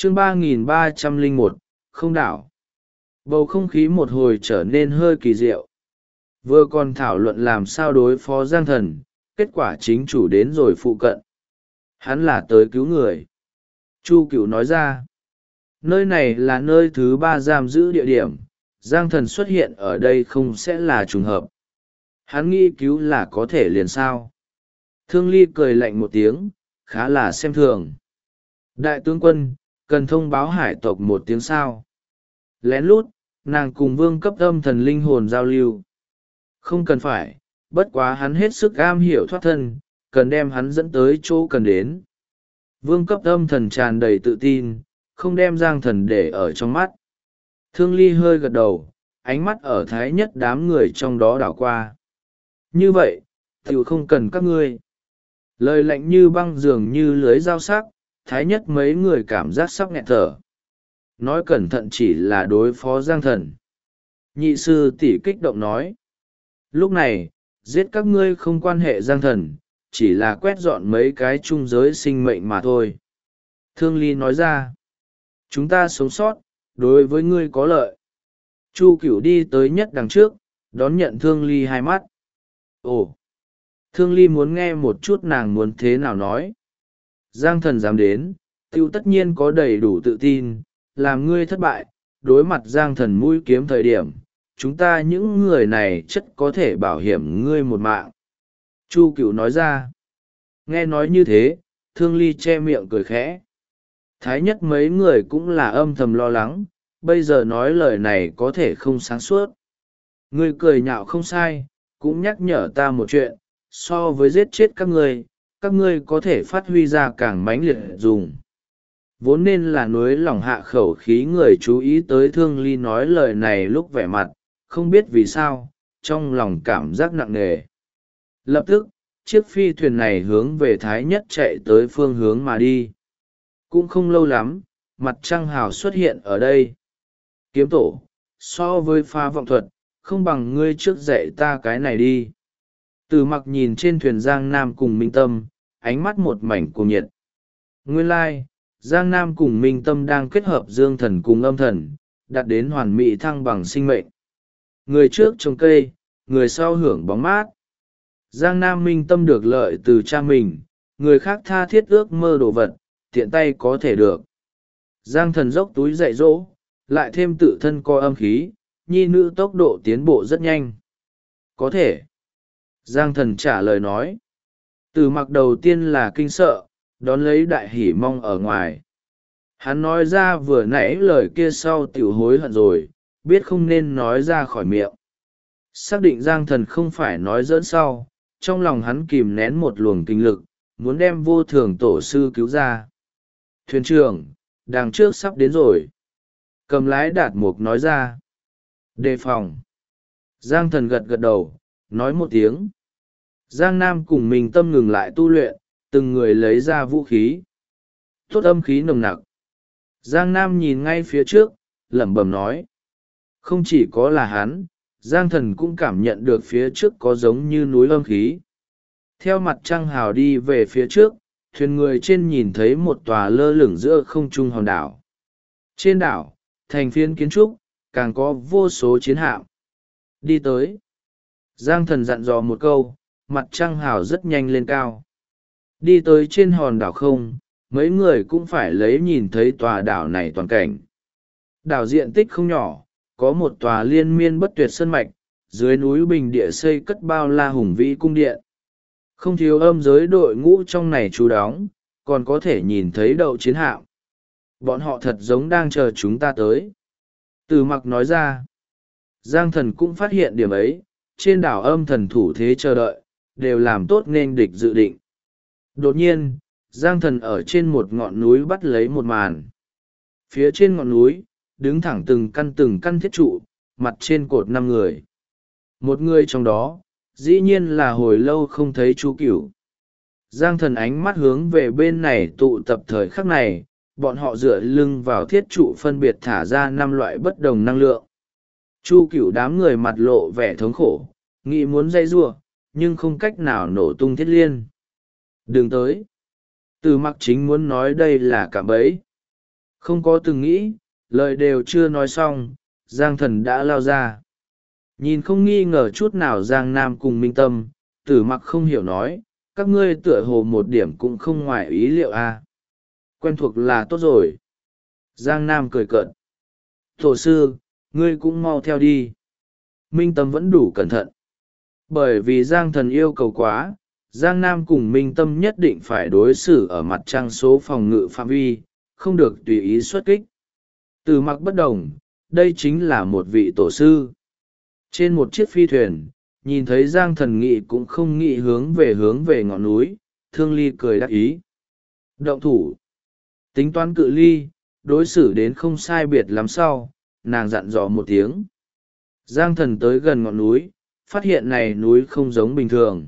chương 3301, không đảo. Bầu không khí một hồi trở nên hơi kỳ diệu. Vừa còn thảo luận làm sao đối phó Giang Thần, kết quả chính chủ đến rồi phụ cận. Hắn là tới cứu người. Chu Cửu nói ra, nơi này là nơi thứ 3 giam giữ địa điểm, Giang Thần xuất hiện ở đây không sẽ là trùng hợp. Hắn nghĩ cứu là có thể liền sao. Thương Ly cười lạnh một tiếng, khá là xem thường. Đại tướng quân, cần thông báo hải tộc một tiếng sao. Lén lút, nàng cùng vương cấp âm thần linh hồn giao lưu. Không cần phải, bất quá hắn hết sức am hiểu thoát thân, cần đem hắn dẫn tới chỗ cần đến. Vương cấp âm thần tràn đầy tự tin, không đem Giang Thần để ở trong mắt. Thương Ly hơi gật đầu, ánh mắt ở thái nhất đám người trong đó đảo qua. Như vậy, tiểu không cần các ngươi. Lời lạnh như băng dường như lưới dao sắc, thái nhất mấy người cảm giác sắp nghẹt thở. Nói cẩn thận chỉ là đối phó Giang Thần. Nhị sư tỷ kích động nói. Lúc này, giết các ngươi không quan hệ Giang Thần, chỉ là quét dọn mấy cái trung giới sinh mệnh mà thôi. Thương Ly nói ra. Chúng ta sống sót, đối với ngươi có lợi. Chu Cửu đi tới nhất đằng trước, đón nhận Thương Ly hai mắt. Ồ! Thương Ly muốn nghe một chút nàng muốn thế nào nói. Giang Thần dám đến, tiêu tất nhiên có đầy đủ tự tin, làm ngươi thất bại, đối mặt Giang Thần mũi kiếm thời điểm, chúng ta những người này chất có thể bảo hiểm ngươi một mạng. Chu Cửu nói ra. Nghe nói như thế, Thương Ly che miệng cười khẽ. Thái nhất mấy người cũng là âm thầm lo lắng, bây giờ nói lời này có thể không sáng suốt. Ngươi cười nhạo không sai, cũng nhắc nhở ta một chuyện, so với giết chết các ngươi có thể phát huy ra càng mãnh liệt dùng. Vốn nên là núi lỏng hạ khẩu khí người chú ý tới Thương Ly nói lời này lúc vẻ mặt, không biết vì sao, trong lòng cảm giác nặng nề. Lập tức, chiếc phi thuyền này hướng về Thái Nhất chạy tới phương hướng mà đi. Cũng không lâu lắm, mặt trăng hào xuất hiện ở đây. Kiếm tổ, so với pha vọng thuật, không bằng ngươi trước dạy ta cái này đi. Từ mặc nhìn trên thuyền Giang Nam cùng Minh Tâm, ánh mắt một mảnh cuồng nhiệt. Nguyên lai, Giang Nam cùng Minh Tâm đang kết hợp dương thần cùng âm thần, đạt đến hoàn mỹ thăng bằng sinh mệnh. Người trước trồng cây, người sau hưởng bóng mát. Giang Nam Minh Tâm được lợi từ cha mình, người khác tha thiết ước mơ đồ vật, tiện tay có thể được. Giang thần dốc túi dạy dỗ, lại thêm tự thân co âm khí, nhi nữ tốc độ tiến bộ rất nhanh. Có thể. Giang thần trả lời nói. Từ mặc đầu tiên là kinh sợ, đón lấy đại hỉ mong ở ngoài. Hắn nói ra vừa nãy lời kia sau tiểu hối hận rồi, biết không nên nói ra khỏi miệng. Xác định Giang thần không phải nói giỡn sau, trong lòng hắn kìm nén một luồng kinh lực, muốn đem vô thường tổ sư cứu ra. Thuyền trưởng, đằng trước sắp đến rồi. Cầm lái Đạt Mục nói ra. Đề phòng. Giang thần gật gật đầu, nói một tiếng. Giang Nam cùng mình tâm ngừng lại tu luyện, từng người lấy ra vũ khí. Tốt âm khí nồng nặc. Giang Nam nhìn ngay phía trước, lẩm bẩm nói. Không chỉ có là hắn, Giang thần cũng cảm nhận được phía trước có giống như núi âm khí. Theo mặt trăng hào đi về phía trước, thuyền người trên nhìn thấy một tòa lơ lửng giữa không trung hòn đảo. Trên đảo, thành phiến kiến trúc, càng có vô số chiến hạm. Đi tới. Giang thần dặn dò một câu, mặt trăng hào rất nhanh lên cao. Đi tới trên hòn đảo không, mấy người cũng phải lấy nhìn thấy tòa đảo này toàn cảnh. Đảo diện tích không nhỏ, có một tòa liên miên bất tuyệt sơn mạch, dưới núi bình địa xây cất bao la hùng vĩ cung điện. Không thiếu âm giới đội ngũ trong này trú đóng, còn có thể nhìn thấy đậu chiến hạm. Bọn họ thật giống đang chờ chúng ta tới. Từ mặc nói ra. Giang thần cũng phát hiện điểm ấy, trên đảo âm thần thủ thế chờ đợi, đều làm tốt nên địch dự định. Đột nhiên, Giang thần ở trên một ngọn núi bắt lấy một màn. Phía trên ngọn núi, đứng thẳng từng căn thiết trụ, mặt trên cột 5 người. Một người trong đó, dĩ nhiên là hồi lâu không thấy Chu Cửu. Giang thần ánh mắt hướng về bên này tụ tập thời khắc này, bọn họ dựa lưng vào thiết trụ phân biệt thả ra 5 loại bất đồng năng lượng. Chu Cửu đám người mặt lộ vẻ thống khổ, nghĩ muốn dây giụa, nhưng không cách nào nổ tung thiết liên. Đừng tới. Từ mặc chính muốn nói đây là cạm bẫy. Không có từng nghĩ, lời đều chưa nói xong, Giang Thần đã lao ra. Nhìn không nghi ngờ chút nào Giang Nam cùng Minh Tâm, Tử Mặc không hiểu nói, các ngươi tựa hồ một điểm cũng không ngoài ý liệu à. Quen thuộc là tốt rồi. Giang Nam cười cợt. Tổ sư, ngươi cũng mau theo đi. Minh Tâm vẫn đủ cẩn thận. Bởi vì Giang Thần yêu cầu quá, Giang Nam cùng Minh Tâm nhất định phải đối xử ở mặt trăng số phòng ngự phạm vi, không được tùy ý xuất kích. Từ mặc bất đồng, đây chính là một vị tổ sư. Trên một chiếc phi thuyền, nhìn thấy Giang Thần Nghị cũng không nghĩ hướng về ngọn núi, Thương Ly cười đắc ý. Động thủ. Tính toán cự ly, đối xử đến không sai biệt lắm sau, nàng dặn dò một tiếng. Giang Thần tới gần ngọn núi, phát hiện này núi không giống bình thường.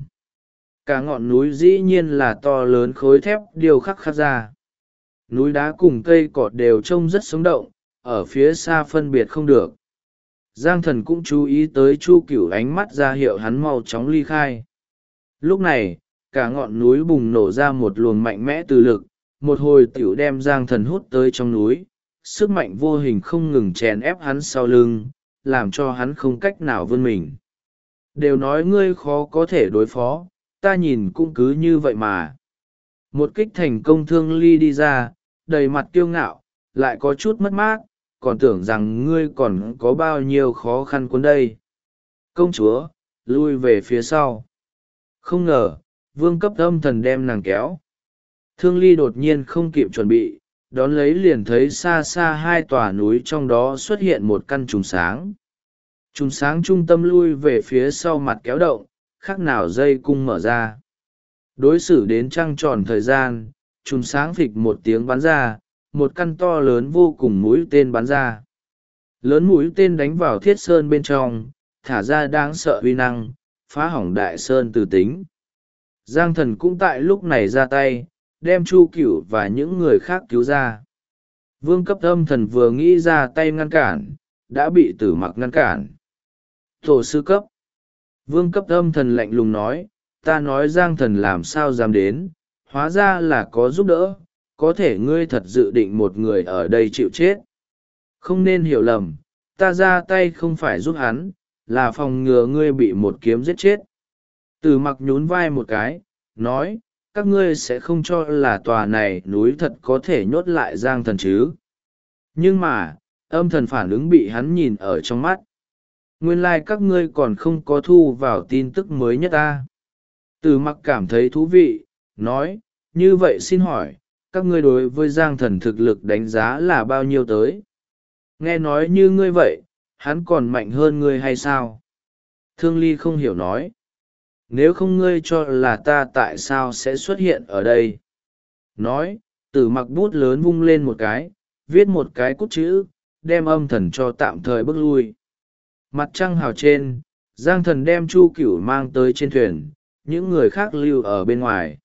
Cả ngọn núi dĩ nhiên là to lớn khối thép điêu khắc ra. Núi đá cùng cây cọt đều trông rất sống động, ở phía xa phân biệt không được. Giang Thần cũng chú ý tới Chu Cửu ánh mắt ra hiệu hắn mau chóng ly khai. Lúc này, cả ngọn núi bùng nổ ra một luồng mạnh mẽ từ lực, một hồi tiểu đem Giang Thần hút tới trong núi, sức mạnh vô hình không ngừng chèn ép hắn sau lưng, làm cho hắn không cách nào vươn mình. Đều nói ngươi khó có thể đối phó, ta nhìn cũng cứ như vậy mà. Một kích thành công Thương Ly đi ra, đầy mặt kiêu ngạo, lại có chút mất mát, còn tưởng rằng ngươi còn có bao nhiêu khó khăn cuốn đây. Công chúa, lui về phía sau. Không ngờ, vương cấp âm thần đem nàng kéo. Thương Ly đột nhiên không kịp chuẩn bị, đón lấy liền thấy xa xa hai tòa núi trong đó xuất hiện một căn trùng sáng. Trùng sáng trung tâm lui về phía sau mặt kéo động, khác nào dây cung mở ra. Đối xử đến trăng tròn thời gian, trùng sáng phịch một tiếng bắn ra, một căn to lớn vô cùng mũi tên bắn ra. Lớn mũi tên đánh vào thiết sơn bên trong, thả ra đáng sợ uy năng, phá hỏng đại sơn từ tính. Giang Thần cũng tại lúc này ra tay, đem Chu Cửu và những người khác cứu ra. Vương cấp âm thần vừa nghĩ ra tay ngăn cản, đã bị Tử Mặc ngăn cản. Tổ sư cấp. Vương cấp âm thần lạnh lùng nói, ta nói Giang Thần làm sao dám đến, hóa ra là có giúp đỡ, có thể ngươi thật dự định một người ở đây chịu chết. Không nên hiểu lầm, ta ra tay không phải giúp hắn, là phòng ngừa ngươi bị một kiếm giết chết. Tử Mặc nhún vai một cái, nói, các ngươi sẽ không cho là tòa này núi thật có thể nhốt lại Giang Thần chứ. Nhưng mà, âm thần phản ứng bị hắn nhìn ở trong mắt. Nguyên lai các ngươi còn không có thu vào tin tức mới nhất ta. Tử Mặc cảm thấy thú vị, nói, như vậy xin hỏi, các ngươi đối với Giang Thần thực lực đánh giá là bao nhiêu tới? Nghe nói như ngươi vậy, hắn còn mạnh hơn ngươi hay sao? Thương Ly không hiểu nói. Nếu không ngươi cho là ta tại sao sẽ xuất hiện ở đây? Nói, Tử Mặc bút lớn vung lên một cái, viết một cái cút chữ, đem âm thần cho tạm thời bước lui. Mặt trăng hào trên, Giang Thần đem Chu Cửu mang tới trên thuyền, những người khác lưu ở bên ngoài.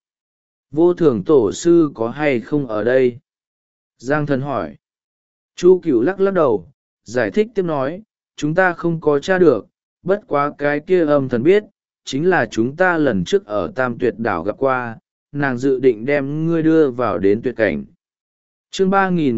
Vô Thường tổ sư có hay không ở đây? Giang Thần hỏi. Chu Cửu lắc lắc đầu, giải thích tiếp nói, chúng ta không có tra được, bất quá cái kia âm thần biết, chính là chúng ta lần trước ở Tam Tuyệt đảo gặp qua, nàng dự định đem ngươi đưa vào đến tuyệt cảnh. Chương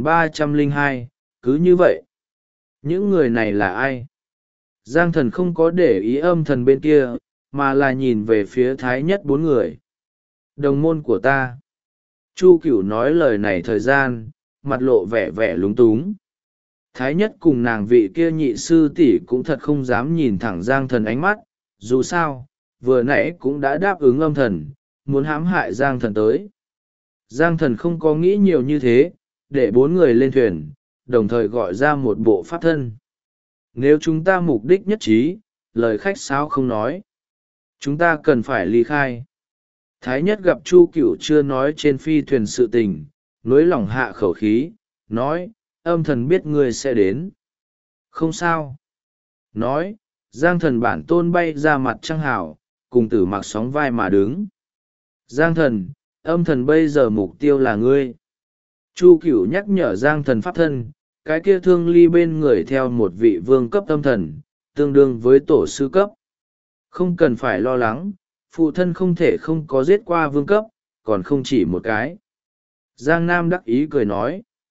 3302, cứ như vậy. Những người này là ai? Giang Thần không có để ý âm thần bên kia, mà là nhìn về phía Thái Nhất bốn người. Đồng môn của ta. Chu Cửu nói lời này thời gian, mặt lộ vẻ vẻ lúng túng. Thái Nhất cùng nàng vị kia nhị sư tỷ cũng thật không dám nhìn thẳng Giang Thần ánh mắt, dù sao, vừa nãy cũng đã đáp ứng âm thần, muốn hãm hại Giang Thần tới. Giang Thần không có nghĩ nhiều như thế, để bốn người lên thuyền, đồng thời gọi ra một bộ pháp thân. Nếu chúng ta mục đích nhất trí, lời khách sáo không nói. Chúng ta cần phải ly khai. Thái Nhất gặp Chu Cửu chưa nói trên phi thuyền sự tình, nối lòng hạ khẩu khí, nói, âm thần biết ngươi sẽ đến. Không sao. Nói, Giang Thần bản tôn bay ra mặt trăng hào, cùng Tử Mặc sóng vai mà đứng. Giang Thần, âm thần bây giờ mục tiêu là ngươi. Chu Cửu nhắc nhở Giang Thần pháp thân, cái kia Thương Ly bên người theo một vị vương cấp âm thần, tương đương với tổ sư cấp. Không cần phải lo lắng, phụ thân không thể không có giết qua vương cấp, còn không chỉ một cái. Giang Nam đắc ý cười nói.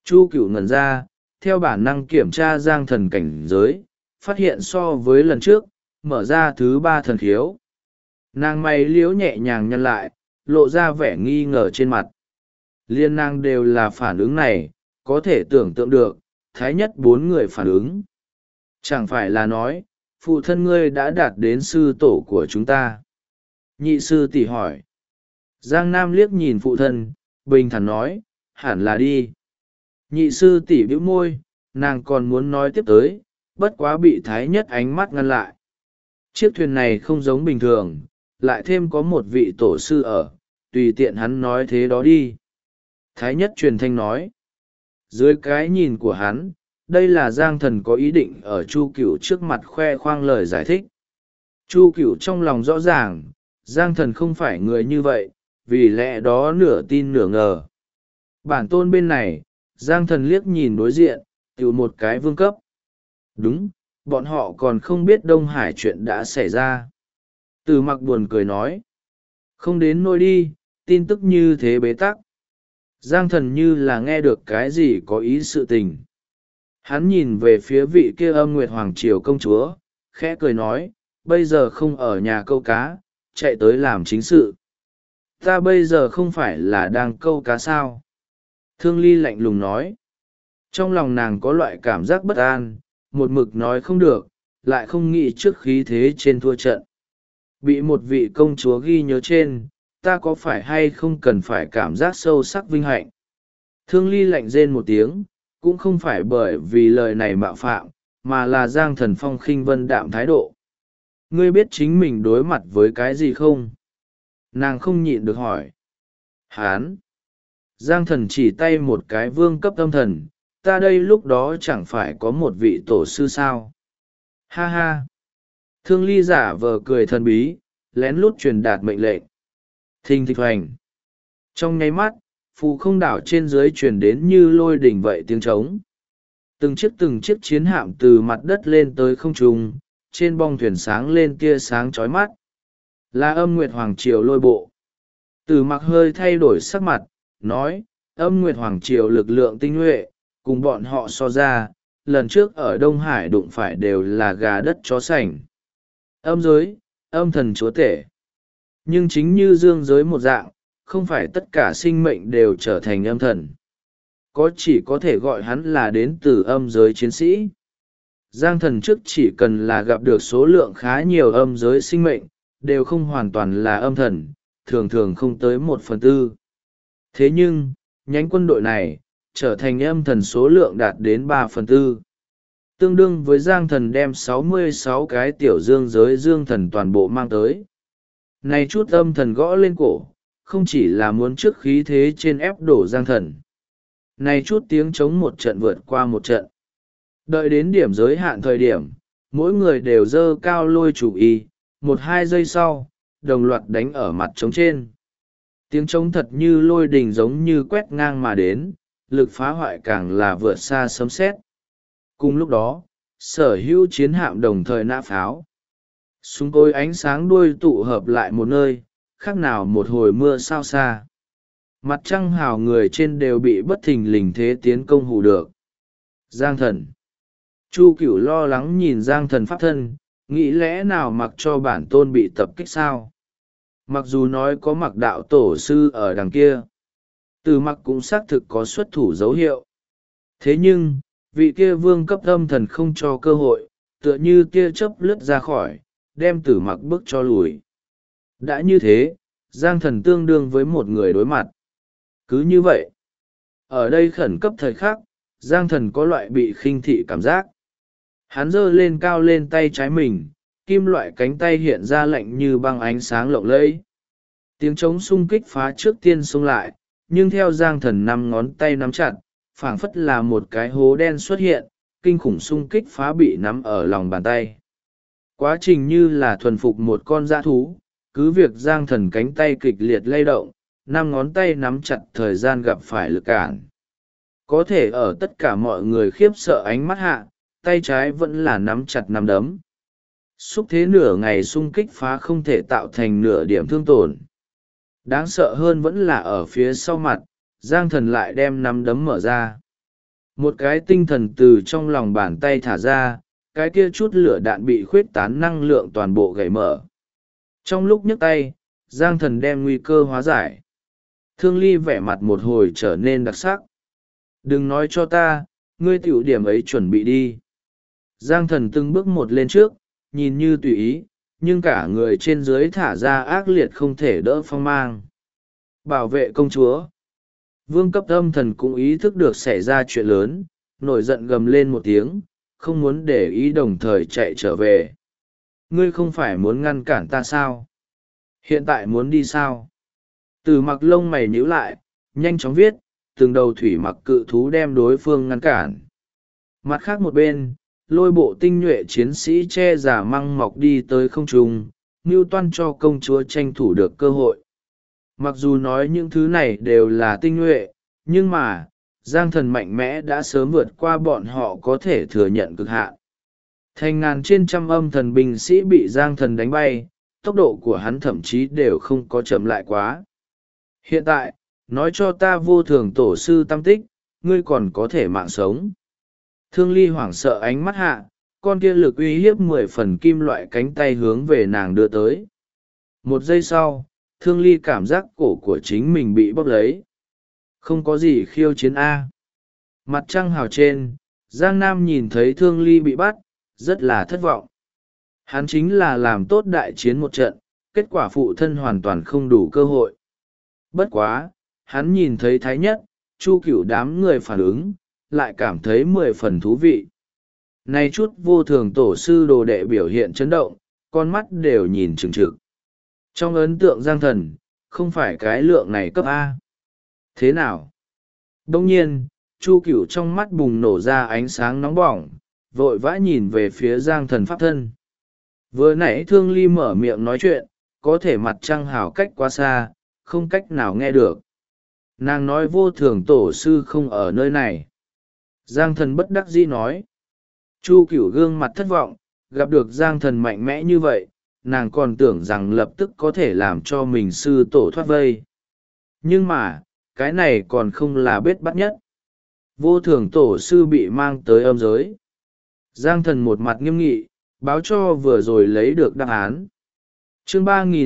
Chu Cửu ngẩn ra, theo bản năng kiểm tra Giang Thần cảnh giới, phát hiện so với lần trước, mở ra thứ 3 thần khiếu. Nàng mày liếu nhẹ nhàng nhăn lại, lộ ra vẻ nghi ngờ trên mặt. Liên nàng đều là phản ứng này, có thể tưởng tượng được, thái nhất 4 người phản ứng. Chẳng phải là nói, phụ thân ngươi đã đạt đến sư tổ của chúng ta. Nhị sư tỷ hỏi. Giang Nam liếc nhìn phụ thân, bình thản nói, hẳn là đi. Nhị sư tỷ bĩu môi, nàng còn muốn nói tiếp tới, bất quá bị thái nhất ánh mắt ngăn lại. Chiếc thuyền này không giống bình thường, lại thêm có một vị tổ sư ở, tùy tiện hắn nói thế đó đi. Thái nhất truyền thanh nói. Dưới cái nhìn của hắn, đây là Giang Thần có ý định ở Chu Cửu trước mặt khoe khoang lời giải thích. Chu Cửu trong lòng rõ ràng, Giang Thần không phải người như vậy, vì lẽ đó nửa tin nửa ngờ. Bản tôn bên này, Giang Thần liếc nhìn đối diện, tiểu một cái vương cấp. Đúng, bọn họ còn không biết Đông Hải chuyện đã xảy ra. Từ Mặc buồn cười nói. Không đến nôi đi, tin tức như thế bế tắc. Giang Thần như là nghe được cái gì có ý sự tình. Hắn nhìn về phía vị kia Âm Nguyệt Hoàng Triều công chúa, khẽ cười nói, bây giờ không ở nhà câu cá, chạy tới làm chính sự. Ta bây giờ không phải là đang câu cá sao? Thương Ly lạnh lùng nói. Trong lòng nàng có loại cảm giác bất an, một mực nói không được, lại không nghĩ trước khí thế trên thua trận. Bị một vị công chúa ghi nhớ trên, ta có phải hay không cần phải cảm giác sâu sắc vinh hạnh. Thương Ly lạnh rên một tiếng, cũng không phải bởi vì lời này mạo phạm, mà là Giang Thần phong khinh vân đạm thái độ. Ngươi biết chính mình đối mặt với cái gì không? Nàng không nhịn được hỏi. Hán! Giang Thần chỉ tay một cái vương cấp tâm thần, ta đây lúc đó chẳng phải có một vị tổ sư sao? Ha ha! Thương Ly giả vờ cười thần bí, lén lút truyền đạt mệnh lệnh. Thình thịch hoành. Trong nháy mắt, phù không đảo trên dưới truyền đến như lôi đỉnh vậy tiếng trống. Từng chiếc chiến hạm từ mặt đất lên tới không trung, trên bong thuyền sáng lên tia sáng chói mắt. Là Âm Nguyệt Hoàng Triều lôi bộ. Từ Mặc hơi thay đổi sắc mặt, nói, Âm Nguyệt Hoàng Triều lực lượng tinh nhuệ, cùng bọn họ so ra, lần trước ở Đông Hải đụng phải đều là gà đất chó sành. Âm giới, âm thần chúa tể. Nhưng chính như dương giới một dạng, không phải tất cả sinh mệnh đều trở thành âm thần. Chỉ có thể gọi hắn là đến từ âm giới chiến sĩ. Giang Thần trước chỉ cần là gặp được số lượng khá nhiều âm giới sinh mệnh, đều không hoàn toàn là âm thần, thường thường không tới 1/4. Thế nhưng, nhánh quân đội này, trở thành âm thần số lượng đạt đến 3/4. Tương đương với Giang Thần đem 66 cái tiểu dương giới dương thần toàn bộ mang tới. Này chút âm thần gõ lên cổ, không chỉ là muốn trước khí thế trên ép đổ Giang Thần. Này chút tiếng chống một trận vượt qua một trận. Đợi đến điểm giới hạn thời điểm, mỗi người đều dơ cao lôi chủ y, 1-2 giây sau, đồng loạt đánh ở mặt trống trên. Tiếng trống thật như lôi đình giống như quét ngang mà đến, lực phá hoại càng là vượt xa sấm sét. Cùng lúc đó, sở hữu chiến hạm đồng thời nã pháo. Súng cối ánh sáng đuôi tụ hợp lại một nơi, khác nào một hồi mưa sao xa. Mặt trăng hào người trên đều bị bất thình lình thế tiến công hù được. Giang Thần. Chu Cửu lo lắng nhìn Giang Thần pháp thân, nghĩ lẽ nào mặc cho bản tôn bị tập kích sao? Mặc dù nói có Mặc đạo tổ sư ở đằng kia, Từ Mặc cũng xác thực có xuất thủ dấu hiệu. Thế nhưng, vị kia vương cấp âm thần không cho cơ hội, tựa như tia chớp lướt ra khỏi, đem Tử Mặc bước cho lùi. Đã như thế, Giang Thần tương đương với một người đối mặt. Cứ như vậy, ở đây khẩn cấp thời khắc, Giang Thần có loại bị khinh thị cảm giác. Hắn giơ lên cao lên tay trái mình, kim loại cánh tay hiện ra lạnh như băng ánh sáng lộng lẫy. Tiếng trống xung kích phá trước tiên xông lại, nhưng theo Giang Thần 5 ngón tay nắm chặt, phảng phất là một cái hố đen xuất hiện, kinh khủng xung kích phá bị nắm ở lòng bàn tay. Quá trình như là thuần phục một con dã thú, cứ việc Giang Thần cánh tay kịch liệt lay động, 5 ngón tay nắm chặt thời gian gặp phải lực cản. Có thể ở tất cả mọi người khiếp sợ ánh mắt hạ, tay trái vẫn là nắm chặt nắm đấm. Xúc thế nửa ngày xung kích phá không thể tạo thành nửa điểm thương tổn. Đáng sợ hơn vẫn là ở phía sau mặt, Giang Thần lại đem nắm đấm mở ra. một cái tinh thần từ trong lòng bàn tay thả ra, cái kia chút lửa đạn bị khuếch tán năng lượng toàn bộ gãy mở. Trong lúc nhấc tay, Giang Thần đem nguy cơ hóa giải. Thương Ly vẻ mặt một hồi trở nên đặc sắc. Đừng nói cho ta, ngươi tiểu điểm ấy chuẩn bị đi. Giang Thần từng bước một lên trước, nhìn như tùy ý, nhưng cả người trên dưới thả ra ác liệt không thể đỡ phong mang. Bảo vệ công chúa. Vương cấp âm thần cũng ý thức được xảy ra chuyện lớn, nổi giận gầm lên một tiếng, không muốn để ý đồng thời chạy trở về. Ngươi không phải muốn ngăn cản ta sao? Hiện tại muốn đi sao? Từ mặc lông mày nhíu lại, nhanh chóng viết, từng đầu thủy mặc cự thú đem đối phương ngăn cản. Mặt khác một bên, lôi bộ tinh nhuệ chiến sĩ che giả măng mọc đi tới không trung, mưu toan cho công chúa tranh thủ được cơ hội. Mặc dù nói những thứ này đều là tinh nhuệ, nhưng mà, Giang Thần mạnh mẽ đã sớm vượt qua bọn họ có thể thừa nhận cực hạn. Thành ngàn trên trăm âm thần binh sĩ bị Giang Thần đánh bay, tốc độ của hắn thậm chí đều không có chậm lại quá. Hiện tại, nói cho ta vô thường tổ sư tam tích, ngươi còn có thể mạng sống. Thương Ly hoảng sợ ánh mắt hạ, con kia lực uy hiếp 10 phần kim loại cánh tay hướng về nàng đưa tới. Một giây sau, Thương Ly cảm giác cổ của chính mình bị bóp lấy. Không có gì khiêu chiến A. Mặt trăng hào trên, Giang Nam nhìn thấy Thương Ly bị bắt, rất là thất vọng. Hắn chính là làm tốt đại chiến một trận, kết quả phụ thân hoàn toàn không đủ cơ hội. Bất quá, hắn nhìn thấy Thái Nhất, Chu Cửu đám người phản ứng, lại cảm thấy 10 phần thú vị. Này chút vô thường tổ sư đồ đệ biểu hiện chấn động, con mắt đều nhìn trừng trực. Trong ấn tượng Giang Thần, không phải cái lượng này cấp A. Thế nào? Đông nhiên, Chu Cửu trong mắt bùng nổ ra ánh sáng nóng bỏng, vội vã nhìn về phía Giang Thần pháp thân. Vừa nãy Thương Ly mở miệng nói chuyện, có thể mặt trăng hào cách quá xa, không cách nào nghe được. Nàng nói vô thường tổ sư không ở nơi này. Giang Thần bất đắc dĩ nói. Chu Cửu gương mặt thất vọng, gặp được Giang Thần mạnh mẽ như vậy, nàng còn tưởng rằng lập tức có thể làm cho mình sư tổ thoát vây. Nhưng mà, cái này còn không là bết bắt nhất. Vô thường tổ sư bị mang tới âm giới. Giang Thần một mặt nghiêm nghị, báo cho vừa rồi lấy được đáp án. Chương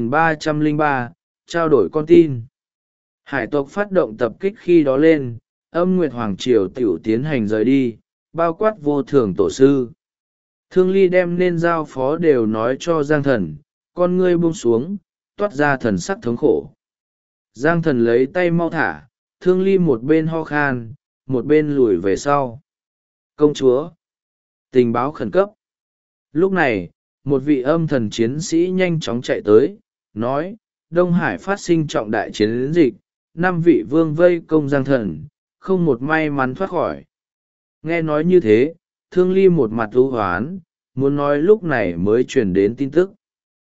3303, trao đổi con tin. Hải tộc phát động tập kích khi đó lên, âm Nguyệt Hoàng Triều tiểu tiến hành rời đi, bao quát vô thường tổ sư. Thương Ly đem nên giao phó đều nói cho Giang Thần, con ngươi buông xuống, toát ra thần sắc thống khổ. Giang Thần lấy tay mau thả, Thương Ly một bên ho khan, một bên lùi về sau. Công chúa! Tình báo khẩn cấp! Lúc này, một vị âm thần chiến sĩ nhanh chóng chạy tới, nói, Đông Hải phát sinh trọng đại chiến dịch, 5 vị vương vây công Giang Thần, không một may mắn thoát khỏi. Nghe nói như thế, Thương Ly một mặt ưu hoán, muốn nói lúc này mới truyền đến tin tức.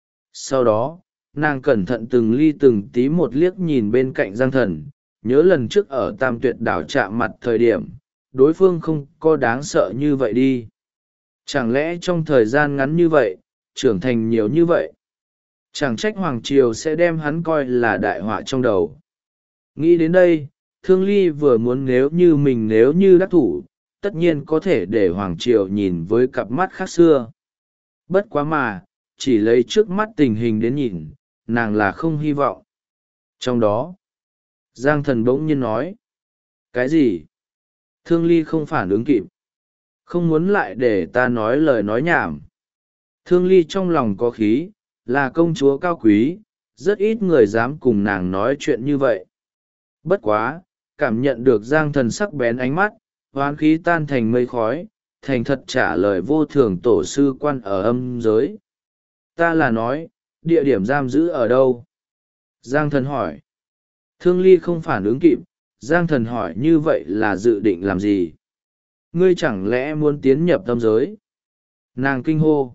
Sau đó, nàng cẩn thận từng ly từng tí một liếc nhìn bên cạnh Giang Thần, nhớ lần trước ở Tam Tuyệt đảo chạm mặt thời điểm, đối phương không có đáng sợ như vậy đi. Chẳng lẽ trong thời gian ngắn như vậy, trưởng thành nhiều như vậy? Chẳng trách Hoàng Triều sẽ đem hắn coi là đại họa trong đầu. Nghĩ đến đây, Thương Ly vừa muốn nếu như đắc thủ, tất nhiên có thể để Hoàng Triều nhìn với cặp mắt khác xưa. Bất quá mà, chỉ lấy trước mắt tình hình đến nhìn, nàng là không hy vọng. Trong đó, Giang Thần bỗng nhiên nói. Cái gì? Thương Ly không phản ứng kịp. Không muốn lại để ta nói lời nói nhảm. Thương Ly trong lòng có khí, là công chúa cao quý, rất ít người dám cùng nàng nói chuyện như vậy. Bất quá, cảm nhận được Giang Thần sắc bén ánh mắt, hoán khí tan thành mây khói, thành thật trả lời vô thường tổ sư quan ở âm giới. Ta là nói, địa điểm giam giữ ở đâu? Giang Thần hỏi. Thương Ly không phản ứng kịp, Giang Thần hỏi như vậy là dự định làm gì? Ngươi chẳng lẽ muốn tiến nhập âm giới? Nàng kinh hô.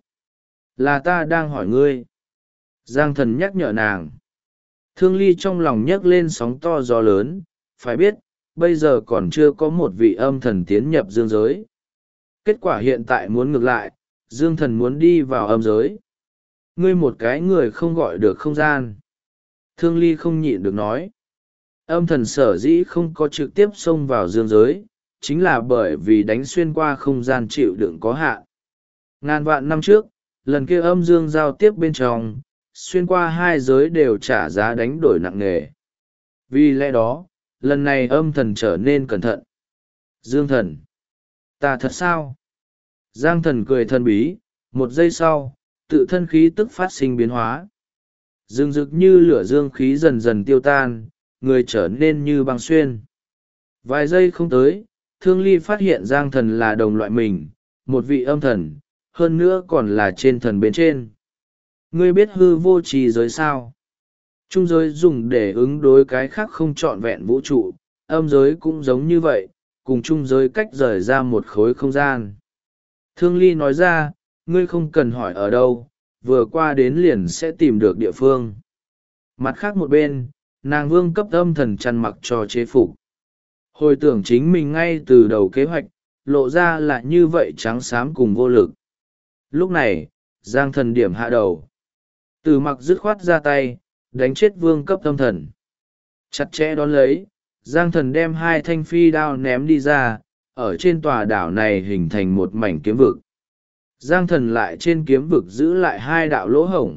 Là ta đang hỏi ngươi. Giang Thần nhắc nhở nàng. Thương Ly trong lòng nhấc lên sóng to gió lớn, phải biết, bây giờ còn chưa có một vị âm thần tiến nhập dương giới. Kết quả hiện tại muốn ngược lại, dương thần muốn đi vào âm giới. Ngươi một cái người không gọi được không gian. Thương Ly không nhịn được nói. Âm thần sở dĩ không có trực tiếp xông vào dương giới, chính là bởi vì đánh xuyên qua không gian chịu đựng có hạn. Ngàn vạn năm trước, lần kia âm dương giao tiếp bên trong, xuyên qua hai giới đều trả giá đánh đổi nặng nề. Vì lẽ đó, lần này âm thần trở nên cẩn thận. Dương thần. Ta thật sao? Giang thần cười thần bí, một giây sau, tự thân khí tức phát sinh biến hóa. Rừng rực như lửa dương khí dần dần tiêu tan, người trở nên như băng xuyên. Vài giây không tới, Thương Ly phát hiện Giang thần là đồng loại mình, một vị âm thần, hơn nữa còn là trên thần bên trên. Ngươi biết hư vô trì giới sao? Trung giới dùng để ứng đối cái khác không trọn vẹn vũ trụ, âm giới cũng giống như vậy, cùng trung giới cách rời ra một khối không gian. Thương Ly nói ra, ngươi không cần hỏi ở đâu, vừa qua đến liền sẽ tìm được địa phương. Mặt khác một bên, nàng vương cấp âm thần chăn mặc cho chế phục. Hồi tưởng chính mình ngay từ đầu kế hoạch, lộ ra là như vậy trắng xám cùng vô lực. Lúc này, Giang thần điểm hạ đầu. Từ mặc dứt khoát ra tay, đánh chết vương cấp âm thần. Chặt chẽ đón lấy, Giang thần đem hai thanh phi đao ném đi ra, ở trên tòa đảo này hình thành một mảnh kiếm vực. Giang thần lại trên kiếm vực giữ lại hai đạo lỗ hổng.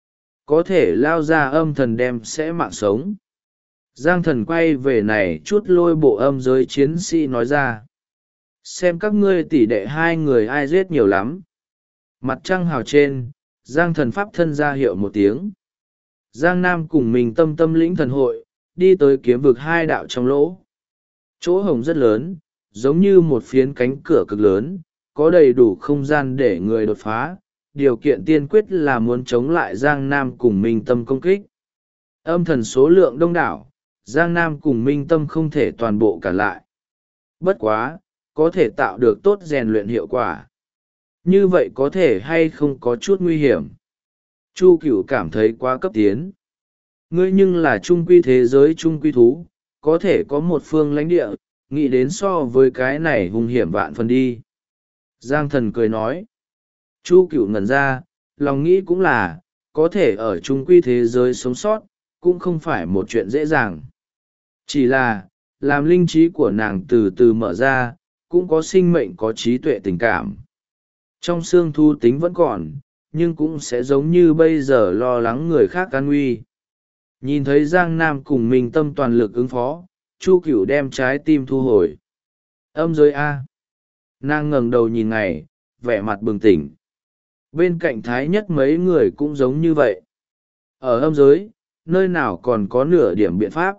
Có thể lao ra âm thần đem sẽ mạng sống. Giang thần quay về này chút lôi bộ âm giới chiến sĩ nói ra. Xem các ngươi tỷ đệ hai người ai giết nhiều lắm. Mặt trăng hào trên, Giang thần pháp thân ra hiệu một tiếng. Giang Nam cùng mình tâm tâm lĩnh thần hội, đi tới kiếm vực hai đạo trong lỗ. Chỗ hổng rất lớn, giống như một phiến cánh cửa cực lớn, có đầy đủ không gian để người đột phá. Điều kiện tiên quyết là muốn chống lại Giang Nam cùng Minh Tâm công kích. Âm thần số lượng đông đảo, Giang Nam cùng Minh Tâm không thể toàn bộ cản lại. Bất quá, có thể tạo được tốt rèn luyện hiệu quả. Như vậy có thể hay không có chút nguy hiểm. Chu Cửu cảm thấy quá cấp tiến. Ngươi nhưng là trung quy thế giới trung quy thú, có thể có một phương lãnh địa, nghĩ đến so với cái này hung hiểm vạn phần đi. Giang thần cười nói. Chu Cửu ngẩn ra, lòng nghĩ cũng là, có thể ở trung quy thế giới sống sót, cũng không phải một chuyện dễ dàng. Chỉ là, làm linh trí của nàng từ từ mở ra, cũng có sinh mệnh có trí tuệ tình cảm. Trong xương thu tính vẫn còn, nhưng cũng sẽ giống như bây giờ lo lắng người khác an nguy. Nhìn thấy Giang Nam cùng Minh Tâm toàn lực ứng phó, Chu Cửu đem trái tim thu hồi. Âm giới A. Nàng ngẩng đầu nhìn ngày, vẻ mặt bừng tỉnh. Bên cạnh Thái Nhất mấy người cũng giống như vậy. Ở âm giới, nơi nào còn có nửa điểm biện pháp.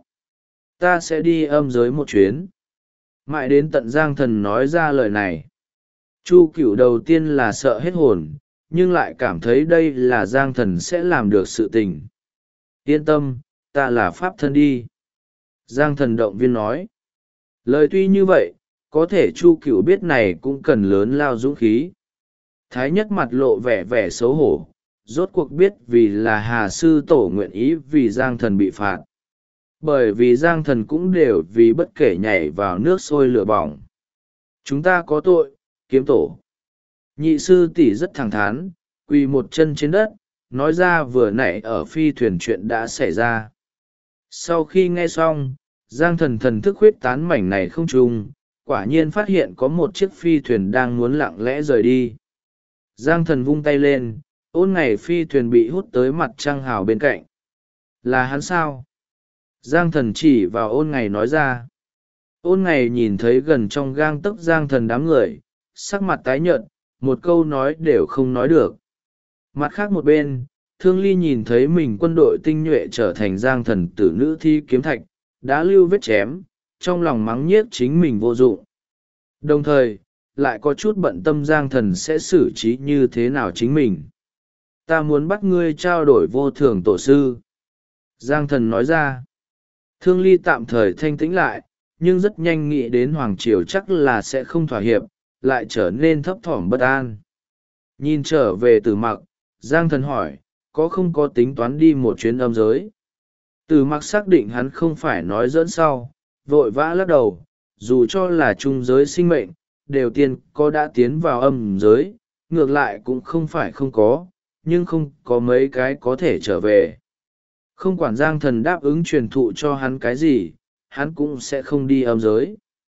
Ta sẽ đi âm giới một chuyến. Mãi đến tận Giang thần nói ra lời này. Chu Cửu đầu tiên là sợ hết hồn, nhưng lại cảm thấy đây là Giang thần sẽ làm được sự tình. Yên tâm, ta là pháp thân đi. Giang thần động viên nói. Lời tuy như vậy, có thể Chu Cửu biết này cũng cần lớn lao dũng khí. Thái Nhất mặt lộ vẻ vẻ xấu hổ, rốt cuộc biết vì là Hà Sư Tổ nguyện ý vì Giang thần bị phạt. Bởi vì Giang thần cũng đều vì bất kể nhảy vào nước sôi lửa bỏng. Chúng ta có tội, kiếm tổ. Nhị sư tỷ rất thẳng thắn, quỳ một chân trên đất, nói ra vừa nãy ở phi thuyền chuyện đã xảy ra. Sau khi nghe xong, Giang thần thần thức huyết tán mảnh này không trung, quả nhiên phát hiện có một chiếc phi thuyền đang muốn lặng lẽ rời đi. Giang thần vung tay lên, ôn ngày phi thuyền bị hút tới mặt trăng hào bên cạnh. Là hắn sao? Giang thần chỉ vào ôn ngày nói ra. Ôn ngày nhìn thấy gần trong gang tấc Giang thần đám người, sắc mặt tái nhợt, một câu nói đều không nói được. Mặt khác một bên, Thương Ly nhìn thấy mình quân đội tinh nhuệ trở thành Giang thần tử nữ thi kiếm thạch, đã lưu vết chém, trong lòng mắng nhiếc chính mình vô dụng. Đồng thời, lại có chút bận tâm Giang thần sẽ xử trí như thế nào chính mình. Ta muốn bắt ngươi trao đổi vô thưởng tổ sư. Giang thần nói ra. Thương Ly tạm thời thanh tĩnh lại, nhưng rất nhanh nghĩ đến Hoàng Triều chắc là sẽ không thỏa hiệp, lại trở nên thấp thỏm bất an. Nhìn trở về Tử Mặc, Giang thần hỏi, có không có tính toán đi một chuyến âm giới? Tử Mặc xác định hắn không phải nói dẫn sau, vội vã lắc đầu, dù cho là trung giới sinh mệnh, đều tiên có đã tiến vào âm giới, ngược lại cũng không phải không có, nhưng không có mấy cái có thể trở về. Không quản Giang thần đáp ứng truyền thụ cho hắn cái gì, hắn cũng sẽ không đi âm giới.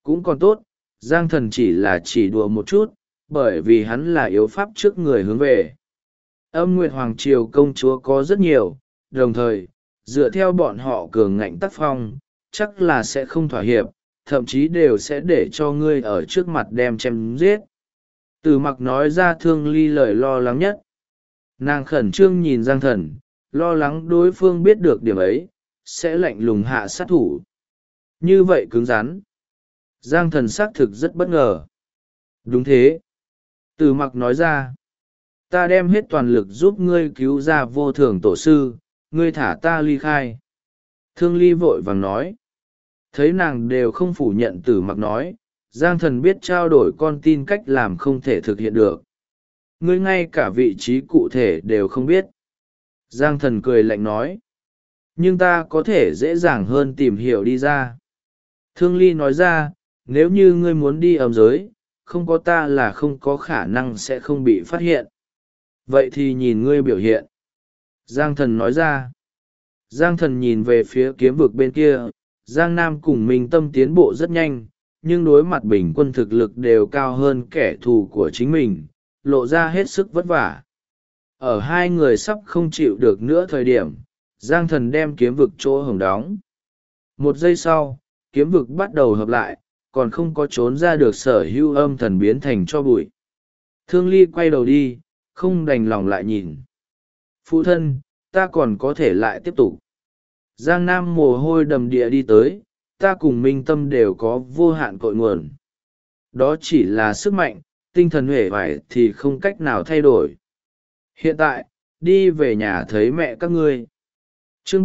Cũng còn tốt, Giang Thần chỉ là chỉ đùa một chút, bởi vì hắn là yếu pháp trước người hướng về. Âm Nguyệt Hoàng Triều công chúa có rất nhiều, đồng thời, dựa theo bọn họ cường ngạnh tác phong, chắc là sẽ không thỏa hiệp, thậm chí đều sẽ để cho ngươi ở trước mặt đem chém giết. Từ Mặc nói ra Thương Ly lời lo lắng nhất. Nàng khẩn trương nhìn Giang Thần, lo lắng đối phương biết được điểm ấy, sẽ lạnh lùng hạ sát thủ. Như vậy cứng rắn. Giang Thần xác thực rất bất ngờ. Đúng thế. Từ Mặc nói ra. Ta đem hết toàn lực giúp ngươi cứu ra Vô Thường tổ sư, ngươi thả ta ly khai. Thương Ly vội vàng nói. Thấy nàng đều không phủ nhận Tử Mặc nói, Giang Thần biết trao đổi con tin cách làm không thể thực hiện được. Ngươi ngay cả vị trí cụ thể đều không biết. Giang Thần cười lạnh nói. Nhưng ta có thể dễ dàng hơn tìm hiểu đi ra. Thương Ly nói ra, nếu như ngươi muốn đi âm giới, không có ta là không có khả năng sẽ không bị phát hiện. Vậy thì nhìn ngươi biểu hiện. Giang Thần nói ra. Giang Thần nhìn về phía kiếm vực bên kia, Giang Nam cùng Minh Tâm tiến bộ rất nhanh, nhưng đối mặt bình quân thực lực đều cao hơn kẻ thù của chính mình, lộ ra hết sức vất vả. Ở hai người sắp không chịu được nữa thời điểm, Giang Thần đem kiếm vực chỗ hổng đóng. Một giây sau, kiếm vực bắt đầu hợp lại, còn không có trốn ra được sở hữu âm thần biến thành cho bụi. Thương Ly quay đầu đi, không đành lòng lại nhìn. Phụ thân, ta còn có thể lại tiếp tục. Giang Nam mồ hôi đầm địa đi tới, ta cùng Minh Tâm đều có vô hạn cội nguồn. Đó chỉ là sức mạnh, tinh thần huệ vải thì không cách nào thay đổi. Hiện tại, đi về nhà thấy mẹ các ngươi. Chương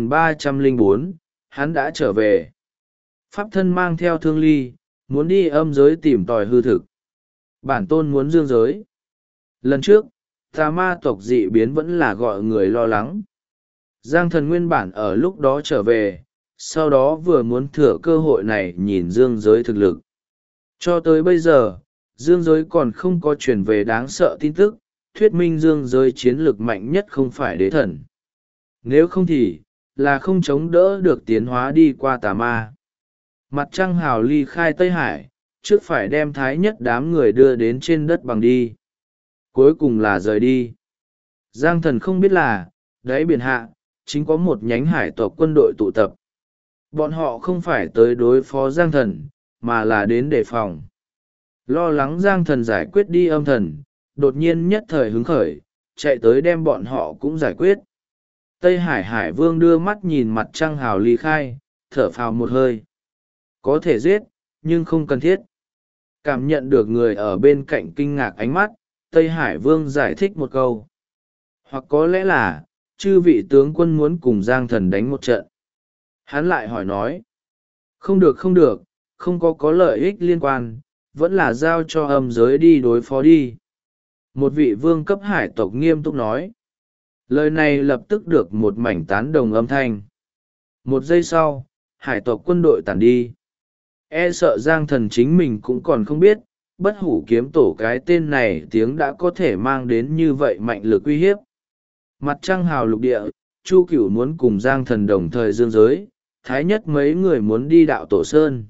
3304, hắn đã trở về. Pháp thân mang theo Thương Ly, muốn đi âm giới tìm tòi hư thực. Bản tôn muốn dương giới. Lần trước, tà ma tộc dị biến vẫn là gọi người lo lắng. Giang Thần nguyên bản ở lúc đó trở về, sau đó vừa muốn thừa cơ hội này nhìn dương giới thực lực. Cho tới bây giờ, dương giới còn không có truyền về đáng sợ tin tức, thuyết minh dương giới chiến lực mạnh nhất không phải đế thần. Nếu không thì, là không chống đỡ được tiến hóa đi qua tà ma. Mặt trăng hào ly khai Tây Hải, trước phải đem thái nhất đám người đưa đến trên đất bằng đi. Cuối cùng là rời đi. Giang Thần không biết là, đáy biển hạ, chính có một nhánh hải tộc quân đội tụ tập. Bọn họ không phải tới đối phó Giang Thần, mà là đến đề phòng. Lo lắng Giang Thần giải quyết đi âm thần, đột nhiên nhất thời hứng khởi, chạy tới đem bọn họ cũng giải quyết. Tây Hải Hải Vương đưa mắt nhìn mặt trăng hào ly khai, thở phào một hơi. Có thể giết, nhưng không cần thiết. Cảm nhận được người ở bên cạnh kinh ngạc ánh mắt, Tây Hải Vương giải thích một câu. Hoặc có lẽ là, chư vị tướng quân muốn cùng Giang Thần đánh một trận. Hắn lại hỏi nói. Không được không được, không có lợi ích liên quan, vẫn là giao cho âm giới đi đối phó đi. Một vị vương cấp hải tộc nghiêm túc nói. Lời này lập tức được một mảnh tán đồng âm thanh. Một giây sau, hải tộc quân đội tản đi. E sợ Giang Thần chính mình cũng còn không biết, bất hủ kiếm tổ cái tên này tiếng đã có thể mang đến như vậy mạnh lực uy hiếp. Mặt trăng hào lục địa, Chu Cửu muốn cùng Giang Thần đồng thời dương giới, thái nhất mấy người muốn đi đạo tổ sơn.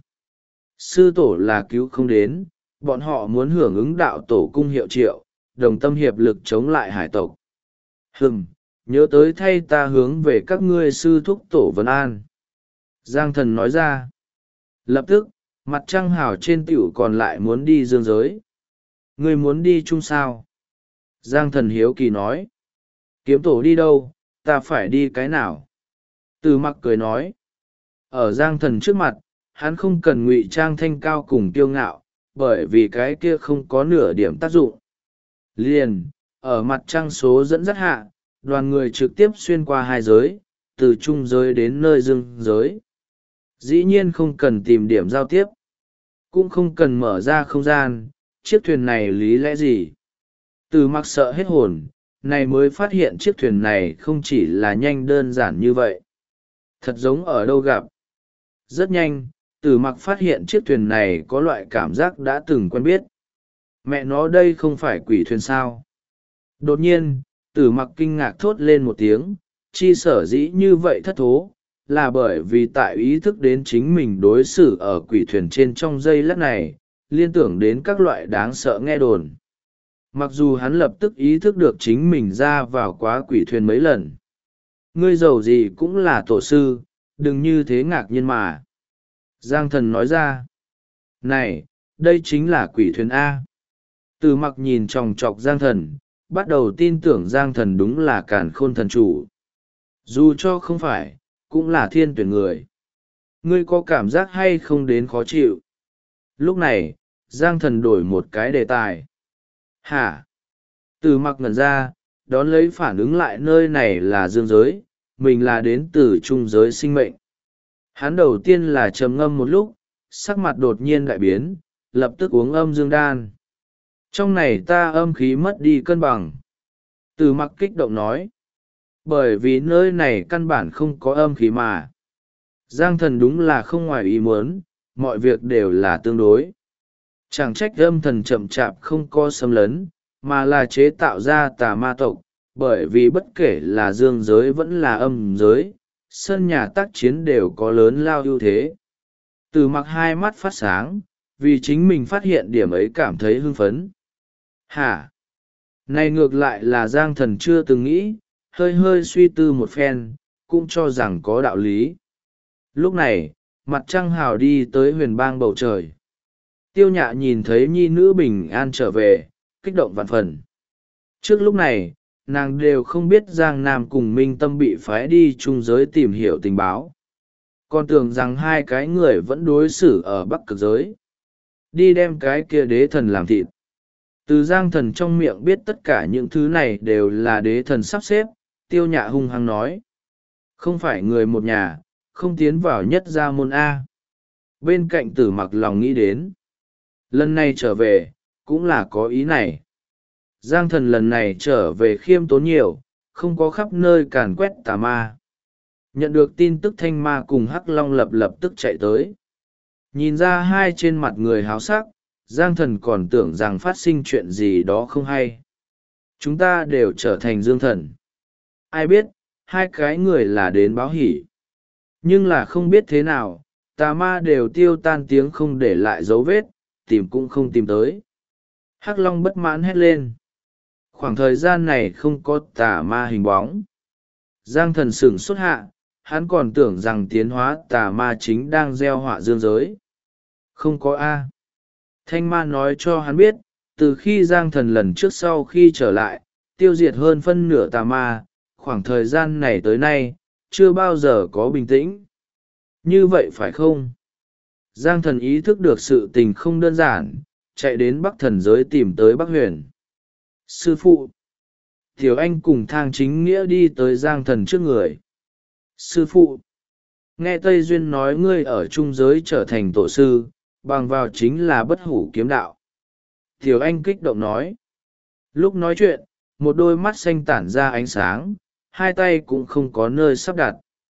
Sư tổ là cứu không đến, bọn họ muốn hưởng ứng đạo tổ cung hiệu triệu, đồng tâm hiệp lực chống lại hải tộc. Nhớ tới thay ta hướng về các ngươi sư thúc tổ Vân An. Giang Thần nói ra. Lập tức, mặt trăng hào trên tiểu còn lại muốn đi dương giới. Ngươi muốn đi chung sao? Giang Thần hiếu kỳ nói. Kiếm tổ đi đâu, ta phải đi cái nào? Từ Mặc cười nói. Ở Giang Thần trước mặt, hắn không cần ngụy trang thanh cao cùng kiêu ngạo, bởi vì cái kia không có nửa điểm tác dụng. Liền, ở mặt trăng số dẫn dắt hạ, đoàn người trực tiếp xuyên qua hai giới, từ trung giới đến nơi dương giới. Dĩ nhiên không cần tìm điểm giao tiếp, cũng không cần mở ra không gian, chiếc thuyền này lý lẽ gì? Từ Mặc sợ hết hồn, này mới phát hiện chiếc thuyền này không chỉ là nhanh đơn giản như vậy. Thật giống ở đâu gặp. Rất nhanh, Từ Mặc phát hiện chiếc thuyền này có loại cảm giác đã từng quen biết. Mẹ nó đây không phải quỷ thuyền sao? Đột nhiên, Từ Mặc kinh ngạc thốt lên một tiếng, chi sở dĩ như vậy thất thố, là bởi vì tại ý thức đến chính mình đối xử ở quỷ thuyền trên trong giây lát này, liên tưởng đến các loại đáng sợ nghe đồn. Mặc dù hắn lập tức ý thức được chính mình ra vào quá quỷ thuyền mấy lần. Ngươi giàu gì cũng là tổ sư, đừng như thế ngạc nhiên mà. Giang Thần nói ra. Này, đây chính là quỷ thuyền A. Từ Mặc nhìn chòng chọc Giang Thần, bắt đầu tin tưởng Giang Thần đúng là càn khôn thần chủ. Dù cho không phải, cũng là thiên tuyển người. Ngươi có cảm giác hay không đến khó chịu? Lúc này, Giang Thần đổi một cái đề tài. Hả? Từ Mặc ngẩn ra, đón lấy phản ứng lại nơi này là dương giới, mình là đến từ trung giới sinh mệnh. Hắn đầu tiên là trầm ngâm một lúc, sắc mặt đột nhiên đại biến, lập tức uống âm dương đan. Trong này ta âm khí mất đi cân bằng. Từ Mặc kích động nói. Bởi vì nơi này căn bản không có âm khí mà. Giang Thần đúng là không ngoài ý muốn, mọi việc đều là tương đối. Chẳng trách âm thần chậm chạp không có xâm lấn, mà là chế tạo ra tà ma tộc, bởi vì bất kể là dương giới vẫn là âm giới, sân nhà tác chiến đều có lớn lao ưu thế. Từ Mặc hai mắt phát sáng, vì chính mình phát hiện điểm ấy cảm thấy hưng phấn. Hả? Này ngược lại là Giang Thần chưa từng nghĩ, hơi hơi suy tư một phen, cũng cho rằng có đạo lý. Lúc này, mặt trăng hào đi tới huyền bang bầu trời. Tiêu Nhạ nhìn thấy nhi nữ bình an trở về, kích động vạn phần. Trước lúc này, nàng đều không biết Giang Nam cùng Minh Tâm bị phái đi trung giới tìm hiểu tình báo. Còn tưởng rằng hai cái người vẫn đối xử ở Bắc Cực giới. Đi đem cái kia đế thần làm thịt. Từ Giang Thần trong miệng biết tất cả những thứ này đều là đế thần sắp xếp, Tiêu Nhạ hung hăng nói. Không phải người một nhà, không tiến vào nhất gia môn A. Bên cạnh Tử Mặc lòng nghĩ đến. Lần này trở về, cũng là có ý này. Giang Thần lần này trở về khiêm tốn nhiều, không có khắp nơi càn quét tà ma. Nhận được tin tức Thanh Ma cùng Hắc Long lập tức chạy tới. Nhìn ra hai trên mặt người háo sắc, Giang Thần còn tưởng rằng phát sinh chuyện gì đó không hay. Chúng ta đều trở thành dương thần. Ai biết, hai cái người là đến báo hỉ. Nhưng là không biết thế nào, tà ma đều tiêu tan tiếng không để lại dấu vết, tìm cũng không tìm tới. Hắc Long bất mãn hét lên. Khoảng thời gian này không có tà ma hình bóng. Giang Thần sửng sốt hạ, hắn còn tưởng rằng tiến hóa tà ma chính đang gieo họa dương giới. Không có A. Thanh Ma nói cho hắn biết, từ khi Giang Thần lần trước sau khi trở lại, tiêu diệt hơn phân nửa tà ma, khoảng thời gian này tới nay, chưa bao giờ có bình tĩnh. Như vậy phải không? Giang Thần ý thức được sự tình không đơn giản, chạy đến Bắc Thần giới tìm tới Bắc Huyền. Sư phụ! Tiểu Anh cùng Thang Chính Nghĩa đi tới Giang Thần trước người. Sư phụ! Nghe Tây Duyên nói ngươi ở trung giới trở thành tổ sư, bằng vào chính là bất hủ kiếm đạo. Tiểu Anh kích động nói. Lúc nói chuyện, một đôi mắt xanh tản ra ánh sáng, hai tay cũng không có nơi sắp đặt.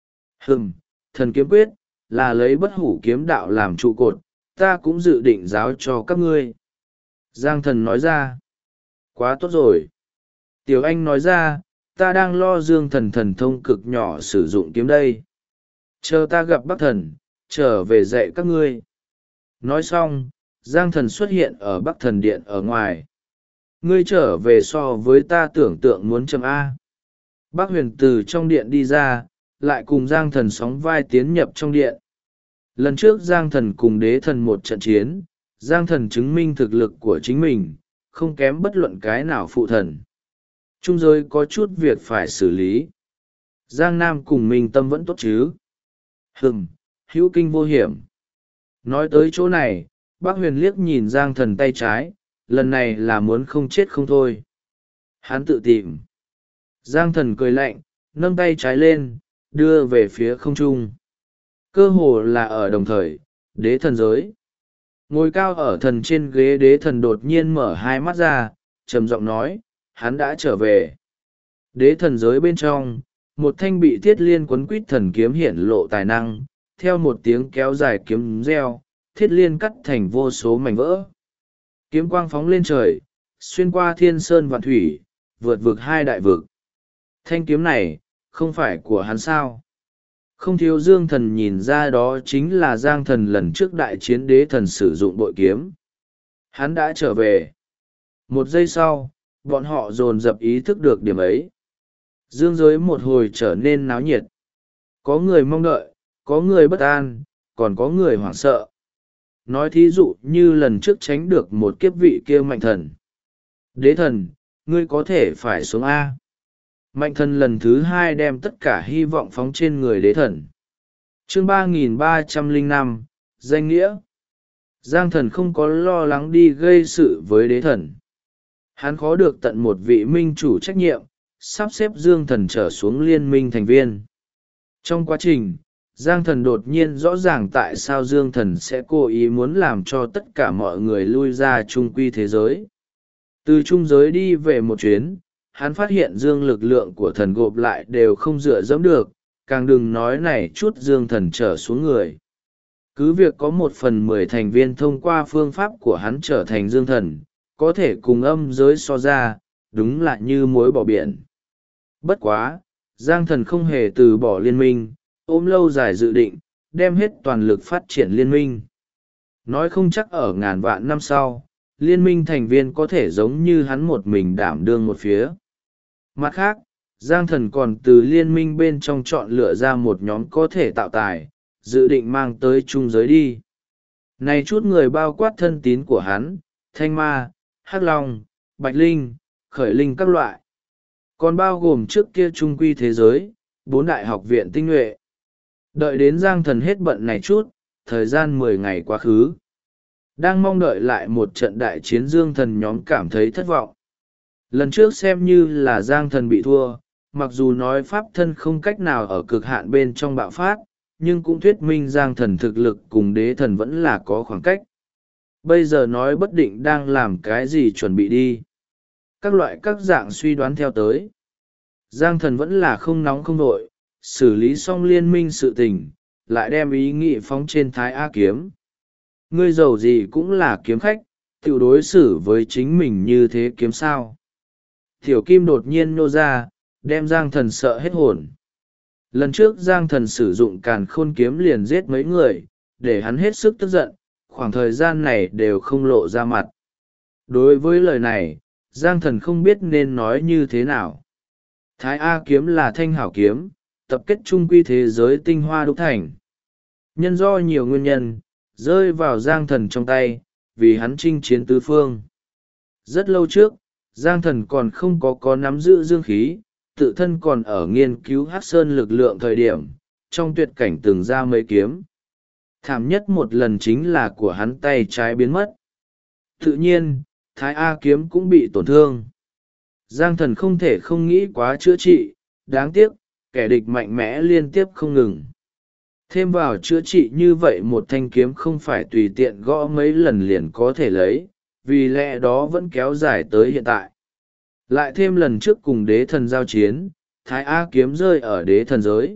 Thần kiếm quyết, là lấy bất hủ kiếm đạo làm trụ cột, ta cũng dự định giáo cho các ngươi. Giang Thần nói ra. Quá tốt rồi. Tiểu Anh nói ra, ta đang lo Dương Thần thần thông cực nhỏ sử dụng kiếm đây. Chờ ta gặp Bắc Thần, trở về dạy các ngươi. Nói xong, Giang Thần xuất hiện ở Bắc Thần Điện ở ngoài. Ngươi trở về so với ta tưởng tượng muốn chấm A. Bác Huyền từ trong điện đi ra, lại cùng Giang Thần sóng vai tiến nhập trong điện. Lần trước Giang Thần cùng đế thần một trận chiến, Giang Thần chứng minh thực lực của chính mình, không kém bất luận cái nào phụ thần. Trung giới có chút việc phải xử lý. Giang Nam cùng Minh Tâm vẫn tốt chứ? Hữu kinh vô hiểm. Nói tới chỗ này, bác Huyền liếc nhìn Giang Thần tay trái, lần này là muốn không chết không thôi. Hắn tự tìm. Giang Thần cười lạnh, nâng tay trái lên, đưa về phía không trung. Cơ hồ là ở đồng thời, đế thần giới. Ngồi cao ở thần trên ghế đế thần đột nhiên mở hai mắt ra, trầm giọng nói, hắn đã trở về. Đế thần giới bên trong, một thanh bị thiết liên quấn quít thần kiếm hiển lộ tài năng, theo một tiếng kéo dài kiếm reo, thiết liên cắt thành vô số mảnh vỡ. Kiếm quang phóng lên trời, xuyên qua thiên sơn vạn thủy, vượt vực hai đại vực. Thanh kiếm này, không phải của hắn sao? Không thiếu dương thần nhìn ra đó chính là giang thần lần trước đại chiến đế thần sử dụng bội kiếm. Hắn đã trở về. Một giây sau, bọn họ dồn dập ý thức được điểm ấy. Dương giới một hồi trở nên náo nhiệt. Có người mong đợi, có người bất an, còn có người hoảng sợ. Nói thí dụ như lần trước tránh được một kiếp vị kia mạnh thần. Đế thần, ngươi có thể phải xuống A. Mạnh thần lần thứ hai đem tất cả hy vọng phóng trên người đế thần. Chương 3305, danh nghĩa. Giang thần không có lo lắng đi gây sự với đế thần. Hắn khó được tận một vị minh chủ trách nhiệm, sắp xếp Dương thần trở xuống liên minh thành viên. Trong quá trình, Giang thần đột nhiên rõ ràng tại sao Dương thần sẽ cố ý muốn làm cho tất cả mọi người lui ra trung quy thế giới. Từ trung giới đi về một chuyến, hắn phát hiện Dương lực lượng của thần gộp lại đều không dựa dẫm được, càng đừng nói này chút Dương thần trở xuống người. Cứ việc có 1/10 thành viên thông qua phương pháp của hắn trở thành Dương thần, có thể cùng âm giới so ra, đúng là như muối bỏ biển. Bất quá, Giang thần không hề từ bỏ liên minh, ôm lâu dài dự định, đem hết toàn lực phát triển liên minh. Nói không chắc ở ngàn vạn năm sau, liên minh thành viên có thể giống như hắn một mình đảm đương một phía. Mặt khác, Giang thần còn từ liên minh bên trong chọn lựa ra một nhóm có thể tạo tài, dự định mang tới trung giới đi. Này chút người bao quát thân tín của hắn, Thanh Ma, Hắc Long, Bạch Linh, Khởi Linh các loại. Còn bao gồm trước kia trung quy thế giới, 4 đại học viện tinh nhuệ. Đợi đến Giang thần hết bận này chút, thời gian 10 ngày quá khứ. Đang mong đợi lại một trận đại chiến Dương thần nhóm cảm thấy thất vọng. Lần trước xem như là Giang thần bị thua, mặc dù nói pháp thân không cách nào ở cực hạn bên trong bạo phát, nhưng cũng thuyết minh Giang thần thực lực cùng đế thần vẫn là có khoảng cách. Bây giờ nói bất định đang làm cái gì chuẩn bị đi. Các loại các dạng suy đoán theo tới. Giang thần vẫn là không nóng không nội, xử lý xong liên minh sự tình, lại đem ý nghị phóng trên Thái A kiếm. Ngươi giàu gì cũng là kiếm khách, tự đối xử với chính mình như thế kiếm sao. Tiểu Kim đột nhiên nô ra, đem Giang thần sợ hết hồn. Lần trước Giang thần sử dụng càn khôn kiếm liền giết mấy người, để hắn hết sức tức giận, khoảng thời gian này đều không lộ ra mặt. Đối với lời này, Giang thần không biết nên nói như thế nào. Thái A kiếm là thanh hảo kiếm, tập kết trung quy thế giới tinh hoa đúc thành. Nhân do nhiều nguyên nhân, rơi vào Giang thần trong tay, vì hắn chinh chiến tứ phương. Rất lâu trước, Giang thần còn không có nắm giữ dương khí, tự thân còn ở nghiên cứu Hắc Sơn lực lượng thời điểm, trong tuyệt cảnh từng ra mấy kiếm. Thảm nhất một lần chính là của hắn tay trái biến mất. Tự nhiên, Thái A kiếm cũng bị tổn thương. Giang thần không thể không nghĩ quá chữa trị, đáng tiếc, kẻ địch mạnh mẽ liên tiếp không ngừng. Thêm vào chữa trị như vậy một thanh kiếm không phải tùy tiện gõ mấy lần liền có thể lấy, vì lẽ đó vẫn kéo dài tới hiện tại. Lại thêm lần trước cùng đế thần giao chiến, Thái A kiếm rơi ở đế thần giới.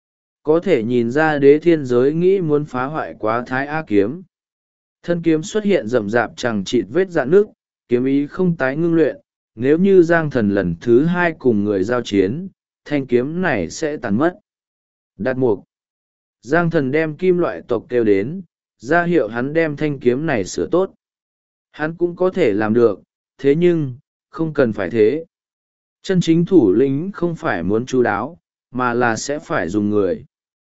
Có thể nhìn ra đế thiên giới nghĩ muốn phá hoại quá Thái A kiếm. Thân kiếm xuất hiện rậm rạp chẳng chịt vết rạn nước, kiếm ý không tái ngưng luyện. Nếu như Giang thần lần thứ 2 cùng người giao chiến, thanh kiếm này sẽ tàn mất. Đạt mục. Giang thần đem kim loại tộc kêu đến, ra hiệu hắn đem thanh kiếm này sửa tốt. Hắn cũng có thể làm được, thế nhưng, không cần phải thế. Chân chính thủ lĩnh không phải muốn chu đáo, mà là sẽ phải dùng người.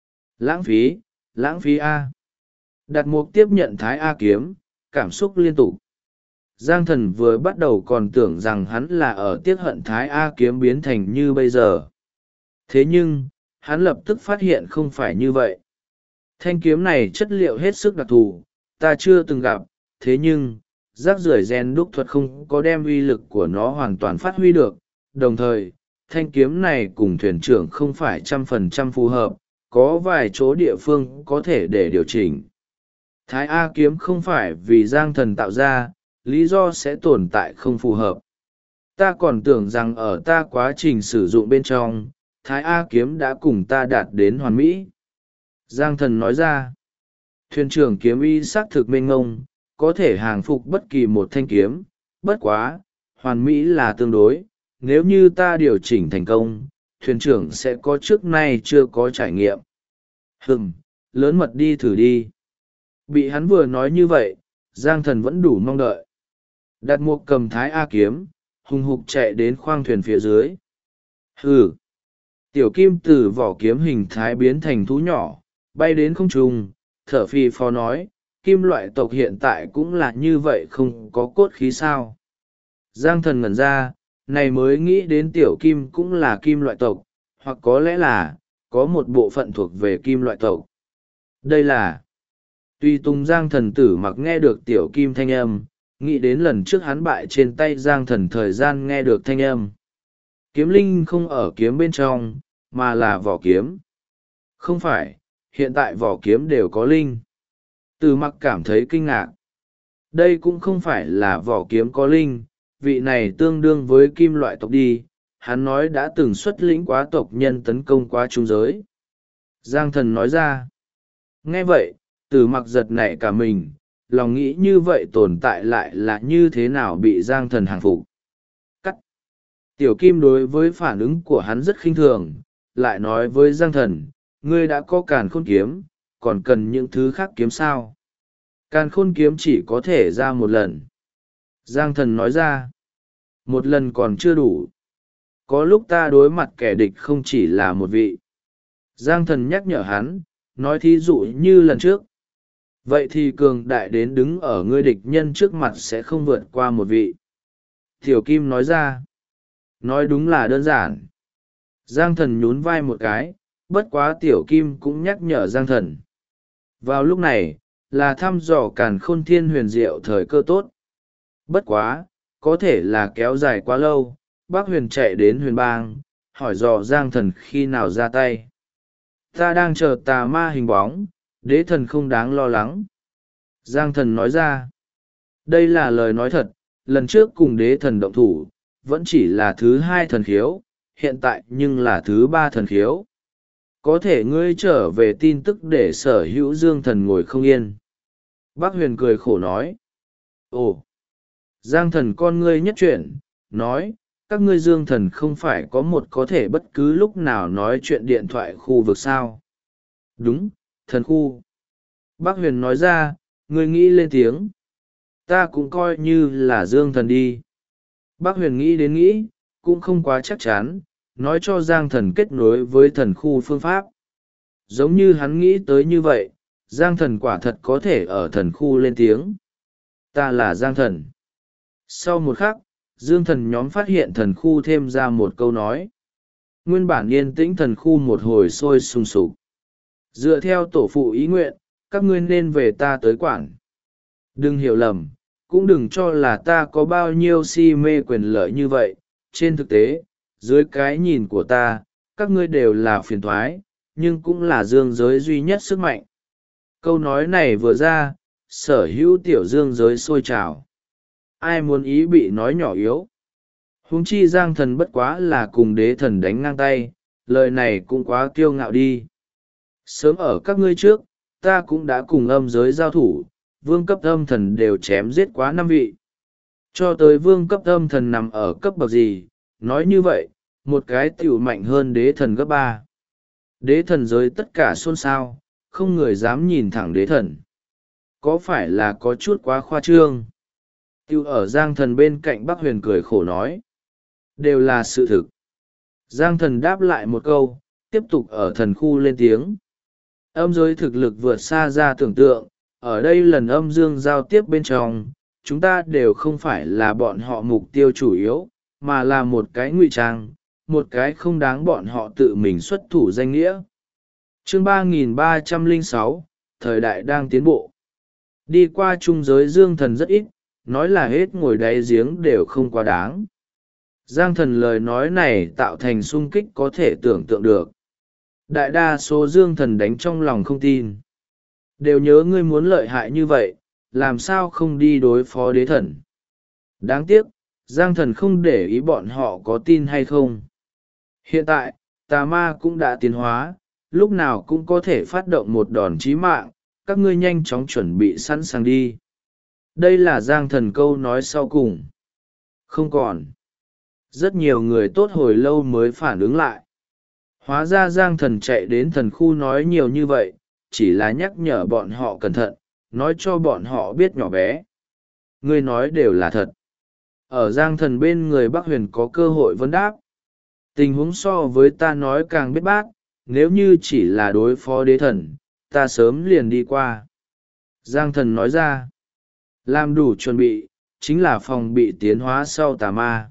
Lãng phí A. Đạt mục tiếp nhận Thái A kiếm, cảm xúc liên tục. Giang thần vừa bắt đầu còn tưởng rằng hắn là ở tiếc hận Thái A kiếm biến thành như bây giờ. Thế nhưng, hắn lập tức phát hiện không phải như vậy. Thanh kiếm này chất liệu hết sức đặc thù, ta chưa từng gặp, thế nhưng, rác rưởi gen đúc thuật không có đem uy lực của nó hoàn toàn phát huy được. Đồng thời, thanh kiếm này cùng thuyền trưởng không phải 100% phù hợp, có vài chỗ địa phương có thể để điều chỉnh. Thái A kiếm không phải vì Giang thần tạo ra, lý do sẽ tồn tại không phù hợp. Ta còn tưởng rằng ở ta quá trình sử dụng bên trong, Thái A kiếm đã cùng ta đạt đến hoàn mỹ. Giang thần nói ra, thuyền trưởng kiếm y xác thực mênh ngông, có thể hàng phục bất kỳ một thanh kiếm, bất quá, hoàn mỹ là tương đối, nếu như ta điều chỉnh thành công, thuyền trưởng sẽ có trước nay chưa có trải nghiệm. Lớn mật đi thử đi. Bị hắn vừa nói như vậy, Giang Thần vẫn đủ mong đợi. Đặt một cầm thái A kiếm, hùng hục chạy đến khoang thuyền phía dưới. Hừ. Tiểu kim từ vỏ kiếm hình thái biến thành thú nhỏ, bay đến không trung, thở phì phò nói, kim loại tộc hiện tại cũng là như vậy, không có cốt khí sao. Giang Thần ngẩn ra, này mới nghĩ đến tiểu kim cũng là kim loại tộc, hoặc có lẽ là, có một bộ phận thuộc về kim loại tộc. Đây là... Tuy Tùng Giang Thần tử mặc nghe được tiểu kim thanh âm, nghĩ đến lần trước hắn bại trên tay Giang Thần thời gian nghe được thanh âm. Kiếm linh không ở kiếm bên trong, mà là vỏ kiếm. Không phải, hiện tại vỏ kiếm đều có linh. Tử mặc cảm thấy kinh ngạc. Đây cũng không phải là vỏ kiếm có linh, vị này tương đương với kim loại tộc đi, hắn nói đã từng xuất lĩnh quá tộc nhân tấn công qua trung giới. Giang Thần nói ra. Nghe vậy, Tử mặc giật nảy cả mình, lòng nghĩ như vậy tồn tại lại là như thế nào bị Giang Thần hàng phục. Cắt. Tiểu Kim đối với phản ứng của hắn rất khinh thường, lại nói với Giang Thần, ngươi đã có càn khôn kiếm, còn cần những thứ khác kiếm sao? Càn khôn kiếm chỉ có thể ra một lần. Giang Thần nói ra, một lần còn chưa đủ. Có lúc ta đối mặt kẻ địch không chỉ là một vị. Giang Thần nhắc nhở hắn, nói thí dụ như lần trước. Vậy thì cường đại đến đứng ở ngươi địch nhân trước mặt sẽ không vượt qua một vị. Tiểu Kim nói ra, nói đúng là đơn giản. Giang Thần nhún vai một cái, bất quá Tiểu Kim cũng nhắc nhở Giang Thần. Vào lúc này, là thăm dò càn khôn thiên huyền diệu thời cơ tốt. Bất quá, có thể là kéo dài quá lâu, bác huyền chạy đến huyền bang, hỏi dò Giang Thần khi nào ra tay. Ta đang chờ tà ma hình bóng, đế thần không đáng lo lắng. Giang Thần nói ra, đây là lời nói thật, lần trước cùng đế thần động thủ, vẫn chỉ là thứ hai thần khiếu, hiện tại nhưng là thứ ba thần khiếu. Có thể ngươi trở về tin tức để sở hữu Dương Thần ngồi không yên. Bác huyền cười khổ nói, ồ. Giang Thần con ngươi nhất chuyển, nói, các ngươi Dương Thần không phải có một có thể bất cứ lúc nào nói chuyện điện thoại khu vực sao. Đúng, thần khu. Bác huyền nói ra, ngươi nghĩ lên tiếng. Ta cũng coi như là Dương Thần đi. Bác huyền nghĩ đến nghĩ, cũng không quá chắc chắn, nói cho Giang Thần kết nối với thần khu phương pháp. Giống như hắn nghĩ tới như vậy, Giang Thần quả thật có thể ở thần khu lên tiếng. Ta là Giang Thần. Sau một khắc, Dương Thần nhóm phát hiện thần khu thêm ra một câu nói. Nguyên bản yên tĩnh thần khu một hồi sôi sùng sục. Dựa theo tổ phụ ý nguyện, các ngươi nên về ta tới quản. Đừng hiểu lầm, cũng đừng cho là ta có bao nhiêu si mê quyền lợi như vậy. Trên thực tế, dưới cái nhìn của ta, các ngươi đều là phiền thoái, nhưng cũng là dương giới duy nhất sức mạnh. Câu nói này vừa ra, sở hữu tiểu dương giới sôi trào. Ai muốn ý bị nói nhỏ yếu. Huống chi Giang Thần bất quá là cùng đế thần đánh ngang tay, lời này cũng quá kiêu ngạo đi. Sớm ở các ngươi trước, ta cũng đã cùng âm giới giao thủ, vương cấp âm thần đều chém giết quá 5 vị. Cho tới vương cấp âm thần nằm ở cấp bậc gì, nói như vậy, một cái tiểu mạnh hơn đế thần gấp 3. Đế thần giới tất cả xôn xao, không người dám nhìn thẳng đế thần. Có phải là có chút quá khoa trương? Tiêu ở Giang Thần bên cạnh Bắc Huyền cười khổ nói. Đều là sự thực. Giang Thần đáp lại một câu, tiếp tục ở thần khu lên tiếng. Âm giới thực lực vượt xa ra tưởng tượng, ở đây lần âm dương giao tiếp bên trong, chúng ta đều không phải là bọn họ mục tiêu chủ yếu, mà là một cái ngụy trang, một cái không đáng bọn họ tự mình xuất thủ danh nghĩa. Chương 3306, thời đại đang tiến bộ. Đi qua trung giới Dương Thần rất ít, nói là hết ngồi đáy giếng đều không quá đáng. Giang Thần lời nói này tạo thành sung kích có thể tưởng tượng được. Đại đa số Dương Thần đánh trong lòng không tin. Đều nhớ ngươi muốn lợi hại như vậy, làm sao không đi đối phó đế thần. Đáng tiếc, Giang Thần không để ý bọn họ có tin hay không. Hiện tại, tà ma cũng đã tiến hóa, lúc nào cũng có thể phát động một đòn chí mạng, các ngươi nhanh chóng chuẩn bị sẵn sàng đi. Đây là Giang Thần câu nói sau cùng. Không còn. Rất nhiều người tốt hồi lâu mới phản ứng lại. Hóa ra Giang Thần chạy đến thần khu nói nhiều như vậy, chỉ là nhắc nhở bọn họ cẩn thận, nói cho bọn họ biết nhỏ bé. Ngươi nói đều là thật. Ở Giang Thần bên người Bắc Huyền có cơ hội vấn đáp. Tình huống so với ta nói càng biết bát, nếu như chỉ là đối phó đế thần, ta sớm liền đi qua. Giang Thần nói ra, làm đủ chuẩn bị, chính là phòng bị tiến hóa sau tà ma.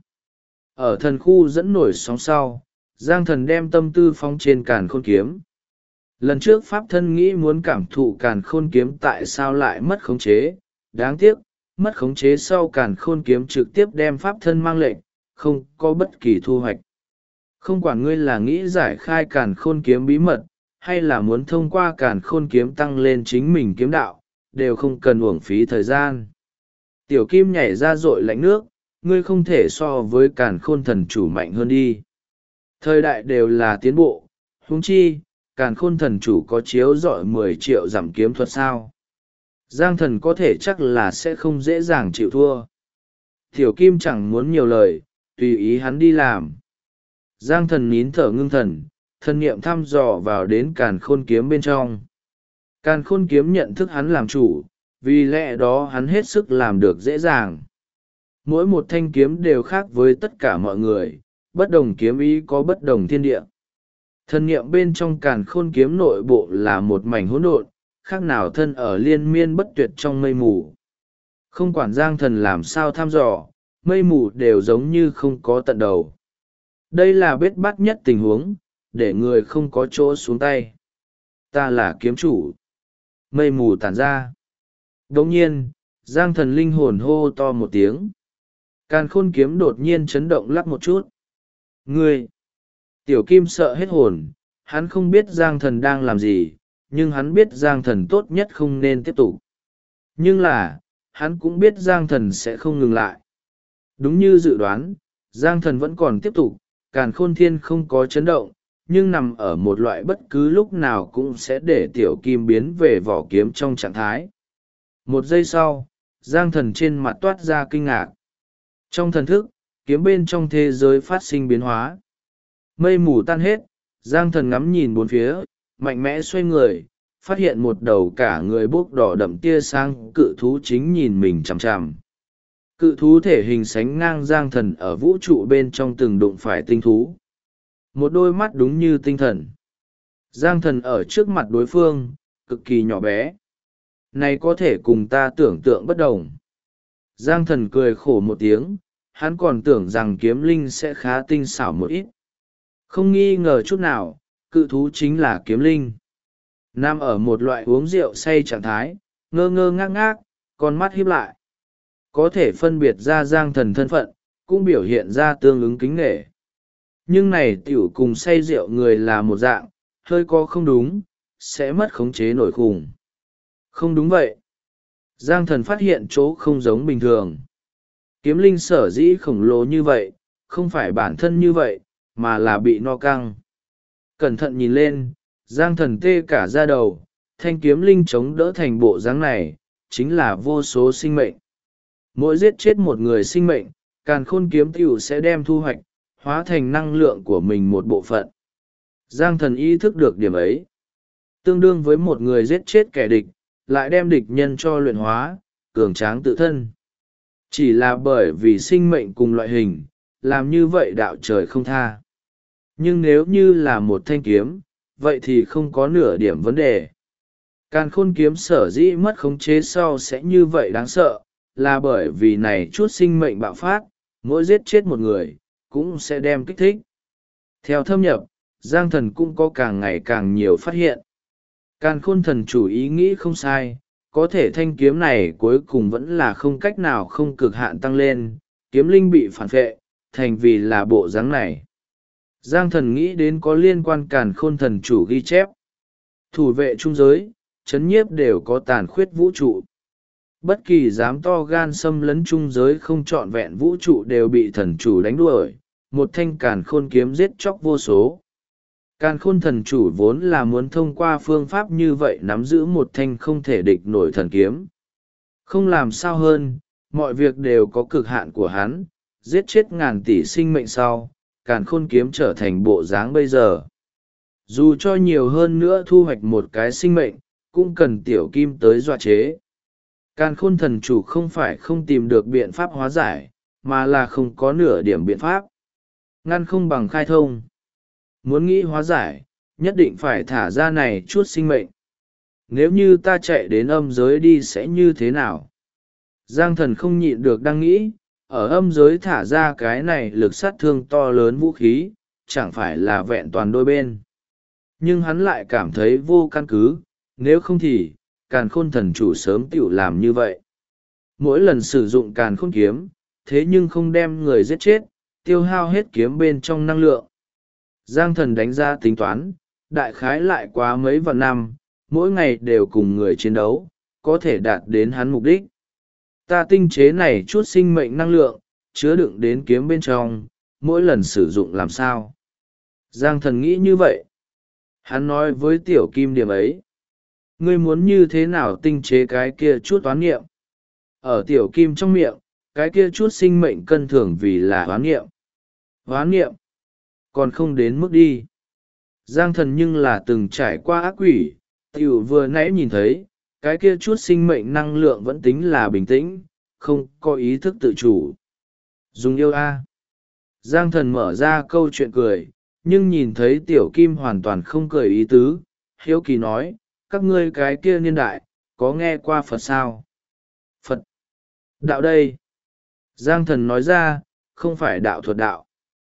Ở thần khu dẫn nổi sóng sau, Giang Thần đem tâm tư phóng trên càn khôn kiếm. Lần trước Pháp Thân nghĩ muốn cảm thụ càn khôn kiếm tại sao lại mất khống chế, đáng tiếc, mất khống chế sau càn khôn kiếm trực tiếp đem Pháp Thân mang lệnh, không có bất kỳ thu hoạch. Không quản ngươi là nghĩ giải khai càn khôn kiếm bí mật, hay là muốn thông qua càn khôn kiếm tăng lên chính mình kiếm đạo, đều không cần uổng phí thời gian. Tiểu Kim nhảy ra dội lạnh nước, ngươi không thể so với càn khôn thần chủ mạnh hơn đi. Thời đại đều là tiến bộ, huống chi, càn khôn thần chủ có chiếu rọi 10 triệu giảm kiếm thuật sao. Giang Thần có thể chắc là sẽ không dễ dàng chịu thua. Tiểu Kim chẳng muốn nhiều lời, tùy ý hắn đi làm. Giang Thần nín thở ngưng thần, thần niệm thăm dò vào đến càn khôn kiếm bên trong. Càn khôn kiếm nhận thức hắn làm chủ, vì lẽ đó hắn hết sức làm được dễ dàng. Mỗi một thanh kiếm đều khác với tất cả mọi người, bất đồng kiếm ý có bất đồng thiên địa. Thần niệm bên trong càn khôn kiếm nội bộ là một mảnh hỗn độn, khác nào thân ở liên miên bất tuyệt trong mây mù. Không quản Giang Thần làm sao thăm dò, mây mù đều giống như không có tận đầu. Đây là bết bát nhất tình huống, để người không có chỗ xuống tay. Ta là kiếm chủ. Mây mù tản ra. Đồng nhiên, Giang Thần linh hồn hô to một tiếng. Càn khôn kiếm đột nhiên chấn động lắc một chút. Ngươi! Tiểu Kim sợ hết hồn, hắn không biết Giang Thần đang làm gì, nhưng hắn biết Giang Thần tốt nhất không nên tiếp tục. Nhưng là, hắn cũng biết Giang Thần sẽ không ngừng lại. Đúng như dự đoán, Giang Thần vẫn còn tiếp tục, càn khôn thiên không có chấn động, nhưng nằm ở một loại bất cứ lúc nào cũng sẽ để Tiểu Kim biến về vỏ kiếm trong trạng thái. Một giây sau, Giang Thần trên mặt toát ra kinh ngạc. Trong thần thức, kiếm bên trong thế giới phát sinh biến hóa. Mây mù tan hết, Giang Thần ngắm nhìn bốn phía, mạnh mẽ xoay người, phát hiện một đầu cả người bốc đỏ đậm tia sáng cự thú chính nhìn mình chằm chằm. Cự thú thể hình sánh ngang Giang Thần ở vũ trụ bên trong từng đụng phải tinh thú. Một đôi mắt đúng như tinh thần. Giang Thần ở trước mặt đối phương, cực kỳ nhỏ bé. Này có thể cùng ta tưởng tượng bất đồng. Giang Thần cười khổ một tiếng, hắn còn tưởng rằng kiếm linh sẽ khá tinh xảo một ít. Không nghi ngờ chút nào, cự thú chính là kiếm linh. Nằm ở một loại uống rượu say trạng thái, ngơ ngơ ngác ngác, con mắt híp lại. Có thể phân biệt ra Giang Thần thân phận, cũng biểu hiện ra tương ứng kính nể. Nhưng này tiểu cùng say rượu người là một dạng, hơi có không đúng, sẽ mất khống chế nổi khủng. Không đúng vậy. Giang Thần phát hiện chỗ không giống bình thường. Kiếm linh sở dĩ khổng lồ như vậy, không phải bản thân như vậy, mà là bị no căng. Cẩn thận nhìn lên, Giang Thần tê cả da đầu, thanh kiếm linh chống đỡ thành bộ dáng này, chính là vô số sinh mệnh. Mỗi giết chết một người sinh mệnh, càn khôn kiếm tiểu sẽ đem thu hoạch, hóa thành năng lượng của mình một bộ phận. Giang Thần ý thức được điểm ấy. Tương đương với một người giết chết kẻ địch, lại đem địch nhân cho luyện hóa, cường tráng tự thân. Chỉ là bởi vì sinh mệnh cùng loại hình, làm như vậy đạo trời không tha. Nhưng nếu như là một thanh kiếm, vậy thì không có nửa điểm vấn đề. Càn khôn kiếm sở dĩ mất khống chế sau sẽ như vậy đáng sợ, là bởi vì này chút sinh mệnh bạo phát, mỗi giết chết một người, cũng sẽ đem kích thích. Theo thâm nhập, Giang Thần cũng có càng ngày càng nhiều phát hiện. Càn khôn thần chủ ý nghĩ không sai, có thể thanh kiếm này cuối cùng vẫn là không cách nào không cực hạn tăng lên, kiếm linh bị phản phệ, thành vì là bộ dáng này. Giang Thần nghĩ đến có liên quan càn khôn thần chủ ghi chép. Thủ vệ trung giới, chấn nhiếp đều có tàn khuyết vũ trụ. Bất kỳ dám to gan xâm lấn trung giới không trọn vẹn vũ trụ đều bị thần chủ đánh đuổi, một thanh càn khôn kiếm giết chóc vô số. Càn khôn thần chủ vốn là muốn thông qua phương pháp như vậy nắm giữ một thanh không thể địch nổi thần kiếm. Không làm sao hơn, mọi việc đều có cực hạn của hắn, giết chết ngàn tỷ sinh mệnh sau, càn khôn kiếm trở thành bộ dáng bây giờ. dù cho nhiều hơn nữa thu hoạch một cái sinh mệnh cũng cần tiểu kim tới dọa chế. Càn khôn thần chủ không phải không tìm được biện pháp hóa giải, mà là không có nửa điểm biện pháp. Ngăn không bằng khai thông. Muốn nghĩ hóa giải, nhất định phải thả ra này chút sinh mệnh. Nếu như ta chạy đến âm giới đi sẽ như thế nào? Giang thần không nhịn được đang nghĩ, ở âm giới thả ra cái này lực sát thương to lớn vũ khí, chẳng phải là vẹn toàn đôi bên. Nhưng hắn lại cảm thấy vô căn cứ, nếu không thì, càn khôn thần chủ sớm tựu làm như vậy. Mỗi lần sử dụng càn khôn kiếm, thế nhưng không đem người giết chết, tiêu hao hết kiếm bên trong năng lượng. Giang thần đánh ra tính toán, đại khái lại quá mấy vạn năm, mỗi ngày đều cùng người chiến đấu, có thể đạt đến hắn mục đích. Ta tinh chế này chút sinh mệnh năng lượng, chứa đựng đến kiếm bên trong, mỗi lần sử dụng làm sao? Giang thần nghĩ như vậy. Hắn nói với tiểu kim điểm ấy. Ngươi muốn như thế nào tinh chế cái kia chút toán nghiệm? Ở tiểu kim trong miệng, cái kia chút sinh mệnh cân thường vì là hoán nghiệm. Hoán nghiệm? Còn không đến mức đi. Giang thần nhưng là từng trải qua ác quỷ, tiểu vừa nãy nhìn thấy, cái kia chút sinh mệnh năng lượng vẫn tính là bình tĩnh, không có ý thức tự chủ. Dùng yêu a. Giang thần mở ra câu chuyện cười, nhưng nhìn thấy tiểu kim hoàn toàn không cười ý tứ, hiếu kỳ nói, các ngươi cái kia niên đại, có nghe qua Phật sao? Phật! Đạo đây! Giang thần nói ra, không phải đạo thuật đạo.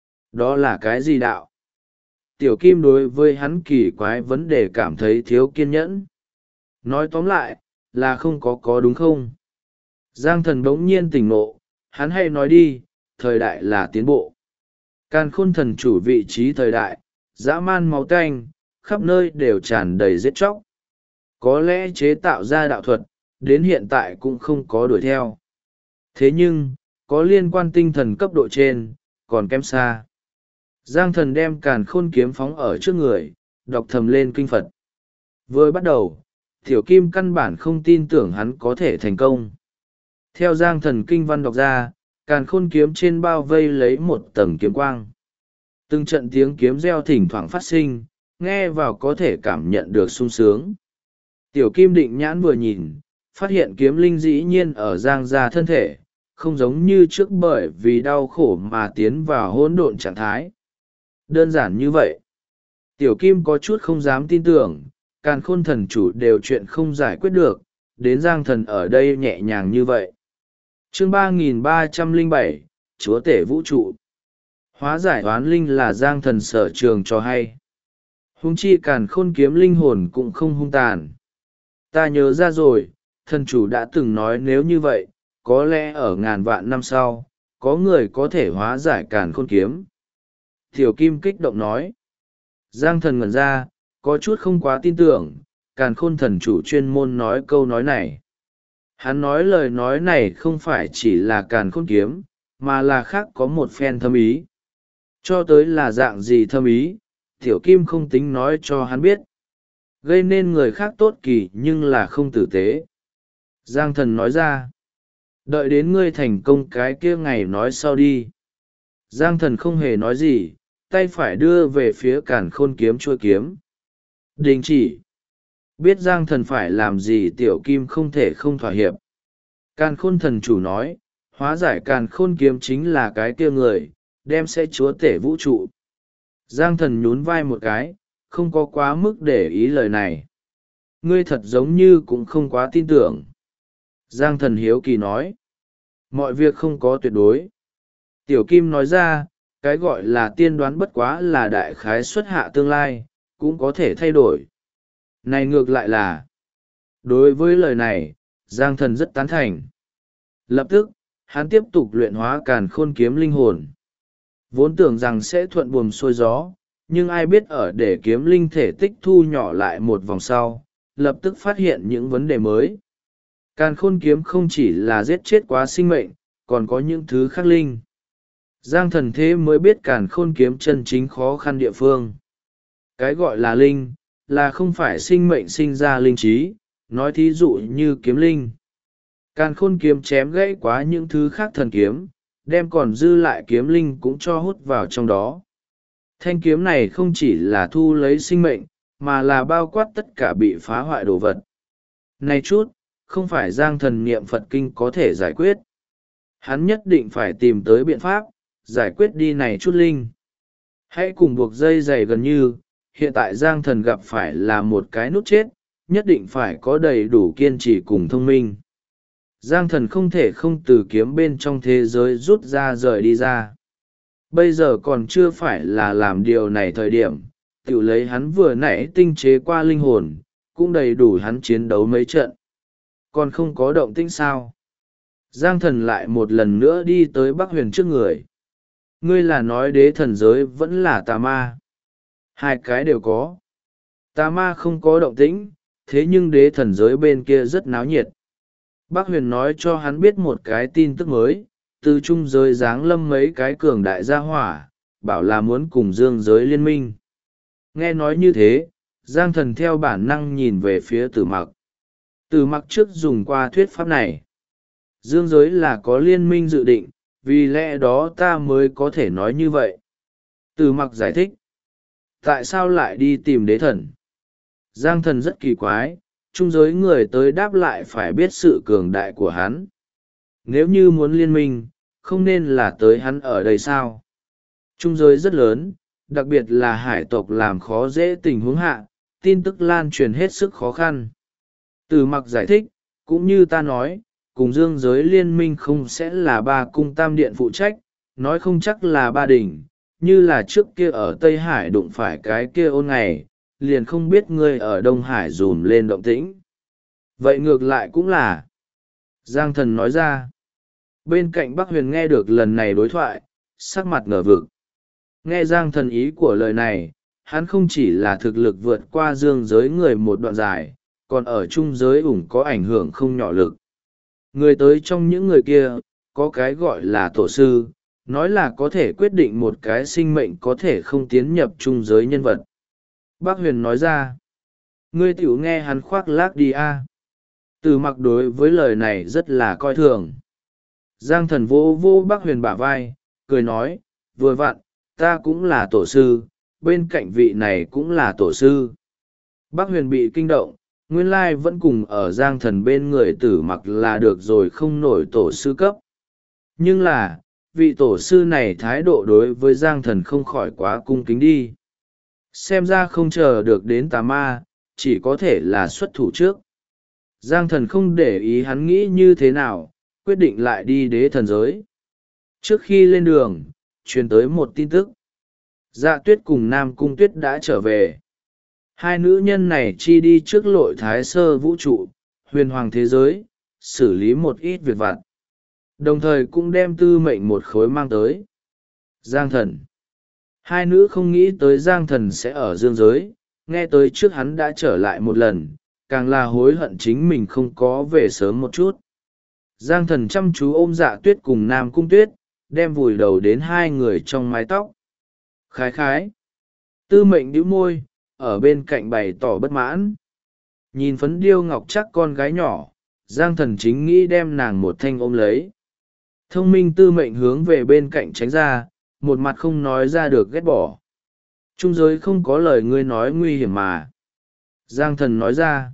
Đó là cái gì đạo? Tiểu kim đối với hắn kỳ quái vấn đề cảm thấy thiếu kiên nhẫn. Nói tóm lại, là không có đúng không? Giang thần bỗng nhiên tỉnh ngộ, hắn hay nói đi, thời đại là tiến bộ. Càn khôn thần chủ vị trí thời đại, dã man máu tanh, khắp nơi đều tràn đầy giết chóc. Có lẽ chế tạo ra đạo thuật, đến hiện tại cũng không có đuổi theo. Thế nhưng, có liên quan tinh thần cấp độ trên, còn kém xa. Giang thần đem càn khôn kiếm phóng ở trước người, đọc thầm lên kinh Phật. Vừa bắt đầu, tiểu kim căn bản không tin tưởng hắn có thể thành công. Theo Giang thần kinh văn đọc ra, càn khôn kiếm trên bao vây lấy một tầng kiếm quang. Từng trận tiếng kiếm reo thỉnh thoảng phát sinh, nghe vào có thể cảm nhận được sung sướng. Tiểu kim định nhãn vừa nhìn, phát hiện kiếm linh dĩ nhiên ở Giang gia thân thể, không giống như trước bởi vì đau khổ mà tiến vào hỗn độn trạng thái. Đơn giản như vậy. Tiểu kim có chút không dám tin tưởng, càn khôn thần chủ đều chuyện không giải quyết được, đến Giang thần ở đây nhẹ nhàng như vậy. Chương 3307, Chúa tể vũ trụ. Hóa giải oán linh là Giang thần sở trường cho hay. Hung chi càn khôn kiếm linh hồn cũng không hung tàn. Ta nhớ ra rồi, thần chủ đã từng nói nếu như vậy, có lẽ ở ngàn vạn năm sau, có người có thể hóa giải càn khôn kiếm. Tiểu Kim kích động nói. Giang thần ngẩn ra, có chút không quá tin tưởng, càn khôn thần chủ chuyên môn nói câu nói này. Hắn nói lời nói này không phải chỉ là càn khôn kiếm, mà là khác có một phen thâm ý. Cho tới là dạng gì thâm ý, Tiểu Kim không tính nói cho hắn biết. Gây nên người khác tốt kỳ nhưng là không tử tế. Giang thần nói ra. Đợi đến ngươi thành công cái kia ngày nói sau đi. Giang thần không hề nói gì, tay phải đưa về phía càn khôn kiếm chuôi kiếm. Đình chỉ. Biết Giang thần phải làm gì Tiểu Kim không thể không thỏa hiệp. Càn khôn thần chủ nói, hóa giải càn khôn kiếm chính là cái kia người, đem sẽ chúa tể vũ trụ. Giang thần nhún vai một cái, không có quá mức để ý lời này. Ngươi thật giống như cũng không quá tin tưởng. Giang thần hiếu kỳ nói. Mọi việc không có tuyệt đối. Tiểu Kim nói ra, cái gọi là tiên đoán bất quá là đại khái xuất hạ tương lai, cũng có thể thay đổi. Này ngược lại là. Đối với lời này, Giang thần rất tán thành. Lập tức, hắn tiếp tục luyện hóa càn khôn kiếm linh hồn. Vốn tưởng rằng sẽ thuận buồm xuôi gió, nhưng ai biết ở để kiếm linh thể tích thu nhỏ lại một vòng sau, lập tức phát hiện những vấn đề mới. Càn khôn kiếm không chỉ là giết chết quá sinh mệnh, còn có những thứ khác linh. Giang thần thế mới biết càn khôn kiếm chân chính khó khăn địa phương. Cái gọi là linh, là không phải sinh mệnh sinh ra linh trí, nói thí dụ như kiếm linh. Càn khôn kiếm chém gãy quá những thứ khác thần kiếm, đem còn dư lại kiếm linh cũng cho hút vào trong đó. Thanh kiếm này không chỉ là thu lấy sinh mệnh, mà là bao quát tất cả bị phá hoại đồ vật. Này chút, không phải Giang Thần niệm Phật kinh có thể giải quyết. Hắn nhất định phải tìm tới biện pháp, giải quyết đi này chút linh. Hãy cùng buộc dây dày gần như, hiện tại Giang Thần gặp phải là một cái nút chết, nhất định phải có đầy đủ kiên trì cùng thông minh. Giang Thần không thể không từ kiếm bên trong thế giới rút ra rời đi ra. Bây giờ còn chưa phải là làm điều này thời điểm, tự lấy hắn vừa nãy tinh chế qua linh hồn, cũng đầy đủ hắn chiến đấu mấy trận. Còn không có động tĩnh sao? Giang Thần lại một lần nữa đi tới Bắc Huyền trước người. Ngươi là nói đế thần giới vẫn là tà ma? Hai cái đều có. Tà ma không có động tĩnh, thế nhưng đế thần giới bên kia rất náo nhiệt. Bắc Huyền nói cho hắn biết một cái tin tức mới, từ trung giới giáng lâm mấy cái cường đại gia hỏa, bảo là muốn cùng dương giới liên minh. Nghe nói như thế, Giang Thần theo bản năng nhìn về phía Tử Mặc. Tử Mặc trước dùng qua thuyết pháp này. Dương giới là có liên minh dự định, vì lẽ đó ta mới có thể nói như vậy. Tử Mặc giải thích. Tại sao lại đi tìm đế thần? Giang Thần rất kỳ quái, trung giới người tới đáp lại phải biết sự cường đại của hắn. Nếu như muốn liên minh, không nên là tới hắn ở đây sao? Trung giới rất lớn, đặc biệt là hải tộc làm khó dễ tình huống hạ, tin tức lan truyền hết sức khó khăn. Từ Mặc giải thích, cũng như ta nói, cùng dương giới liên minh không sẽ là ba cung tam điện phụ trách, nói không chắc là ba đỉnh, như là trước kia ở Tây Hải đụng phải cái kia ôn ngày, liền không biết ngươi ở Đông Hải dùm lên động tĩnh. Vậy ngược lại cũng là. Giang Thần nói ra. Bên cạnh Bắc Huyền nghe được lần này đối thoại, sắc mặt ngờ vực. Nghe Giang Thần ý của lời này, hắn không chỉ là thực lực vượt qua dương giới người một đoạn dài, còn ở trung giới ủng có ảnh hưởng không nhỏ lực. Người tới trong những người kia, có cái gọi là tổ sư, nói là có thể quyết định một cái sinh mệnh có thể không tiến nhập trung giới nhân vật. Bác Huyền nói ra, ngươi tiểu nghe hắn khoác lác đi a. Từ Mặc đối với lời này rất là coi thường. Giang Thần vô vô Bác Huyền bả vai, cười nói, vừa vặn, ta cũng là tổ sư, bên cạnh vị này cũng là tổ sư. Bác Huyền bị kinh động, nguyên lai vẫn cùng ở Giang Thần bên người Tử Mặc là được rồi không nổi tổ sư cấp. Nhưng là, vị tổ sư này thái độ đối với Giang Thần không khỏi quá cung kính đi. Xem ra không chờ được đến tà ma, chỉ có thể là xuất thủ trước. Giang Thần không để ý hắn nghĩ như thế nào, quyết định lại đi đế thần giới. Trước khi lên đường, truyền tới một tin tức. Dạ Tuyết cùng Nam Cung Tuyết đã trở về. Hai nữ nhân này chi đi trước lội thái sơ vũ trụ, huyền hoàng thế giới, xử lý một ít việc vặt. Đồng thời cũng đem tư mệnh một khối mang tới. Giang Thần. Hai nữ không nghĩ tới Giang Thần sẽ ở dương giới, nghe tới trước hắn đã trở lại một lần, càng là hối hận chính mình không có về sớm một chút. Giang Thần chăm chú ôm Dạ Tuyết cùng Nam Cung Tuyết, đem vùi đầu đến hai người trong mái tóc. Khái khái. Tư mệnh nhíu môi, ở bên cạnh bày tỏ bất mãn. Nhìn phấn điêu ngọc chắc con gái nhỏ, Giang Thần chính nghĩ đem nàng một thanh ôm lấy. Thông minh tư mệnh hướng về bên cạnh tránh ra, một mặt không nói ra được ghét bỏ. Trung giới không có lời ngươi nói nguy hiểm mà. Giang Thần nói ra.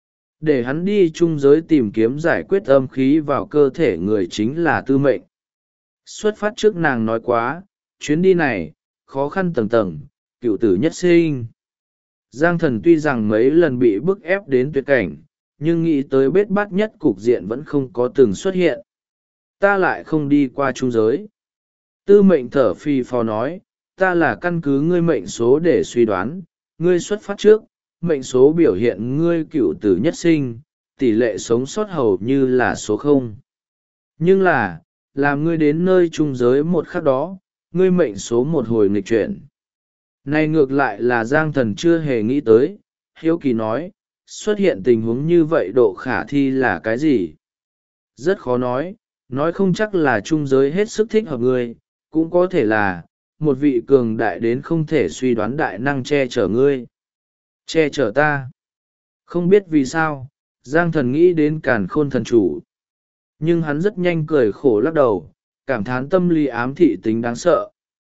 Để hắn đi trung giới tìm kiếm giải quyết âm khí vào cơ thể người chính là tư mệnh. Xuất phát trước nàng nói quá, chuyến đi này, khó khăn tầng tầng, cựu tử nhất sinh. Giang Thần tuy rằng mấy lần bị bức ép đến tuyệt cảnh, nhưng nghĩ tới bết bát nhất cục diện vẫn không có từng xuất hiện. Ta lại không đi qua trung giới. Tư mệnh thở phì phò nói, ta là căn cứ ngươi mệnh số để suy đoán, ngươi xuất phát trước, mệnh số biểu hiện ngươi cựu tử nhất sinh, tỷ lệ sống sót hầu như là số 0. Nhưng là, làm ngươi đến nơi trung giới một khắc đó, ngươi mệnh số một hồi nghịch chuyển. Này ngược lại là Giang Thần chưa hề nghĩ tới, hiếu kỳ nói, xuất hiện tình huống như vậy độ khả thi là cái gì? Rất khó nói không chắc là trung giới hết sức thích hợp ngươi, cũng có thể là, một vị cường đại đến không thể suy đoán đại năng che chở ngươi. Che chở ta. Không biết vì sao, Giang Thần nghĩ đến Càn Khôn thần chủ. Nhưng hắn rất nhanh cười khổ lắc đầu, cảm thán tâm lý ám thị tính đáng sợ.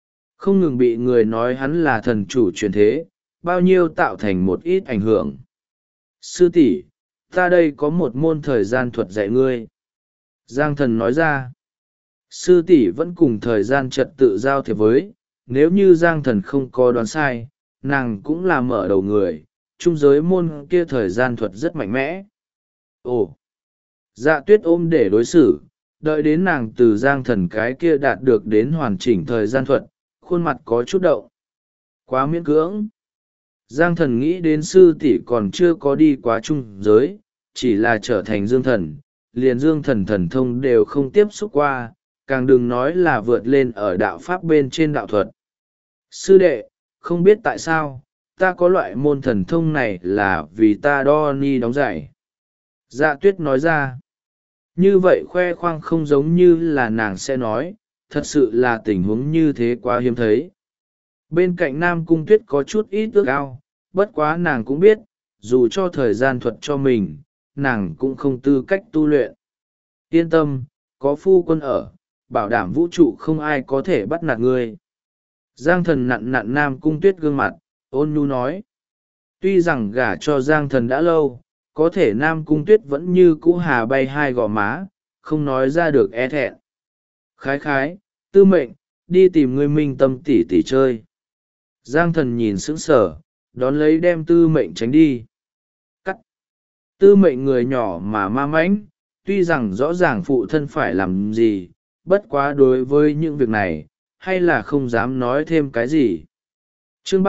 không ngừng bị người nói hắn là thần chủ truyền thế, bao nhiêu tạo thành một ít ảnh hưởng. Sư tỷ, ta đây có một môn thời gian thuật dạy ngươi. Giang thần nói ra. Sư tỷ vẫn cùng thời gian trật tự giao thiệp với, nếu như Giang thần không có đoán sai, nàng cũng là mở đầu người, trung giới môn kia thời gian thuật rất mạnh mẽ. Ồ! Dạ tuyết ôm để đối xử, đợi đến nàng từ Giang thần cái kia đạt được đến hoàn chỉnh thời gian thuật, khuôn mặt có chút động. Quá miễn cưỡng. Giang thần nghĩ đến sư tỷ còn chưa có đi quá trung giới, chỉ là trở thành dương thần, liền dương thần thần thông đều không tiếp xúc qua, càng đừng nói là vượt lên ở đạo pháp bên trên đạo thuật. Sư đệ, không biết tại sao, ta có loại môn thần thông này là vì ta đo ni đóng giày. Dạ tuyết nói ra. Như vậy khoe khoang không giống như là nàng sẽ nói, thật sự là tình huống như thế quá hiếm thấy. Bên cạnh Nam Cung Tuyết có chút ít ước ao, bất quá nàng cũng biết, dù cho thời gian thuật cho mình, nàng cũng không tư cách tu luyện. Yên tâm, có phu quân ở, bảo đảm vũ trụ không ai có thể bắt nạt ngươi. Giang thần nặn nặn Nam Cung Tuyết gương mặt, ôn nhu nói. Tuy rằng gả cho Giang thần đã lâu, có thể Nam Cung Tuyết vẫn như cũ hà bay hai gò má, không nói ra được e thẹn. Khái khái, tư mệnh, đi tìm ngươi minh tâm tỷ tỷ chơi. Giang thần nhìn sững sờ, đón lấy đem tư mệnh tránh đi. Cắt. Tư mệnh người nhỏ mà ma mãnh, tuy rằng rõ ràng phụ thân phải làm gì, bất quá đối với những việc này, hay là không dám nói thêm cái gì. Chương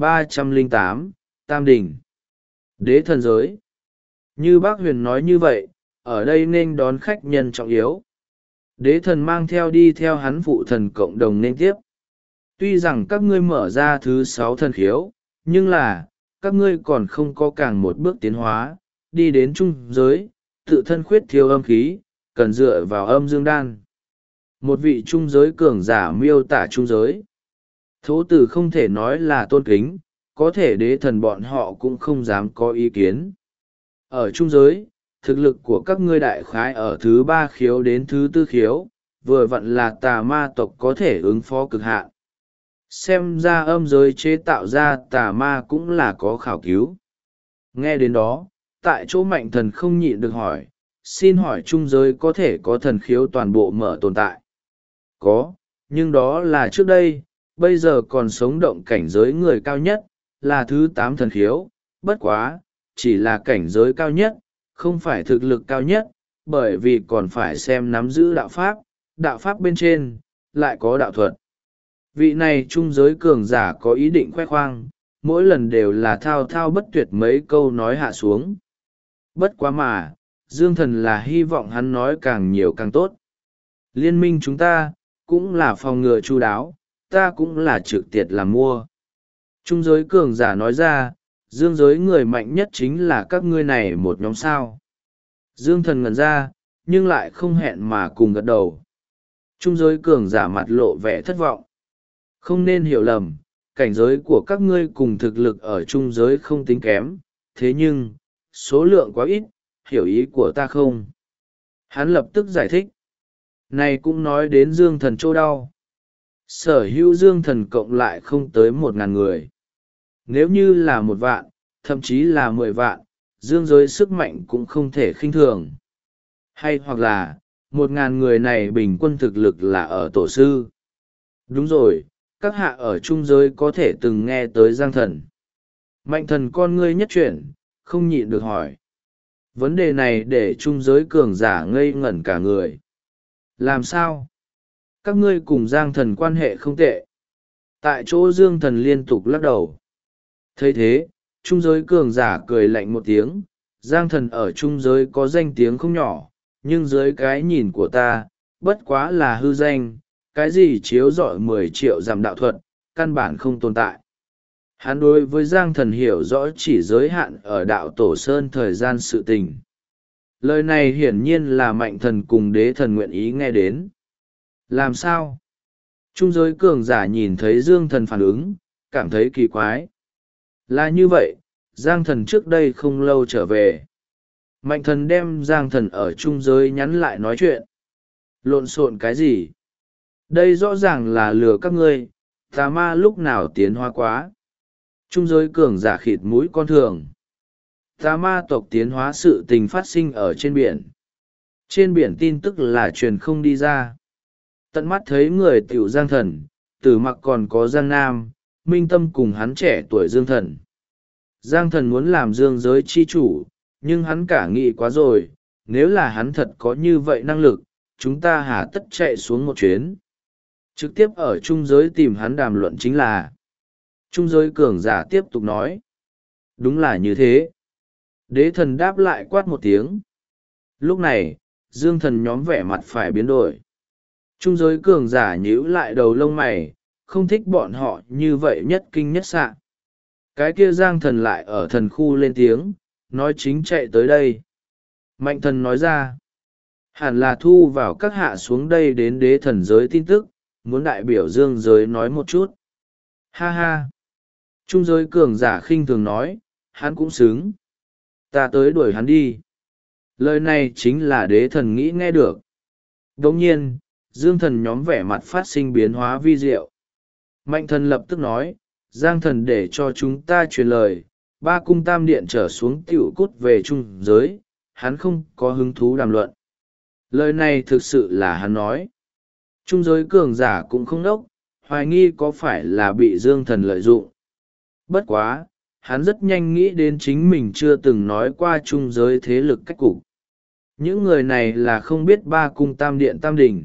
3308, Tam Đình. Đế thần giới. Như bác Huyền nói như vậy, ở đây nên đón khách nhân trọng yếu. Đế thần mang theo đi theo hắn phụ thần cộng đồng nên tiếp. Tuy rằng các ngươi mở ra thứ 6 thần khiếu, nhưng là, các ngươi còn không có càng một bước tiến hóa, đi đến trung giới, tự thân khuyết thiếu âm khí, cần dựa vào âm dương đan. Một vị trung giới cường giả miêu tả trung giới. Thố tử không thể nói là tôn kính, có thể đế thần bọn họ cũng không dám có ý kiến. Ở trung giới, thực lực của các ngươi đại khái ở thứ 3 khiếu đến thứ 4 khiếu, vừa vặn là tà ma tộc có thể ứng phó cực hạn. Xem ra âm giới chế tạo ra tà ma cũng là có khảo cứu. Nghe đến đó, tại chỗ mạnh thần không nhịn được hỏi, xin hỏi trung giới có thể có thần khiếu toàn bộ mở tồn tại? Có, nhưng đó là trước đây, bây giờ còn sống động cảnh giới người cao nhất, là thứ 8 thần khiếu, bất quá, chỉ là cảnh giới cao nhất, không phải thực lực cao nhất, bởi vì còn phải xem nắm giữ đạo pháp bên trên, lại có đạo thuật. Vị này trung giới cường giả có ý định khoe khoang, mỗi lần đều là thao thao bất tuyệt mấy câu nói hạ xuống. Bất quá mà, Dương Thần là hy vọng hắn nói càng nhiều càng tốt. Liên minh chúng ta, cũng là phòng ngừa chu đáo, ta cũng là trực tiệt làm mua. Trung giới cường giả nói ra, dương giới người mạnh nhất chính là các ngươi này một nhóm sao. Dương Thần ngẩn ra, nhưng lại không hẹn mà cùng gật đầu. Trung giới cường giả mặt lộ vẻ thất vọng. Không nên hiểu lầm, cảnh giới của các ngươi cùng thực lực ở trung giới không tính kém, thế nhưng, số lượng quá ít, hiểu ý của ta không? Hắn lập tức giải thích. Này cũng nói đến Dương Thần chỗ đau. Sở hữu Dương Thần cộng lại không tới 1.000 người. Nếu như là 1 vạn, thậm chí là 10 vạn, dương giới sức mạnh cũng không thể khinh thường. Hay hoặc là, 1.000 người này bình quân thực lực là ở tổ sư. Đúng rồi, các hạ ở trung giới có thể từng nghe tới Giang Thần. Mạnh thần con ngươi nhất chuyển, không nhịn được hỏi. Vấn đề này để trung giới cường giả ngây ngẩn cả người. Làm sao? Các ngươi cùng Giang Thần quan hệ không tệ. Tại chỗ Dương Thần liên tục lắc đầu. Thấy thế, trung giới cường giả cười lạnh một tiếng. Giang Thần ở trung giới có danh tiếng không nhỏ, nhưng dưới cái nhìn của ta, bất quá là hư danh, cái gì chiếu rọi 10 triệu giảm đạo thuật, căn bản không tồn tại. Hắn đối với Giang Thần hiểu rõ chỉ giới hạn ở đạo Tổ Sơn thời gian sự tình. Lời này hiển nhiên là Mạnh Thần cùng Đế Thần nguyện ý nghe đến. Làm sao? Trung giới cường giả nhìn thấy Dương Thần phản ứng, cảm thấy kỳ quái. Là như vậy, Giang Thần trước đây không lâu trở về. Mạnh Thần đem Giang Thần ở trung giới nhắn lại nói chuyện. Lộn xộn cái gì? Đây rõ ràng là lừa các ngươi, Tà ma lúc nào tiến hóa quá. Trung giới cường giả khịt mũi con thường. Tà ma tộc tiến hóa sự tình phát sinh ở trên biển. Trên biển tin tức là truyền không đi ra. Tận mắt thấy người tiểu Giang Thần, Tử Mặc còn có Giang Nam, Minh Tâm cùng hắn trẻ tuổi Dương Thần. Giang Thần muốn làm dương giới chi chủ, nhưng hắn cả nghĩ quá rồi, nếu là hắn thật có như vậy năng lực, chúng ta hà tất chạy xuống một chuyến. Trực tiếp ở trung giới tìm hắn đàm luận chính là. Trung giới cường giả tiếp tục nói. Đúng là như thế. Đế thần đáp lại quát một tiếng. Lúc này, Dương Thần nhóm vẻ mặt phải biến đổi. Trung giới cường giả nhíu lại đầu lông mày, không thích bọn họ như vậy nhất kinh nhất sạ. Cái kia Giang Thần lại ở thần khu lên tiếng, nói chính chạy tới đây. Mạnh thần nói ra, hẳn là thu vào các hạ xuống đây đến đế thần giới tin tức, muốn đại biểu dương giới nói một chút. Ha ha! Trung giới cường giả khinh thường nói, hắn cũng xứng. Ta tới đuổi hắn đi. Lời này chính là đế thần nghĩ nghe được. Đồng nhiên, dương thần nhóm vẻ mặt phát sinh biến hóa vi diệu. Mạnh thần lập tức nói, Giang thần để cho chúng ta truyền lời, ba cung tam điện trở xuống tiểu cút về trung giới, hắn không có hứng thú đàm luận. Lời này thực sự là hắn nói. Trung giới cường giả cũng không đốc, hoài nghi có phải là bị Dương Thần lợi dụng. Bất quá, hắn rất nhanh nghĩ đến chính mình chưa từng nói qua trung giới thế lực cách cục. Những người này là không biết ba cung tam điện tam đỉnh.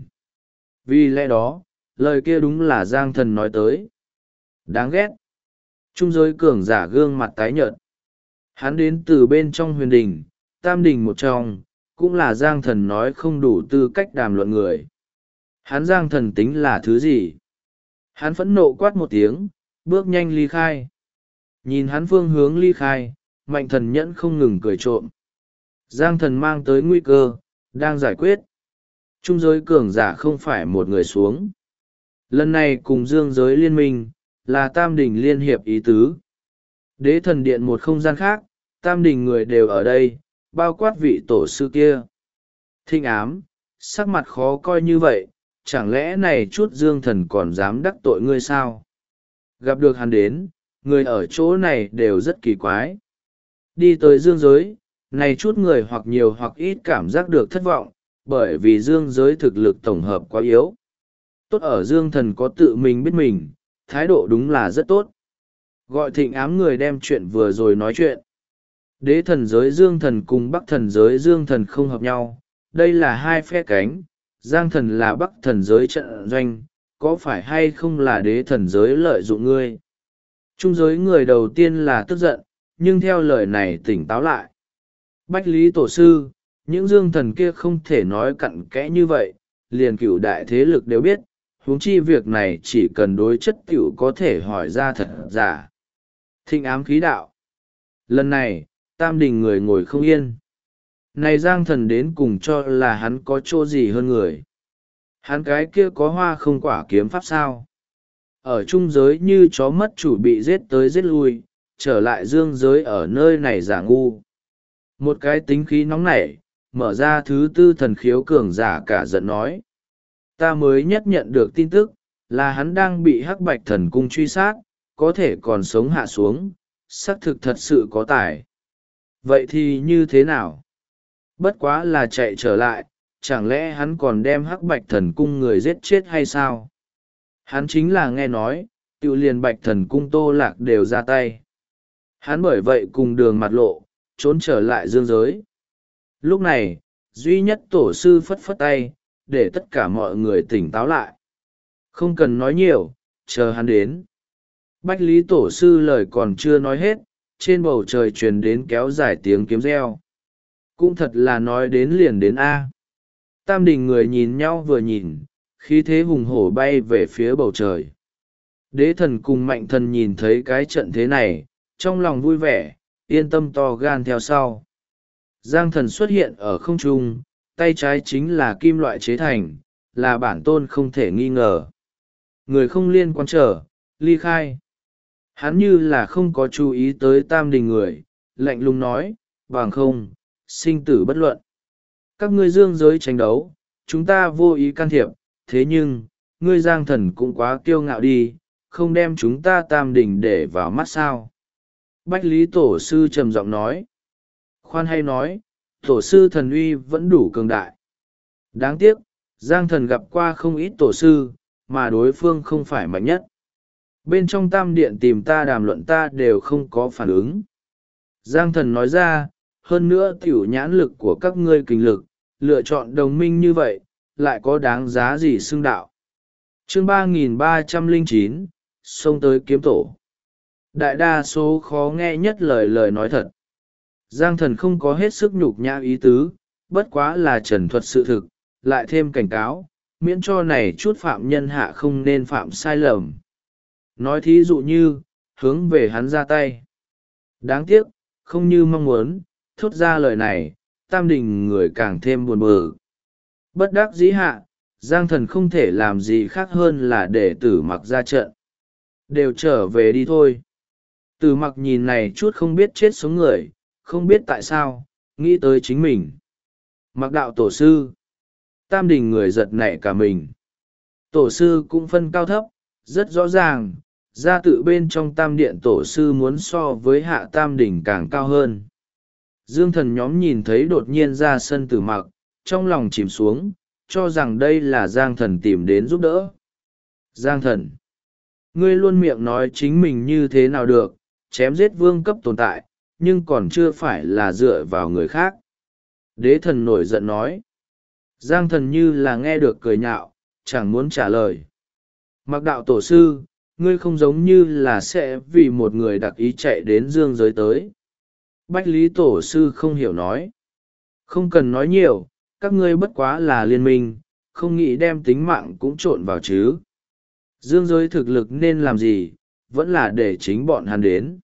Vì lẽ đó, lời kia đúng là Giang Thần nói tới. Đáng ghét. Trung giới cường giả gương mặt tái nhợt. Hắn đến từ bên trong huyền đình, tam đình một trong, cũng là Giang Thần nói không đủ tư cách đàm luận người. Hắn Giang Thần tính là thứ gì? Hắn phẫn nộ quát một tiếng, bước nhanh ly khai. Nhìn hắn phương hướng ly khai, Mạnh Thần nhẫn không ngừng cười trộm. Giang Thần mang tới nguy cơ, đang giải quyết. Trung giới cường giả không phải một người xuống. Lần này cùng dương giới liên minh, là tam đình liên hiệp ý tứ. Đế thần điện một không gian khác, tam đình người đều ở đây, bao quát vị tổ sư kia. Thinh ám, sắc mặt khó coi như vậy, chẳng lẽ này chút dương thần còn dám đắc tội ngươi sao? Gặp được hắn đến, người ở chỗ này đều rất kỳ quái. Đi tới dương giới, này chút người hoặc nhiều hoặc ít cảm giác được thất vọng, bởi vì dương giới thực lực tổng hợp quá yếu. Tốt ở dương thần có tự mình biết mình, thái độ đúng là rất tốt. Gọi thịnh ám người đem chuyện vừa rồi nói chuyện. Đế thần giới dương thần cùng bắc thần giới dương thần không hợp nhau, đây là hai phe cánh, giang thần là bắc thần giới trận doanh, có phải hay không là đế thần giới lợi dụng ngươi? Trung giới người đầu tiên là tức giận, nhưng theo lời này tỉnh táo lại. Bách Lý Tổ Sư, những dương thần kia không thể nói cặn kẽ như vậy, liền cửu đại thế lực đều biết, huống chi việc này chỉ cần đối chất tiểu có thể hỏi ra thật giả. Thịnh ám khí đạo. Lần này, tam đình người ngồi không yên. Này giang thần đến cùng cho là hắn có chỗ gì hơn người. Hắn cái kia có hoa không quả kiếm pháp sao. Ở trung giới như chó mất chủ bị giết tới giết lui, trở lại dương giới ở nơi này giả ngu. Một cái tính khí nóng nảy, mở ra thứ tư thần khiếu cường giả cả giận nói. Ta mới nhất nhận được tin tức, là hắn đang bị hắc bạch thần cung truy sát, có thể còn sống hạ xuống, xác thực thật sự có tài. Vậy thì như thế nào? Bất quá là chạy trở lại, chẳng lẽ hắn còn đem hắc bạch thần cung người giết chết hay sao? Hắn chính là nghe nói, tự liền bạch thần cung Tô Lạc đều ra tay. Hắn bởi vậy cùng đường mặt lộ, trốn trở lại dương giới. Lúc này, duy nhất tổ sư phất phất tay, để tất cả mọi người tỉnh táo lại. Không cần nói nhiều, chờ hắn đến. Bách Lý Tổ sư lời còn chưa nói hết, trên bầu trời truyền đến kéo dài tiếng kiếm reo. Cũng thật là nói đến liền đến A. Tam đình người nhìn nhau vừa nhìn, khí thế hùng hổ bay về phía bầu trời. Đế thần cùng mạnh thần nhìn thấy cái trận thế này, trong lòng vui vẻ, yên tâm to gan theo sau. Giang thần xuất hiện ở không trung, tay trái chính là kim loại chế thành, là bản tôn không thể nghi ngờ. Người không liên quan trở, ly khai. Hắn như là không có chú ý tới tam đình người, lạnh lùng nói, bằng không, sinh tử bất luận. Các ngươi dương giới tranh đấu, chúng ta vô ý can thiệp, thế nhưng, ngươi giang thần cũng quá kiêu ngạo đi, không đem chúng ta tam đình để vào mắt sao? Bách Lý Tổ sư trầm giọng nói. Khoan hay nói, Tổ sư thần uy vẫn đủ cường đại. Đáng tiếc, Giang Thần gặp qua không ít tổ sư, mà đối phương không phải mạnh nhất. Bên trong tam điện tìm ta đàm luận ta đều không có phản ứng. Giang Thần nói ra, hơn nữa tiểu nhãn lực của các ngươi kình lực, lựa chọn đồng minh như vậy, lại có đáng giá gì xưng đạo. Chương 3309, xông tới kiếm tổ. Đại đa số khó nghe nhất lời nói thật. Giang Thần không có hết sức nhục nhã ý tứ, bất quá là trần thuật sự thực, lại thêm cảnh cáo, miễn cho này chút phạm nhân hạ không nên phạm sai lầm. Nói thí dụ như, hướng về hắn ra tay. Đáng tiếc, không như mong muốn, thốt ra lời này, tam đình người càng thêm buồn bực. Bất đắc dĩ hạ, Giang Thần không thể làm gì khác hơn là để Tử Mặc ra trận. Đều trở về đi thôi. Tử Mặc nhìn này chút không biết chết sống người, không biết tại sao, nghĩ tới chính mình. Mặc đạo tổ sư. Tam đình người giật nảy cả mình. Tổ sư cũng phân cao thấp, rất rõ ràng, ra tự bên trong tam điện tổ sư muốn so với hạ tam đình càng cao hơn. Dương Thần nhóm nhìn thấy đột nhiên ra sân Tử Mặc, trong lòng chìm xuống, cho rằng đây là Giang Thần tìm đến giúp đỡ. Giang Thần, ngươi luôn miệng nói chính mình như thế nào được, chém giết vương cấp tồn tại, nhưng còn chưa phải là dựa vào người khác. Đế thần nổi giận nói. Giang Thần như là nghe được cười nhạo, chẳng muốn trả lời. Mặc đạo tổ sư, ngươi không giống như là sẽ vì một người đặc ý chạy đến dương giới tới. Bách Lý tổ sư không hiểu nói. Không cần nói nhiều, các ngươi bất quá là liên minh, không nghĩ đem tính mạng cũng trộn vào chứ. Dương giới thực lực nên làm gì, vẫn là để chính bọn hắn đến.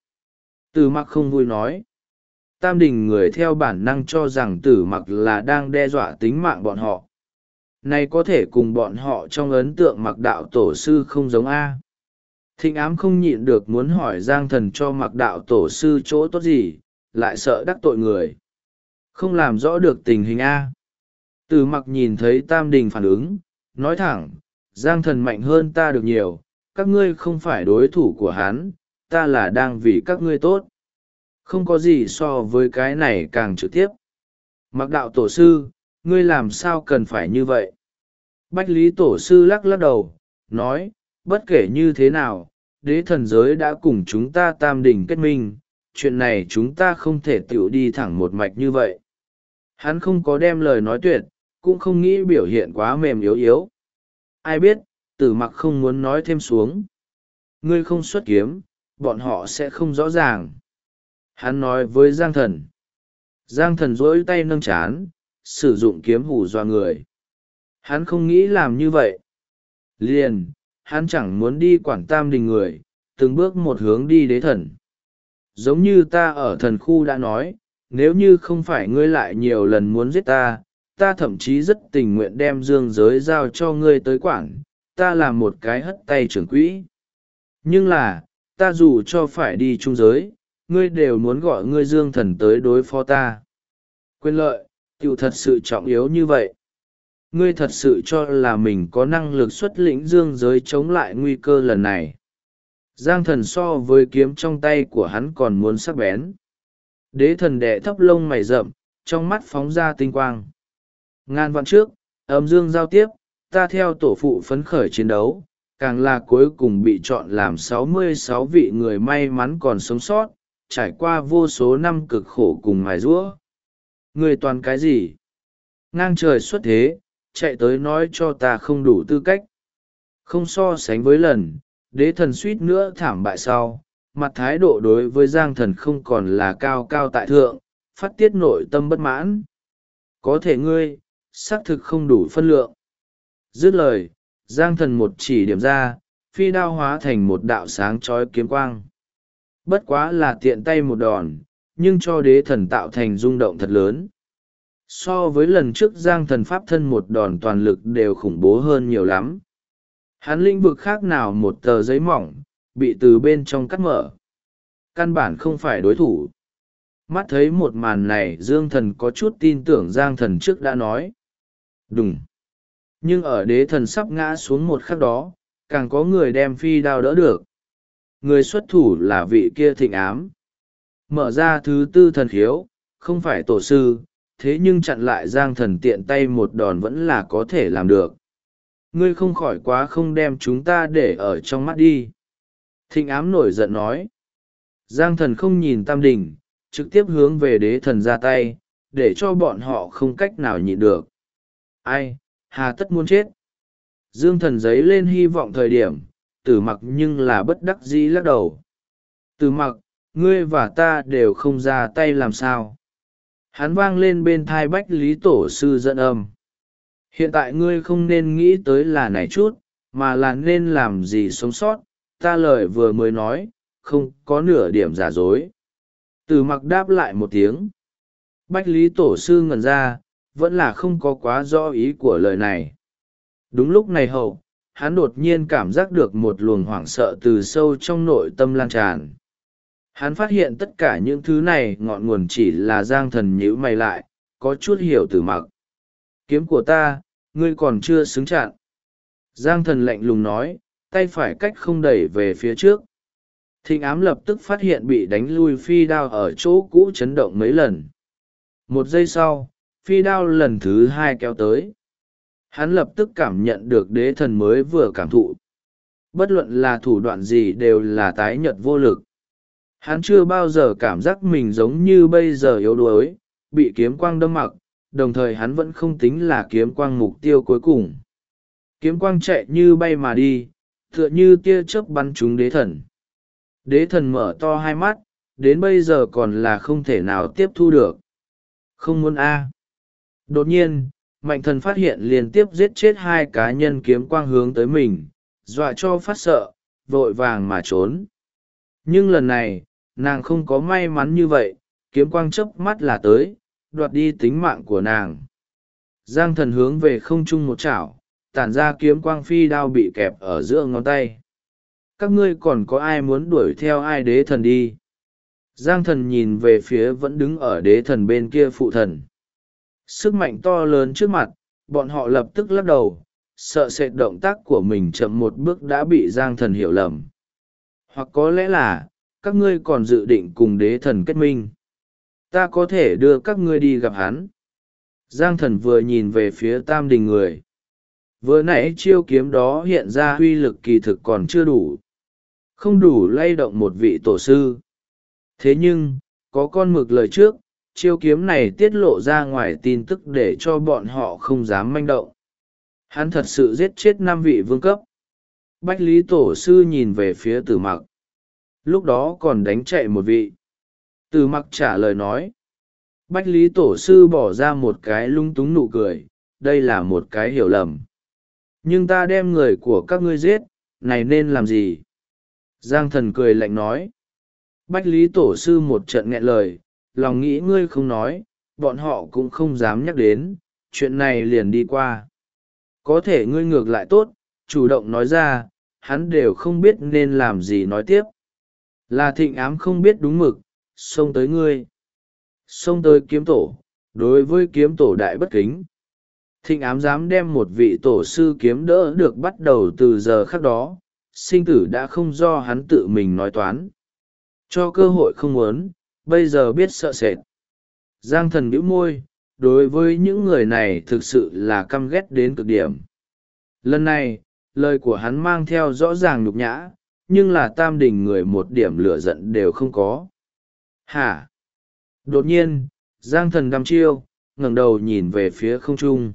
Tử Mặc không vui nói. Tam đình người theo bản năng cho rằng Tử Mặc là đang đe dọa tính mạng bọn họ. Này có thể cùng bọn họ trong ấn tượng Mặc đạo tổ sư không giống A. Thịnh ám không nhịn được muốn hỏi Giang Thần cho Mặc đạo tổ sư chỗ tốt gì, lại sợ đắc tội người. Không làm rõ được tình hình A. Tử Mặc nhìn thấy Tam đình phản ứng, nói thẳng, Giang Thần mạnh hơn ta được nhiều, các ngươi không phải đối thủ của hắn, ta là đang vì các ngươi tốt. Không có gì so với cái này càng trực tiếp. Mặc đạo tổ sư, ngươi làm sao cần phải như vậy? Bách Lý tổ sư lắc lắc đầu, nói, bất kể như thế nào, đế thần giới đã cùng chúng ta tam đình kết minh, chuyện này chúng ta không thể tiểu đi thẳng một mạch như vậy. Hắn không có đem lời nói tuyệt, cũng không nghĩ biểu hiện quá mềm yếu yếu. Ai biết, Tử Mặc không muốn nói thêm xuống. Ngươi không xuất kiếm, bọn họ sẽ không rõ ràng. Hắn nói với Giang Thần. Giang Thần duỗi tay nâng chán, sử dụng kiếm hù dọa người. Hắn không nghĩ làm như vậy. Liền, hắn chẳng muốn đi quản tam đình người, từng bước một hướng đi đế thần. Giống như ta ở thần khu đã nói, nếu như không phải ngươi lại nhiều lần muốn giết ta, ta thậm chí rất tình nguyện đem dương giới giao cho ngươi tới quản, ta là một cái hất tay trưởng quỹ. Nhưng là, ta dù cho phải đi trung giới, ngươi đều muốn gọi ngươi dương thần tới đối phó ta. Quyền lợi, tiểu thật sự trọng yếu như vậy. Ngươi thật sự cho là mình có năng lực xuất lĩnh dương giới chống lại nguy cơ lần này. Giang Thần so với kiếm trong tay của hắn còn muốn sắc bén. Đế thần đẻ thấp lông mày rậm, trong mắt phóng ra tinh quang. Ngàn vạn trước, âm dương giao tiếp, ta theo tổ phụ phấn khởi chiến đấu, càng là cuối cùng bị chọn làm 66 vị người may mắn còn sống sót, trải qua vô số năm cực khổ cùng mài giũa. Người toàn cái gì? Ngang trời xuất thế, chạy tới nói cho ta không đủ tư cách. Không so sánh với lần, đế thần suýt nữa thảm bại sau, mặt thái độ đối với Giang Thần không còn là cao cao tại thượng, phát tiết nội tâm bất mãn. Có thể ngươi, xác thực không đủ phân lượng. Dứt lời, Giang Thần một chỉ điểm ra, phi đao hóa thành một đạo sáng chói kiếm quang. Bất quá là tiện tay một đòn, nhưng cho đế thần tạo thành rung động thật lớn. So với lần trước Giang Thần pháp thân một đòn toàn lực đều khủng bố hơn nhiều lắm. Hắn lĩnh vực khác nào một tờ giấy mỏng, bị từ bên trong cắt mở. Căn bản không phải đối thủ. Mắt thấy một màn này Dương Thần có chút tin tưởng Giang Thần trước đã nói. Đúng. Nhưng ở đế thần sắp ngã xuống một khắc đó, càng có người đem phi đao đỡ được. Người xuất thủ là vị kia Thịnh Ám. Mở ra thứ tư thần khiếu, không phải tổ sư, thế nhưng chặn lại Giang Thần tiện tay một đòn vẫn là có thể làm được. Ngươi không khỏi quá không đem chúng ta để ở trong mắt đi. Thịnh Ám nổi giận nói. Giang Thần không nhìn Tam Đình, trực tiếp hướng về Đế Thần ra tay, để cho bọn họ không cách nào nhịn được. Ai, hà tất muốn chết. Dương Thần giấy lên hy vọng thời điểm, Tử Mặc nhưng là bất đắc dĩ lắc đầu. Tử Mặc, ngươi và ta đều không ra tay làm sao. Hắn vang lên bên thai Bách Lý Tổ sư dẫn âm. Hiện tại ngươi không nên nghĩ tới là này chút, mà là nên làm gì sống sót, ta lời vừa mới nói, không có nửa điểm giả dối. Tử Mặc đáp lại một tiếng. Bách Lý Tổ sư ngẩn ra, vẫn là không có quá rõ ý của lời này. Đúng lúc này hậu, hắn đột nhiên cảm giác được một luồng hoảng sợ từ sâu trong nội tâm lan tràn. Hắn phát hiện tất cả những thứ này ngọn nguồn chỉ là Giang Thần nhíu mày lại, có chút hiểu Tử Mặc. Kiếm của ta, ngươi còn chưa xứng chặn. Giang Thần lạnh lùng nói, tay phải cách không đẩy về phía trước. Thịnh Ám lập tức phát hiện bị đánh lui phi đao ở chỗ cũ chấn động mấy lần. Một giây sau, phi đao lần thứ hai kéo tới. Hắn lập tức cảm nhận được Đế Thần mới vừa cảm thụ. Bất luận là thủ đoạn gì đều là tái nhợt vô lực. Hắn chưa bao giờ cảm giác mình giống như bây giờ yếu đuối, bị kiếm quang đâm mặc, đồng thời hắn vẫn không tính là kiếm quang mục tiêu cuối cùng. Kiếm quang chạy như bay mà đi, tựa như tia chớp bắn trúng Đế Thần. Đế Thần mở to hai mắt, đến bây giờ còn là không thể nào tiếp thu được. Không muốn a. Đột nhiên, Mạnh Thần phát hiện liên tiếp giết chết hai cá nhân kiếm quang hướng tới mình, dọa cho phát sợ, vội vàng mà trốn. Nhưng lần này, nàng không có may mắn như vậy, kiếm quang chớp mắt là tới, đoạt đi tính mạng của nàng. Giang Thần hướng về không trung một chảo, tản ra kiếm quang phi đao bị kẹp ở giữa ngón tay. Các ngươi còn có ai muốn đuổi theo ai Đế Thần đi? Giang Thần nhìn về phía vẫn đứng ở Đế Thần bên kia phụ thần. Sức mạnh to lớn trước mặt, bọn họ lập tức lắc đầu, sợ sệt động tác của mình chậm một bước đã bị Giang Thần hiểu lầm. Hoặc có lẽ là, các ngươi còn dự định cùng Đế Thần kết minh. Ta có thể đưa các ngươi đi gặp hắn. Giang Thần vừa nhìn về phía Tam Đình người. Vừa nãy chiêu kiếm đó hiện ra uy lực kỳ thực còn chưa đủ. Không đủ lay động một vị tổ sư. Thế nhưng, có con mực lời trước, chiêu kiếm này tiết lộ ra ngoài tin tức để cho bọn họ không dám manh động. Hắn thật sự giết chết 5 vị vương cấp. Bách Lý Tổ sư nhìn về phía Tử Mặc. Lúc đó còn đánh chạy một vị. Tử Mặc trả lời nói. Bách Lý Tổ sư bỏ ra một cái lung túng nụ cười, đây là một cái hiểu lầm. Nhưng ta đem người của các ngươi giết, này nên làm gì? Giang Thần cười lạnh nói. Bách Lý Tổ sư một trận nghẹn lời, lòng nghĩ ngươi không nói, bọn họ cũng không dám nhắc đến, chuyện này liền đi qua. Có thể ngươi ngược lại tốt, chủ động nói ra, hắn đều không biết nên làm gì nói tiếp. Là Thịnh Ám không biết đúng mực, xông tới ngươi. Xông tới kiếm tổ, đối với kiếm tổ đại bất kính. Thịnh Ám dám đem một vị tổ sư kiếm đỡ được bắt đầu từ giờ khắc đó, sinh tử đã không do hắn tự mình nói toán. Cho cơ hội không muốn, bây giờ biết sợ sệt. Giang Thần bĩu môi, đối với những người này thực sự là căm ghét đến cực điểm. Lần này, lời của hắn mang theo rõ ràng nhục nhã, nhưng là Tam Đình người một điểm lửa giận đều không có. Hả? Đột nhiên, Giang Thần đăm chiêu, ngẩng đầu nhìn về phía không trung.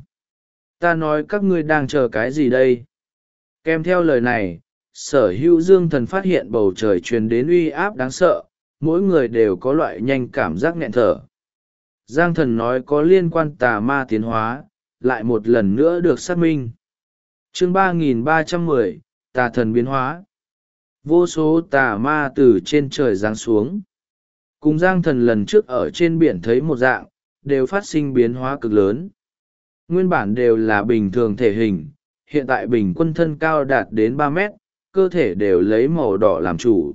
Ta nói các ngươi đang chờ cái gì đây? Kèm theo lời này, Sở Hữu Dương Thần phát hiện bầu trời truyền đến uy áp đáng sợ, mỗi người đều có loại nhanh cảm giác nghẹn thở. Giang Thần nói có liên quan tà ma tiến hóa, lại một lần nữa được xác minh. Chương 3310, Tà Thần biến hóa. Vô số tà ma từ trên trời giáng xuống. Cùng Giang Thần lần trước ở trên biển thấy một dạng, đều phát sinh biến hóa cực lớn. Nguyên bản đều là bình thường thể hình, hiện tại bình quân thân cao đạt đến 3 mét, cơ thể đều lấy màu đỏ làm chủ.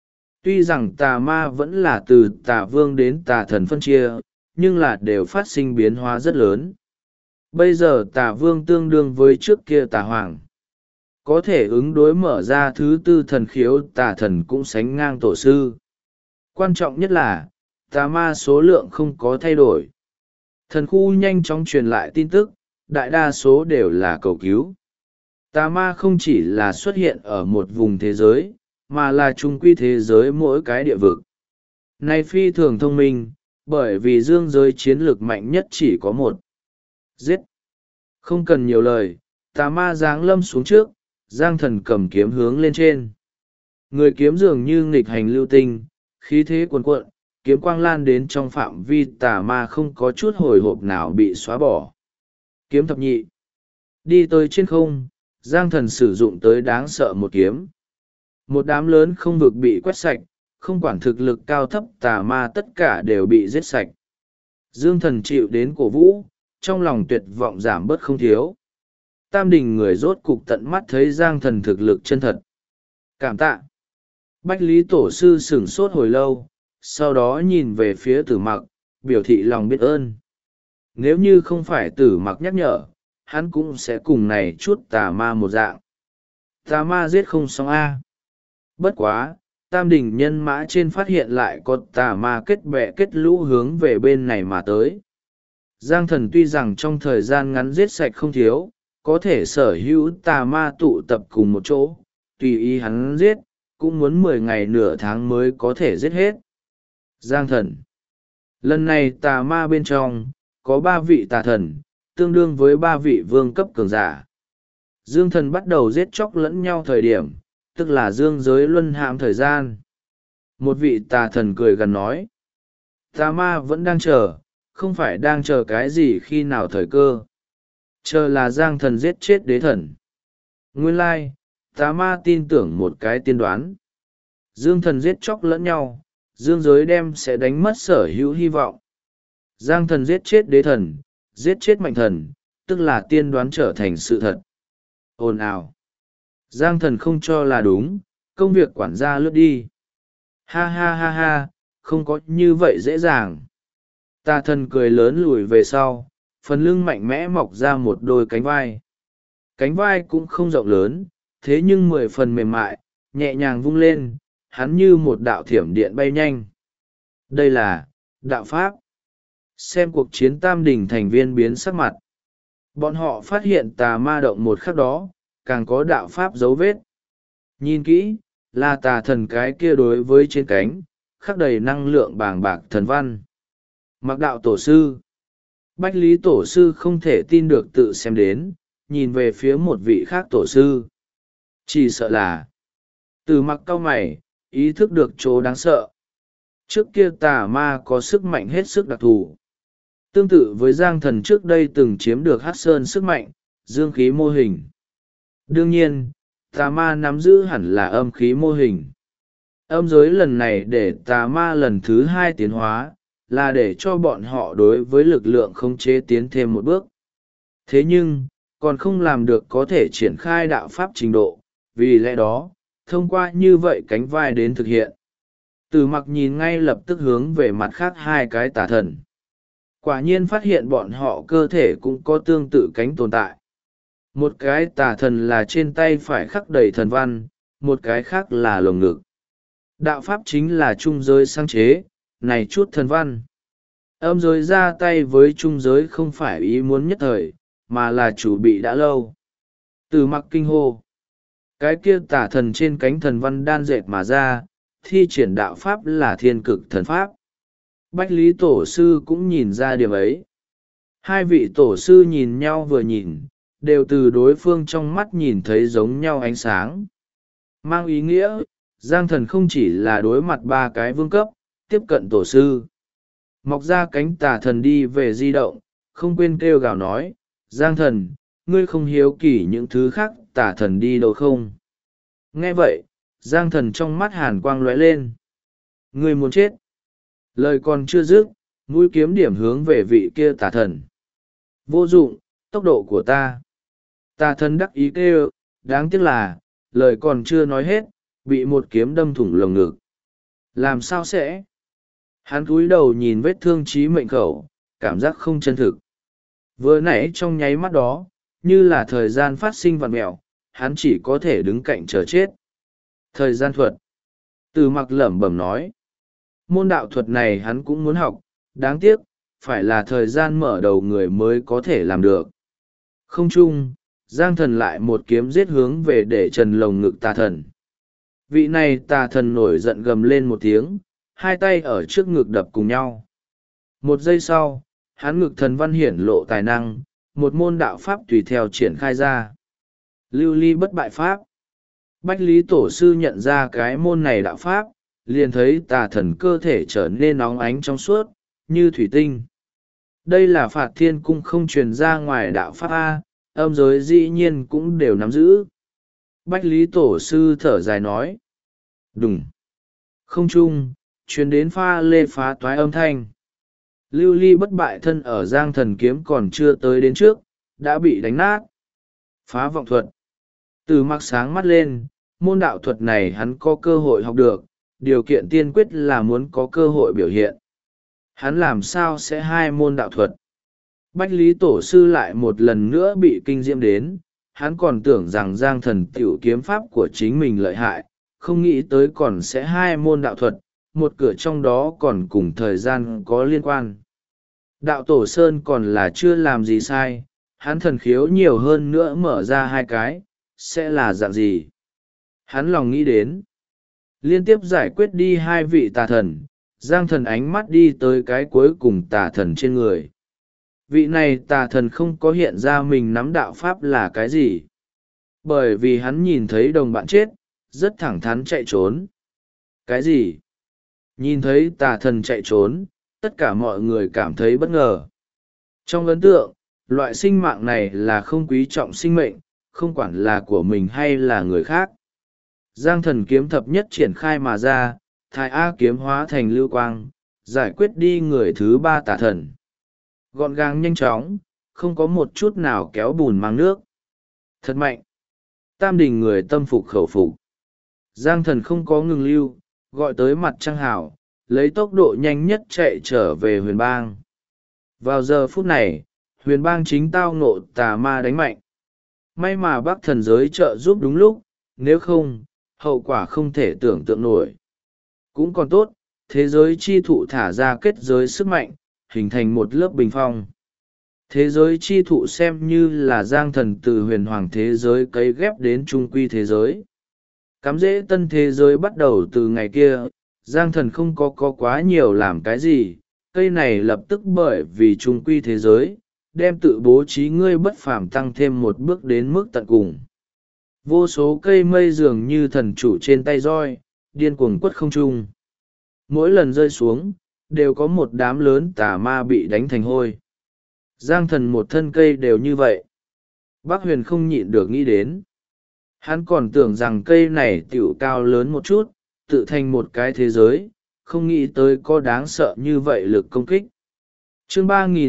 Tuy rằng tà ma vẫn là từ tà vương đến tà thần phân chia, nhưng là đều phát sinh biến hóa rất lớn. Bây giờ tà vương tương đương với trước kia tà hoàng. có thể ứng đối mở ra thứ tư thần khiếu tà thần cũng sánh ngang tổ sư. Quan trọng nhất là tà ma số lượng không có thay đổi. Thần khu nhanh chóng truyền lại tin tức, đại đa số đều là cầu cứu. Tà ma không chỉ là xuất hiện ở một vùng thế giới, mà là chung quy thế giới mỗi cái địa vực. Này phi thường thông minh, bởi vì dương giới chiến lược mạnh nhất chỉ có một. Giết! Không cần nhiều lời, tà ma giáng lâm xuống trước, Giang Thần cầm kiếm hướng lên trên. Người kiếm dường như nghịch hành lưu tinh, khí thế cuồn cuộn, kiếm quang lan đến trong phạm vi tà ma không có chút hồi hộp nào bị xóa bỏ. Kiếm thập nhị. Đi tới trên không, Giang Thần sử dụng tới đáng sợ một kiếm. Một đám lớn không vực bị quét sạch, không quản thực lực cao thấp tà ma tất cả đều bị giết sạch. Dương Thần chịu đến cổ vũ, trong lòng tuyệt vọng giảm bớt không thiếu. Tam đình người rốt cục tận mắt thấy Giang Thần thực lực chân thật. Cảm tạ. Bách Lý Tổ sư sửng sốt hồi lâu, sau đó nhìn về phía Tử Mặc, biểu thị lòng biết ơn. Nếu như không phải Tử Mặc nhắc nhở, hắn cũng sẽ cùng này chút tà ma một dạng. Tà ma giết không xong a. Bất quá, tam đỉnh nhân mã trên phát hiện lại có tà ma kết bè kết lũ hướng về bên này mà tới. Giang Thần tuy rằng trong thời gian ngắn giết sạch không thiếu, có thể sở hữu tà ma tụ tập cùng một chỗ, tùy ý hắn giết, cũng muốn 10 ngày nửa tháng mới có thể giết hết. Giang Thần. Lần này tà ma bên trong, có 3 vị tà thần, tương đương với 3 vị vương cấp cường giả. Dương Thần bắt đầu giết chóc lẫn nhau thời điểm, tức là dương giới luân hãm thời gian. Một vị tà thần cười gần nói. Tà ma vẫn đang chờ, không phải đang chờ cái gì khi nào thời cơ. Chờ là Giang Thần giết chết đế thần. Nguyên lai, tà ma tin tưởng một cái tiên đoán. Dương Thần giết chóc lẫn nhau, dương giới đem sẽ đánh mất sở hữu hy vọng. Giang Thần giết chết đế thần, giết chết mạnh thần, tức là tiên đoán trở thành sự thật. Ồn ào. Giang Thần không cho là đúng, công việc quản gia lướt đi. Ha ha ha ha, không có như vậy dễ dàng. Tà thần cười lớn lùi về sau, phần lưng mạnh mẽ mọc ra một đôi cánh vai. Cánh vai cũng không rộng lớn, thế nhưng 10 phần mềm mại, nhẹ nhàng vung lên, hắn như một đạo thiểm điện bay nhanh. Đây là đạo pháp. Xem cuộc chiến tam đỉnh thành viên biến sắc mặt. Bọn họ phát hiện tà ma động một khắc đó, càng có đạo pháp dấu vết. Nhìn kỹ, là tà thần cái kia đối với trên cánh, khắc đầy năng lượng bàng bạc thần văn. Mặc đạo tổ sư. Bách Lý tổ sư không thể tin được tự xem đến, nhìn về phía một vị khác tổ sư. Chỉ sợ là Từ Mặc cau mày, ý thức được chỗ đáng sợ. Trước kia tà ma có sức mạnh hết sức đặc thù. Tương tự với Giang Thần trước đây từng chiếm được Hắc Sơn sức mạnh, dương khí mô hình. Đương nhiên, tà ma nắm giữ hẳn là âm khí mô hình. Âm giới lần này để tà ma lần thứ 2 tiến hóa, là để cho bọn họ đối với lực lượng khống chế tiến thêm một bước. Thế nhưng, còn không làm được có thể triển khai đạo pháp trình độ, vì lẽ đó, thông qua như vậy cánh vai đến thực hiện. Từ Mặc nhìn ngay lập tức hướng về mặt khác 2 cái tà thần. Quả nhiên phát hiện bọn họ cơ thể cũng có tương tự cánh tồn tại. Một cái tà thần là trên tay phải khắc đầy thần văn, một cái khác là lồng ngực. Đạo pháp chính là trung giới sáng chế, này chút thần văn. Âm giới ra tay với trung giới không phải ý muốn nhất thời, mà là chủ bị đã lâu. Từ Mặc kinh hô. Cái kia tà thần trên cánh thần văn đan dệt mà ra, thi triển đạo pháp là thiên cực thần pháp. Bách Lý tổ sư cũng nhìn ra điểm ấy. 2 vị tổ sư nhìn nhau vừa nhìn, đều từ đối phương trong mắt nhìn thấy giống nhau ánh sáng. Mang ý nghĩa, Giang Thần không chỉ là đối mặt 3 cái vương cấp, tiếp cận tổ sư. Mọc ra cánh tà thần đi về di động, không quên kêu gào nói, Giang Thần, ngươi không hiếu kỳ những thứ khác tà thần đi đâu không? Nghe vậy, Giang Thần trong mắt hàn quang lóe lên. Ngươi muốn chết. Lời còn chưa dứt, mũi kiếm điểm hướng về vị kia tà thần. Vô dụng, tốc độ của ta. Tà thần đắc ý kêu, đáng tiếc là, lời còn chưa nói hết, bị một kiếm đâm thủng lồng ngực. Làm sao sẽ? Hắn cúi đầu nhìn vết thương chí mệnh khẩu, cảm giác không chân thực. Vừa nãy trong nháy mắt đó, như là thời gian phát sinh vặn mẹo, hắn chỉ có thể đứng cạnh chờ chết. Thời gian thuật. Từ Mặc lẩm bẩm nói. Môn đạo thuật này hắn cũng muốn học, đáng tiếc, phải là thời gian mở đầu người mới có thể làm được. Không chung, Giang Thần lại một kiếm giết hướng về để trần lồng ngực tà thần. Vị này tà thần nổi giận gầm lên một tiếng, hai tay ở trước ngực đập cùng nhau. Một giây sau, hắn ngực thần văn hiển lộ tài năng, một môn đạo pháp tùy theo triển khai ra. Lưu ly bất bại pháp. Bách Lý Tổ sư nhận ra cái môn này đạo pháp, liền thấy tà thần cơ thể trở nên óng ánh trong suốt, như thủy tinh. Đây là Phạt Thiên Cung không truyền ra ngoài đạo pháp A, âm giới dĩ nhiên cũng đều nắm giữ. Bách Lý Tổ sư thở dài nói. Đùng. Không chung, truyền đến pha lê phá toái âm thanh. Lưu ly bất bại thân ở Giang Thần kiếm còn chưa tới đến trước, đã bị đánh nát. Phá vọng thuật. Từ Mặc sáng mắt lên, môn đạo thuật này hắn có cơ hội học được, điều kiện tiên quyết là muốn có cơ hội biểu hiện. Hắn làm sao sẽ hai môn đạo thuật? Bách Lý Tổ sư lại một lần nữa bị kinh diễm đến, hắn còn tưởng rằng Giang Thần tiểu kiếm pháp của chính mình lợi hại, không nghĩ tới còn sẽ hai môn đạo thuật, một cửa trong đó còn cùng thời gian có liên quan. Đạo Tổ Sơn còn là chưa làm gì sai, hắn thần khiếu nhiều hơn nữa mở ra hai cái, sẽ là dạng gì? Hắn lòng nghĩ đến. Liên tiếp giải quyết đi hai vị tà thần, Giang Thần ánh mắt đi tới cái cuối cùng tà thần trên người. Vị này tà thần không có hiện ra mình nắm đạo pháp là cái gì. Bởi vì hắn nhìn thấy đồng bạn chết, rất thẳng thắn chạy trốn. Cái gì? Nhìn thấy tà thần chạy trốn, tất cả mọi người cảm thấy bất ngờ. Trong ấn tượng, loại sinh mạng này là không quý trọng sinh mệnh, không quản là của mình hay là người khác. Giang Thần kiếm thập nhất triển khai mà ra, Thái A kiếm hóa thành lưu quang, giải quyết đi người thứ ba tà thần. Gọn gàng nhanh chóng, không có một chút nào kéo bùn mang nước. Thật mạnh. Tam đình người tâm phục khẩu phục. Giang Thần không có ngừng lưu, gọi tới mặt trăng hảo, lấy tốc độ nhanh nhất chạy trở về huyền bang. Vào giờ phút này, huyền bang chính tao ngộ tà ma đánh mạnh. May mà Bắc thần giới trợ giúp đúng lúc, nếu không, hậu quả không thể tưởng tượng nổi. Cũng còn tốt, thế giới chi thụ thả ra kết giới sức mạnh, hình thành một lớp bình phong. Thế giới chi thụ xem như là Giang Thần từ huyền hoàng thế giới cấy ghép đến trung quy thế giới. Cắm rễ tân thế giới bắt đầu từ ngày kia, Giang Thần không có quá nhiều làm cái gì, cây này lập tức bởi vì trung quy thế giới, đem tự bố trí ngươi bất phàm tăng thêm một bước đến mức tận cùng. Vô số cây mây dường như thần chủ trên tay roi, điên cuồng quất không trung. Mỗi lần rơi xuống, đều có một đám lớn tà ma bị đánh thành hôi. Giang Thần một thân cây đều như vậy. Bác Huyền không nhịn được nghĩ đến. Hắn còn tưởng rằng cây này tiểu cao lớn một chút, tự thành một cái thế giới, không nghĩ tới có đáng sợ như vậy lực công kích. Chương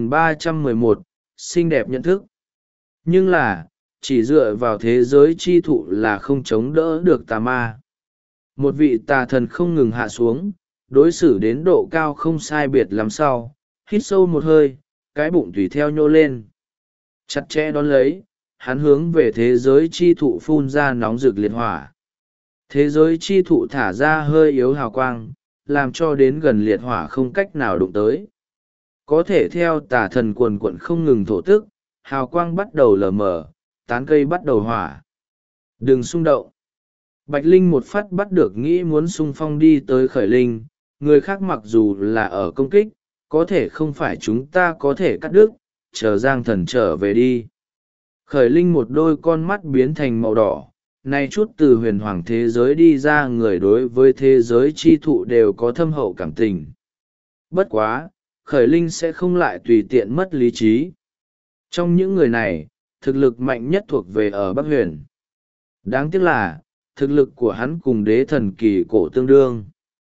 3311, xinh đẹp nhận thức. Nhưng là, chỉ dựa vào thế giới chi thụ là không chống đỡ được tà ma. Một vị tà thần không ngừng hạ xuống, đối xử đến độ cao không sai biệt lắm sau, hít sâu một hơi, cái bụng tùy theo nhô lên. Chặt chẽ đón lấy, hắn hướng về thế giới chi thụ phun ra nóng rực liệt hỏa. Thế giới chi thụ thả ra hơi yếu hào quang, làm cho đến gần liệt hỏa không cách nào đụng tới. Có thể theo tà thần cuồn cuộn không ngừng thổ tức, hào quang bắt đầu lờ mờ, tán cây bắt đầu hỏa. Đừng xung động. Bạch Linh một phát bắt được nghĩ muốn xung phong đi tới Khởi Linh, người khác mặc dù là ở công kích, có thể không phải chúng ta có thể cắt đứt, chờ Giang Thần trở về đi. Khởi Linh một đôi con mắt biến thành màu đỏ, nay chút từ huyền hoàng thế giới đi ra người đối với thế giới chi thụ đều có thâm hậu cảm tình. Bất quá, Khởi Linh sẽ không lại tùy tiện mất lý trí. Trong những người này, thực lực mạnh nhất thuộc về ở Bắc Huyền. Đáng tiếc là, thực lực của hắn cùng đế thần kỳ cổ tương đương.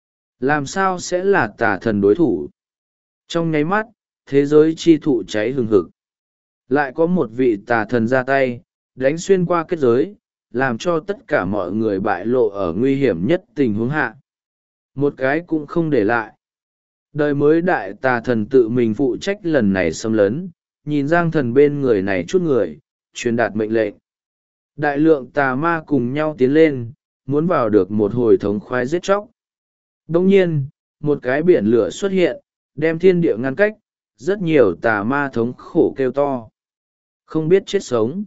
Làm sao sẽ là tà thần đối thủ? Trong nháy mắt, thế giới chi thụ cháy hừng hực. Lại có một vị tà thần ra tay, đánh xuyên qua kết giới, làm cho tất cả mọi người bại lộ ở nguy hiểm nhất tình huống hạ. Một cái cũng không để lại. Đời mới đại tà thần tự mình phụ trách lần này xâm lấn, nhìn Giang Thần bên người này chút người, truyền đạt mệnh lệnh. Đại lượng tà ma cùng nhau tiến lên, muốn vào được một hồi thống khoái giết chóc. Đông nhiên, một cái biển lửa xuất hiện, đem thiên địa ngăn cách, rất nhiều tà ma thống khổ kêu to. Không biết chết sống.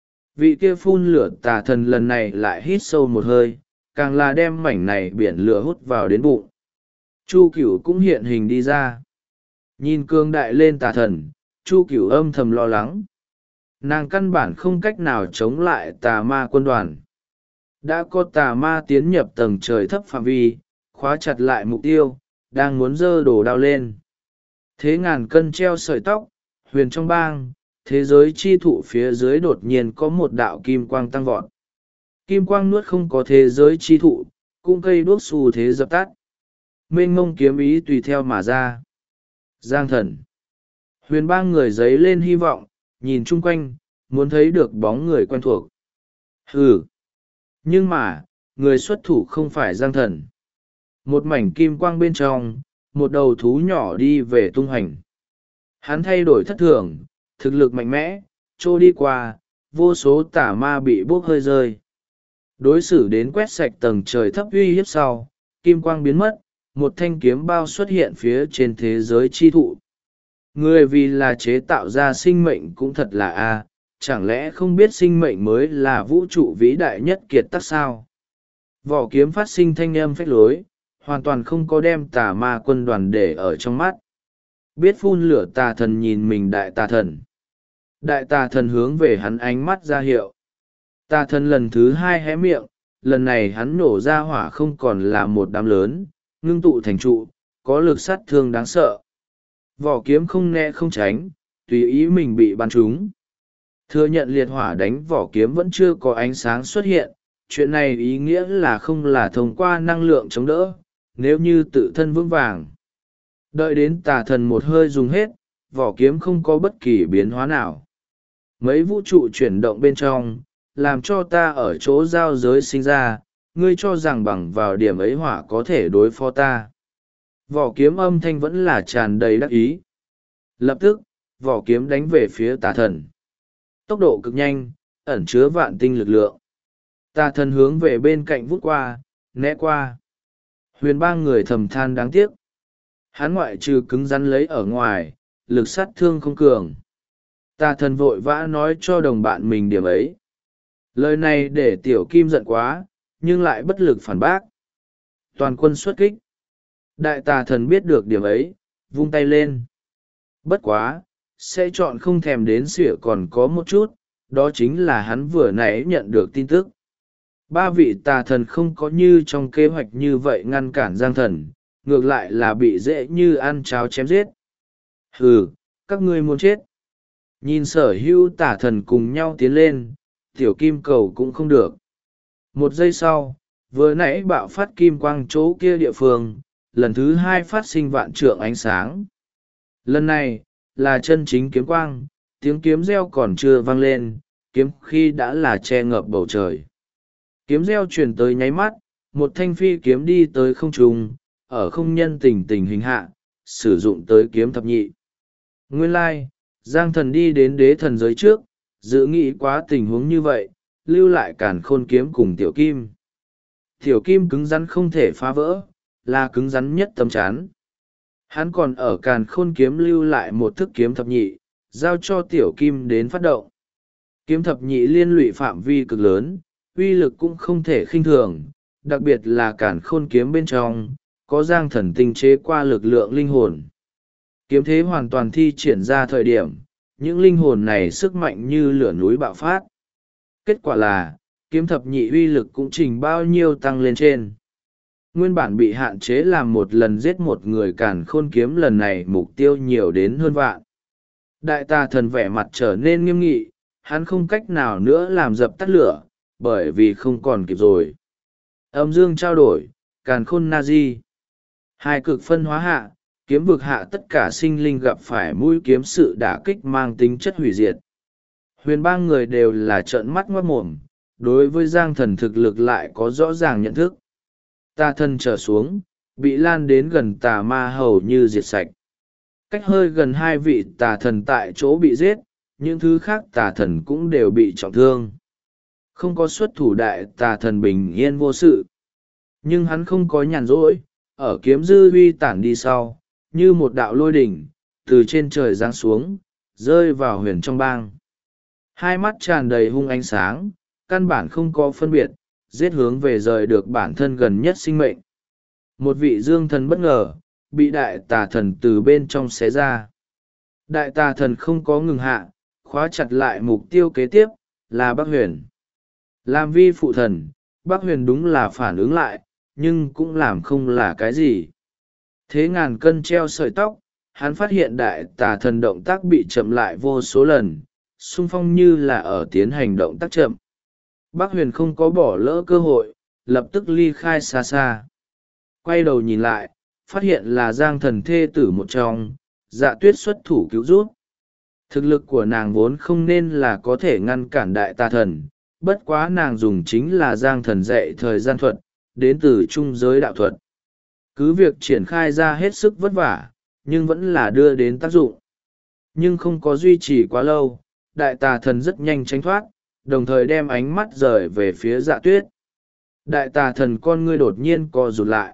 Vị kia phun lửa tà thần lần này lại hít sâu một hơi, càng là đem mảnh này biển lửa hút vào đến bụng. Chu Cửu cũng hiện hình đi ra. Nhìn cương đại lên tà thần, Chu Cửu âm thầm lo lắng. Nàng căn bản không cách nào chống lại tà ma quân đoàn. Đã có tà ma tiến nhập tầng trời thấp phạm vi, khóa chặt lại mục tiêu, đang muốn giơ đồ đao lên. Thế ngàn cân treo sợi tóc, huyền trong bang, thế giới chi thụ phía dưới đột nhiên có một đạo kim quang tăng vọt. Kim quang nuốt không có thế giới chi thụ, cũng cây đuốc xù thế dập tắt. Mênh mông kiếm ý tùy theo mà ra. Giang thần. Huyền bang người giấy lên hy vọng, nhìn chung quanh, muốn thấy được bóng người quen thuộc. Hừ. Nhưng mà, người xuất thủ không phải Giang thần. Một mảnh kim quang bên trong, một đầu thú nhỏ đi về tung hành. Hắn thay đổi thất thường, thực lực mạnh mẽ, trô đi qua, vô số tà ma bị bốc hơi rơi. Đối xử đến quét sạch tầng trời thấp uy hiếp sau, kim quang biến mất, một thanh kiếm bao xuất hiện phía trên thế giới chi thụ. Người vì là chế tạo ra sinh mệnh cũng thật là chẳng lẽ không biết sinh mệnh mới là vũ trụ vĩ đại nhất kiệt tác sao? Vỏ kiếm phát sinh thanh âm phách lối, hoàn toàn không có đem tà ma quân đoàn để ở trong mắt. Biết phun lửa tà thần nhìn mình đại tà thần. Đại tà thần hướng về hắn ánh mắt ra hiệu. Tà thần lần thứ hai hé miệng, lần này hắn nổ ra hỏa không còn là một đám lớn, ngưng tụ thành trụ, có lực sát thương đáng sợ. Vỏ kiếm không né không tránh, tùy ý mình bị bắn trúng. Thừa nhận liệt hỏa đánh vỏ kiếm vẫn chưa có ánh sáng xuất hiện, chuyện này ý nghĩa là không là thông qua năng lượng chống đỡ, nếu như tự thân vững vàng. Đợi đến tà thần một hơi dùng hết, vỏ kiếm không có bất kỳ biến hóa nào. Mấy vũ trụ chuyển động bên trong, làm cho ta ở chỗ giao giới sinh ra, ngươi cho rằng bằng vào điểm ấy hỏa có thể đối phó ta. Vỏ kiếm âm thanh vẫn là tràn đầy đắc ý. Lập tức, vỏ kiếm đánh về phía tà thần. Tốc độ cực nhanh, ẩn chứa vạn tinh lực lượng. Tà thần hướng về bên cạnh vút qua, né qua. Huyền bang người thầm than đáng tiếc. Hắn ngoại trừ cứng rắn lấy ở ngoài, lực sát thương không cường. Tà thần vội vã nói cho đồng bạn mình điểm ấy. Lời này để tiểu kim giận quá, nhưng lại bất lực phản bác. Toàn quân xuất kích. Đại tà thần biết được điểm ấy, vung tay lên. Bất quá, sẽ chọn không thèm đến xỉa còn có một chút, đó chính là hắn vừa nãy nhận được tin tức. Ba vị tà thần không có như trong kế hoạch như vậy ngăn cản Giang thần, ngược lại là bị dễ như ăn cháo chém giết. Hừ, các ngươi muốn chết. Nhìn sở hữu tà thần cùng nhau tiến lên, tiểu kim cầu cũng không được. Một giây sau, vừa nãy bạo phát kim quang chỗ kia địa phương, lần thứ hai phát sinh vạn trượng ánh sáng. Lần này, là chân chính kiếm quang, tiếng kiếm reo còn chưa vang lên, kiếm khi đã là che ngập bầu trời. Kiếm reo truyền tới nháy mắt, một thanh phi kiếm đi tới không trung, ở không nhân tình hình hạ, sử dụng tới kiếm thập nhị. Nguyên lai, Giang thần đi đến đế thần giới trước, dự nghĩ quá tình huống như vậy, lưu lại càn khôn kiếm cùng tiểu kim. Tiểu kim cứng rắn không thể phá vỡ, là cứng rắn nhất tấm chán. Hắn còn ở càn khôn kiếm lưu lại một thức kiếm thập nhị, giao cho tiểu kim đến phát động. Kiếm thập nhị liên lụy phạm vi cực lớn, uy lực cũng không thể khinh thường, đặc biệt là càn khôn kiếm bên trong, có Giang thần tinh chế qua lực lượng linh hồn. Kiếm thế hoàn toàn thi triển ra thời điểm, những linh hồn này sức mạnh như lửa núi bạo phát. Kết quả là, kiếm thập nhị uy lực cũng trình bao nhiêu tăng lên trên. Nguyên bản bị hạn chế làm một lần giết một người càn khôn kiếm lần này mục tiêu nhiều đến hơn vạn. Đại tà thần vẻ mặt trở nên nghiêm nghị, hắn không cách nào nữa làm dập tắt lửa, bởi vì không còn kịp rồi. Âm dương trao đổi, càn khôn na-di. Hai cực phân hóa hạ, kiếm vực hạ tất cả sinh linh gặp phải mũi kiếm sự đả kích mang tính chất hủy diệt. Huyền bang người đều là trợn mắt ngoát mồm, đối với Giang thần thực lực lại có rõ ràng nhận thức. Tà thần trở xuống, bị lan đến gần tà ma hầu như diệt sạch. Cách hơi gần hai vị tà thần tại chỗ bị giết, những thứ khác tà thần cũng đều bị trọng thương. không có xuất thủ, đại tà thần bình yên vô sự. Nhưng hắn không có nhàn rỗi, ở kiếm dư huy tản đi sau, như một đạo lôi đỉnh, từ trên trời giáng xuống, rơi vào huyền trong bang. Hai mắt tràn đầy hung ánh sáng, căn bản không có phân biệt, giết hướng về rời được bản thân gần nhất sinh mệnh. Một vị dương thần bất ngờ, bị đại tà thần từ bên trong xé ra. Đại tà thần không có ngừng hạ, khóa chặt lại mục tiêu kế tiếp, là Bắc Huyền. Làm vi phụ thần, Bắc Huyền đúng là phản ứng lại, nhưng cũng làm không là cái gì. Thế ngàn cân treo sợi tóc, hắn phát hiện đại tà thần động tác bị chậm lại vô số lần, xung phong như là ở tiến hành động tác chậm. Bắc Huyền không có bỏ lỡ cơ hội, lập tức ly khai xa xa. Quay đầu nhìn lại, phát hiện là Giang Thần thê tử một trong, Dạ Tuyết xuất thủ cứu giúp. Thực lực của nàng vốn không nên là có thể ngăn cản đại tà thần, bất quá nàng dùng chính là Giang Thần dạy thời gian thuật, đến từ trung giới đạo thuật. Cứ việc triển khai ra hết sức vất vả, nhưng vẫn là đưa đến tác dụng. Nhưng không có duy trì quá lâu, đại tà thần rất nhanh tránh thoát, đồng thời đem ánh mắt rời về phía Dạ Tuyết. Đại tà thần con ngươi đột nhiên co rụt lại.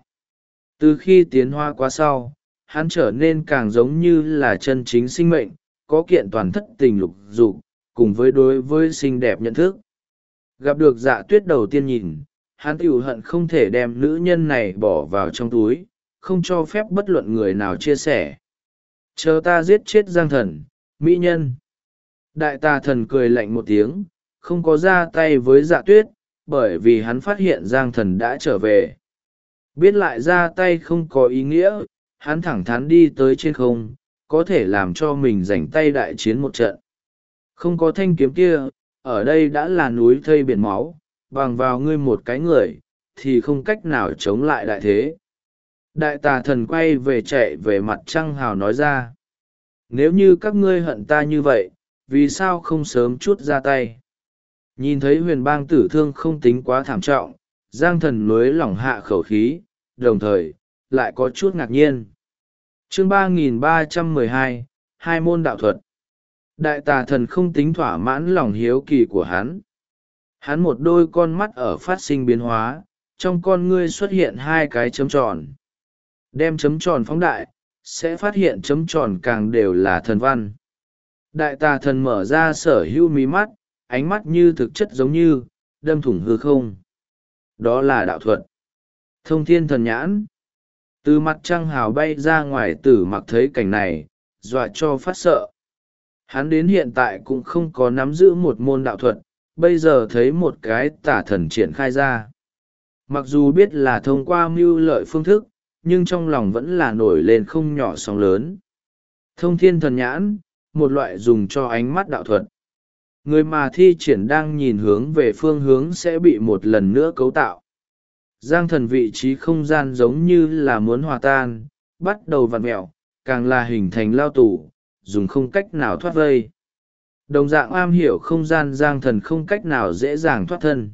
Từ khi tiến hóa qua sau, hắn trở nên càng giống như là chân chính sinh mệnh, có kiện toàn thất tình lục dục, cùng với đối với xinh đẹp nhận thức. Gặp được Dạ Tuyết đầu tiên nhìn, hắn tiểu hận không thể đem nữ nhân này bỏ vào trong túi, không cho phép bất luận người nào chia sẻ. Chờ ta giết chết Giang Thần, mỹ nhân. Đại tà thần cười lạnh một tiếng, không có ra tay với Dạ Tuyết, bởi vì hắn phát hiện Giang Thần đã trở về. Biết lại ra tay không có ý nghĩa, hắn thẳng thắn đi tới trên không, có thể làm cho mình rảnh tay đại chiến một trận. Không có thanh kiếm kia, ở đây đã là núi thây biển máu, bằng vào ngươi một cái người, thì không cách nào chống lại đại thế. Đại tà thần quay về chạy về mặt trăng hào nói ra. Nếu như các ngươi hận ta như vậy, vì sao không sớm chút ra tay? Nhìn thấy huyền bang tử thương không tính quá thảm trọng, Giang Thần nối lỏng hạ khẩu khí, đồng thời, lại có chút ngạc nhiên. Chương 3312, hai môn đạo thuật. Đại tà thần không tính thỏa mãn lòng hiếu kỳ của hắn. Hắn một đôi con mắt ở phát sinh biến hóa, trong con ngươi xuất hiện hai cái chấm tròn. Đem chấm tròn phóng đại, sẽ phát hiện chấm tròn càng đều là thần văn. Đại tà thần mở ra sở hữu mí mắt, ánh mắt như thực chất giống như, đâm thủng hư không. Đó là đạo thuật. Thông thiên thần nhãn. Từ mặt trăng hào bay ra ngoài Tử Mặc thấy cảnh này, dọa cho phát sợ. Hắn đến hiện tại cũng không có nắm giữ một môn đạo thuật, bây giờ thấy một cái tà thần triển khai ra. Mặc dù biết là thông qua mưu lợi phương thức, nhưng trong lòng vẫn là nổi lên không nhỏ sóng lớn. Thông thiên thần nhãn, một loại dùng cho ánh mắt đạo thuật. Người mà thi triển đang nhìn hướng về phương hướng sẽ bị một lần nữa cấu tạo. Giang Thần vị trí không gian giống như là muốn hòa tan, bắt đầu vặn mẹo, càng là hình thành lao tù, dùng không cách nào thoát vây. Đồng dạng am hiểu không gian Giang Thần không cách nào dễ dàng thoát thân.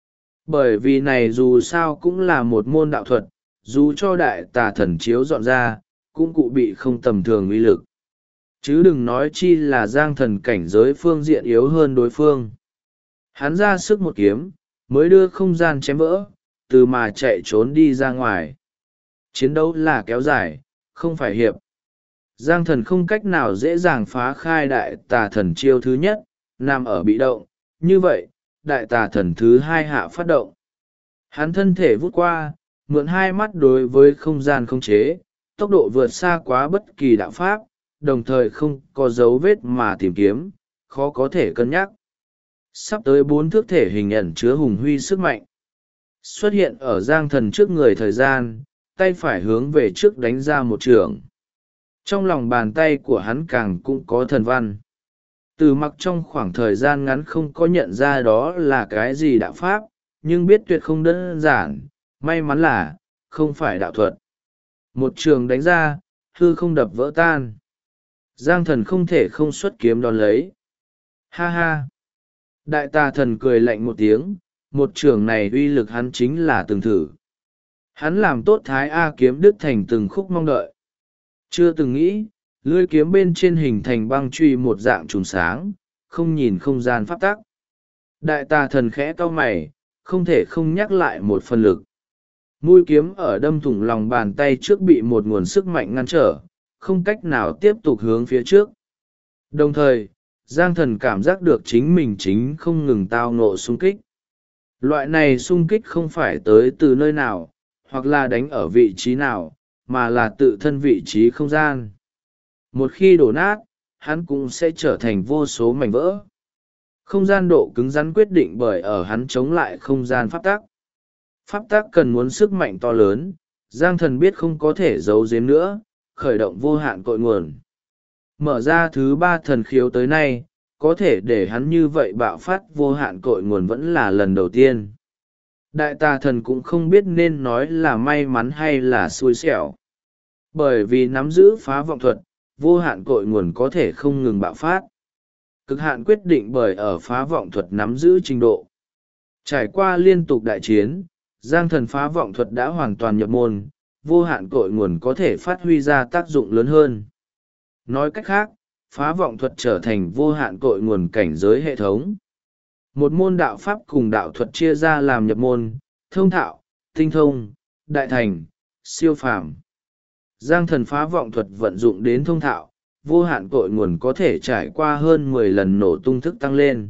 Bởi vì này dù sao cũng là một môn đạo thuật, dù cho đại tà thần chiếu dọn ra, cũng cụ bị không tầm thường uy lực. Chứ đừng nói chi là Giang Thần cảnh giới phương diện yếu hơn đối phương. Hắn ra sức một kiếm, mới đưa không gian chém vỡ, từ mà chạy trốn đi ra ngoài. Chiến đấu là kéo dài, không phải hiệp. Giang Thần không cách nào dễ dàng phá khai đại tà thần chiêu thứ nhất, nằm ở bị động. Như vậy, đại tà thần thứ hai hạ phát động. Hắn thân thể vút qua, mượn hai mắt đối với không gian không chế, tốc độ vượt xa quá bất kỳ đạo pháp, đồng thời không có dấu vết mà tìm kiếm, khó có thể cân nhắc. Sắp tới 4 thước thể hình ẩn chứa hùng huy sức mạnh. Xuất hiện ở Giang Thần trước người thời gian, tay phải hướng về trước đánh ra một trường. Trong lòng bàn tay của hắn càng cũng có thần văn. Từ Mặc trong khoảng thời gian ngắn không có nhận ra đó là cái gì đạo pháp, nhưng biết tuyệt không đơn giản, may mắn là, không phải đạo thuật. Một trường đánh ra, hư không đập vỡ tan. Giang Thần không thể không xuất kiếm đón lấy. Ha ha! Đại tà thần cười lạnh một tiếng, một trường này uy lực hắn chính là từng thử. Hắn làm tốt thái A kiếm đứt thành từng khúc mong đợi. Chưa từng nghĩ, lưỡi kiếm bên trên hình thành băng truy một dạng trùng sáng, không nhìn không gian pháp tắc. Đại tà thần khẽ cau mày, không thể không nhắc lại một phần lực. Mũi kiếm ở đâm thủng lòng bàn tay trước bị một nguồn sức mạnh ngăn trở, không cách nào tiếp tục hướng phía trước. Đồng thời, Giang Thần cảm giác được chính mình chính không ngừng tao ngộ xung kích. Loại này xung kích không phải tới từ nơi nào, hoặc là đánh ở vị trí nào, mà là tự thân vị trí không gian. Một khi đổ nát, hắn cũng sẽ trở thành vô số mảnh vỡ. Không gian độ cứng rắn quyết định bởi ở hắn chống lại không gian pháp tắc. Pháp tắc cần muốn sức mạnh to lớn, Giang Thần biết không có thể giấu giếm nữa, khởi động vô hạn cội nguồn. Mở ra thứ 3 thần khiếu tới nay, có thể để hắn như vậy bạo phát vô hạn cội nguồn vẫn là lần đầu tiên. Đại tà thần cũng không biết nên nói là may mắn hay là xui xẻo. Bởi vì nắm giữ phá vọng thuật, vô hạn cội nguồn có thể không ngừng bạo phát. Cực hạn quyết định bởi ở phá vọng thuật nắm giữ trình độ. Trải qua liên tục đại chiến, Giang Thần phá vọng thuật đã hoàn toàn nhập môn, vô hạn cội nguồn có thể phát huy ra tác dụng lớn hơn. Nói cách khác, phá vọng thuật trở thành vô hạn cội nguồn cảnh giới hệ thống. Một môn đạo pháp cùng đạo thuật chia ra làm nhập môn, thông thạo, tinh thông, đại thành, siêu phàm. Giang Thần phá vọng thuật vận dụng đến thông thạo, vô hạn cội nguồn có thể trải qua hơn 10 lần nổ tung thức tăng lên.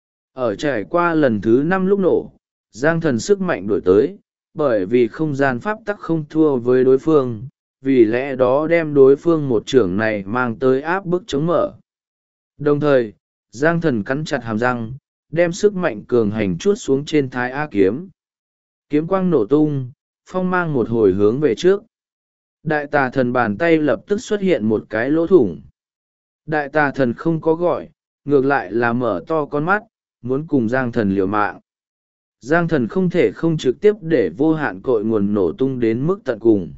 Ở trải qua lần thứ 5 lúc nổ, Giang Thần sức mạnh đổi tới, bởi vì không gian pháp tắc không thua với đối phương, vì lẽ đó đem đối phương một chưởng này mang tới áp bức chống mở. Đồng thời, Giang Thần cắn chặt hàm răng, đem sức mạnh cường hành chuốt xuống trên thái A kiếm. Kiếm quang nổ tung, phong mang một hồi hướng về trước. Đại tà thần bàn tay lập tức xuất hiện một cái lỗ thủng. Đại tà thần không có gọi, ngược lại là mở to con mắt, muốn cùng Giang Thần liều mạng. Giang Thần không thể không trực tiếp để vô hạn cội nguồn nổ tung đến mức tận cùng.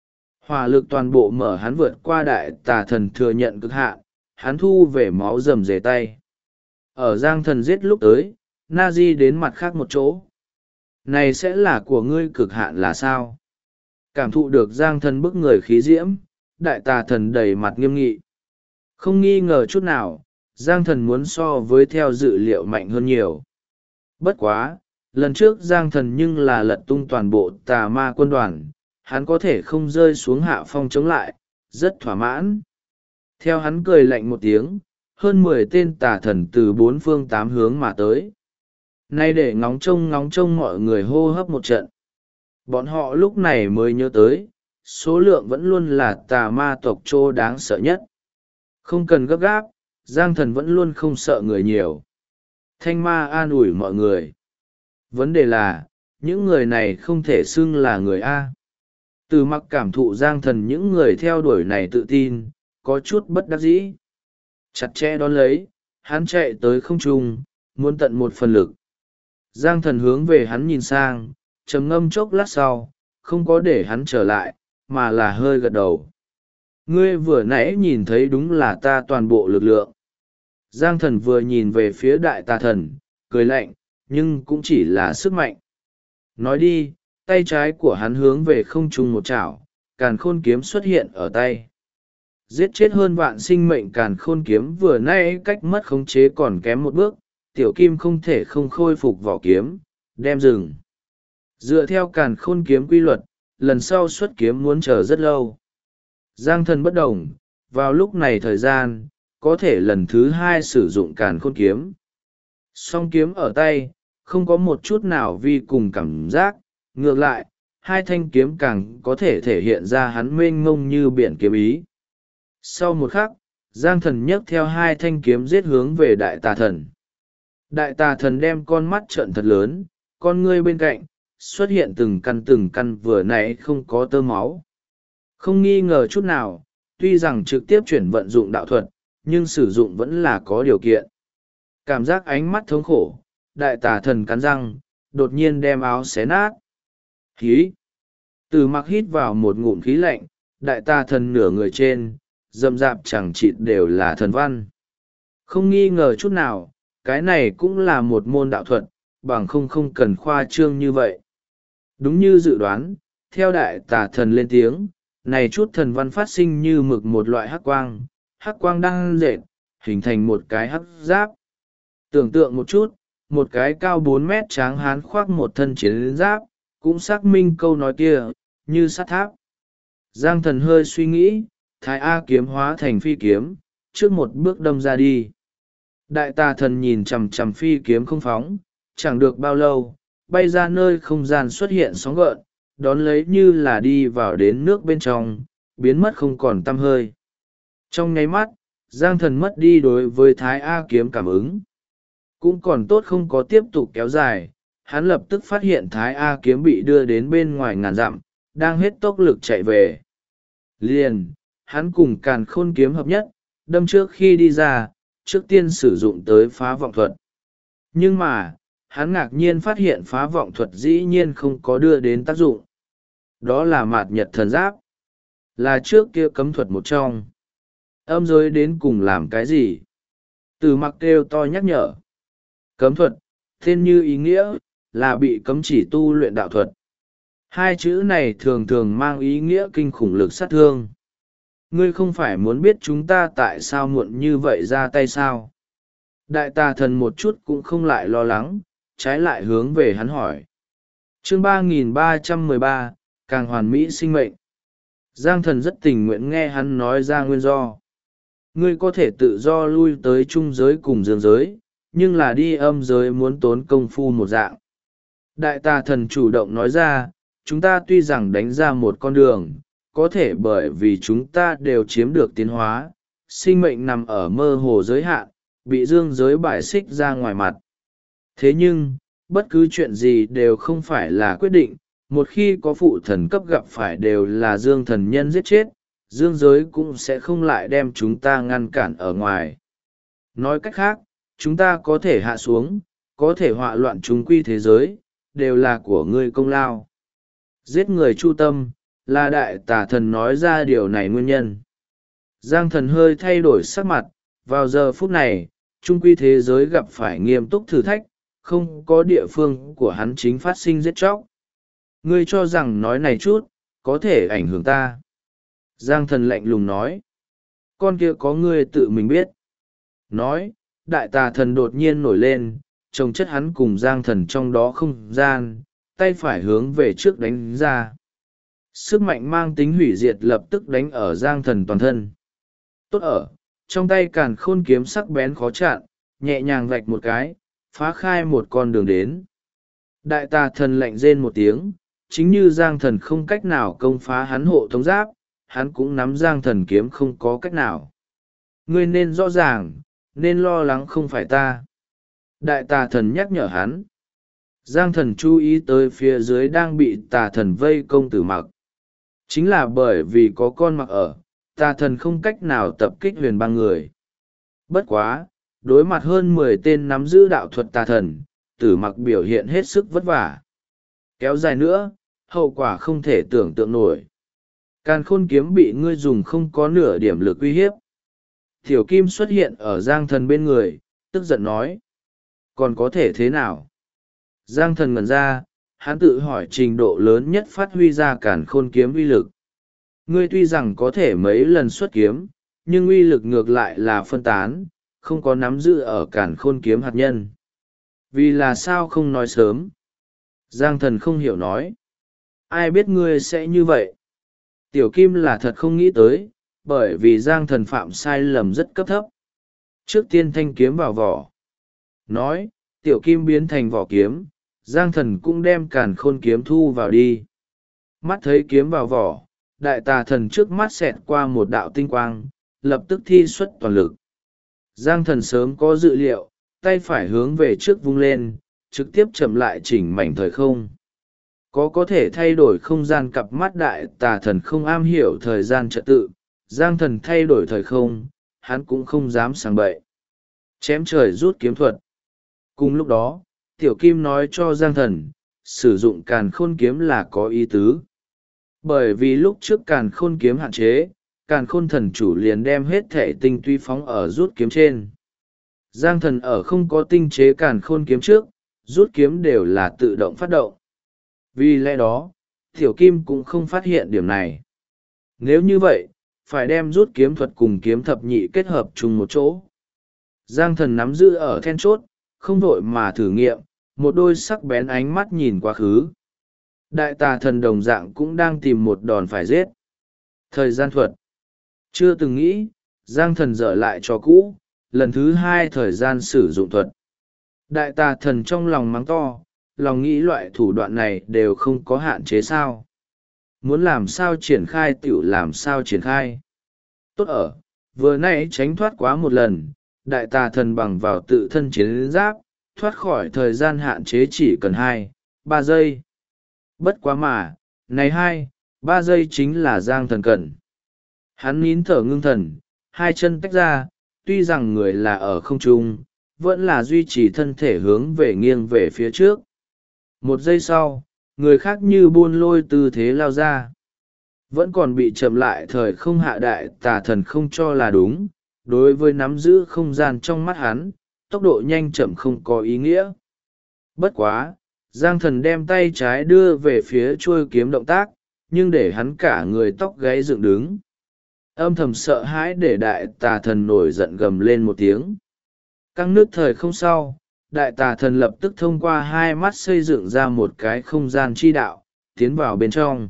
Hỏa lực toàn bộ mở hắn vượt qua đại tà thần thừa nhận cực hạn, hắn thu về máu rầm rề tay. Ở Giang Thần giết lúc tới, Nazi đến mặt khác một chỗ. Này sẽ là của ngươi cực hạn là sao? Cảm thụ được Giang Thần bức người khí diễm, đại tà thần đầy mặt nghiêm nghị. Không nghi ngờ chút nào, Giang Thần muốn so với theo dự liệu mạnh hơn nhiều. Bất quá, lần trước Giang Thần nhưng là lật tung toàn bộ tà ma quân đoàn, hắn có thể không rơi xuống hạ phong chống lại, rất thỏa mãn. Theo hắn cười lạnh một tiếng, hơn 10 tên tà thần từ 4 phương 8 hướng mà tới. Nay để ngóng trông mọi người hô hấp một trận. Bọn họ lúc này mới nhớ tới, số lượng vẫn luôn là tà ma tộc trô đáng sợ nhất. Không cần gấp gáp, Giang Thần vẫn luôn không sợ người nhiều. Thanh ma an ủi mọi người. Vấn đề là, những người này không thể xưng là người A. Từ mặc cảm thụ Giang Thần những người theo đuổi này tự tin, có chút bất đắc dĩ. Chặt chẽ đón lấy, hắn chạy tới không trung, muốn tận một phần lực. Giang Thần hướng về hắn nhìn sang, trầm ngâm chốc lát sau, không có để hắn trở lại, mà là hơi gật đầu. Ngươi vừa nãy nhìn thấy đúng là ta toàn bộ lực lượng. Giang Thần vừa nhìn về phía đại tà thần, cười lạnh, nhưng cũng chỉ là sức mạnh. Nói đi, tay trái của hắn hướng về không trung một chảo, càn khôn kiếm xuất hiện ở tay. Giết chết hơn vạn sinh mệnh càn khôn kiếm vừa nãy cách mất khống chế còn kém một bước, tiểu kim không thể không khôi phục vỏ kiếm, đem dừng. Dựa theo càn khôn kiếm quy luật, lần sau xuất kiếm muốn chờ rất lâu. Giang Thần bất đồng, vào lúc này thời gian, có thể lần thứ 2 sử dụng càn khôn kiếm. Song kiếm ở tay, không có một chút nào vi cùng cảm giác, ngược lại, hai thanh kiếm càng có thể thể hiện ra hắn mênh mông như biển kiếm ý. Sau một khắc, Giang Thần nhấc theo hai thanh kiếm giết hướng về đại tà thần. Đại tà thần đem con mắt trợn thật lớn, con ngươi bên cạnh, xuất hiện từng căn vừa nãy không có tơ máu. Không nghi ngờ chút nào, tuy rằng trực tiếp chuyển vận dụng đạo thuật, nhưng sử dụng vẫn là có điều kiện. Cảm giác ánh mắt thống khổ, đại tà thần cắn răng, đột nhiên đem áo xé nát. Khí! Từ mặc hít vào một ngụm khí lạnh, đại tà thần nửa người trên, rậm rạp chẳng chịt đều là thần văn. Không nghi ngờ chút nào, cái này cũng là một môn đạo thuật, bằng không cần khoa trương như vậy. Đúng như dự đoán, theo đại tà thần lên tiếng, này chút thần văn phát sinh như mực một loại hắc quang đang dệt, hình thành một cái hắc giáp. Tưởng tượng một chút, một cái cao 4 mét tráng hán khoác một thân chiến giáp, cũng xác minh câu nói kia, như sắt tháp. Giang Thần hơi suy nghĩ, Thái A kiếm hóa thành phi kiếm, trước một bước đâm ra đi. Đại tà thần nhìn chằm chằm phi kiếm không phóng, chẳng được bao lâu, bay ra nơi không gian xuất hiện sóng gợn, đón lấy như là đi vào đến nước bên trong, biến mất không còn tăm hơi. Trong nháy mắt, Giang Thần mất đi đối với Thái A kiếm cảm ứng. Cũng còn tốt không có tiếp tục kéo dài, hắn lập tức phát hiện Thái A kiếm bị đưa đến bên ngoài ngàn dặm, đang hết tốc lực chạy về. Liền, hắn cùng Càn Khôn kiếm hợp nhất, đâm trước khi đi ra, trước tiên sử dụng tới phá vọng thuật. Nhưng mà, hắn ngạc nhiên phát hiện phá vọng thuật dĩ nhiên không có đưa đến tác dụng. Đó là mạt nhật thần giáp. Là trước kia cấm thuật một trong. Âm giới đến cùng làm cái gì? Từ mặc kêu to nhắc nhở. Cấm thuật, tên như ý nghĩa, là bị cấm chỉ tu luyện đạo thuật. Hai chữ này thường thường mang ý nghĩa kinh khủng lực sát thương. Ngươi không phải muốn biết chúng ta tại sao muộn như vậy ra tay sao? Đại tà thần một chút cũng không lại lo lắng, trái lại hướng về hắn hỏi. Chương 3313, càng hoàn mỹ sinh mệnh. Giang Thần rất tình nguyện nghe hắn nói ra nguyên do. Ngươi có thể tự do lui tới trung giới cùng dương giới, nhưng là đi âm giới muốn tốn công phu một dạng. Đại tà thần chủ động nói ra, chúng ta tuy rằng đánh ra một con đường, có thể bởi vì chúng ta đều chiếm được tiến hóa, sinh mệnh nằm ở mơ hồ giới hạn, bị dương giới bài xích ra ngoài mặt. Thế nhưng, bất cứ chuyện gì đều không phải là quyết định, một khi có phụ thần cấp gặp phải đều là dương thần nhân giết chết, dương giới cũng sẽ không lại đem chúng ta ngăn cản ở ngoài. Nói cách khác, chúng ta có thể hạ xuống, có thể họa loạn chúng quy thế giới, đều là của ngươi công lao. Giết người chu tâm, là đại tà thần nói ra điều này nguyên nhân. Giang Thần hơi thay đổi sắc mặt, vào giờ phút này, trung quy thế giới gặp phải nghiêm túc thử thách, không có địa phương của hắn chính phát sinh giết chóc. Ngươi cho rằng nói này chút, có thể ảnh hưởng ta. Giang Thần lạnh lùng nói. Con kia có ngươi tự mình biết. Nói, đại tà thần đột nhiên nổi lên, trông chất hắn cùng Giang Thần trong đó không gian, tay phải hướng về trước đánh ra. Sức mạnh mang tính hủy diệt lập tức đánh ở Giang Thần toàn thân. Tốt ở, trong tay Càn Khôn kiếm sắc bén khó chặn, nhẹ nhàng vạch một cái, phá khai một con đường đến. Đại tà thần lạnh rên một tiếng, chính như Giang Thần không cách nào công phá hắn hộ tống giáp, hắn cũng nắm Giang Thần kiếm không có cách nào. Ngươi nên rõ ràng, nên lo lắng không phải ta. Đại tà thần nhắc nhở hắn. Giang Thần chú ý tới phía dưới đang bị tà thần vây công Tử Mặc. Chính là bởi vì có con Mặc ở, tà thần không cách nào tập kích huyền băng người. Bất quá, đối mặt hơn 10 tên nắm giữ đạo thuật tà thần, Tử Mặc biểu hiện hết sức vất vả. Kéo dài nữa, hậu quả không thể tưởng tượng nổi. Càn Khôn kiếm bị ngươi dùng không có nửa điểm lực uy hiếp. Tiểu Kim xuất hiện ở Giang Thần bên người, tức giận nói. Còn có thể thế nào? Giang Thần ngẩn ra, hắn tự hỏi trình độ lớn nhất phát huy ra Càn Khôn kiếm uy lực. Ngươi tuy rằng có thể mấy lần xuất kiếm, nhưng uy lực ngược lại là phân tán, không có nắm giữ ở Càn Khôn kiếm hạt nhân. Vì là sao không nói sớm? Giang Thần không hiểu nói. Ai biết ngươi sẽ như vậy? Tiểu Kim là thật không nghĩ tới, bởi vì Giang Thần phạm sai lầm rất cấp thấp. Trước tiên thanh kiếm vào vỏ. Nói, Tiểu Kim biến thành vỏ kiếm, Giang Thần cũng đem Càn Khôn kiếm thu vào đi. Mắt thấy kiếm vào vỏ, đại tà thần trước mắt xẹt qua một đạo tinh quang, lập tức thi xuất toàn lực. Giang Thần sớm có dự liệu, tay phải hướng về trước vung lên, trực tiếp chậm lại chỉnh mảnh thời không. Có thể thay đổi không gian cặp mắt đại tà thần không am hiểu thời gian trật tự, Giang Thần thay đổi thời không, hắn cũng không dám sang bậy. Chém trời rút kiếm thuật. Cùng lúc đó, Tiểu Kim nói cho Giang Thần, sử dụng Càn Khôn kiếm là có ý tứ. Bởi vì lúc trước Càn Khôn kiếm hạn chế, Càn Khôn thần chủ liền đem hết thể tinh túy phóng ở rút kiếm trên. Giang Thần ở không có tinh chế Càn Khôn kiếm trước, rút kiếm đều là tự động phát động. Vì lẽ đó, Tiểu Kim cũng không phát hiện điểm này. Nếu như vậy, phải đem rút kiếm thuật cùng kiếm thập nhị kết hợp chung một chỗ. Giang Thần nắm giữ ở then chốt, không vội mà thử nghiệm, một đôi sắc bén ánh mắt nhìn quá khứ. Đại tà thần đồng dạng cũng đang tìm một đòn phải giết. Thời gian thuật. Chưa từng nghĩ, Giang thần dở lại cho cũ, lần thứ hai thời gian sử dụng thuật. Đại tà thần trong lòng mắng to, lòng nghĩ loại thủ đoạn này đều không có hạn chế sao. Muốn làm sao triển khai tựu làm sao triển khai. Tốt ở, vừa nãy tránh thoát quá một lần, đại tà thần bằng vào tự thân chiến giáp, thoát khỏi thời gian hạn chế chỉ cần 2-3 giây. Bất quá mà, này 2-3 giây chính là Giang thần cần. Hắn nín thở ngưng thần, hai chân tách ra, tuy rằng người là ở không trung, vẫn là duy trì thân thể hướng về nghiêng về phía trước. 1 giây sau, người khác như buôn lôi tư thế lao ra. Vẫn còn bị chậm lại thời không hạ đại tà thần không cho là đúng, đối với nắm giữ không gian trong mắt hắn, tốc độ nhanh chậm không có ý nghĩa. Bất quá, Giang thần đem tay trái đưa về phía chuôi kiếm động tác, nhưng để hắn cả người tóc gáy dựng đứng. Âm thầm sợ hãi để đại tà thần nổi giận gầm lên một tiếng. Căng nước thời không sau, đại tà thần lập tức thông qua hai mắt xây dựng ra một cái không gian chi đạo, tiến vào bên trong.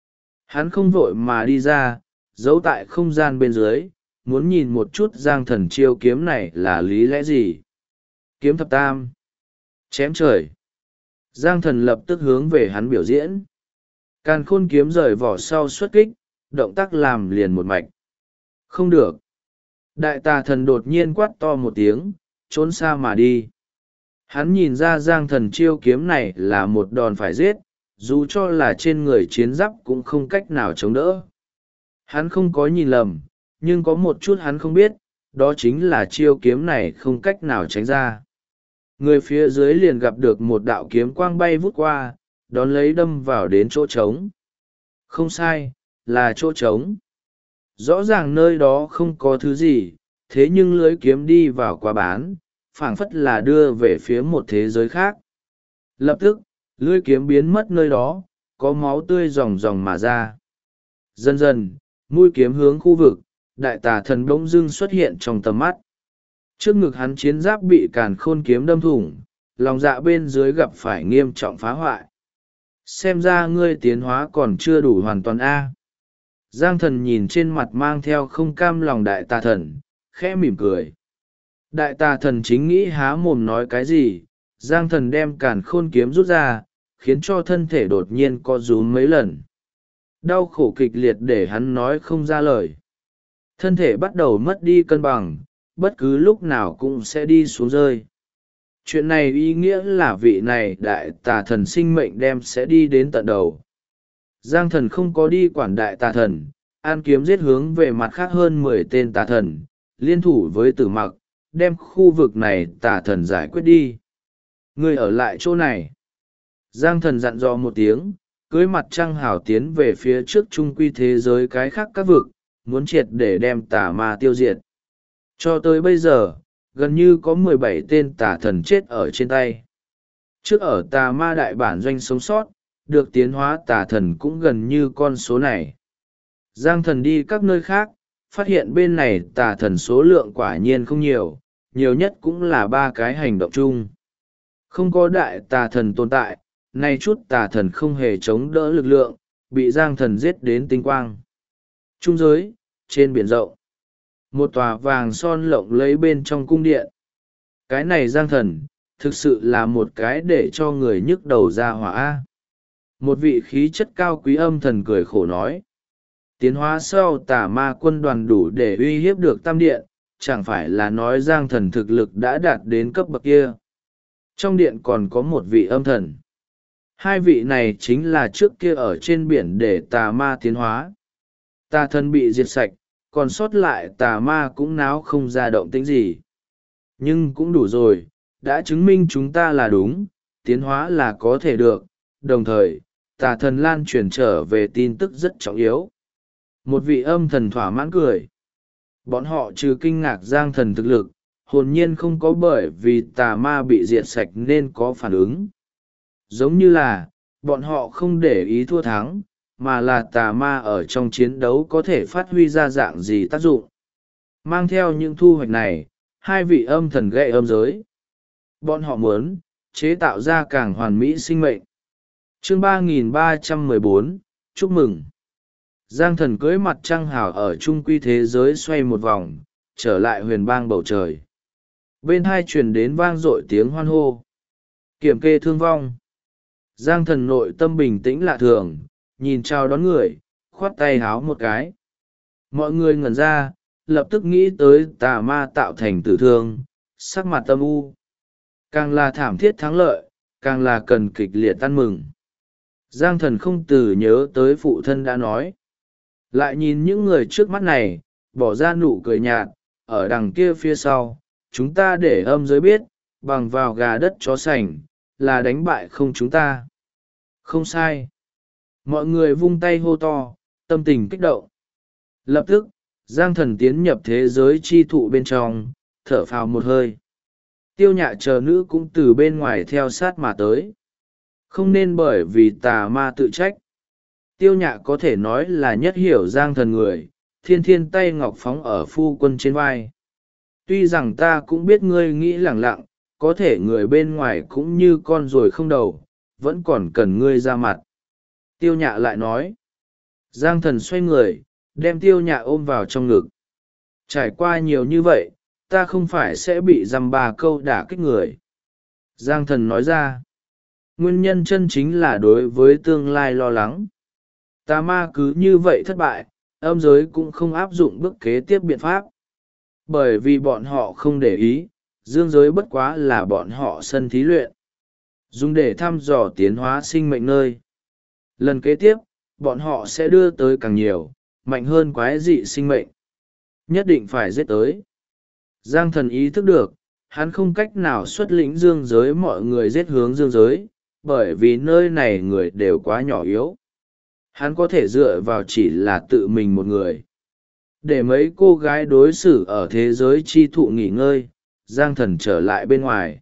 Hắn không vội mà đi ra, giấu tại không gian bên dưới, muốn nhìn một chút Giang thần chiêu kiếm này là lý lẽ gì. Kiếm thập tam. Chém trời. Giang thần lập tức hướng về hắn biểu diễn. Càn khôn kiếm rời vỏ sau xuất kích, động tác làm liền một mạch. Không được. Đại tà thần đột nhiên quát to một tiếng, trốn xa mà đi. Hắn nhìn ra Giang thần chiêu kiếm này là một đòn phải giết, dù cho là trên người chiến giáp cũng không cách nào chống đỡ. Hắn không có nhìn lầm, nhưng có một chút hắn không biết, đó chính là chiêu kiếm này không cách nào tránh ra. Người phía dưới liền gặp được một đạo kiếm quang bay vút qua, đón lấy đâm vào đến chỗ trống. Không sai, là chỗ trống. Rõ ràng nơi đó không có thứ gì, thế nhưng lưới kiếm đi vào quá bán, phảng phất là đưa về phía một thế giới khác. Lập tức, lưới kiếm biến mất nơi đó, có máu tươi ròng ròng mà ra. Dần dần, mũi kiếm hướng khu vực, đại tà thần bỗng dưng xuất hiện trong tầm mắt. Trước ngực hắn chiến giáp bị càn khôn kiếm đâm thủng, lòng dạ bên dưới gặp phải nghiêm trọng phá hoại. Xem ra ngươi tiến hóa còn chưa đủ hoàn toàn a. Giang thần nhìn trên mặt mang theo không cam lòng đại tà thần, khẽ mỉm cười. Đại tà thần chính nghĩ há mồm nói cái gì, Giang thần đem càn khôn kiếm rút ra, khiến cho thân thể đột nhiên co rúm mấy lần. Đau khổ kịch liệt để hắn nói không ra lời. Thân thể bắt đầu mất đi cân bằng, bất cứ lúc nào cũng sẽ đi xuống rơi. Chuyện này ý nghĩa là vị này đại tà thần sinh mệnh đem sẽ đi đến tận đầu. Giang thần không có đi quản đại tà thần, an kiếm giết hướng về mặt khác hơn 10 tên tà thần, liên thủ với tử mặc, đem khu vực này tà thần giải quyết đi. Ngươi ở lại chỗ này. Giang thần dặn dò một tiếng, cưới mặt trăng hảo tiến về phía trước trung quy thế giới cái khác các vực, muốn triệt để đem tà ma tiêu diệt. Cho tới bây giờ, gần như có 17 tên tà thần chết ở trên tay. Trước ở tà ma đại bản doanh sống sót, được tiến hóa tà thần cũng gần như con số này. Giang thần đi các nơi khác, phát hiện bên này tà thần số lượng quả nhiên không nhiều, nhiều nhất cũng là 3 cái hành động chung. Không có đại tà thần tồn tại, nay chút tà thần không hề chống đỡ lực lượng, bị Giang thần giết đến tinh quang. Trung giới, trên biển rộng, một tòa vàng son lộng lấy bên trong cung điện. Cái này Giang thần, thực sự là một cái để cho người nhức đầu ra hỏa. Một vị khí chất cao quý âm thần cười khổ nói. Tiến hóa sau tà ma quân đoàn đủ để uy hiếp được tam điện, chẳng phải là nói Giang thần thực lực đã đạt đến cấp bậc kia. Trong điện còn có một vị âm thần. Hai vị này chính là trước kia ở trên biển để tà ma tiến hóa. Tà thần bị diệt sạch, còn sót lại tà ma cũng náo không ra động tĩnh gì. Nhưng cũng đủ rồi, đã chứng minh chúng ta là đúng, tiến hóa là có thể được, đồng thời, tà thần lan truyền trở về tin tức rất trọng yếu. Một vị âm thần thỏa mãn cười. Bọn họ trừ kinh ngạc Giang thần thực lực, hồn nhiên không có bởi vì tà ma bị diệt sạch nên có phản ứng. Giống như là, bọn họ không để ý thua thắng, mà là tà ma ở trong chiến đấu có thể phát huy ra dạng gì tác dụng. Mang theo những thu hoạch này, hai vị âm thần gậy âm giới. Bọn họ muốn chế tạo ra càng hoàn mỹ sinh mệnh. Chương 3314, chúc mừng. Giang Thần cưỡi mặt trăng hào ở trung quy thế giới xoay một vòng, trở lại huyền bang bầu trời. Bên hai truyền đến vang dội tiếng hoan hô. Kiểm kê thương vong. Giang Thần nội tâm bình tĩnh lạ thường, nhìn chào đón người, khoát tay háo một cái. Mọi người ngẩn ra, lập tức nghĩ tới tà ma tạo thành tử thương, sắc mặt âm u. Càng là thảm thiết thắng lợi, càng là cần kịch liệt ăn mừng. Giang Thần không từ nhớ tới phụ thân đã nói. Lại nhìn những người trước mắt này, bỏ ra nụ cười nhạt, ở đằng kia phía sau, chúng ta để âm giới biết, bằng vào gà đất chó sành, là đánh bại không chúng ta. Không sai. Mọi người vung tay hô to, tâm tình kích động. Lập tức, Giang Thần tiến nhập thế giới chi thụ bên trong, thở phào một hơi. Tiêu Nhạ chờ nữ cũng từ bên ngoài theo sát mà tới. Không nên bởi vì tà ma tự trách. Tiêu Nhạ có thể nói là nhất hiểu Giang Thần người, thiên thiên tay ngọc phóng ở phu quân trên vai. Tuy rằng ta cũng biết ngươi nghĩ lẳng lặng, có thể người bên ngoài cũng như con ruồi không đầu, vẫn còn cần ngươi ra mặt. Tiêu Nhạ lại nói. Giang Thần xoay người, đem Tiêu Nhạ ôm vào trong ngực. Trải qua nhiều như vậy, ta không phải sẽ bị dăm ba câu đả kích người. Giang Thần nói ra. Nguyên nhân chân chính là đối với tương lai lo lắng. Tà ma cứ như vậy thất bại, âm giới cũng không áp dụng bước kế tiếp biện pháp. Bởi vì bọn họ không để ý, dương giới bất quá là bọn họ sân thí luyện. Dùng để thăm dò tiến hóa sinh mệnh nơi. Lần kế tiếp, bọn họ sẽ đưa tới càng nhiều, mạnh hơn quái dị sinh mệnh. Nhất định phải giết tới. Giang Thần ý thức được, hắn không cách nào xuất lĩnh dương giới mọi người giết hướng dương giới, bởi vì nơi này người đều quá nhỏ yếu. Hắn có thể dựa vào chỉ là tự mình một người. Để mấy cô gái đối xử ở thế giới chi thụ nghỉ ngơi, Giang Thần trở lại bên ngoài.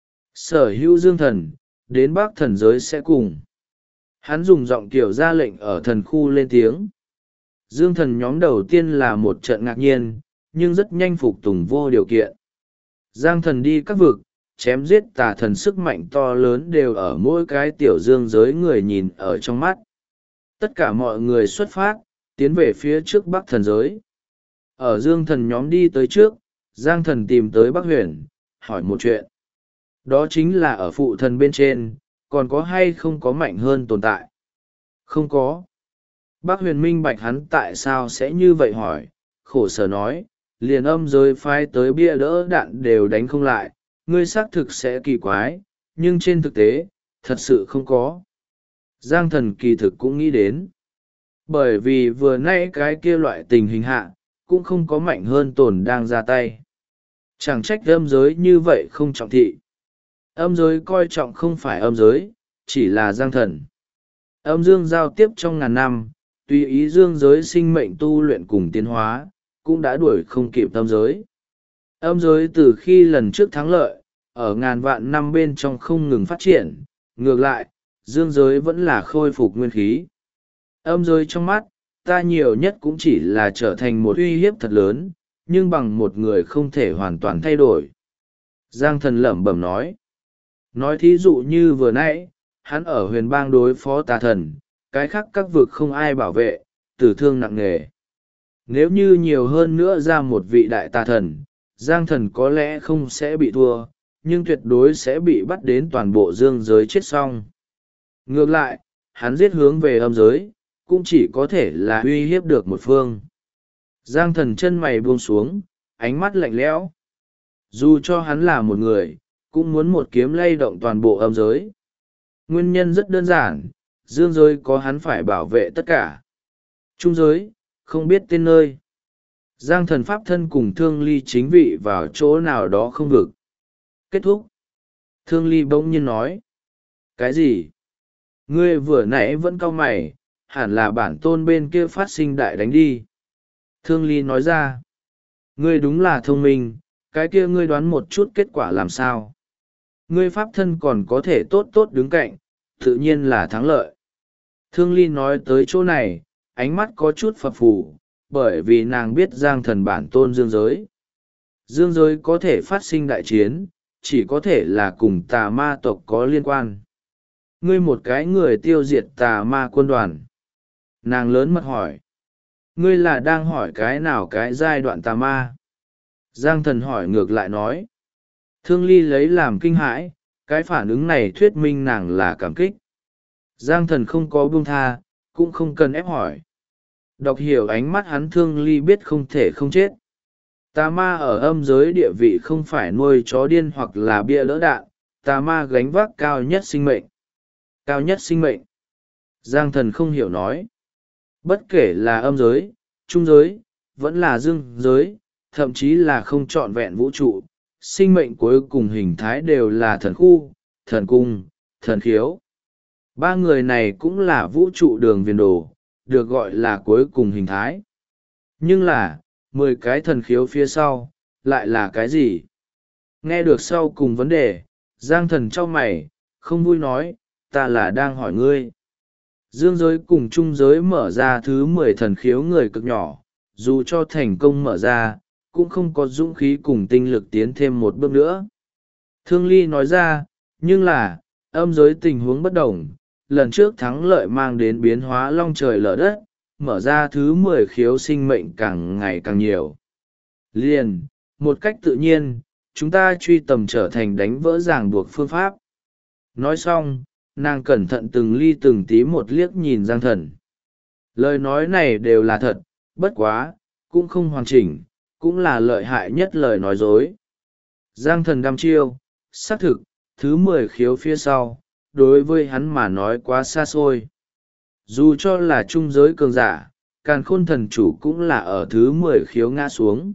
Sở hữu Dương Thần, đến Bắc thần giới sẽ cùng. Hắn dùng giọng kiểu ra lệnh ở thần khu lên tiếng. Dương Thần nhóm đầu tiên là một trận ngạc nhiên, nhưng rất nhanh phục tùng vô điều kiện. Giang Thần đi các vực, chém giết tà thần sức mạnh to lớn đều ở mỗi cái tiểu dương giới người nhìn ở trong mắt. Tất cả mọi người xuất phát, tiến về phía trước Bắc thần giới. Ở Dương Thần nhóm đi tới trước, Giang Thần tìm tới Bắc Huyền, hỏi một chuyện. Đó chính là ở phụ thần bên trên, còn có hay không có mạnh hơn tồn tại? Không có. Bắc Huyền minh bạch hắn tại sao sẽ như vậy hỏi, khổ sở nói, liền âm giới phái tới bia đỡ đạn đều đánh không lại, ngươi xác thực sẽ kỳ quái, nhưng trên thực tế, thật sự không có. Giang Thần kỳ thực cũng nghĩ đến. Bởi vì vừa nãy cái kia loại tình hình hạ, cũng không có mạnh hơn tồn đang ra tay. Chẳng trách âm giới như vậy không trọng thị. Âm giới coi trọng không phải âm giới, chỉ là Giang Thần. Âm dương giao tiếp trong ngàn năm, tùy ý dương giới sinh mệnh tu luyện cùng tiến hóa, cũng đã đuổi không kịp âm giới. Âm giới từ khi lần trước thắng lợi, ở ngàn vạn năm bên trong không ngừng phát triển, ngược lại, dương giới vẫn là khôi phục nguyên khí. Âm giới trong mắt, ta nhiều nhất cũng chỉ là trở thành một uy hiếp thật lớn, nhưng bằng một người không thể hoàn toàn thay đổi. Giang Thần lẩm bẩm nói. Nói thí dụ như vừa nãy, hắn ở huyền bang đối phó tà thần, cái khác các vực không ai bảo vệ, tử thương nặng nề. Nếu như nhiều hơn nữa ra một vị đại tà thần, Giang Thần có lẽ không sẽ bị thua, nhưng tuyệt đối sẽ bị bắt đến toàn bộ dương giới chết xong. Ngược lại, hắn giết hướng về âm giới, cũng chỉ có thể là uy hiếp được một phương. Giang Thần chân mày buông xuống, ánh mắt lạnh lẽo. Dù cho hắn là một người, cũng muốn một kiếm lay động toàn bộ âm giới. Nguyên nhân rất đơn giản, dương giới có hắn phải bảo vệ tất cả. Trung giới, không biết tên nơi. Giang Thần pháp thân cùng Thương Ly chính vị vào chỗ nào đó không vực. Kết thúc. Thương Ly bỗng nhiên nói. Cái gì? Ngươi vừa nãy vẫn cau mày, hẳn là bản tôn bên kia phát sinh đại đánh đi. Thương Ly nói ra. Ngươi đúng là thông minh, cái kia ngươi đoán một chút kết quả làm sao. Ngươi pháp thân còn có thể tốt tốt đứng cạnh, tự nhiên là thắng lợi. Thương Ly nói tới chỗ này, ánh mắt có chút phập phù, bởi vì nàng biết Giang Thần bản tôn dương giới. Dương giới có thể phát sinh đại chiến, chỉ có thể là cùng tà ma tộc có liên quan. Ngươi một cái người tiêu diệt tà ma quân đoàn. Nàng lớn mật hỏi. Ngươi là đang hỏi cái nào cái giai đoạn tà ma? Giang thần hỏi ngược lại nói. Thương ly lấy làm kinh hãi, cái phản ứng này thuyết minh nàng là cảm kích. Giang thần không có buông tha, cũng không cần ép hỏi. Đọc hiểu ánh mắt hắn, Thương ly biết không thể không chết. Tà ma ở âm giới địa vị không phải nuôi chó điên hoặc là bia lỡ đạn, tà ma gánh vác cao nhất sinh mệnh. Cao nhất sinh mệnh. Giang thần không hiểu nói. Bất kể là âm giới, trung giới, vẫn là dương giới, thậm chí là không trọn vẹn vũ trụ, sinh mệnh cuối cùng hình thái đều là thần khu, thần cung, thần khiếu. Ba người này cũng là vũ trụ đường viền đồ, được gọi là cuối cùng hình thái. Nhưng là, 10 cái thần khiếu phía sau, lại là cái gì? Nghe được sau cùng vấn đề, Giang thần chau mày, không vui nói, ta là đang hỏi ngươi. Dương giới cùng trung giới mở ra thứ 10 thần khiếu người cực nhỏ, dù cho thành công mở ra, cũng không có dũng khí cùng tinh lực tiến thêm một bước nữa. Thương ly nói ra, nhưng là, âm giới tình huống bất đồng, lần trước thắng lợi mang đến biến hóa long trời lở đất, mở ra thứ 10 khiếu sinh mệnh càng ngày càng nhiều. Liền, một cách tự nhiên, chúng ta truy tầm trở thành đánh vỡ ràng buộc phương pháp. Nói xong, nàng cẩn thận từng ly từng tí một liếc nhìn Giang thần. Lời nói này đều là thật, bất quá, cũng không hoàn chỉnh, cũng là lợi hại nhất lời nói dối. Giang thần đăm chiêu, xác thực, thứ 10 khiếu phía sau, đối với hắn mà nói quá xa xôi. Dù cho là trung giới cường giả, càn khôn thần chủ cũng là ở thứ 10 khiếu ngã xuống.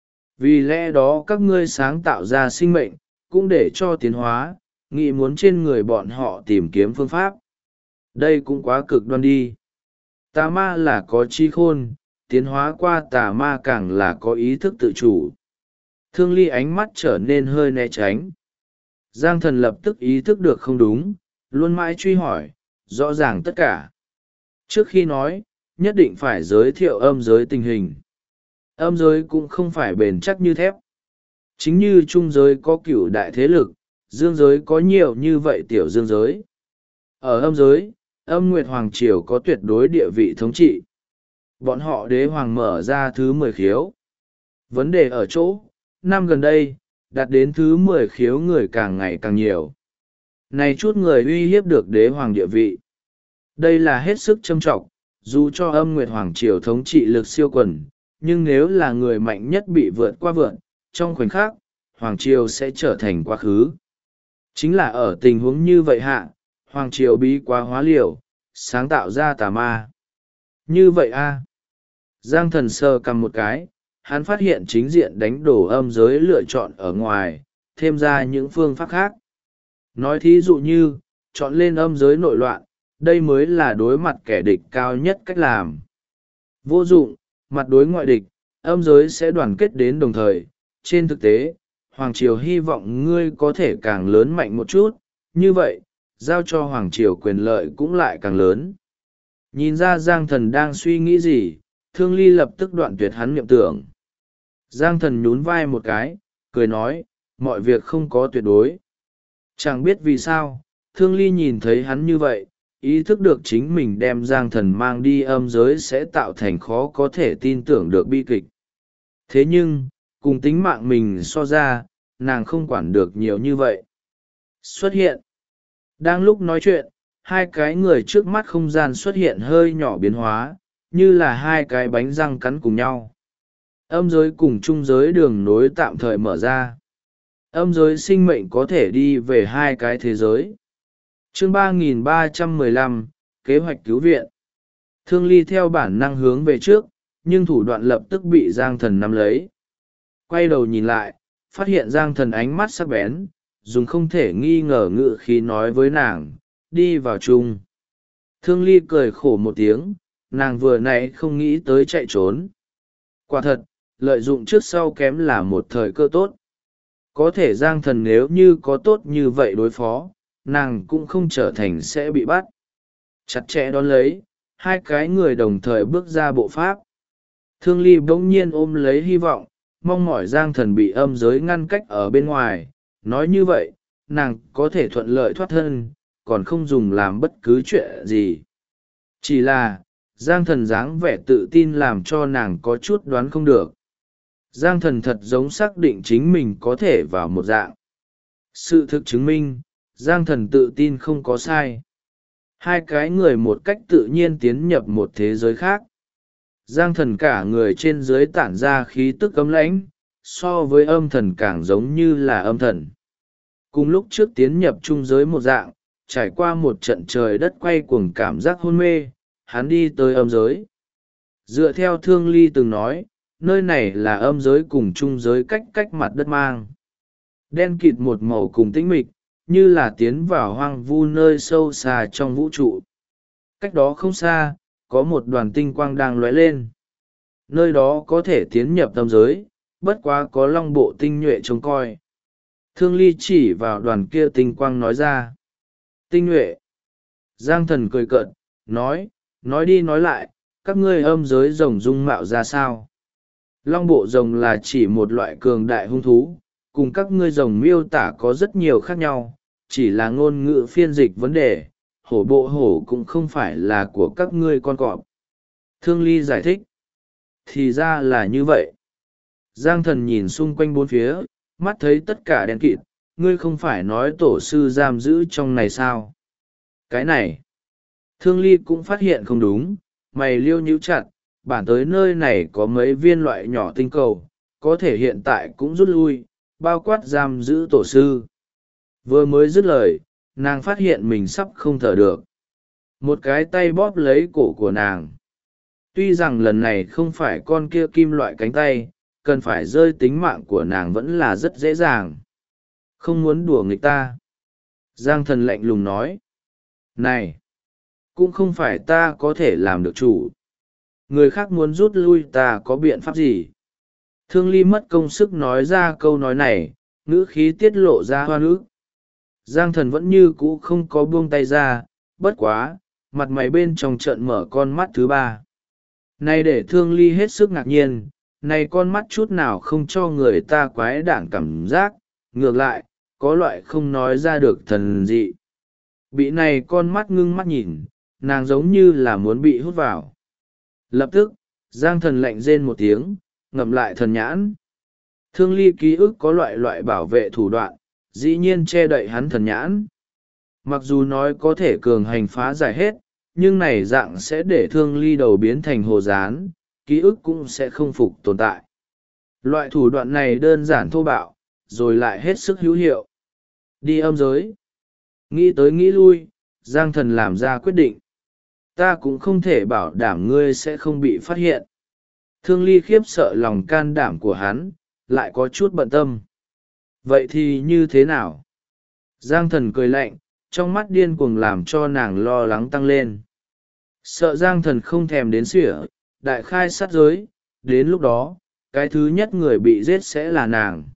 Vì lẽ đó các ngươi sáng tạo ra sinh mệnh, cũng để cho tiến hóa, nghĩ muốn trên người bọn họ tìm kiếm phương pháp. Đây cũng quá cực đoan đi. Tà ma là có trí khôn, tiến hóa qua tà ma càng là có ý thức tự chủ. Thương ly ánh mắt trở nên hơi né tránh. Giang thần lập tức ý thức được không đúng, luôn mãi truy hỏi, rõ ràng tất cả. Trước khi nói, nhất định phải giới thiệu âm giới tình hình. Âm giới cũng không phải bền chắc như thép. Chính như trung giới có cửu đại thế lực, dương giới có nhiều như vậy tiểu dương giới. Ở âm giới, âm nguyệt hoàng triều có tuyệt đối địa vị thống trị. Bọn họ đế hoàng mở ra thứ 10 khiếu. Vấn đề ở chỗ, năm gần đây, đạt đến thứ 10 khiếu người càng ngày càng nhiều. Này chút người uy hiếp được đế hoàng địa vị. Đây là hết sức châm trọng, dù cho âm nguyệt hoàng triều thống trị lực siêu quần, nhưng nếu là người mạnh nhất bị vượt qua vượn, trong khoảnh khắc, hoàng triều sẽ trở thành quá khứ. Chính là ở tình huống như vậy hạ, hoàng triều bí quá hóa liều, sáng tạo ra tà ma. Như vậy a. Giang thần sơ cầm một cái, hắn phát hiện chính diện đánh đổ âm giới lựa chọn ở ngoài, thêm ra những phương pháp khác. Nói thí dụ như, chọn lên âm giới nội loạn, đây mới là đối mặt kẻ địch cao nhất cách làm. Vô dụng, mặt đối ngoại địch, âm giới sẽ đoàn kết đến đồng thời. Trên thực tế, Hoàng Triều hy vọng ngươi có thể càng lớn mạnh một chút, như vậy, giao cho Hoàng Triều quyền lợi cũng lại càng lớn. Nhìn ra Giang thần đang suy nghĩ gì, Thương ly lập tức đoạn tuyệt hắn niệm tưởng. Giang thần nhún vai một cái, cười nói, mọi việc không có tuyệt đối. Chẳng biết vì sao, Thương ly nhìn thấy hắn như vậy, ý thức được chính mình đem Giang thần mang đi âm giới sẽ tạo thành khó có thể tin tưởng được bi kịch. Thế nhưng, cùng tính mạng mình so ra, nàng không quản được nhiều như vậy. Xuất hiện. Đang lúc nói chuyện, hai cái người trước mắt không gian xuất hiện hơi nhỏ biến hóa, như là hai cái bánh răng cắn cùng nhau. Âm giới cùng trung giới đường nối tạm thời mở ra. Âm giới sinh mệnh có thể đi về hai cái thế giới. Chương 3315, kế hoạch cứu viện. Thương ly theo bản năng hướng về trước, nhưng thủ đoạn lập tức bị Giang thần nắm lấy. Quay đầu nhìn lại, phát hiện Giang thần ánh mắt sắc bén, dùng không thể nghi ngờ ngự khí nói với nàng, đi vào chung. Thương ly cười khổ một tiếng, nàng vừa nãy không nghĩ tới chạy trốn. Quả thật, lợi dụng trước sau kém là một thời cơ tốt. Có thể Giang thần nếu như có tốt như vậy đối phó, nàng cũng không trở thành sẽ bị bắt. Chặt chẽ đón lấy, hai cái người đồng thời bước ra bộ pháp. Thương ly bỗng nhiên ôm lấy hy vọng, mong mỏi Giang thần bị âm giới ngăn cách ở bên ngoài, nói như vậy nàng có thể thuận lợi thoát thân, còn không dùng làm bất cứ chuyện gì. Chỉ là Giang Thần dáng vẻ tự tin làm cho nàng có chút đoán không được. Giang Thần thật giống xác định chính mình có thể vào một dạng. Sự thực chứng minh Giang Thần tự tin không có sai. Hai cái người một cách tự nhiên tiến nhập một thế giới khác. Giang Thần cả người trên dưới tản ra khí tức ấm lãnh, so với âm thần càng giống như là âm thần. Cùng lúc trước tiến nhập trung giới một dạng, trải qua một trận trời đất quay cuồng cảm giác hôn mê, hắn đi tới âm giới. Dựa theo Thương Ly từng nói, nơi này là âm giới cùng trung giới cách mặt đất mang. Đen kịt một màu cùng tĩnh mịch, như là tiến vào hoang vu nơi sâu xa trong vũ trụ. Cách đó không xa, có một đoàn tinh quang đang lóe lên. Nơi đó có thể tiến nhập âm giới, bất quá có long bộ tinh nhuệ trông coi. Thương Ly chỉ vào đoàn kia tinh quang nói ra. Tinh nhuệ. Giang Thần cười cợt, nói đi nói lại, các ngươi âm giới rồng dung mạo ra sao? Long bộ rồng là chỉ một loại cường đại hung thú, cùng các ngươi rồng miêu tả có rất nhiều khác nhau, chỉ là ngôn ngữ phiên dịch vấn đề, hổ bộ hổ cũng không phải là của các ngươi con cọp. Thương Ly giải thích. Thì ra là như vậy. Giang Thần nhìn xung quanh bốn phía, mắt thấy tất cả đen kịt, ngươi không phải nói tổ sư giam giữ trong này sao? Cái này. Thương Ly cũng phát hiện không đúng, mày liêu nhíu chặt, bản tới nơi này có mấy viên loại nhỏ tinh cầu, có thể hiện tại cũng rút lui, bao quát giam giữ tổ sư. Vừa mới dứt lời, nàng phát hiện mình sắp không thở được. Một cái tay bóp lấy cổ của nàng. Tuy rằng lần này không phải con kia kim loại cánh tay, cần phải rơi tính mạng của nàng vẫn là rất dễ dàng. Không muốn đùa nghịch ta. Giang Thần lạnh lùng nói. Này! Cũng không phải ta có thể làm được chủ. Người khác muốn rút lui ta có biện pháp gì? Thương Ly mất công sức nói ra câu nói này, ngữ khí tiết lộ ra hoa ức. Giang Thần vẫn như cũ không có buông tay ra, bất quá, mặt mày bên trong trận mở con mắt thứ ba. Này để Thương Ly hết sức ngạc nhiên, này con mắt chút nào không cho người ta quái đản cảm giác, ngược lại, có loại không nói ra được thần dị. Bị này con mắt ngưng mắt nhìn, nàng giống như là muốn bị hút vào. Lập tức, Giang Thần lạnh rên một tiếng, ngậm lại thần nhãn. Thương Ly ký ức có loại bảo vệ thủ đoạn, dĩ nhiên che đậy hắn thần nhãn. Mặc dù nói có thể cường hành phá giải hết, nhưng này dạng sẽ để Thương Ly đầu biến thành hồ dán, ký ức cũng sẽ không phục tồn tại. Loại thủ đoạn này đơn giản thô bạo, rồi lại hết sức hữu hiệu. Đi âm giới. Nghĩ tới nghĩ lui, Giang Thần làm ra quyết định. Ta cũng không thể bảo đảm ngươi sẽ không bị phát hiện. Thương Ly khiếp sợ lòng can đảm của hắn, lại có chút bận tâm. Vậy thì như thế nào? Giang Thần cười lạnh, trong mắt điên cuồng làm cho nàng lo lắng tăng lên. Sợ Giang Thần không thèm đến xỉa, đại khai sát giới, đến lúc đó, cái thứ nhất người bị giết sẽ là nàng.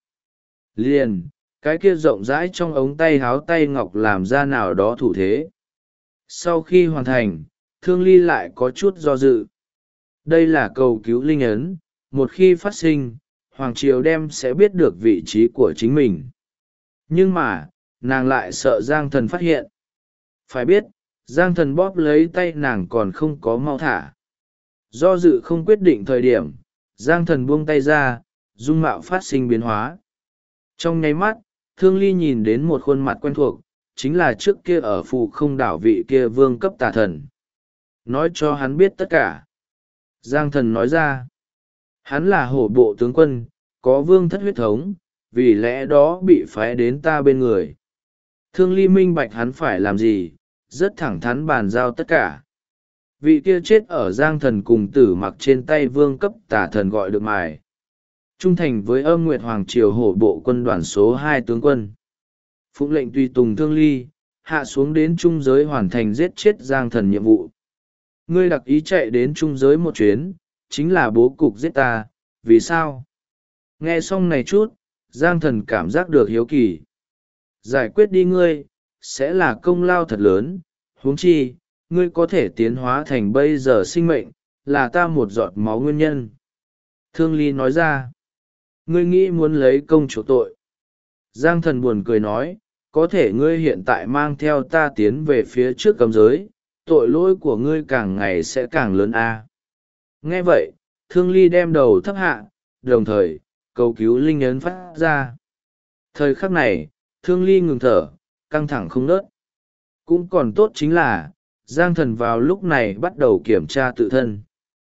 Liền, cái kia rộng rãi trong ống tay háo tay ngọc làm ra nào đó thủ thế. Sau khi hoàn thành, Thương Ly lại có chút do dự. Đây là cầu cứu linh ấn, một khi phát sinh, Hoàng Triều đem sẽ biết được vị trí của chính mình. Nhưng mà, nàng lại sợ Giang Thần phát hiện. Phải biết, Giang Thần bóp lấy tay nàng còn không có mau thả. Do dự không quyết định thời điểm, Giang Thần buông tay ra, dung mạo phát sinh biến hóa. Trong nháy mắt, Thương Ly nhìn đến một khuôn mặt quen thuộc, chính là trước kia ở Phù Không đảo vị kia vương cấp tà thần. Nói cho hắn biết tất cả. Giang Thần nói ra, hắn là hổ bộ tướng quân, có vương thất huyết thống, vì lẽ đó bị phái đến ta bên người. Thương Ly minh bạch hắn phải làm gì, rất thẳng thắn bàn giao tất cả. Vị kia chết ở Giang Thần cùng Tử Mặc trên tay vương cấp tà thần gọi được mài. Trung thành với Âm Nguyệt Hoàng Triều hổ bộ quân đoàn số 2 tướng quân. Phụng lệnh tùy tùng Thương Ly, hạ xuống đến trung giới hoàn thành giết chết Giang Thần nhiệm vụ. Ngươi đặc ý chạy đến trung giới một chuyến, chính là bố cục giết ta, vì sao? Nghe xong này chút, Giang Thần cảm giác được hiếu kỳ. Giải quyết đi ngươi, sẽ là công lao thật lớn, huống chi, ngươi có thể tiến hóa thành bây giờ sinh mệnh, là ta một giọt máu nguyên nhân. Thương Ly nói ra, ngươi nghĩ muốn lấy công chỗ tội. Giang thần buồn cười nói, có thể ngươi hiện tại mang theo ta tiến về phía trước cấm giới, tội lỗi của ngươi càng ngày sẽ càng lớn a. Nghe vậy, Thương Ly đem đầu thấp hạ, đồng thời, cầu cứu linh ấn phát ra. Thời khắc này, Thương Ly ngừng thở, căng thẳng không nớt. Cũng còn tốt chính là, Giang thần vào lúc này bắt đầu kiểm tra tự thân.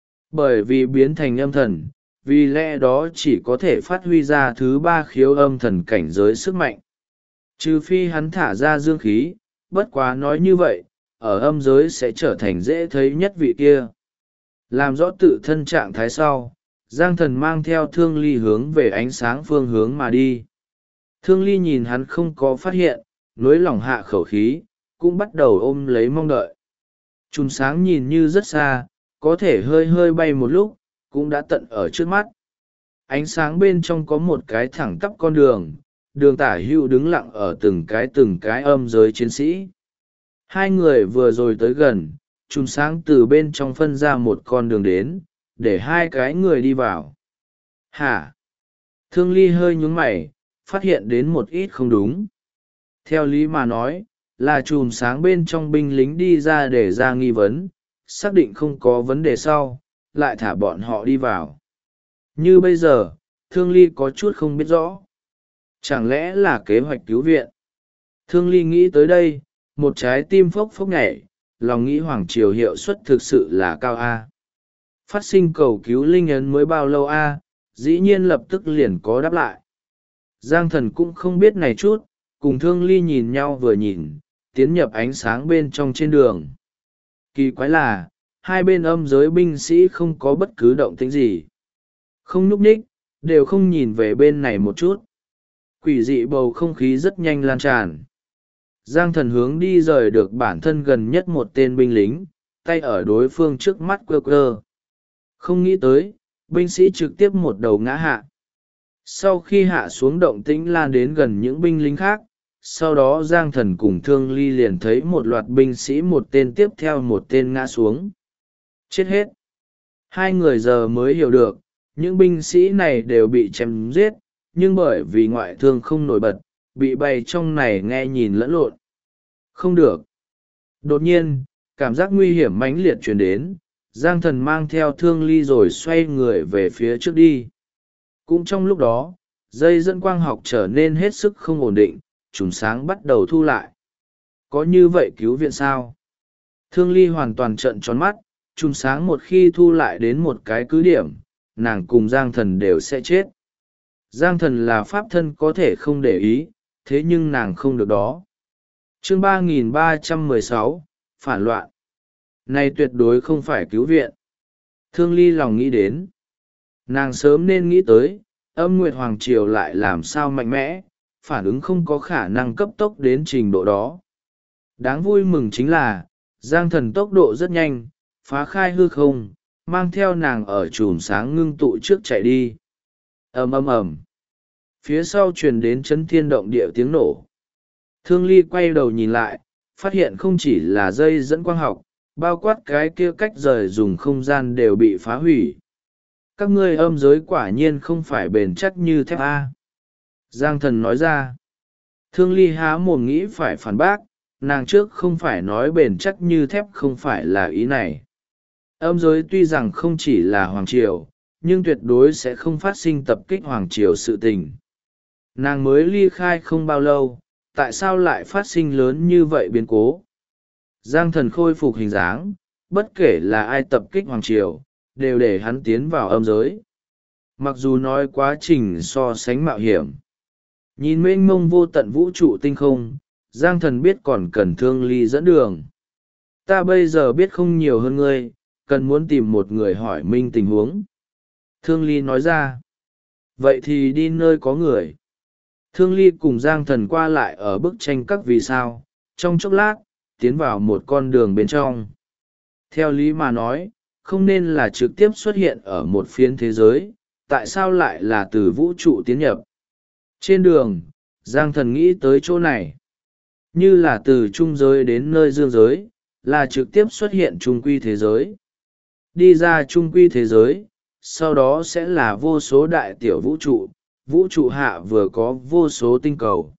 Bởi vì biến thành âm thần, vì lẽ đó chỉ có thể phát huy ra thứ ba khiếu âm thần cảnh giới sức mạnh. Trừ phi hắn thả ra dương khí, bất quá nói như vậy, ở âm giới sẽ trở thành dễ thấy nhất vị kia. Làm rõ tự thân trạng thái sau, Giang thần mang theo Thương Ly hướng về ánh sáng phương hướng mà đi. Thương Ly nhìn hắn không có phát hiện, nối lỏng hạ khẩu khí, cũng bắt đầu ôm lấy mong đợi. Chùm sáng nhìn như rất xa, có thể hơi hơi bay một lúc, cũng đã tận ở trước mắt. Ánh sáng bên trong có một cái thẳng tắp con đường, đường tả hữu đứng lặng ở từng cái âm giới chiến sĩ. Hai người vừa rồi tới gần, chùm sáng từ bên trong phân ra một con đường đến, để hai cái người đi vào. Hả? Thương Ly hơi nhún mày, phát hiện đến một ít không đúng. Theo lý mà nói, là chùm sáng bên trong binh lính đi ra để ra nghi vấn, xác định không có vấn đề sau, lại thả bọn họ đi vào. Như bây giờ, Thương Ly có chút không biết rõ. Chẳng lẽ là kế hoạch cứu viện? Thương Ly nghĩ tới đây, một trái tim phốc phốc nhảy, lòng nghĩ Hoàng Triều hiệu suất thực sự là cao A. Phát sinh cầu cứu linh ấn mới bao lâu A, dĩ nhiên lập tức liền có đáp lại. Giang thần cũng không biết này chút, cùng Thương Ly nhìn nhau vừa nhìn, tiến nhập ánh sáng bên trong trên đường. Kỳ quái là, hai bên âm giới binh sĩ không có bất cứ động tĩnh gì. Không nhúc nhích, đều không nhìn về bên này một chút. Quỷ dị bầu không khí rất nhanh lan tràn. Giang thần hướng đi rời được bản thân gần nhất một tên binh lính, tay ở đối phương trước mắt quơ quơ. Không nghĩ tới, binh sĩ trực tiếp một đầu ngã hạ. Sau khi hạ xuống động tĩnh lan đến gần những binh lính khác, sau đó Giang thần cùng Thương Ly liền thấy một loạt binh sĩ một tên tiếp theo một tên ngã xuống. Chết hết. Hai người giờ mới hiểu được, những binh sĩ này đều bị chém giết, nhưng bởi vì ngoại thương không nổi bật, bị bày trong này nghe nhìn lẫn lộn. Không được. Đột nhiên, cảm giác nguy hiểm mãnh liệt truyền đến, Giang thần mang theo Thương Ly rồi xoay người về phía trước đi. Cũng trong lúc đó, dây dẫn quang học trở nên hết sức không ổn định, chùm sáng bắt đầu thu lại. Có như vậy cứu viện sao? Thương Ly hoàn toàn trợn tròn mắt, chùm sáng một khi thu lại đến một cái cứ điểm, nàng cùng Giang thần đều sẽ chết. Giang thần là pháp thân có thể không để ý, thế nhưng nàng không được đó. Chương 3316, Phản loạn. Này tuyệt đối không phải cứu viện. Thương Ly lòng nghĩ đến. Nàng sớm nên nghĩ tới, âm Nguyệt Hoàng Triều lại làm sao mạnh mẽ, phản ứng không có khả năng cấp tốc đến trình độ đó. Đáng vui mừng chính là, Giang thần tốc độ rất nhanh, phá khai hư không, mang theo nàng ở chùm sáng ngưng tụ trước chạy đi. Ầm ầm ầm. Phía sau truyền đến chấn thiên động địa tiếng nổ. Thương Ly quay đầu nhìn lại, phát hiện không chỉ là dây dẫn quang học, bao quát cái kia cách rời dùng không gian đều bị phá hủy. Các ngươi âm giới quả nhiên không phải bền chắc như thép A. Giang thần nói ra. Thương Ly há mồm nghĩ phải phản bác, nàng trước không phải nói bền chắc như thép không phải là ý này. Âm giới tuy rằng không chỉ là Hoàng Triều, nhưng tuyệt đối sẽ không phát sinh tập kích Hoàng Triều sự tình. Nàng mới ly khai không bao lâu, tại sao lại phát sinh lớn như vậy biến cố? Giang thần khôi phục hình dáng, bất kể là ai tập kích Hoàng Triều, đều để hắn tiến vào âm giới. Mặc dù nói quá trình so sánh mạo hiểm. Nhìn mênh mông vô tận vũ trụ tinh không, Giang thần biết còn cần Thương Ly dẫn đường. Ta bây giờ biết không nhiều hơn ngươi, cần muốn tìm một người hỏi minh tình huống. Thương Ly nói ra. Vậy thì đi nơi có người. Thương Ly cùng Giang thần qua lại ở bức tranh các vì sao, trong chốc lát, tiến vào một con đường bên trong. Theo lý mà nói, không nên là trực tiếp xuất hiện ở một phiến thế giới, tại sao lại là từ vũ trụ tiến nhập. Trên đường, Giang thần nghĩ tới chỗ này. Như là từ trung giới đến nơi dương giới, là trực tiếp xuất hiện trung quy thế giới. Đi ra trung quy thế giới, sau đó sẽ là vô số đại tiểu vũ trụ, vũ trụ hạ vừa có vô số tinh cầu.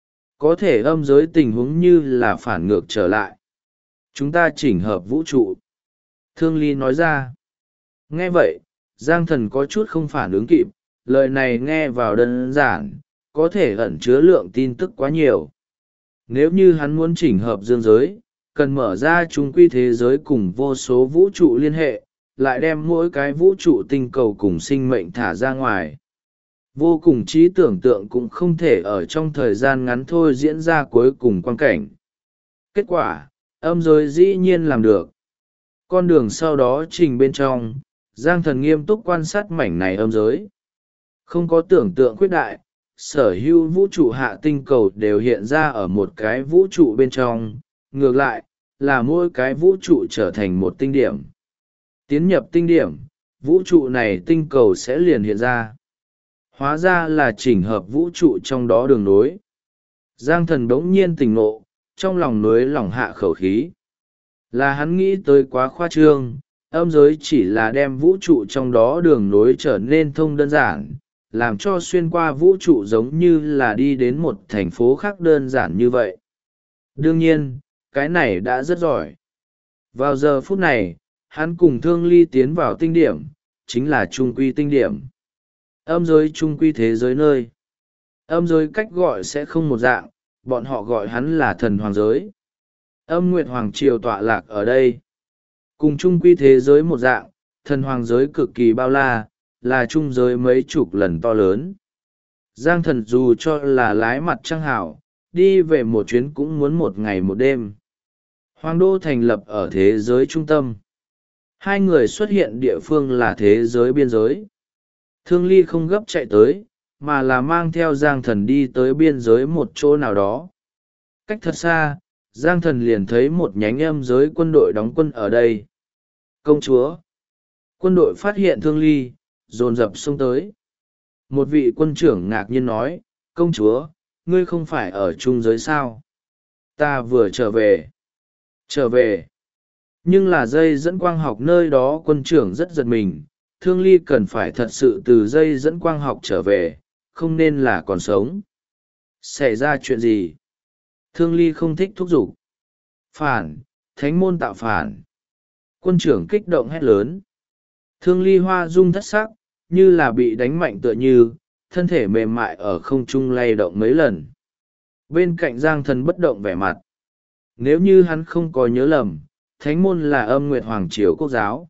Có thể âm giới tình huống như là phản ngược trở lại. Chúng ta chỉnh hợp vũ trụ. Thương Ly nói ra. Nghe vậy, Giang Thần có chút không phản ứng kịp, lời này nghe vào đơn giản, có thể ẩn chứa lượng tin tức quá nhiều. Nếu như hắn muốn chỉnh hợp dương giới, cần mở ra chung quy thế giới cùng vô số vũ trụ liên hệ, lại đem mỗi cái vũ trụ tinh cầu cùng sinh mệnh thả ra ngoài. Vô cùng trí tưởng tượng cũng không thể ở trong thời gian ngắn thôi diễn ra cuối cùng quan cảnh. Kết quả, âm giới dĩ nhiên làm được. Con đường sau đó trình bên trong, Giang Thần nghiêm túc quan sát mảnh này âm giới. Không có tưởng tượng khuyết đại, sở hữu vũ trụ hạ tinh cầu đều hiện ra ở một cái vũ trụ bên trong, ngược lại, là mỗi cái vũ trụ trở thành một tinh điểm. Tiến nhập tinh điểm, vũ trụ này tinh cầu sẽ liền hiện ra. Hóa ra là chỉnh hợp vũ trụ trong đó đường nối. Giang Thần bỗng nhiên tỉnh ngộ, trong lòng nối lỏng hạ khẩu khí. Là hắn nghĩ tới quá khoa trương, âm giới chỉ là đem vũ trụ trong đó đường nối trở nên thông đơn giản, làm cho xuyên qua vũ trụ giống như là đi đến một thành phố khác đơn giản như vậy. Đương nhiên, cái này đã rất giỏi. Vào giờ phút này, hắn cùng Thương Ly tiến vào tinh điểm, chính là trung quy tinh điểm. Âm giới trung quy thế giới nơi. Âm giới cách gọi sẽ không một dạng, bọn họ gọi hắn là thần hoàng giới. Âm Nguyệt Hoàng Triều tọa lạc ở đây. Cùng trung quy thế giới một dạng, thần hoàng giới cực kỳ bao la, là trung giới mấy chục lần to lớn. Giang Thần dù cho là lái mặt trăng hảo, đi về một chuyến cũng muốn một ngày một đêm. Hoàng đô thành lập ở thế giới trung tâm. Hai người xuất hiện địa phương là thế giới biên giới. Thương Ly không gấp chạy tới, mà là mang theo Giang Thần đi tới biên giới một chỗ nào đó. Cách thật xa, Giang Thần liền thấy một nhánh âm giới quân đội đóng quân ở đây. Công chúa! Quân đội phát hiện Thương Ly, dồn dập xông tới. Một vị quân trưởng ngạc nhiên nói, công chúa, ngươi không phải ở trung giới sao? Ta vừa trở về. Trở về. Nhưng là dây dẫn quang học nơi đó quân trưởng rất giật mình, Thương Ly cần phải thật sự từ dây dẫn quang học trở về, không nên là còn sống. Xảy ra chuyện gì? Thương Ly không thích thúc giục. Phản, thánh môn tạo phản. Quân trưởng kích động hét lớn. Thương Ly hoa rung thất sắc, như là bị đánh mạnh tựa như, thân thể mềm mại ở không trung lay động mấy lần. Bên cạnh Giang Thần bất động vẻ mặt. Nếu như hắn không có nhớ lầm, thánh môn là Âm Nguyệt Hoàng Triều quốc giáo.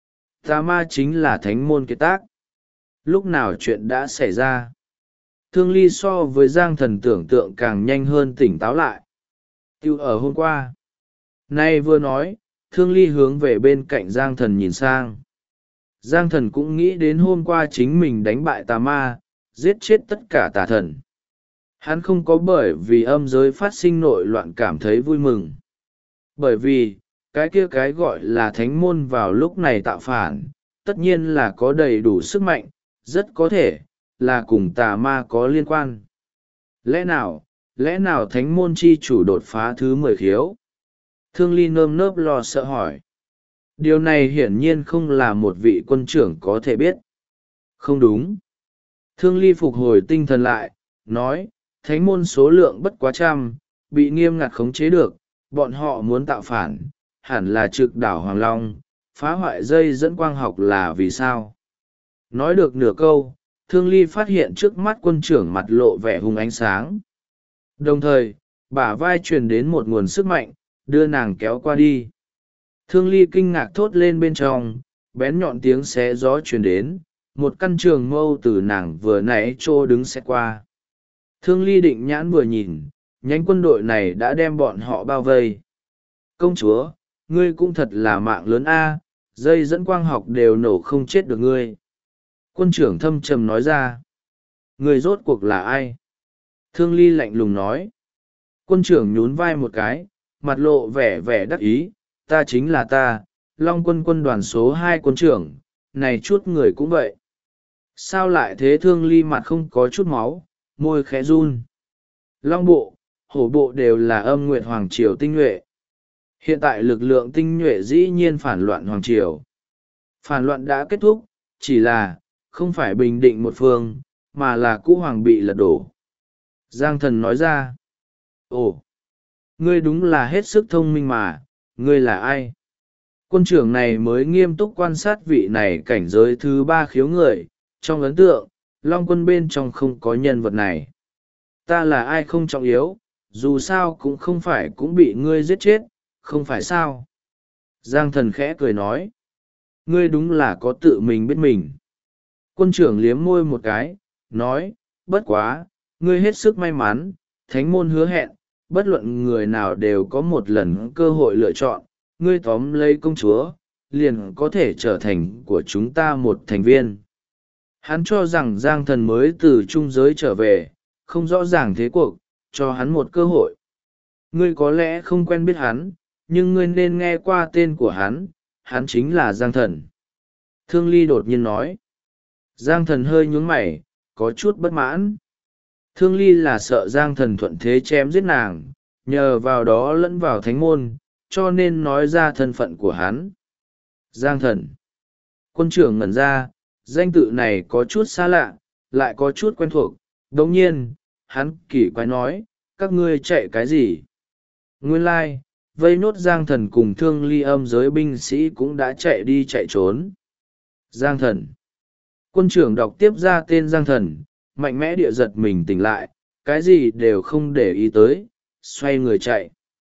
Tà ma chính là thánh môn kiệt tác. Lúc nào chuyện đã xảy ra? Thương Ly so với Giang Thần tưởng tượng càng nhanh hơn tỉnh táo lại. Tiêu ở hôm qua. Nay vừa nói, Thương Ly hướng về bên cạnh Giang Thần nhìn sang. Giang Thần cũng nghĩ đến hôm qua chính mình đánh bại tà ma, giết chết tất cả tà thần. Hắn không có bởi vì âm giới phát sinh nội loạn cảm thấy vui mừng. Bởi vì, cái kia cái gọi là thánh môn vào lúc này tạo phản, tất nhiên là có đầy đủ sức mạnh, rất có thể, là cùng tà ma có liên quan. Lẽ nào thánh môn chi chủ đột phá thứ 10 khiếu? Thương Ly nơm nớp lo sợ hỏi. Điều này hiển nhiên không là một vị quân trưởng có thể biết. Không đúng. Thương Ly phục hồi tinh thần lại, nói, thánh môn số lượng bất quá trăm, bị nghiêm ngặt khống chế được, bọn họ muốn tạo phản, hẳn là trực đảo Hoàng Long, phá hoại dây dẫn quang học là vì sao? Nói được nửa câu, Thương Ly phát hiện trước mắt quân trưởng mặt lộ vẻ hung ánh sáng. Đồng thời, bả vai truyền đến một nguồn sức mạnh, đưa nàng kéo qua đi. Thương Ly kinh ngạc thốt lên bên trong, bén nhọn tiếng xé gió truyền đến, một căn trường mâu từ nàng vừa nãy trô đứng xét qua. Thương Ly định nhãn vừa nhìn, nhánh quân đội này đã đem bọn họ bao vây. Công chúa, ngươi cũng thật là mạng lớn a, dây dẫn quang học đều nổ không chết được ngươi. Quân trưởng thâm trầm nói ra. Ngươi rốt cuộc là ai? Thương Ly lạnh lùng nói. Quân trưởng nhún vai một cái, mặt lộ vẻ vẻ đắc ý, ta chính là ta, Long quân quân đoàn số 2 quân trưởng, này chút người cũng vậy. Sao lại thế? Thương Ly mặt không có chút máu, môi khẽ run. Long bộ, hổ bộ đều là Âm Nguyệt Hoàng Triều tinh nhuệ. Hiện tại lực lượng tinh nhuệ dĩ nhiên phản loạn Hoàng Triều. Phản loạn đã kết thúc, chỉ là, không phải bình định một phương, mà là cũ hoàng bị lật đổ. Giang Thần nói ra. Ồ, ngươi đúng là hết sức thông minh mà, ngươi là ai? Quân trưởng này mới nghiêm túc quan sát vị này cảnh giới thứ 3 khiếu người, trong ấn tượng, Long Quân bên trong không có nhân vật này. Ta là ai không trọng yếu, dù sao cũng không phải cũng bị ngươi giết chết, không phải sao? Giang Thần khẽ cười nói. Ngươi đúng là có tự mình biết mình. Quân trưởng liếm môi một cái, nói, bất quá, ngươi hết sức may mắn, thánh môn hứa hẹn, bất luận người nào đều có một lần cơ hội lựa chọn, ngươi tóm lấy công chúa, liền có thể trở thành của chúng ta một thành viên. Hắn cho rằng Giang Thần mới từ trung giới trở về, không rõ ràng thế cuộc, cho hắn một cơ hội. Ngươi có lẽ không quen biết hắn, nhưng ngươi nên nghe qua tên của hắn, hắn chính là Giang Thần. Thương Ly đột nhiên nói. Giang Thần hơi nhún mày, có chút bất mãn. Thương Ly là sợ Giang Thần thuận thế chém giết nàng, nhờ vào đó lẫn vào thánh môn, cho nên nói ra thân phận của hắn. Giang Thần. Quân trưởng ngẩn ra, danh tự này có chút xa lạ, lại có chút quen thuộc. Đồng nhiên, hắn kỳ quái nói, các ngươi chạy cái gì? Nguyên lai, vây nốt Giang Thần cùng Thương Ly âm giới binh sĩ cũng đã chạy đi chạy trốn. Giang Thần. Quân trưởng đọc tiếp ra tên Giang Thần, mạnh mẽ địa giật mình tỉnh lại, cái gì đều không để ý tới, xoay người chạy.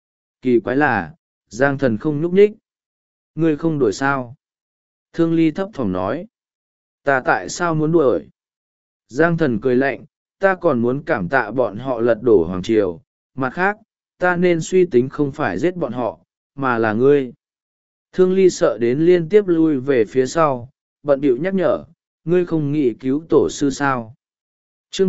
Kỳ quái là, Giang Thần không nhúc nhích. Ngươi không đuổi sao? Thương Ly thấp thỏm nói. Ta tại sao muốn đuổi? Giang Thần cười lạnh, ta còn muốn cảm tạ bọn họ lật đổ hoàng triều, mặt khác, ta nên suy tính không phải giết bọn họ, mà là ngươi. Thương Ly sợ đến liên tiếp lui về phía sau, bận bịu nhắc nhở, ngươi không nghĩ cứu tổ sư sao? Chương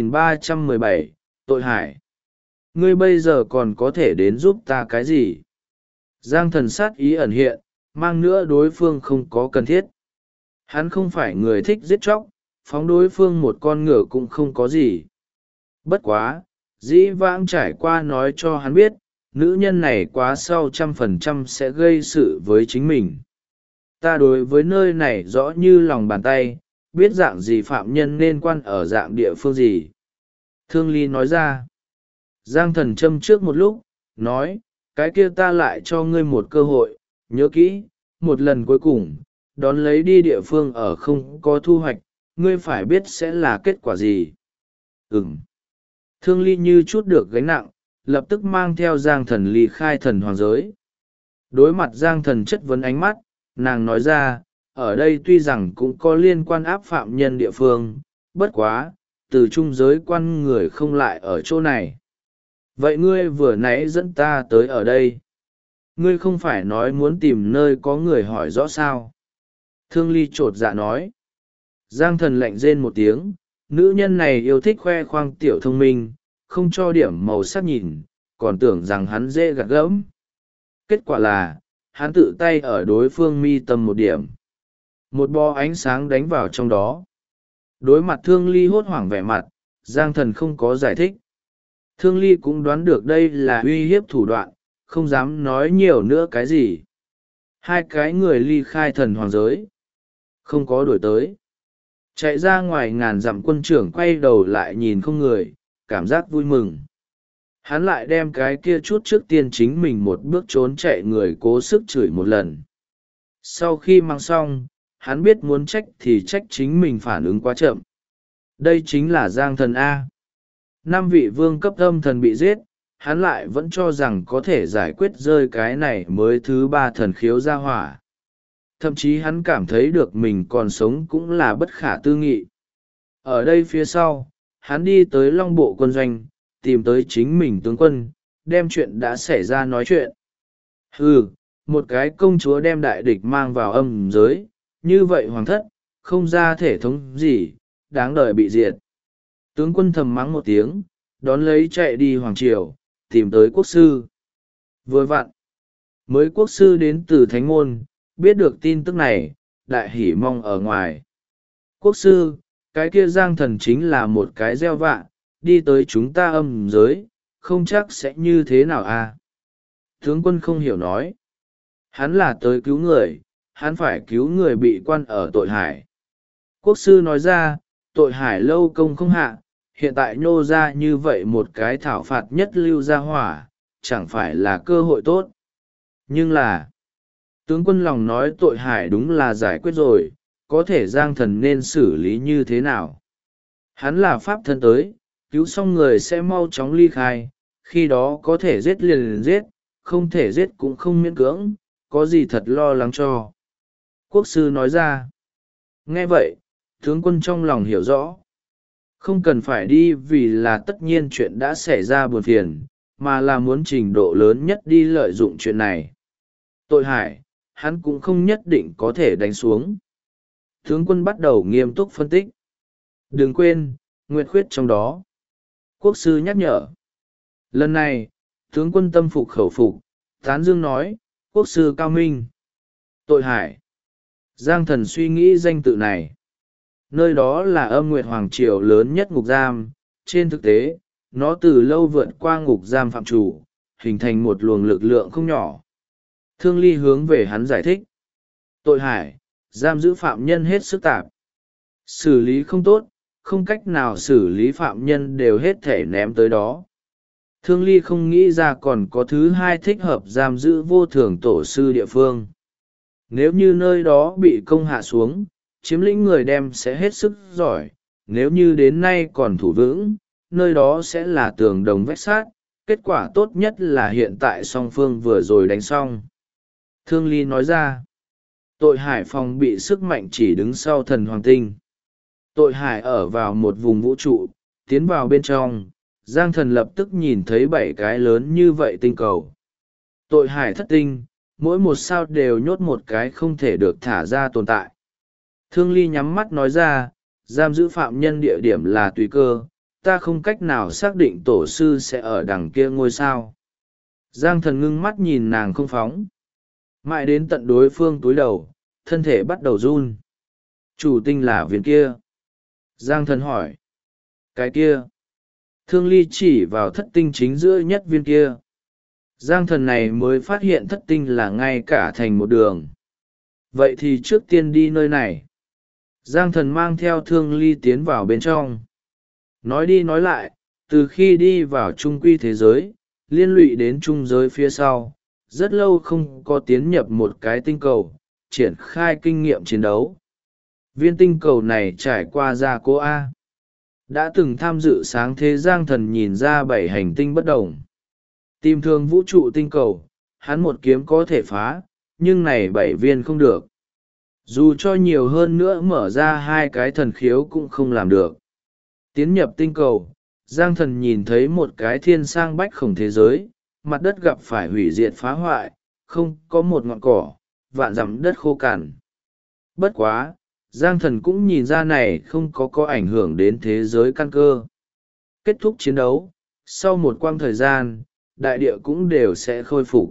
3317, Tội Hải. Ngươi bây giờ còn có thể đến giúp ta cái gì? Giang Thần sát ý ẩn hiện, mang nữa đối phương không có cần thiết. Hắn không phải người thích giết chóc, phóng đối phương một con ngựa cũng không có gì. Bất quá, dĩ vãng trải qua nói cho hắn biết, nữ nhân này quá sau 100% sẽ gây sự với chính mình. Ta đối với nơi này rõ như lòng bàn tay, biết dạng gì phạm nhân nên quan ở dạng địa phương gì. Thương Ly nói ra. Giang Thần châm trước một lúc, nói, cái kia ta lại cho ngươi một cơ hội, nhớ kỹ, một lần cuối cùng, đón lấy đi địa phương ở không có thu hoạch, ngươi phải biết sẽ là kết quả gì. Ừm. Thương Ly như chút được gánh nặng, lập tức mang theo Giang Thần ly khai thần hoàng giới. Đối mặt Giang Thần chất vấn ánh mắt, nàng nói ra, ở đây tuy rằng cũng có liên quan áp phạm nhân địa phương, bất quá, từ trung giới quan người không lại ở chỗ này. Vậy ngươi vừa nãy dẫn ta tới ở đây. Ngươi không phải nói muốn tìm nơi có người hỏi rõ sao? Thương Ly chột dạ nói. Giang Thần lạnh rên một tiếng, nữ nhân này yêu thích khoe khoang tiểu thông minh, không cho điểm màu sắc nhìn, còn tưởng rằng hắn dễ gạt gẫm. Kết quả là, hắn tự tay ở đối phương mi tâm một điểm. Một bó ánh sáng đánh vào trong đó. Đối mặt Thương Ly hốt hoảng vẻ mặt, Giang Thần không có giải thích. Thương Ly cũng đoán được đây là uy hiếp thủ đoạn, không dám nói nhiều nữa cái gì. Hai cái người ly khai thần hoàng giới. Không có đuổi tới. Chạy ra ngoài ngàn dặm quân trưởng quay đầu lại nhìn không người, cảm giác vui mừng. Hắn lại đem cái kia chút trước tiên chính mình một bước trốn chạy người cố sức chửi một lần. Sau khi mang xong, hắn biết muốn trách thì trách chính mình phản ứng quá chậm. Đây chính là Giang Thần A. 5 vị vương cấp âm thần bị giết, hắn lại vẫn cho rằng có thể giải quyết rơi cái này mới thứ 3 thần khiếu ra hỏa. Thậm chí hắn cảm thấy được mình còn sống cũng là bất khả tư nghị. Ở đây phía sau, hắn đi tới Long Bộ quân doanh, tìm tới chính mình tướng quân, đem chuyện đã xảy ra nói chuyện. Một cái công chúa đem đại địch mang vào âm giới, như vậy hoàng thất, không ra thể thống gì, đáng đời bị diệt. Tướng quân thầm mắng một tiếng, đón lấy chạy đi hoàng triều, tìm tới quốc sư. Vừa vặn, mới quốc sư đến từ thánh môn, biết được tin tức này, đại hỉ mong ở ngoài. Quốc sư, cái kia Giang Thần chính là một cái gieo vạ, đi tới chúng ta âm giới, không chắc sẽ như thế nào à? Tướng quân không hiểu nói. Hắn là tới cứu người, hắn phải cứu người bị quan ở tội hải. Quốc sư nói ra, tội hải lâu công không hạ, hiện tại nhô ra như vậy một cái thảo phạt nhất lưu ra hỏa, chẳng phải là cơ hội tốt. Nhưng là, tướng quân lòng nói tội hải đúng là giải quyết rồi, có thể Giang Thần nên xử lý như thế nào? Hắn là pháp thân tới, cứu xong người sẽ mau chóng ly khai, khi đó có thể giết liền giết, không thể giết cũng không miễn cưỡng, có gì thật lo lắng cho. Quốc sư nói ra. Nghe vậy, tướng quân trong lòng hiểu rõ. Không cần phải đi vì là tất nhiên chuyện đã xảy ra buồn phiền, mà là muốn trình độ lớn nhất đi lợi dụng chuyện này. Tội hải, hắn cũng không nhất định có thể đánh xuống. Tướng quân bắt đầu nghiêm túc phân tích. Đừng quên, nguyệt khuyết trong đó. Quốc sư nhắc nhở. Lần này, tướng quân tâm phục khẩu phục, tán dương nói, quốc sư cao minh. Tội hải. Giang Thần suy nghĩ danh tự này. Nơi đó là âm nguyệt hoàng triều lớn nhất ngục giam, trên thực tế, nó từ lâu vượt qua ngục giam phạm chủ, hình thành một luồng lực lượng không nhỏ. Thương Ly hướng về hắn giải thích. Tội hải, giam giữ phạm nhân hết sức tạp. Xử lý không tốt, không cách nào xử lý phạm nhân đều hết thể ném tới đó. Thương Ly không nghĩ ra còn có thứ hai thích hợp giam giữ vô thường tổ sư địa phương. Nếu như nơi đó bị công hạ xuống, chiếm lĩnh người đem sẽ hết sức giỏi, nếu như đến nay còn thủ vững, nơi đó sẽ là tường đồng vách sát, kết quả tốt nhất là hiện tại song phương vừa rồi đánh xong. Thương Ly nói ra, tội hải phòng bị sức mạnh chỉ đứng sau thần hoàng tinh. Tội hải ở vào một vùng vũ trụ, tiến vào bên trong, Giang Thần lập tức nhìn thấy 7 cái lớn như vậy tinh cầu. Tội hải thất tinh, mỗi một sao đều nhốt một cái không thể được thả ra tồn tại. Thương Ly nhắm mắt nói ra, giam giữ phạm nhân địa điểm là tùy cơ, ta không cách nào xác định tổ sư sẽ ở đằng kia ngôi sao. Giang Thần ngưng mắt nhìn nàng không phóng. Mãi đến tận đối phương túi đầu, thân thể bắt đầu run. Chủ tinh là viên kia. Giang Thần hỏi. Cái kia. Thương Ly chỉ vào thất tinh chính giữa nhất viên kia. Giang Thần này mới phát hiện thất tinh là ngay cả thành một đường. Vậy thì trước tiên đi nơi này. Giang Thần mang theo Thương Ly tiến vào bên trong. Nói đi nói lại, từ khi đi vào trung quy thế giới, liên lụy đến trung giới phía sau, rất lâu không có tiến nhập một cái tinh cầu, triển khai kinh nghiệm chiến đấu. Viên tinh cầu này trải qua gia cố A. Đã từng tham dự sáng thế Giang Thần nhìn ra 7 hành tinh bất đồng. Tìm thương vũ trụ tinh cầu, hắn một kiếm có thể phá, nhưng này 7 viên không được. Dù cho nhiều hơn nữa mở ra 2 cái thần khiếu cũng không làm được. Tiến nhập tinh cầu, Giang Thần nhìn thấy một cái thiên sang bách khổng thế giới, mặt đất gặp phải hủy diệt phá hoại, không có một ngọn cỏ, vạn dặm đất khô cằn. Bất quá, Giang Thần cũng nhìn ra này không có ảnh hưởng đến thế giới căn cơ. Kết thúc chiến đấu, sau một quãng thời gian, đại địa cũng đều sẽ khôi phục.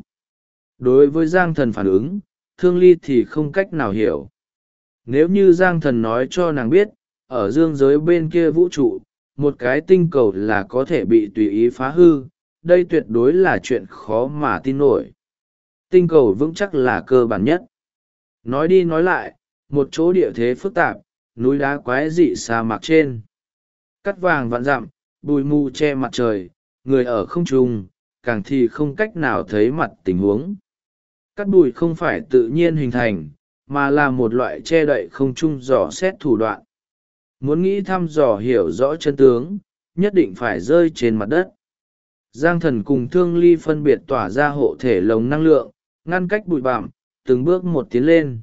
Đối với Giang Thần phản ứng, Thương Ly thì không cách nào hiểu. Nếu như Giang Thần nói cho nàng biết, ở dương giới bên kia vũ trụ, một cái tinh cầu là có thể bị tùy ý phá hư, đây tuyệt đối là chuyện khó mà tin nổi. Tinh cầu vững chắc là cơ bản nhất. Nói đi nói lại, một chỗ địa thế phức tạp, núi đá quái dị sa mạc trên. Cắt vàng vạn dặm, bụi mù che mặt trời, người ở không trung, càng thì không cách nào thấy mặt tình huống. Cắt bụi không phải tự nhiên hình thành, mà là một loại che đậy không trung dò xét thủ đoạn. Muốn nghĩ thăm dò hiểu rõ chân tướng, nhất định phải rơi trên mặt đất. Giang Thần cùng Thương Ly phân biệt tỏa ra hộ thể lồng năng lượng, ngăn cách bụi bặm, từng bước một tiến lên.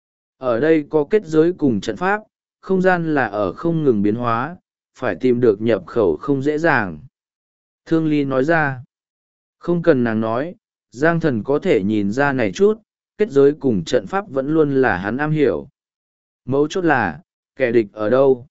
Ở đây có kết giới cùng trận pháp, không gian là ở không ngừng biến hóa, phải tìm được nhập khẩu không dễ dàng. Thương Ly nói ra, không cần nàng nói, Giang Thần có thể nhìn ra này chút, kết giới cùng trận pháp vẫn luôn là hắn am hiểu. Mấu chốt là, kẻ địch ở đâu?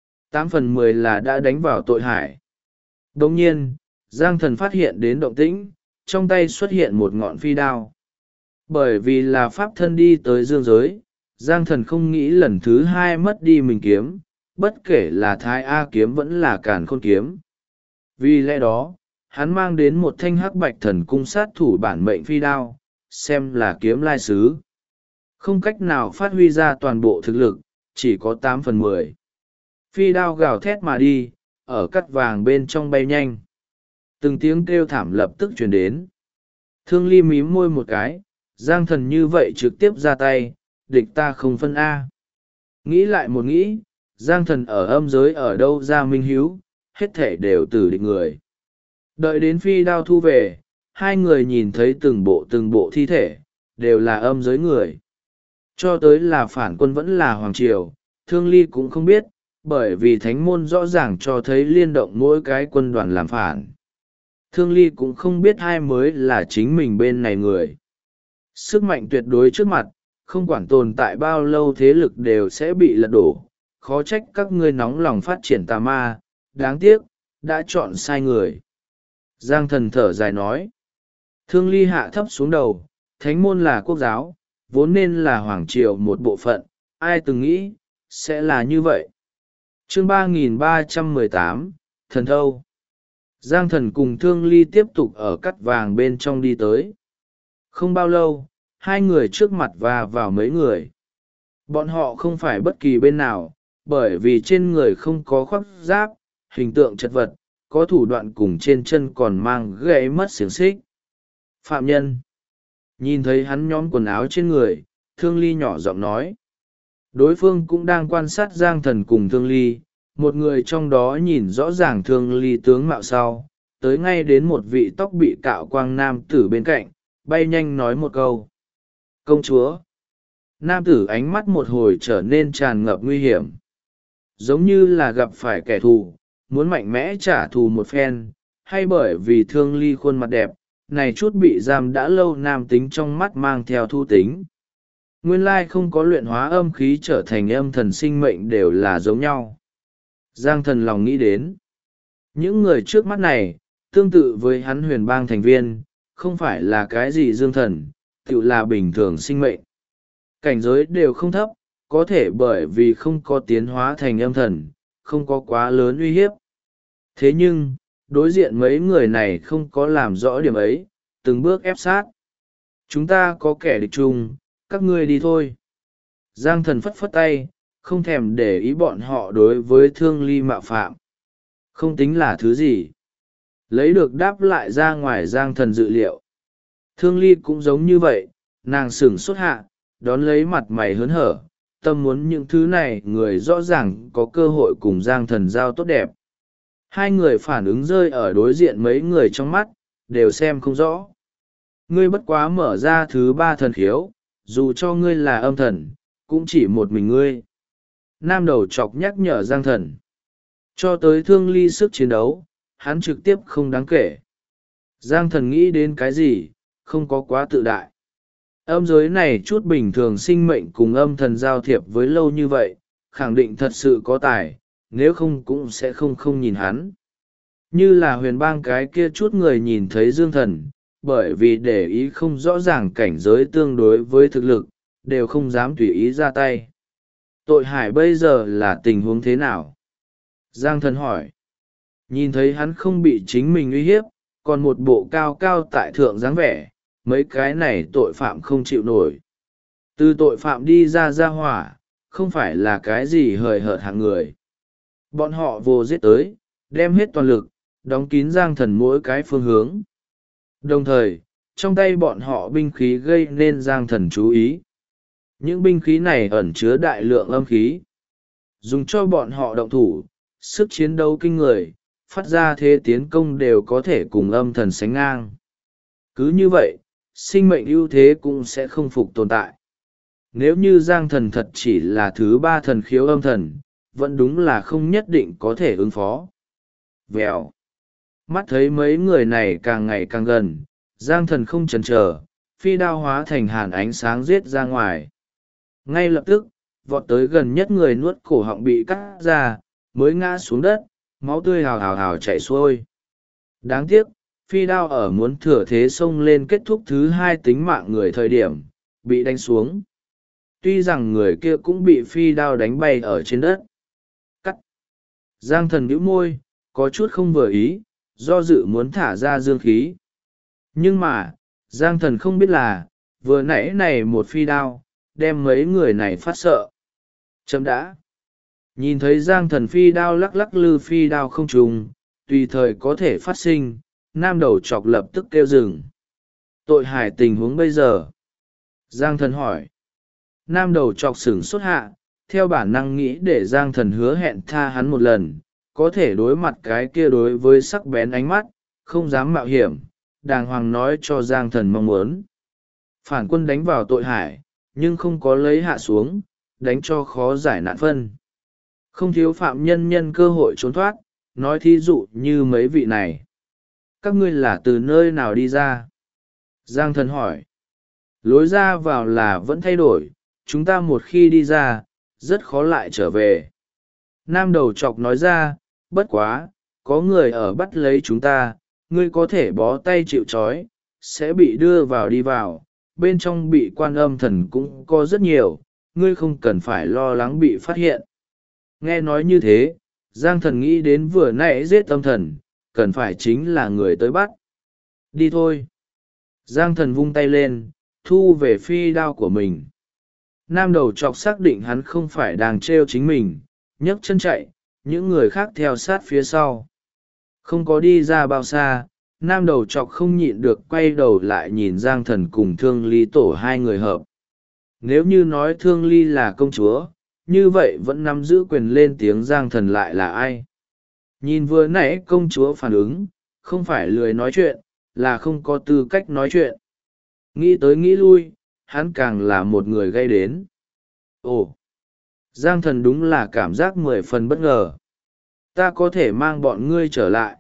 8/10 là đã đánh vào tội hải. Đồng nhiên, Giang Thần phát hiện đến động tĩnh, trong tay xuất hiện một ngọn phi đao. Bởi vì là pháp thân đi tới dương giới, Giang Thần không nghĩ lần thứ 2 mất đi mình kiếm, bất kể là Thái A kiếm vẫn là Càn Khôn kiếm. Vì lẽ đó, hắn mang đến một thanh hắc bạch thần cung sát thủ bản mệnh phi đao, xem là kiếm lai sứ. Không cách nào phát huy ra toàn bộ thực lực, chỉ có 8/10. Phi đao gào thét mà đi, ở cắt vàng bên trong bay nhanh. Từng tiếng kêu thảm lập tức chuyển đến. Thương ly mím môi một cái, Giang Thần như vậy trực tiếp ra tay, địch ta không phân A. Nghĩ lại một nghĩ, Giang Thần ở âm giới ở đâu ra minh hiếu, hết thể đều từ địch người. Đợi đến phi đao thu về, hai người nhìn thấy từng bộ thi thể, đều là âm giới người. Cho tới là phản quân vẫn là Hoàng Triều, Thương Ly cũng không biết, bởi vì thánh môn rõ ràng cho thấy liên động mỗi cái quân đoàn làm phản. Thương Ly cũng không biết ai mới là chính mình bên này người. Sức mạnh tuyệt đối trước mặt, không quản tồn tại bao lâu thế lực đều sẽ bị lật đổ, khó trách các ngươi nóng lòng phát triển tà ma, đáng tiếc, đã chọn sai người. Giang Thần thở dài nói. Thương Ly hạ thấp xuống đầu, thánh môn là quốc giáo, vốn nên là hoàng triều một bộ phận, ai từng nghĩ, sẽ là như vậy. Chương 3318, Thần Thâu. Giang Thần cùng Thương Ly tiếp tục ở cắt vàng bên trong đi tới. Không bao lâu, hai người trước mặt và vào mấy người. Bọn họ không phải bất kỳ bên nào, bởi vì trên người không có khoác giáp, hình tượng chật vật, có thủ đoạn cùng trên chân còn mang gãy mất xiềng xích. Phạm nhân. Nhìn thấy hắn nhóm quần áo trên người, Thương Ly nhỏ giọng nói. Đối phương cũng đang quan sát Giang Thần cùng Thương Ly, một người trong đó nhìn rõ ràng Thương Ly tướng mạo sau, tới ngay đến một vị tóc bị cạo quang nam tử bên cạnh, bay nhanh nói một câu. Công chúa. Nam tử ánh mắt một hồi trở nên tràn ngập nguy hiểm. Giống như là gặp phải kẻ thù, muốn mạnh mẽ trả thù một phen, hay bởi vì Thương Ly khuôn mặt đẹp, này chút bị giam đã lâu nam tính trong mắt mang theo thu tính. Nguyên lai không có luyện hóa âm khí trở thành âm thần sinh mệnh đều là giống nhau. Giang Thần lòng nghĩ đến. Những người trước mắt này, tương tự với hắn huyền bang thành viên, không phải là cái gì dương thần, tự là bình thường sinh mệnh. Cảnh giới đều không thấp, có thể bởi vì không có tiến hóa thành âm thần, không có quá lớn uy hiếp. Thế nhưng, đối diện mấy người này không có làm rõ điểm ấy, từng bước ép sát. Chúng ta có kẻ địch chung, các ngươi đi thôi. Giang Thần phất phất tay, không thèm để ý bọn họ đối với Thương Ly mạo phạm. Không tính là thứ gì. Lấy được đáp lại ra ngoài Giang Thần dự liệu. Thương Ly cũng giống như vậy, nàng sửng sốt hạ, đón lấy mặt mày hớn hở, tâm muốn những thứ này người rõ ràng có cơ hội cùng Giang Thần giao tốt đẹp. Hai người phản ứng rơi ở đối diện mấy người trong mắt, đều xem không rõ. Ngươi bất quá mở ra thứ ba thần khiếu, dù cho ngươi là âm thần, cũng chỉ một mình ngươi. Nam đầu chọc nhắc nhở Giang Thần. Cho tới Thương Ly sức chiến đấu, hắn trực tiếp không đáng kể. Giang Thần nghĩ đến cái gì, không có quá tự đại. Âm giới này chút bình thường sinh mệnh cùng âm thần giao thiệp với lâu như vậy, khẳng định thật sự có tài, nếu không cũng sẽ không nhìn hắn. Như là huyền bang cái kia chút người nhìn thấy Dương Thần, bởi vì để ý không rõ ràng cảnh giới tương đối với thực lực, đều không dám tùy ý ra tay. Tội Hải bây giờ là tình huống thế nào? Giang Thần hỏi. Nhìn thấy hắn không bị chính mình uy hiếp, còn một bộ cao cao tại thượng dáng vẻ, mấy cái này tội phạm không chịu nổi. Từ tội phạm đi ra hỏa, không phải là cái gì hời hợt hạng người. Bọn họ vô giết tới, đem hết toàn lực, đóng kín Giang Thần mỗi cái phương hướng. Đồng thời, trong tay bọn họ binh khí gây nên Giang Thần chú ý. Những binh khí này ẩn chứa đại lượng âm khí. Dùng cho bọn họ động thủ, sức chiến đấu kinh người, phát ra thế tiến công đều có thể cùng âm thần sánh ngang. Cứ như vậy, sinh mệnh ưu thế cũng sẽ không phục tồn tại. Nếu như Giang Thần thật chỉ là thứ ba thần khiếu âm thần, vẫn đúng là không nhất định có thể ứng phó. Vèo. Mắt thấy mấy người này càng ngày càng gần, Giang Thần không chần chờ, phi đao hóa thành hàn ánh sáng giết ra ngoài. Ngay lập tức, vọt tới gần nhất người nuốt cổ họng bị cắt ra, mới ngã xuống đất, máu tươi hào hào hào chảy xuôi. Đáng tiếc, phi đao ở muốn thừa thế xông lên kết thúc thứ hai tính mạng người thời điểm, bị đánh xuống. Tuy rằng người kia cũng bị phi đao đánh bay ở trên đất. Cắt. Giang Thần bĩu môi, có chút không vừa ý, do dự muốn thả ra dương khí. Nhưng mà, Giang Thần không biết là, vừa nãy này một phi đao, đem mấy người này phát sợ. Chấm đã. Nhìn thấy Giang Thần phi đao lắc lắc lư phi đao không trùng, tùy thời có thể phát sinh, Nam Đầu Chọc lập tức kêu dừng. Tội Hải tình huống bây giờ? Giang Thần hỏi. Nam Đầu Chọc sửng sốt hạ, theo bản năng nghĩ để Giang Thần hứa hẹn tha hắn một lần, có thể đối mặt cái kia đối với sắc bén ánh mắt, không dám mạo hiểm, đàng hoàng nói cho Giang Thần mong muốn. Phản quân đánh vào Tội Hải, nhưng không có lấy hạ xuống, đánh cho khó giải nạn phân. Không thiếu phạm nhân nhân cơ hội trốn thoát, nói thí dụ như mấy vị này. Các ngươi là từ nơi nào đi ra? Giang Thần hỏi. Lối ra vào là vẫn thay đổi, chúng ta một khi đi ra, rất khó lại trở về. Nam Đầu Chọc nói ra, bất quá, có người ở bắt lấy chúng ta, ngươi có thể bó tay chịu trói, sẽ bị đưa vào đi vào, bên trong bị quan âm thần cũng có rất nhiều, ngươi không cần phải lo lắng bị phát hiện. Nghe nói như thế, Giang Thần nghĩ đến vừa nãy giết âm thần, cần phải chính là người tới bắt. Đi thôi. Giang Thần vung tay lên, thu về phi đao của mình. Nam Đầu Chọc xác định hắn không phải đang trêu chính mình, nhấc chân chạy, những người khác theo sát phía sau. Không có đi ra bao xa, Nam Đầu Chọc không nhịn được quay đầu lại nhìn Giang Thần cùng Thương Ly tổ hai người hợp. Nếu như nói Thương Ly là công chúa, như vậy vẫn nắm giữ quyền lên tiếng Giang Thần lại là ai? Nhìn vừa nãy công chúa phản ứng, không phải lười nói chuyện, là không có tư cách nói chuyện. Nghĩ tới nghĩ lui, hắn càng là một người gây đến. Ồ! Giang Thần đúng là cảm giác 10 phần bất ngờ. Ta có thể mang bọn ngươi trở lại.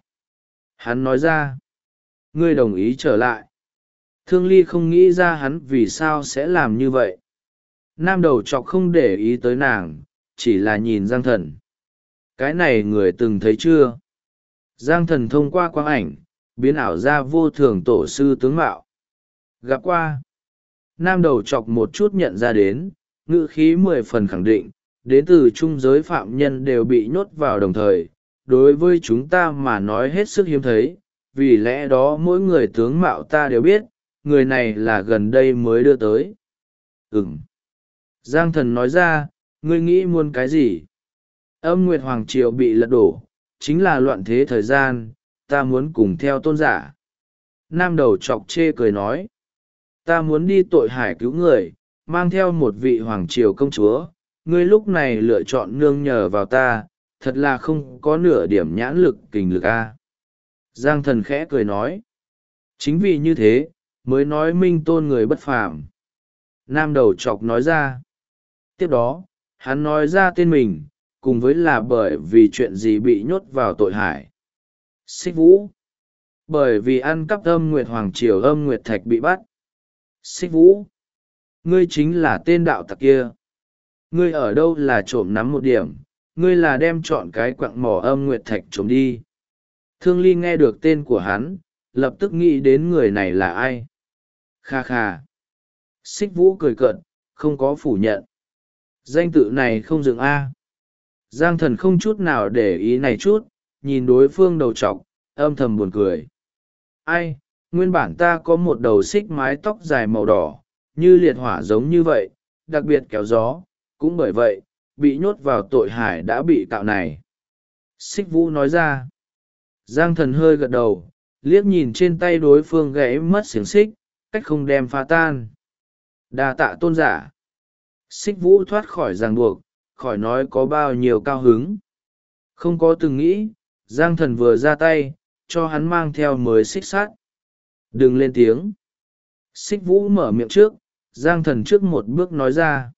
Hắn nói ra. Ngươi đồng ý trở lại. Thương Ly không nghĩ ra hắn vì sao sẽ làm như vậy. Nam Đầu Chọc không để ý tới nàng, chỉ là nhìn Giang Thần. Cái này người từng thấy chưa? Giang Thần thông qua quang ảnh, biến ảo ra vô thường tổ sư tướng mạo. Gặp qua. Nam Đầu Chọc một chút nhận ra đến, ngữ khí 10 phần khẳng định, đến từ trung giới phạm nhân đều bị nhốt vào đồng thời. Đối với chúng ta mà nói hết sức hiếm thấy, vì lẽ đó mỗi người tướng mạo ta đều biết, người này là gần đây mới đưa tới. Giang Thần nói ra, ngươi nghĩ muốn cái gì? Âm Nguyệt Hoàng Triều bị lật đổ, chính là loạn thế thời gian, ta muốn cùng theo tôn giả. Nam Đầu Chọc chê cười nói, ta muốn đi Tội Hải cứu người, mang theo một vị Hoàng Triều công chúa, ngươi lúc này lựa chọn nương nhờ vào ta, thật là không có nửa điểm nhãn lực kình lực a. Giang Thần khẽ cười nói, chính vì như thế, mới nói minh tôn người bất phàm. Nam Đầu Chọc nói ra. Tiếp đó, hắn nói ra tên mình, cùng với là bởi vì chuyện gì bị nhốt vào Tội Hải. Xích Vũ. Bởi vì ăn cắp Âm Nguyệt Hoàng Triều Âm Nguyệt Thạch bị bắt. Xích Vũ. Ngươi chính là tên đạo tặc kia. Ngươi ở đâu là trộm nắm một điểm, ngươi là đem chọn cái quặng mỏ Âm Nguyệt Thạch trộm đi. Thương Ly nghe được tên của hắn, lập tức nghĩ đến người này là ai. Kha kha. Xích Vũ cười cợt, không có phủ nhận. Danh tự này không dừng A. Giang Thần không chút nào để ý này chút, nhìn đối phương Đầu Chọc, âm thầm buồn cười. Ai, nguyên bản ta có một đầu xích mái tóc dài màu đỏ, như liệt hỏa giống như vậy, đặc biệt kéo gió, cũng bởi vậy, bị nhốt vào Tội Hải đã bị cạo này. Xích Vũ nói ra. Giang Thần hơi gật đầu, liếc nhìn trên tay đối phương gãy mất xiềng xích, cách không đem phá tan. Đa tạ tôn giả. Xích Vũ thoát khỏi ràng buộc, khỏi nói có bao nhiêu cao hứng. Không có từng nghĩ, Giang Thần vừa ra tay, cho hắn mang theo mới xích sắt. Đừng lên tiếng. Xích Vũ mở miệng trước, Giang Thần trước một bước nói ra.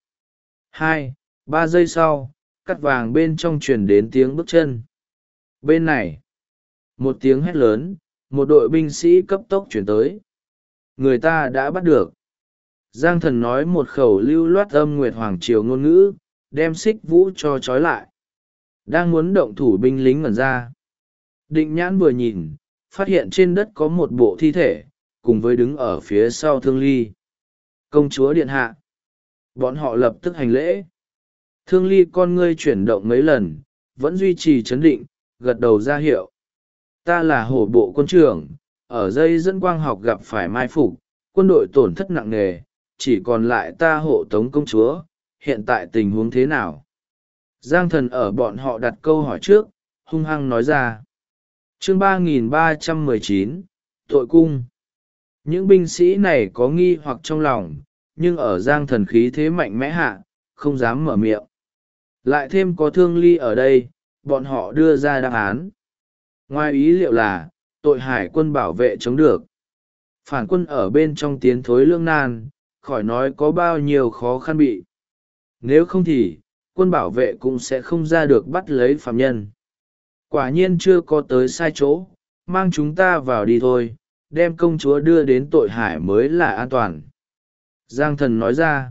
2-3 giây sau, cắt vàng bên trong truyền đến tiếng bước chân. Bên này, một tiếng hét lớn, một đội binh sĩ cấp tốc chuyển tới. Người ta đã bắt được. Giang Thần nói một khẩu lưu loát Âm Nguyệt Hoàng Triều ngôn ngữ, đem Xích Vũ cho trói lại. Đang muốn động thủ binh lính ngẩn ra. Định Nhãn vừa nhìn, phát hiện trên đất có một bộ thi thể, cùng với đứng ở phía sau Thương Ly. Công chúa điện hạ. Bọn họ lập tức hành lễ. Thương Ly con ngươi chuyển động mấy lần, vẫn duy trì chấn định, gật đầu ra hiệu. Ta là hổ bộ quân trưởng, ở dây dẫn quang học gặp phải mai phục, quân đội tổn thất nặng nề, chỉ còn lại ta hộ tống công chúa, hiện tại tình huống thế nào? Giang Thần ở bọn họ đặt câu hỏi trước, hung hăng nói ra. Chương 3319, Tội cung. Những binh sĩ này có nghi hoặc trong lòng, nhưng ở Giang Thần khí thế mạnh mẽ hạ, không dám mở miệng. Lại thêm có Thương Ly ở đây, bọn họ đưa ra đáp án. Ngoài ý liệu là, tội hải quân bảo vệ chống được. Phản quân ở bên trong tiến thối lưỡng nan, khỏi nói có bao nhiêu khó khăn bị. Nếu không thì, quân bảo vệ cũng sẽ không ra được bắt lấy phạm nhân. Quả nhiên chưa có tới sai chỗ, mang chúng ta vào đi thôi, đem công chúa đưa đến tội hải mới là an toàn. Giang Thần nói ra.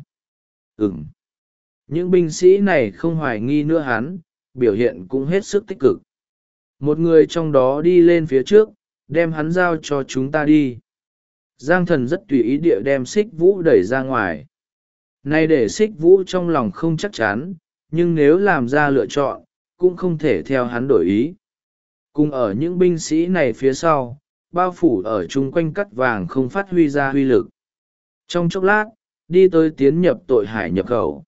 Những binh sĩ này không hoài nghi nữa hắn, biểu hiện cũng hết sức tích cực. Một người trong đó đi lên phía trước, đem hắn giao cho chúng ta đi. Giang Thần rất tùy ý địa đem Xích Vũ đẩy ra ngoài. Nay để Xích Vũ trong lòng không chắc chắn, nhưng nếu làm ra lựa chọn, cũng không thể theo hắn đổi ý. Cùng ở những binh sĩ này phía sau, bao phủ ở chung quanh cắt vàng không phát huy ra huy lực. Trong chốc lát, đi tới tiến nhập tội hải nhập khẩu.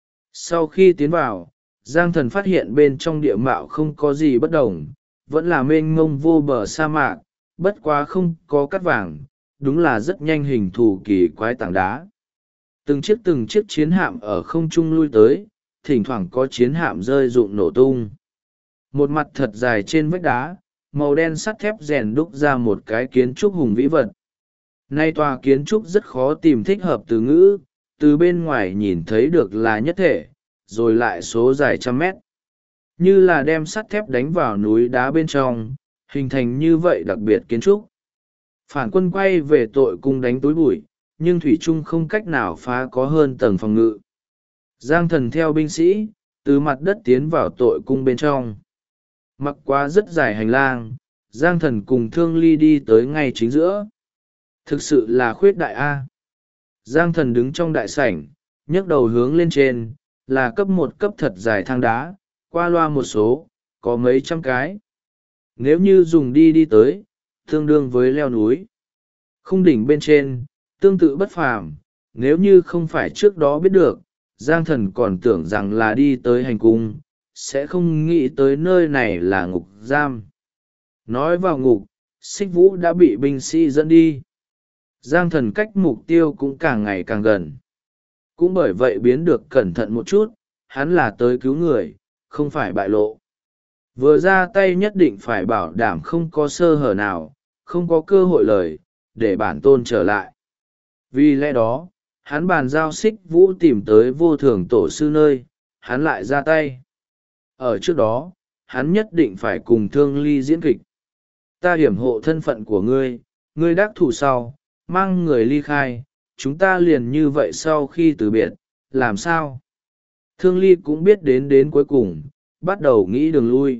Sau khi tiến vào, Giang Thần phát hiện bên trong địa mạo không có gì bất đồng, vẫn là mênh mông vô bờ sa mạc, bất quá không có cắt vàng, đúng là rất nhanh hình thù kỳ quái tảng đá. Từng chiếc chiến hạm ở không trung lui tới, thỉnh thoảng có chiến hạm rơi rụng nổ tung. Một mặt thật dài trên vách đá, màu đen sắt thép rèn đúc ra một cái kiến trúc hùng vĩ vật. Nay tòa kiến trúc rất khó tìm thích hợp từ ngữ, từ bên ngoài nhìn thấy được là nhất thể, rồi lại số dài trăm mét. Như là đem sắt thép đánh vào núi đá bên trong, hình thành như vậy đặc biệt kiến trúc. Phản quân quay về tội cung đánh túi bụi, nhưng thủy trung không cách nào phá có hơn tầng phòng ngự. Giang Thần theo binh sĩ, từ mặt đất tiến vào tội cung bên trong. Mặc quá rất dài hành lang, Giang Thần cùng Thương Ly đi tới ngay chính giữa. Thực sự là khuyết đại A. Giang Thần đứng trong đại sảnh, nhấc đầu hướng lên trên, là cấp một cấp thật dài thang đá, qua loa một số, có mấy trăm cái. Nếu như dùng đi tới, tương đương với leo núi. Khung đỉnh bên trên, tương tự bất phàm, nếu như không phải trước đó biết được, Giang Thần còn tưởng rằng là đi tới hành cung, sẽ không nghĩ tới nơi này là ngục giam. Nói vào ngục, Xích Vũ đã bị binh sĩ dẫn đi. Giang Thần cách mục tiêu cũng càng ngày càng gần. Cũng bởi vậy biến được cẩn thận một chút, hắn là tới cứu người, không phải bại lộ. Vừa ra tay nhất định phải bảo đảm không có sơ hở nào, không có cơ hội lời, để bản tôn trở lại. Vì lẽ đó, hắn bàn giao Xích Vũ tìm tới vô thường tổ sư nơi, hắn lại ra tay. Ở trước đó, hắn nhất định phải cùng Thương Ly diễn kịch. Ta hiểm hộ thân phận của ngươi, ngươi đắc thủ sau, mang người ly khai, chúng ta liền như vậy sau khi từ biệt, làm sao? Thương Ly cũng biết đến cuối cùng, bắt đầu nghĩ đường lui.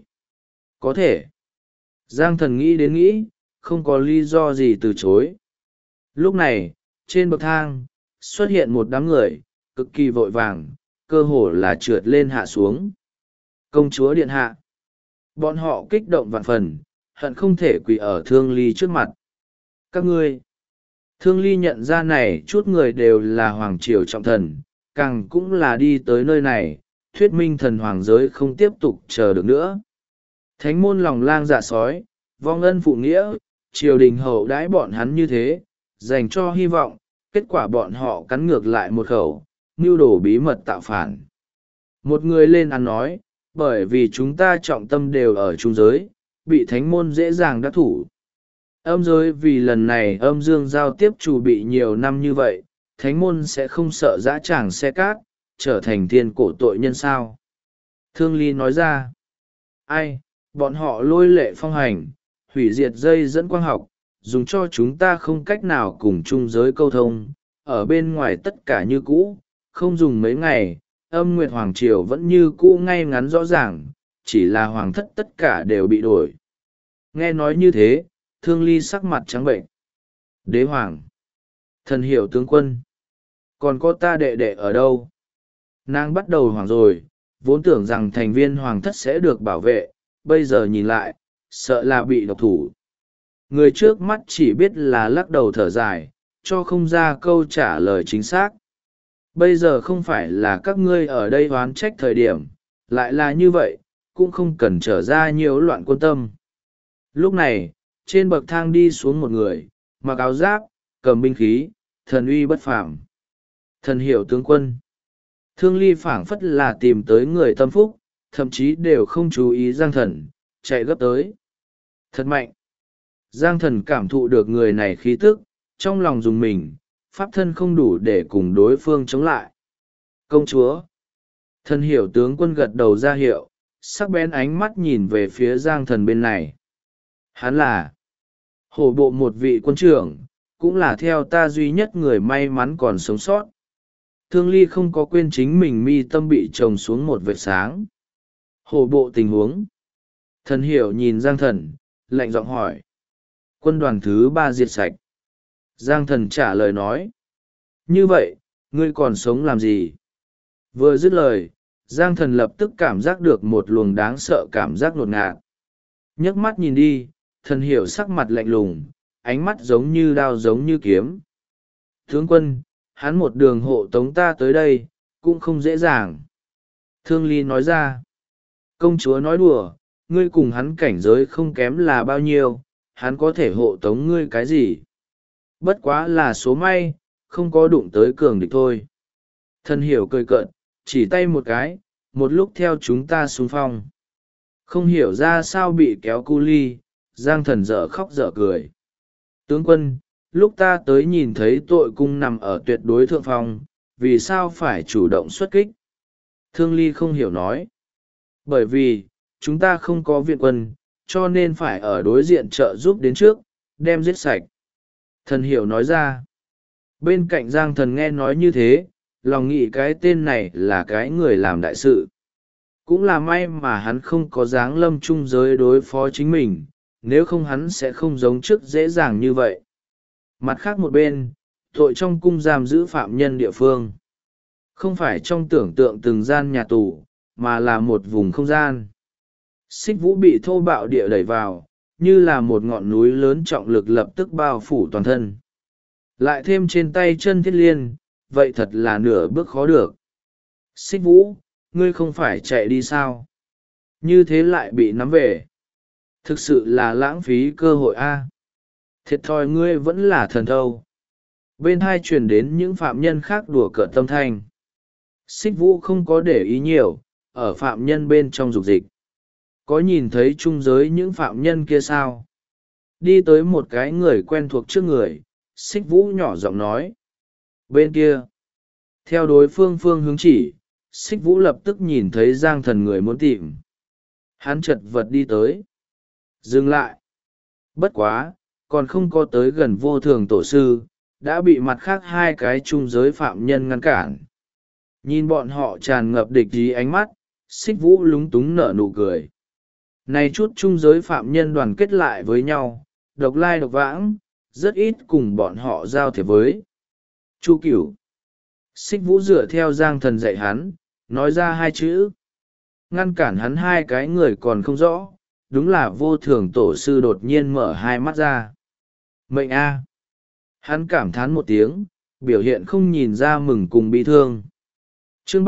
Có thể. Giang Thần nghĩ đến nghĩ, không có lý do gì từ chối. Lúc này, trên bậc thang, xuất hiện một đám người, cực kỳ vội vàng, cơ hồ là trượt lên hạ xuống. Công chúa điện hạ. Bọn họ kích động vạn phần, hận không thể quỳ ở Thương Ly trước mặt. Các ngươi. Thương Ly nhận ra này chút người đều là hoàng triều trọng thần, càng cũng là đi tới nơi này, thuyết minh thần hoàng giới không tiếp tục chờ được nữa. Thánh môn lòng lang dạ sói, vong ân phụ nghĩa, triều đình hậu đãi bọn hắn như thế, dành cho hy vọng, kết quả bọn họ cắn ngược lại một khẩu, mưu đồ bí mật tạo phản. Một người lên ăn nói, bởi vì chúng ta trọng tâm đều ở trung giới, bị thánh môn dễ dàng đắc thủ. Âm giới vì lần này âm dương giao tiếp chủ bị nhiều năm như vậy, thánh môn sẽ không sợ dã tràng xe cát, trở thành thiên cổ tội nhân sao. Thương Ly nói ra, ai, bọn họ lôi lệ phong hành, hủy diệt dây dẫn quang học, dùng cho chúng ta không cách nào cùng chung giới câu thông, ở bên ngoài tất cả như cũ, không dùng mấy ngày, âm nguyệt hoàng triều vẫn như cũ ngay ngắn rõ ràng, chỉ là hoàng thất tất cả đều bị đổi. Nghe nói như thế, Thương Ly sắc mặt trắng bệnh. Đế hoàng, thần hiểu tướng quân, còn có ta đệ đệ ở đâu? Nàng bắt đầu hoảng rồi, vốn tưởng rằng thành viên hoàng thất sẽ được bảo vệ, bây giờ nhìn lại, sợ là bị độc thủ. Người trước mắt chỉ biết là lắc đầu thở dài, cho không ra câu trả lời chính xác. Bây giờ không phải là các ngươi ở đây oán trách thời điểm, Lại là như vậy, cũng không cần trở ra nhiều loạn quân tâm. Lúc này, trên bậc thang đi xuống một người, mặc áo giáp, cầm binh khí, thần uy bất phàm. Thần hiểu tướng quân. Thương Ly phảng phất là tìm tới người tâm phúc, thậm chí đều không chú ý Giang Thần, chạy gấp tới. Thật mạnh. Giang Thần cảm thụ được người này khí tức, trong lòng dùng mình, pháp thân không đủ để cùng đối phương chống lại. Công chúa. Thần hiểu tướng quân gật đầu ra hiệu, sắc bén ánh mắt nhìn về phía Giang Thần bên này. Hắn là hổ bộ một vị quân trưởng, cũng là theo ta duy nhất người may mắn còn sống sót. Thương Ly không có quên chính mình mi tâm bị trồng xuống một vệt sáng. Hổ bộ tình huống. Thần hiểu nhìn Giang Thần, lạnh giọng hỏi. Quân đoàn thứ 3 diệt sạch. Giang Thần trả lời nói. Như vậy, ngươi còn sống làm gì? Vừa dứt lời, Giang Thần lập tức cảm giác được một luồng đáng sợ cảm giác ngột ngạt. Nhấc mắt nhìn đi, thần hiểu sắc mặt lạnh lùng, ánh mắt giống như đao giống như kiếm. Tướng quân, hắn một đường hộ tống ta tới đây, cũng không dễ dàng. Thương Ly nói ra. Công chúa nói đùa, ngươi cùng hắn cảnh giới không kém là bao nhiêu, hắn có thể hộ tống ngươi cái gì? Bất quá là số may, không có đụng tới cường địch thôi. Thần hiểu cười cợt, chỉ tay một cái, một lúc theo chúng ta xung phong. Không hiểu ra sao bị kéo cu ly, Giang Thần dở khóc dở cười. Tướng quân, lúc ta tới nhìn thấy tội cung nằm ở tuyệt đối thượng phong, vì sao phải chủ động xuất kích? Thương Ly không hiểu nói. Bởi vì, chúng ta không có viện quân, cho nên phải ở đối diện trợ giúp đến trước, đem giết sạch. Thần hiểu nói ra. Bên cạnh Giang Thần nghe nói như thế, lòng nghĩ cái tên này là cái người làm đại sự. Cũng là may mà hắn không có dáng lâm trung giới đối phó chính mình, nếu không hắn sẽ không giống trước dễ dàng như vậy. Mặt khác một bên, tội trong cung giam giữ phạm nhân địa phương. Không phải trong tưởng tượng từng gian nhà tù, mà là một vùng không gian. Xích Vũ bị thô bạo địa đẩy vào, như là một ngọn núi lớn trọng lực lập tức bao phủ toàn thân. Lại thêm trên tay chân Thiết Liên, vậy thật là nửa bước khó được. Xích Vũ, ngươi không phải chạy đi sao? Như thế lại bị nắm về. Thực sự là lãng phí cơ hội a. Thiệt thòi ngươi vẫn là thần thâu. Bên hai truyền đến những phạm nhân khác đùa cợt tâm thanh. Xích Vũ không có để ý nhiều, ở phạm nhân bên trong dục dịch. Có nhìn thấy trung giới những phạm nhân kia sao? Đi tới một cái người quen thuộc trước người, Xích Vũ nhỏ giọng nói. Bên kia. Theo đối phương hướng chỉ, Xích Vũ lập tức nhìn thấy Giang Thần người muốn tìm. Hắn chật vật đi tới. Dừng lại. Bất quá, còn không có tới gần Vô Thường tổ sư, đã bị mặt khác hai cái trung giới phạm nhân ngăn cản. Nhìn bọn họ tràn ngập địch ý ánh mắt, Xích Vũ lúng túng nở nụ cười. Này chút trung giới phạm nhân đoàn kết lại với nhau, độc lai độc vãng, rất ít cùng bọn họ giao thiệp với. Chu Cửu. Xích Vũ dựa theo Giang Thần dạy hắn, nói ra hai chữ. Ngăn cản hắn hai cái người còn không rõ, đúng là Vô Thường tổ sư đột nhiên mở hai mắt ra. Mệnh A. Hắn cảm thán một tiếng, biểu hiện không nhìn ra mừng cùng bi thương. Chương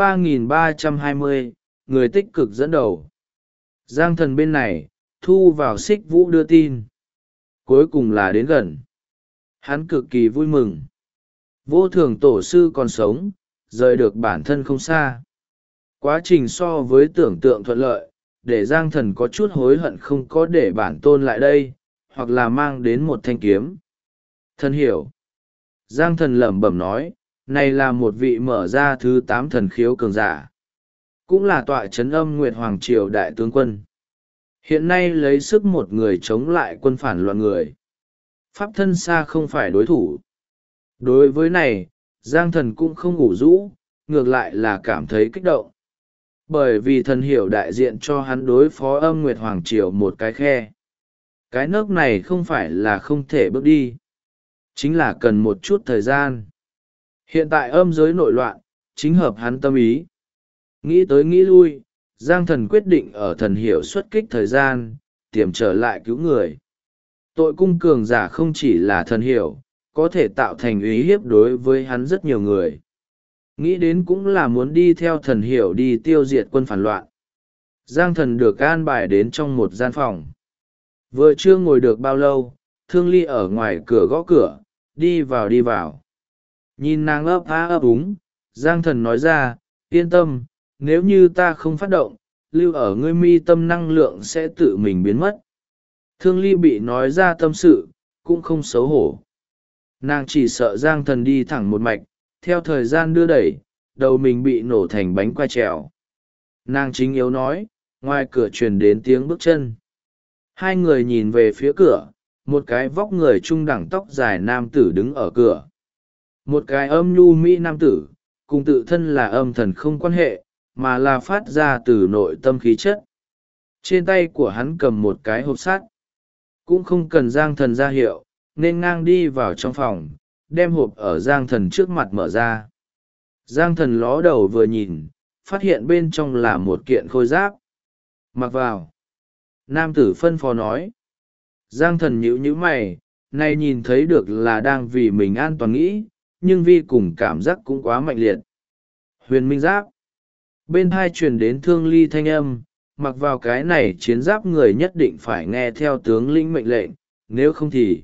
3320, người tích cực dẫn đầu. Giang Thần bên này, thu vào Xích Vũ đưa tin. Cuối cùng là đến gần. Hắn cực kỳ vui mừng. Vô Thường tổ sư còn sống, rời được bản thân không xa. Quá trình so với tưởng tượng thuận lợi, để Giang Thần có chút hối hận không có để bản tôn lại đây, hoặc là mang đến một thanh kiếm. Thần hiểu. Giang Thần lẩm bẩm nói, này là một vị mở ra thứ 8 thần khiếu cường giả. Cũng là tọa chấn âm Nguyệt Hoàng Triều đại tướng quân. Hiện nay lấy sức một người chống lại quân phản loạn người. Pháp thân xa không phải đối thủ. Đối với này, Giang Thần cũng không ngủ rũ, ngược lại là cảm thấy kích động. Bởi vì thần hiểu đại diện cho hắn đối phó âm Nguyệt Hoàng Triều một cái khe. Cái nước này không phải là không thể bước đi. Chính là cần một chút thời gian. Hiện tại âm giới nội loạn, chính hợp hắn tâm ý. Nghĩ tới nghĩ lui, Giang Thần quyết định ở thần hiểu xuất kích thời gian, tiềm trở lại cứu người. Tội cung cường giả không chỉ là thần hiểu, có thể tạo thành uy hiếp đối với hắn rất nhiều người. Nghĩ đến cũng là muốn đi theo thần hiểu đi tiêu diệt quân phản loạn. Giang Thần được an bài đến trong một gian phòng. Vừa chưa ngồi được bao lâu, Thương Ly ở ngoài cửa gõ cửa, đi vào đi vào. Nhìn nàng ấp á ấp úng, Giang Thần nói ra, yên tâm, nếu như ta không phát động, lưu ở ngươi mi tâm năng lượng sẽ tự mình biến mất. Thương Ly bị nói ra tâm sự, cũng không xấu hổ. Nàng chỉ sợ Giang Thần đi thẳng một mạch, theo thời gian đưa đẩy, đầu mình bị nổ thành bánh quai trèo. Nàng chính yếu nói, ngoài cửa truyền đến tiếng bước chân. Hai người nhìn về phía cửa, một cái vóc người trung đẳng tóc dài nam tử đứng ở cửa. Một cái âm nhu mỹ nam tử, cùng tự thân là âm thần không quan hệ, mà là phát ra từ nội tâm khí chất. Trên tay của hắn cầm một cái hộp sắt. Cũng không cần Giang Thần ra hiệu, nên ngang đi vào trong phòng, đem hộp ở Giang Thần trước mặt mở ra. Giang Thần ló đầu vừa nhìn, phát hiện bên trong là một kiện khôi giáp. Mặc vào. Nam tử phân phó nói. Giang Thần nhíu nhíu mày, nay nhìn thấy được là đang vì mình an toàn nghĩ, nhưng vi cùng cảm giác cũng quá mạnh liệt. Huyền minh giáp. Bên hai truyền đến Thương Ly thanh âm, mặc vào cái này chiến giáp người nhất định phải nghe theo tướng lĩnh mệnh lệnh, nếu không thì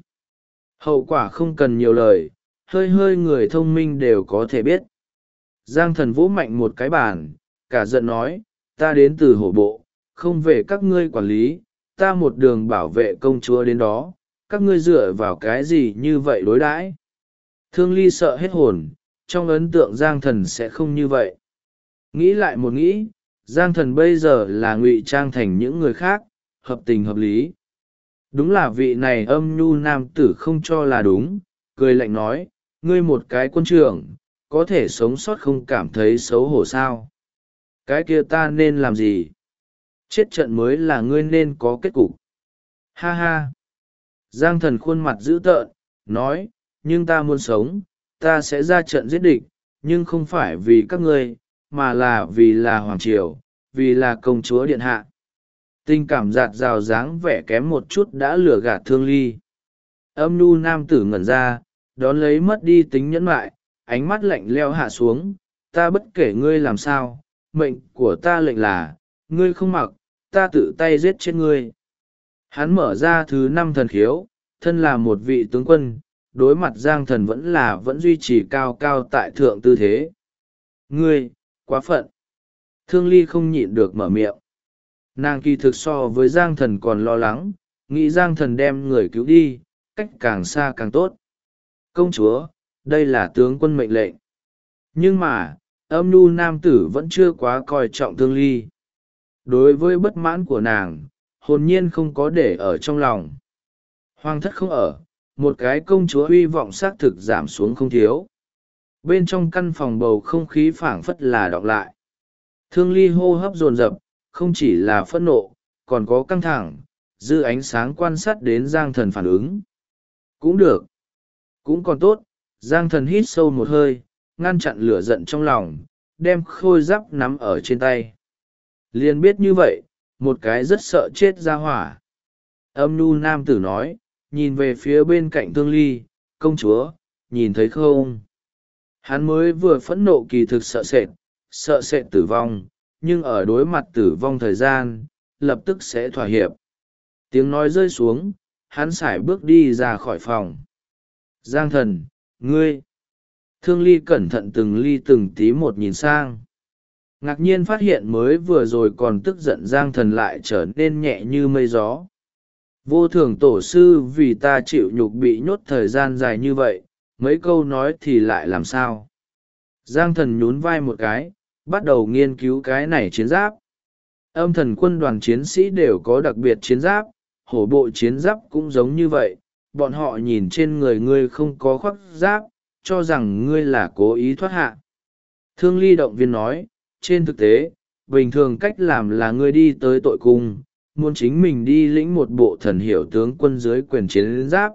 hậu quả không cần nhiều lời, hơi hơi người thông minh đều có thể biết. Giang Thần vỗ mạnh một cái bàn, cả giận nói, ta đến từ hổ bộ, không về các ngươi quản lý, ta một đường bảo vệ công chúa đến đó, các ngươi dựa vào cái gì như vậy đối đãi? Thương Ly sợ hết hồn, trong ấn tượng Giang Thần sẽ không như vậy. Nghĩ lại một nghĩ, Giang Thần bây giờ là ngụy trang thành những người khác, hợp tình hợp lý. Đúng là vị này âm nhu nam tử không cho là đúng, cười lạnh nói, ngươi một cái quân trưởng, có thể sống sót không cảm thấy xấu hổ sao? Cái kia ta nên làm gì? Chết trận mới là ngươi nên có kết cục. Ha ha! Giang Thần khuôn mặt dữ tợn, nói, nhưng ta muốn sống, ta sẽ ra trận giết địch, nhưng không phải vì các ngươi, mà là vì là hoàng triều, vì là công chúa điện hạ. Tình cảm giạt rào dáng vẻ kém một chút đã lừa gạt Thương Ly. Âm nhu nam tử ngẩn ra, đón lấy mất đi tính nhẫn nại, ánh mắt lạnh leo hạ xuống, ta bất kể ngươi làm sao, mệnh của ta lệnh là, ngươi không mặc, ta tự tay giết chết ngươi. Hắn mở ra thứ 5 thần khiếu, thân là một vị tướng quân, đối mặt Giang Thần vẫn duy trì cao cao tại thượng tư thế. Ngươi, quá phận. Thương Ly không nhịn được mở miệng. Nàng kỳ thực so với Giang Thần còn lo lắng, nghĩ Giang Thần đem người cứu đi, cách càng xa càng tốt. Công chúa, đây là tướng quân mệnh lệnh. Nhưng mà, âm nhu nam tử vẫn chưa quá coi trọng Thương Ly. Đối với bất mãn của nàng, hồn nhiên không có để ở trong lòng. Hoàng thất không ở, một cái công chúa hy vọng xác thực giảm xuống không thiếu. Bên trong căn phòng bầu không khí phảng phất là đọng lại. Thương Ly hô hấp dồn dập, không chỉ là phẫn nộ, còn có căng thẳng, dư ánh sáng quan sát đến Giang Thần phản ứng. Cũng được. Cũng còn tốt, Giang Thần hít sâu một hơi, ngăn chặn lửa giận trong lòng, đem khôi giáp nắm ở trên tay. Liền biết như vậy, một cái rất sợ chết ra hỏa. Âm nhu nam tử nói, nhìn về phía bên cạnh Thương Ly, công chúa, nhìn thấy không? Hắn mới vừa phẫn nộ kỳ thực sợ sệt tử vong, nhưng ở đối mặt tử vong thời gian, lập tức sẽ thỏa hiệp. Tiếng nói rơi xuống, hắn sải bước đi ra khỏi phòng. Giang Thần, ngươi! Thương Ly cẩn thận từng ly từng tí một nhìn sang. Ngạc nhiên phát hiện mới vừa rồi còn tức giận Giang Thần lại trở nên nhẹ như mây gió. Vô thường tổ sư vì ta chịu nhục bị nhốt thời gian dài như vậy, mấy câu nói thì lại làm sao? Giang Thần nhún vai một cái, bắt đầu nghiên cứu cái này chiến giáp. Âm thần quân đoàn chiến sĩ đều có đặc biệt chiến giáp, hổ bộ chiến giáp cũng giống như vậy. Bọn họ nhìn trên người ngươi không có khoác giáp, cho rằng ngươi là cố ý thoát hạ. Thương Ly động viên nói, trên thực tế, bình thường cách làm là ngươi đi tới tội cung, muốn chính mình đi lĩnh một bộ thần hiểu tướng quân dưới quyền chiến giáp.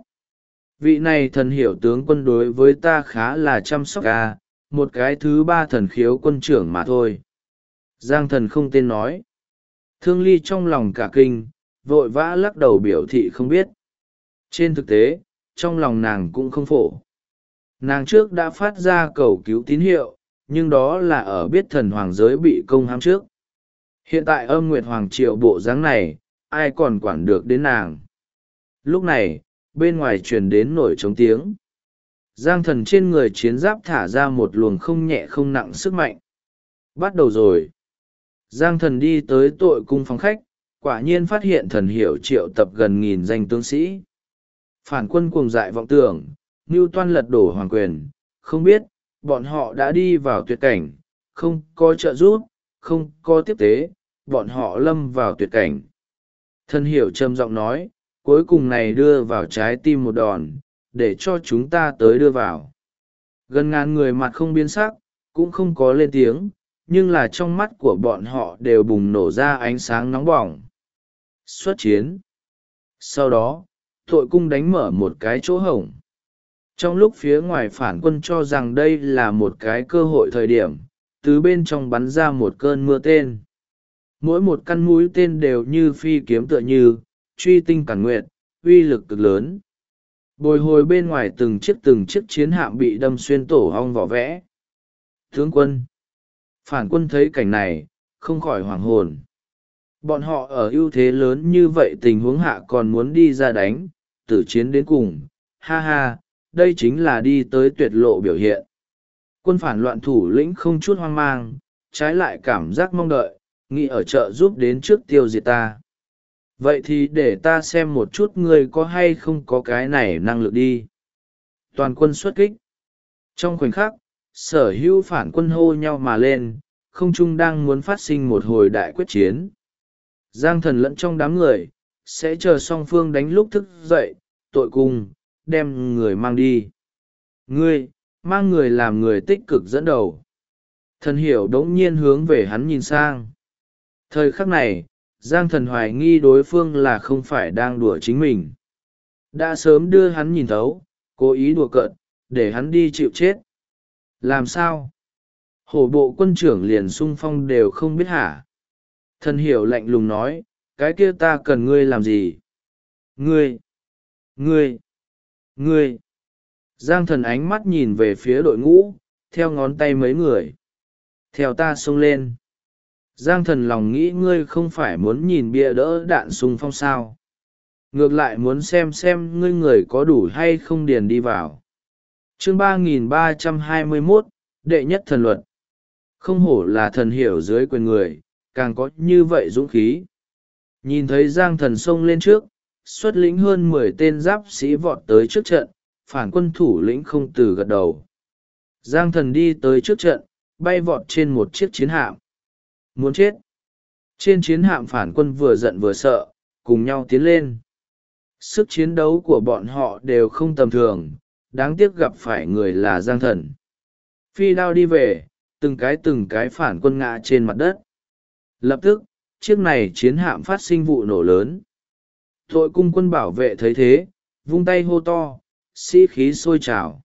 Vị này thần hiểu tướng quân đối với ta khá là chăm sóc ca, một cái thứ 3 thần khiếu quân trưởng mà thôi. Giang Thần không tên nói. Thương Ly trong lòng cả kinh, vội vã lắc đầu biểu thị không biết. Trên thực tế, trong lòng nàng cũng không phổ. Nàng trước đã phát ra cầu cứu tín hiệu, nhưng đó là ở biết thần hoàng giới bị công hãm trước. Hiện tại Âm Nguyệt Hoàng Triều bộ dáng này, ai còn quản được đến nàng. Lúc này, bên ngoài truyền đến nổi trống tiếng. Giang Thần trên người chiến giáp thả ra một luồng không nhẹ không nặng sức mạnh. Bắt đầu rồi. Giang Thần đi tới Tội cung phòng khách, quả nhiên phát hiện Thần Hiểu triệu tập gần 1000 danh tướng sĩ. Phản quân cuồng dại vọng tưởng, mưu toan lật đổ hoàng quyền, không biết, bọn họ đã đi vào tuyệt cảnh, không có trợ giúp, không có tiếp tế, bọn họ lâm vào tuyệt cảnh. Thần Hiểu trầm giọng nói, cuối cùng này đưa vào trái tim một đòn, để cho chúng ta tới đưa vào. Gần 1000 người mặt không biến sắc, cũng không có lên tiếng, nhưng là trong mắt của bọn họ đều bùng nổ ra ánh sáng nóng bỏng. Xuất chiến. Sau đó, Tội cung đánh mở một cái chỗ hổng. Trong lúc phía ngoài phản quân cho rằng đây là một cái cơ hội thời điểm, từ bên trong bắn ra một cơn mưa tên. Mỗi một căn mũi tên đều như phi kiếm tựa như, truy tinh cản nguyệt, uy lực cực lớn. Bồi hồi bên ngoài từng chiếc chiến hạm bị đâm xuyên tổ ong vỏ vẽ. Tướng quân. Phản quân thấy cảnh này, không khỏi hoảng hồn. Bọn họ ở ưu thế lớn như vậy tình huống hạ còn muốn đi ra đánh, tử chiến đến cùng. Ha ha, đây chính là đi tới tuyệt lộ biểu hiện. Quân phản loạn thủ lĩnh không chút hoang mang, trái lại cảm giác mong đợi, nghĩ ở chợ giúp đến trước tiêu diệt ta. Vậy thì để ta xem một chút ngươi có hay không có cái này năng lực đi. Toàn quân xuất kích. Trong khoảnh khắc, sở hữu phản quân hô nhau mà lên, không trung đang muốn phát sinh một hồi đại quyết chiến. Giang Thần lẫn trong đám người, sẽ chờ song phương đánh lúc thức dậy, Tội cung, đem người mang đi. Ngươi, mang người làm người tích cực dẫn đầu. Thần Hiểu đống nhiên hướng về hắn nhìn sang. Thời khắc này, Giang Thần hoài nghi đối phương là không phải đang đùa chính mình. Đã sớm đưa hắn nhìn thấu, cố ý đùa cợt, để hắn đi chịu chết. Làm sao? Hổ bộ quân trưởng liền xung phong đều không biết hả? Thần Hiểu lạnh lùng nói, cái kia ta cần ngươi làm gì? Ngươi! Giang Thần ánh mắt nhìn về phía đội ngũ, theo ngón tay mấy người. Theo ta xông lên. Giang Thần lòng nghĩ ngươi không phải muốn nhìn bia đỡ đạn xung phong sao. Ngược lại muốn xem ngươi người có đủ hay không điền đi vào. Chương 3321, đệ nhất thần luật. Không hổ là thần hiểu dưới quyền người, càng có như vậy dũng khí. Nhìn thấy Giang Thần xông lên trước, xuất lĩnh hơn 10 tên giáp sĩ vọt tới trước trận, phản quân thủ lĩnh không từ gật đầu. Giang Thần đi tới trước trận, bay vọt trên một chiếc chiến hạm. Muốn chết. Trên chiến hạm phản quân vừa giận vừa sợ, cùng nhau tiến lên. Sức chiến đấu của bọn họ đều không tầm thường, đáng tiếc gặp phải người là Giang Thần. Phi đao đi về, từng cái phản quân ngã trên mặt đất. Lập tức, chiếc này chiến hạm phát sinh vụ nổ lớn. Tội cung quân bảo vệ thấy thế, vung tay hô to, sĩ khí sôi trào.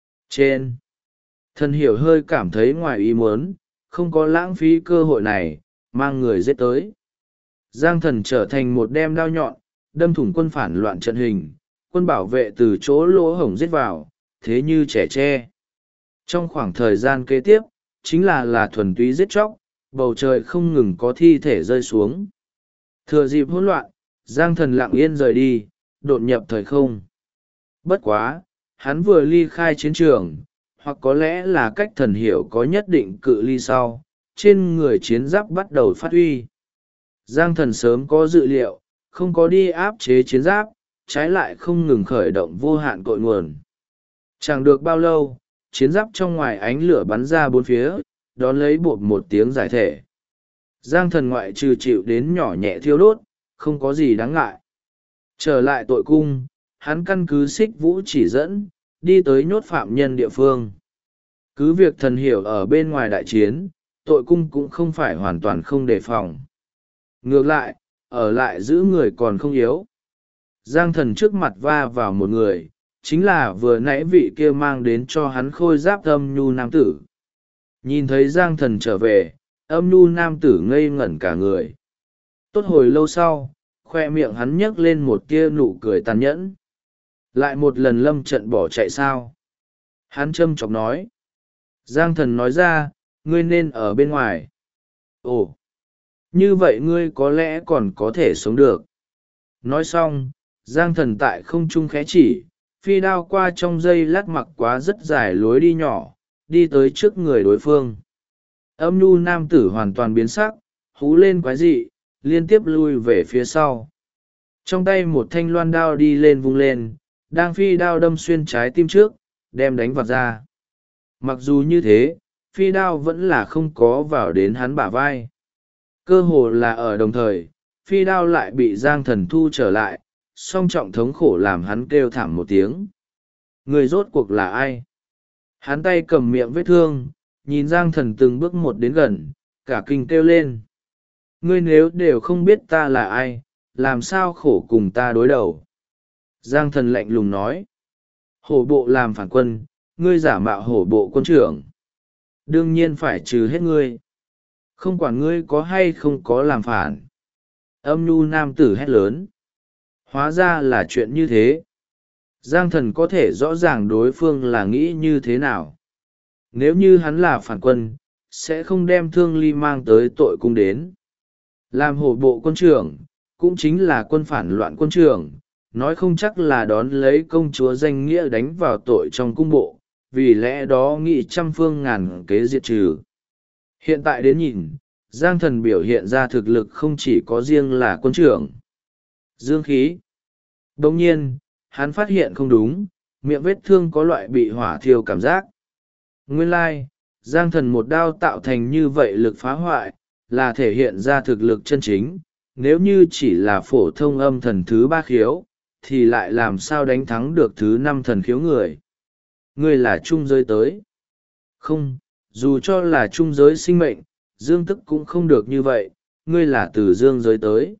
Trên, Thần Hiểu hơi cảm thấy ngoài ý muốn, không có lãng phí cơ hội này, mang người giết tới. Giang Thần trở thành một đem đao nhọn, đâm thủng quân phản loạn trận hình, quân bảo vệ từ chỗ lỗ hổng giết vào, thế như trẻ tre. Trong khoảng thời gian kế tiếp, chính là thuần túy giết chóc, bầu trời không ngừng có thi thể rơi xuống. Thừa dịp hỗn loạn, Giang Thần lặng yên rời đi, đột nhập thời không. Bất quá, hắn vừa ly khai chiến trường, hoặc có lẽ là cách Thần Hiểu có nhất định cự ly sau, trên người chiến giáp bắt đầu phát huy. Giang Thần sớm có dự liệu, không có đi áp chế chiến giáp, trái lại không ngừng khởi động vô hạn cội nguồn. Chẳng được bao lâu, chiến giáp trong ngoài ánh lửa bắn ra bốn phía, đón lấy bột một tiếng giải thể. Giang Thần ngoại trừ chịu đến nhỏ nhẹ thiêu đốt, không có gì đáng ngại. Trở lại tội cung, hắn căn cứ xích vũ chỉ dẫn, đi tới nhốt phạm nhân địa phương. Cứ việc Thần Hiểu ở bên ngoài đại chiến, tội cung cũng không phải hoàn toàn không đề phòng. Ngược lại, ở lại giữ người còn không yếu. Giang Thần trước mặt va vào một người, chính là vừa nãy vị kia mang đến cho hắn khôi giáp âm nhu nam tử. Nhìn thấy Giang Thần trở về, âm nhu nam tử ngây ngẩn cả người. Tốt hồi lâu sau, khoe miệng hắn nhấc lên một tia nụ cười tàn nhẫn. Lại một lần lâm trận bỏ chạy sao? Hắn châm chọc nói. Giang Thần nói ra, ngươi nên ở bên ngoài. Ồ! như vậy ngươi có lẽ còn có thể sống được. Nói xong, Giang Thần tại không trung khẽ chỉ, phi đao qua trong giây lát mặc quá rất dài lối đi nhỏ, đi tới trước người đối phương. Âm nhu nam tử hoàn toàn biến sắc, hú lên quái dị, liên tiếp lui về phía sau. Trong tay một thanh loan đao đi lên vung lên, đang phi đao đâm xuyên trái tim trước, đem đánh vặt ra. Mặc dù như thế, phi đao vẫn là không có vào đến hắn bả vai. Cơ hồ là ở đồng thời, phi đao lại bị Giang Thần thu trở lại, song trọng thống khổ làm hắn kêu thảm một tiếng. Người rốt cuộc là ai? Hắn tay cầm miệng vết thương, nhìn Giang Thần từng bước một đến gần, cả kinh kêu lên. Ngươi nếu đều không biết ta là ai, làm sao khổ cùng ta đối đầu? Giang Thần lạnh lùng nói. Hổ bộ làm phản quân, ngươi giả mạo hổ bộ quân trưởng. Đương nhiên phải trừ hết ngươi. Không quản ngươi có hay không có làm phản. Âm nhu nam tử hét lớn. Hóa ra là chuyện như thế. Giang Thần có thể rõ ràng đối phương là nghĩ như thế nào. Nếu như hắn là phản quân, sẽ không đem Thương Ly mang tới tội cung đến. Làm hổ bộ quân trưởng, cũng chính là quân phản loạn quân trưởng, nói không chắc là đón lấy công chúa danh nghĩa đánh vào tội trong cung bộ, vì lẽ đó nghị trăm phương ngàn kế diệt trừ. Hiện tại đến nhìn, Giang Thần biểu hiện ra thực lực không chỉ có riêng là quân trưởng. Dương khí. Đồng nhiên, hắn phát hiện không đúng, miệng vết thương có loại bị hỏa thiêu cảm giác. Nguyên lai, Giang Thần một đao tạo thành như vậy lực phá hoại, là thể hiện ra thực lực chân chính. Nếu như chỉ là phổ thông âm thần thứ 3 khiếu, thì lại làm sao đánh thắng được thứ 5 thần khiếu người. Ngươi là trung giới tới. Không, dù cho là trung giới sinh mệnh, dương tức cũng không được như vậy, ngươi là từ dương giới tới.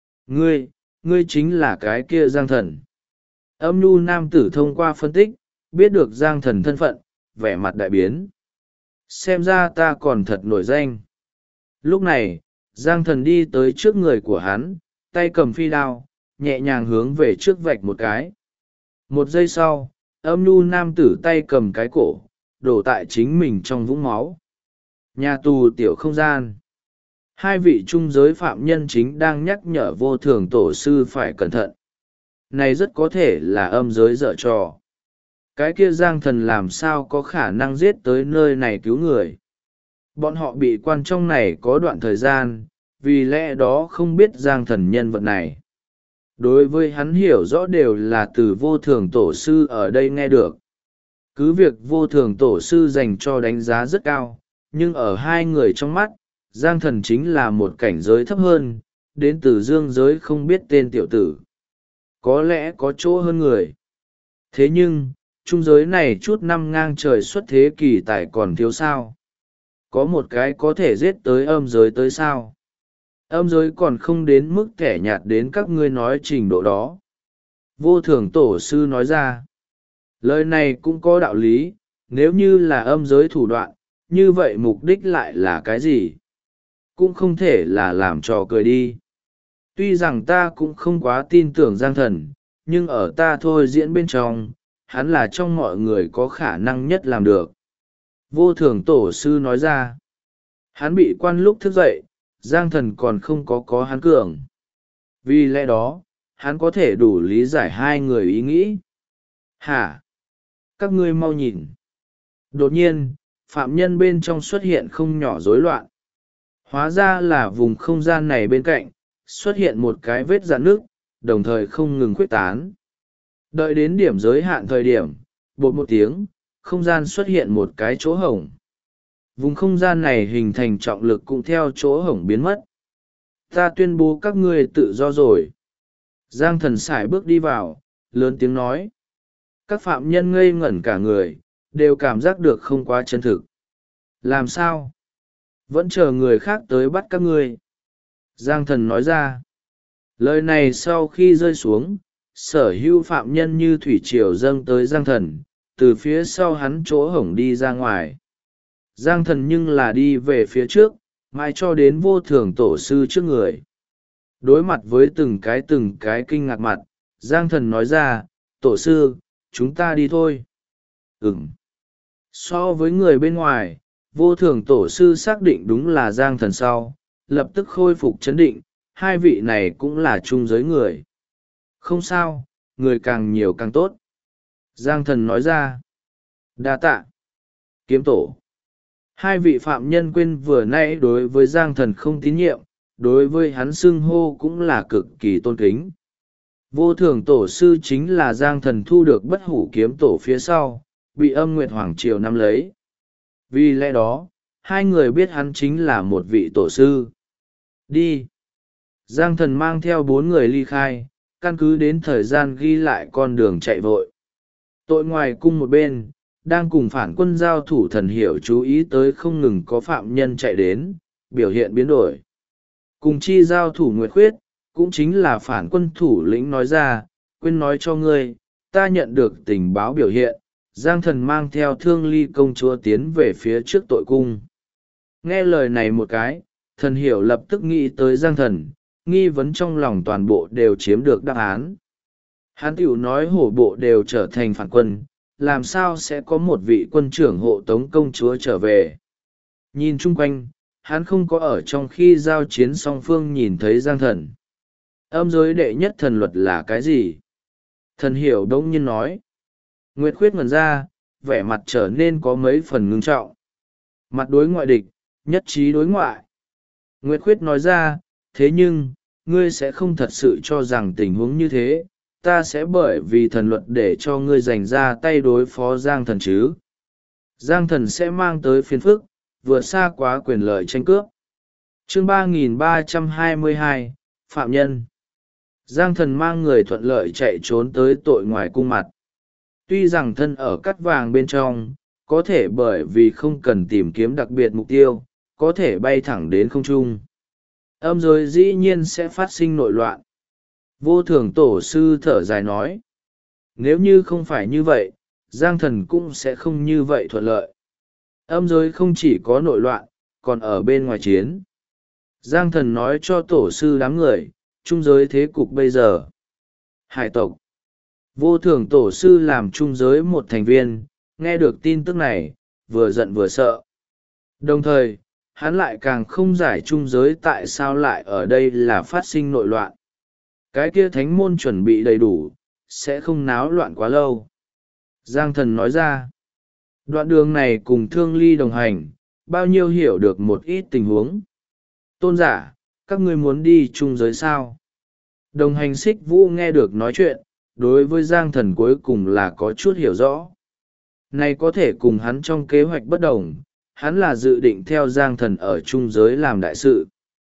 Ngươi chính là cái kia Giang Thần. Âm nhu nam tử thông qua phân tích, biết được Giang Thần thân phận, vẻ mặt đại biến. Xem ra ta còn thật nổi danh. Lúc này, Giang Thần đi tới trước người của hắn, tay cầm phi đao, nhẹ nhàng hướng về trước vạch một cái. Một giây sau, âm nhu nam tử tay cầm cái cổ, đổ tại chính mình trong vũng máu. Nhà tù tiểu không gian. Hai vị trung giới phạm nhân chính đang nhắc nhở vô thường tổ sư phải cẩn thận. Này rất có thể là âm giới dở trò. Cái kia Giang Thần làm sao có khả năng giết tới nơi này cứu người. Bọn họ bị quan trong này có đoạn thời gian, vì lẽ đó không biết Giang Thần nhân vật này. Đối với hắn hiểu rõ đều là từ vô thường tổ sư ở đây nghe được. Cứ việc vô thường tổ sư dành cho đánh giá rất cao, nhưng ở hai người trong mắt, Giang Thần chính là một cảnh giới thấp hơn, đến từ dương giới không biết tên tiểu tử. Có lẽ có chỗ hơn người. Thế nhưng, trung giới này chút năm ngang trời xuất thế kỷ tài còn thiếu sao. Có một cái có thể giết tới âm giới tới sao. Âm giới còn không đến mức kẻ nhạt đến các ngươi nói trình độ đó. Vô thường tổ sư nói ra. Lời này cũng có đạo lý, nếu như là âm giới thủ đoạn, như vậy mục đích lại là cái gì? Cũng không thể là làm trò cười đi. Tuy rằng ta cũng không quá tin tưởng Giang Thần, nhưng ở ta thôi diễn bên trong, hắn là trong mọi người có khả năng nhất làm được. Vô thường tổ sư nói ra. Hắn bị quan lúc thức dậy, Giang Thần còn không có hắn cường. Vì lẽ đó, hắn có thể đủ lý giải hai người ý nghĩ. Hả? Các ngươi mau nhìn. Đột nhiên, phạm nhân bên trong xuất hiện không nhỏ rối loạn. Hóa ra là vùng không gian này bên cạnh, xuất hiện một cái vết rạn nước, đồng thời không ngừng khuếch tán. Đợi đến điểm giới hạn thời điểm, bột một tiếng, không gian xuất hiện một cái chỗ hổng. Vùng không gian này hình thành trọng lực cũng theo chỗ hổng biến mất. Ta tuyên bố các ngươi tự do rồi. Giang Thần sải bước đi vào, lớn tiếng nói. Các phạm nhân ngây ngẩn cả người, đều cảm giác được không quá chân thực. Làm sao? Vẫn chờ người khác tới bắt các ngươi. Giang Thần nói ra. Lời này sau khi rơi xuống, sở hữu phạm nhân như thủy triều dâng tới Giang Thần, từ phía sau hắn chỗ hổng đi ra ngoài. Giang Thần nhưng là đi về phía trước, mãi cho đến vô thường tổ sư trước người. Đối mặt với từng cái kinh ngạc mặt, Giang Thần nói ra, tổ sư, chúng ta đi thôi. So với người bên ngoài, vô thường tổ sư xác định đúng là Giang Thần sau, lập tức khôi phục chấn định, hai vị này cũng là trung giới người. Không sao, người càng nhiều càng tốt. Giang thần nói ra. Đa tạ. Kiếm tổ. Hai vị phạm nhân quên vừa nãy đối với Giang thần không tín nhiệm, đối với hắn xưng hô cũng là cực kỳ tôn kính. Vô thường tổ sư chính là Giang thần thu được bất hủ kiếm tổ phía sau, bị Âm Nguyệt Hoàng Triều nắm lấy. Vì lẽ đó, hai người biết hắn chính là một vị tổ sư. Đi. Giang thần mang theo 4 người ly khai, căn cứ đến thời gian ghi lại con đường chạy vội. Tội ngoài cung một bên, đang cùng phản quân giao thủ Thần Hiểu chú ý tới không ngừng có phạm nhân chạy đến, biểu hiện biến đổi. Cùng chi giao thủ Nguyệt Khuyết, cũng chính là phản quân thủ lĩnh nói ra, quên nói cho ngươi, ta nhận được tình báo biểu hiện, Giang thần mang theo Thương Ly công chúa tiến về phía trước tội cung. Nghe lời này một cái, Thần Hiểu lập tức nghĩ tới Giang thần, nghi vấn trong lòng toàn bộ đều chiếm được đáp án. Hắn tiểu nói hổ bộ đều trở thành phản quân, làm sao sẽ có một vị quân trưởng hộ tống công chúa trở về. Nhìn chung quanh, hắn không có ở trong khi giao chiến song phương nhìn thấy Giang thần. Âm giới đệ nhất thần luật là cái gì? Thần Hiểu đông nhiên nói. Nguyệt Khuyết ngẩn ra, vẻ mặt trở nên có mấy phần ngưng trọng. Mặt đối ngoại địch, nhất trí đối ngoại. Nguyệt Khuyết nói ra, thế nhưng, ngươi sẽ không thật sự cho rằng tình huống như thế, ta sẽ bởi vì thần luật để cho ngươi dành ra tay đối phó Giang thần chứ. Giang thần sẽ mang tới phiền phức, vượt xa quá quyền lợi tranh cướp. Chương 3322, Phạm Nhân. Giang thần mang người thuận lợi chạy trốn tới tội ngoài cung mặt. Tuy rằng thân ở cắt vàng bên trong, có thể bởi vì không cần tìm kiếm đặc biệt mục tiêu, có thể bay thẳng đến không trung. Âm giới dĩ nhiên sẽ phát sinh nội loạn. Vô thường tổ sư thở dài nói. Nếu như không phải như vậy, Giang thần cũng sẽ không như vậy thuận lợi. Âm giới không chỉ có nội loạn, còn ở bên ngoài chiến. Giang thần nói cho tổ sư đám người, trung giới thế cục bây giờ. Hải tộc. Vô thường tổ sư làm trung giới một thành viên, nghe được tin tức này, vừa giận vừa sợ. Đồng thời, hắn lại càng không giải trung giới tại sao lại ở đây là phát sinh nội loạn. Cái kia thánh môn chuẩn bị đầy đủ, sẽ không náo loạn quá lâu. Giang thần nói ra, đoạn đường này cùng Thương Ly đồng hành, bao nhiêu hiểu được một ít tình huống. Tôn giả, các ngươi muốn đi trung giới sao? Đồng hành Xích Vũ nghe được nói chuyện, đối với Giang thần cuối cùng là có chút hiểu rõ. Này có thể cùng hắn trong kế hoạch bất đồng, hắn là dự định theo Giang thần ở trung giới làm đại sự.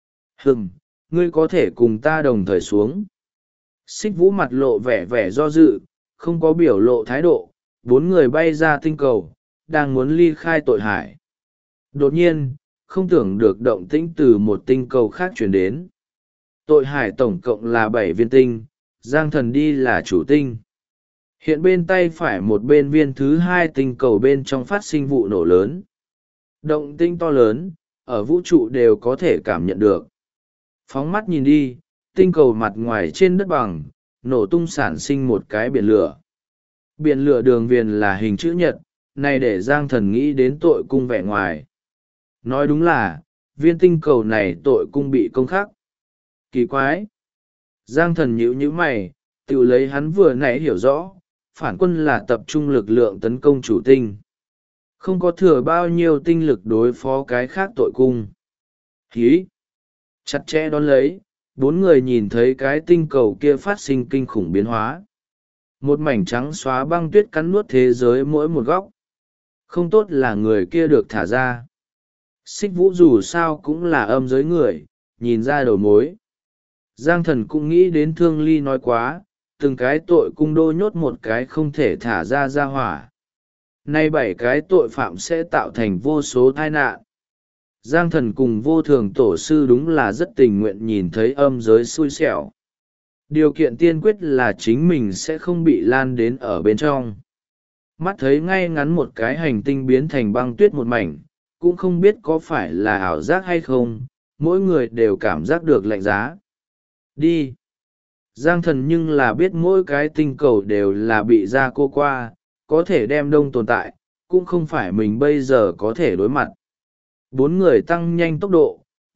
Ngươi có thể cùng ta đồng thời xuống. Xích Vũ mặt lộ vẻ vẻ do dự, không có biểu lộ thái độ, 4 người bay ra tinh cầu, đang muốn ly khai tội hải. Đột nhiên, không tưởng được động tĩnh từ một tinh cầu khác chuyển đến. Tội hải tổng cộng là 7 viên tinh, Giang thần đi là chủ tinh. Hiện bên tay phải một bên viên thứ 2 tinh cầu bên trong phát sinh vụ nổ lớn. Động tĩnh to lớn, ở vũ trụ đều có thể cảm nhận được. Phóng mắt nhìn đi, tinh cầu mặt ngoài trên đất bằng, nổ tung sản sinh một cái biển lửa. Biển lửa đường viền là hình chữ nhật, này để Giang thần nghĩ đến tội cung vẻ ngoài. Nói đúng là, viên tinh cầu này tội cung bị công khắc. Kỳ quái! Giang thần nhíu nhíu mày, tự lấy hắn vừa nãy hiểu rõ, phản quân là tập trung lực lượng tấn công chủ tinh. Không có thừa bao nhiêu tinh lực đối phó cái khác tội cung. Hí! Chặt chẽ đón lấy, 4 người nhìn thấy cái tinh cầu kia phát sinh kinh khủng biến hóa. Một mảnh trắng xóa băng tuyết cắn nuốt thế giới mỗi một góc. Không tốt là người kia được thả ra. Xích Vũ dù sao cũng là âm giới người, nhìn ra đầu mối. Giang thần cũng nghĩ đến Thương Ly nói quá, từng cái tội cung đô nhốt một cái không thể thả ra hỏa. Nay 7 cái tội phạm sẽ tạo thành vô số tai nạn. Giang thần cùng vô thường tổ sư đúng là rất tình nguyện nhìn thấy âm giới xui xẻo. Điều kiện tiên quyết là chính mình sẽ không bị lan đến ở bên trong. Mắt thấy ngay ngắn một cái hành tinh biến thành băng tuyết một mảnh, cũng không biết có phải là ảo giác hay không, mỗi người đều cảm giác được lạnh giá. Đi! Giang thần nhưng là biết mỗi cái tinh cầu đều là bị ra cô qua, có thể đem đông tồn tại, cũng không phải mình bây giờ có thể đối mặt. 4 người tăng nhanh tốc độ,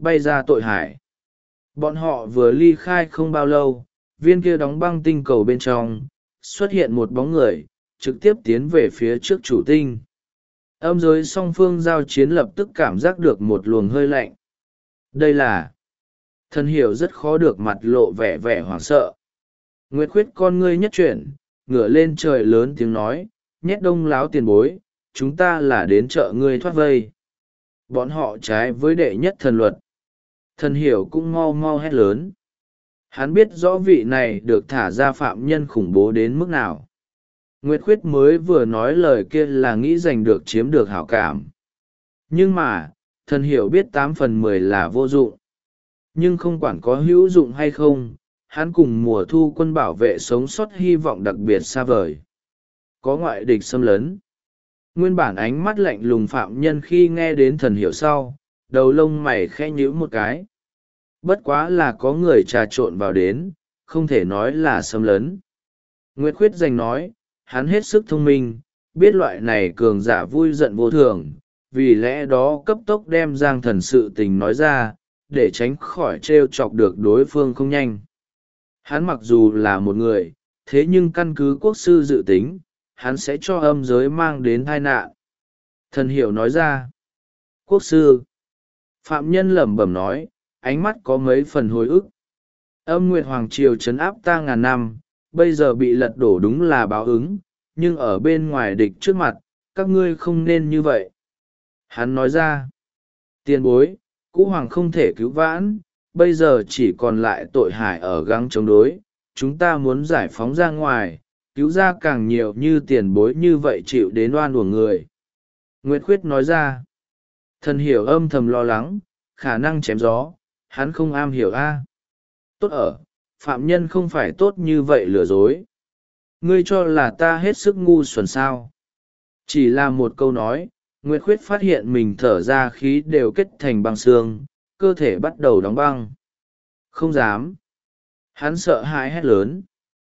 bay ra tội hải. Bọn họ vừa ly khai không bao lâu, viên kia đóng băng tinh cầu bên trong, xuất hiện một bóng người, trực tiếp tiến về phía trước chủ tinh. Âm giới song phương giao chiến lập tức cảm giác được một luồng hơi lạnh. Đây là... Thần hiểu rất khó được mặt lộ vẻ vẻ hoảng sợ. Nguyệt khuyết con ngươi nhất chuyển, ngửa lên trời lớn tiếng nói, nhét đông láo tiền bối, chúng ta là đến chợ ngươi thoát vây. Bọn họ trái với đệ nhất thần luật. Thần hiểu cũng mau mau hét lớn. Hắn biết rõ vị này được thả ra phạm nhân khủng bố đến mức nào. Nguyệt khuyết mới vừa nói lời kia là nghĩ giành được chiếm được hảo cảm. Nhưng mà, thần hiểu biết 8/10 là vô dụng. Nhưng không quản có hữu dụng hay không, hắn cùng mùa thu quân bảo vệ sống sót hy vọng đặc biệt xa vời. Có ngoại địch xâm lấn. Nguyên bản ánh mắt lạnh lùng phạm nhân khi nghe đến thần hiểu sau, đầu lông mày khẽ nhíu một cái. Bất quá là có người trà trộn vào đến, không thể nói là xâm lấn. Nguyệt khuyết giành nói, hắn hết sức thông minh, biết loại này cường giả vui giận vô thường, vì lẽ đó cấp tốc đem Giang Thần sự tình nói ra, để tránh khỏi trêu chọc được đối phương không nhanh. Hắn mặc dù là một người, thế nhưng căn cứ quốc sư dự tính, hắn sẽ cho âm giới mang đến tai nạn. Thần hiểu nói ra. Quốc sư. Phạm nhân lẩm bẩm nói, ánh mắt có mấy phần hồi ức. Âm Nguyệt Hoàng Triều trấn áp ta ngàn năm, bây giờ bị lật đổ đúng là báo ứng, nhưng ở bên ngoài địch trước mặt, các ngươi không nên như vậy. Hắn nói ra. Tiền bối, Cũ Hoàng không thể cứu vãn, bây giờ chỉ còn lại tội hải ở gắng chống đối, chúng ta muốn giải phóng ra ngoài, cứu ra càng nhiều như tiền bối như vậy chịu đến oan của người. Nguyệt khuyết nói ra. Thần hiểu âm thầm lo lắng, khả năng chém gió, hắn không am hiểu a. Tốt ở, phạm nhân không phải tốt như vậy lừa dối. Ngươi cho là ta hết sức ngu xuẩn sao. Chỉ là một câu nói, Nguyệt khuyết phát hiện mình thở ra khí đều kết thành băng xương, cơ thể bắt đầu đóng băng. Không dám. Hắn sợ hãi hét lớn.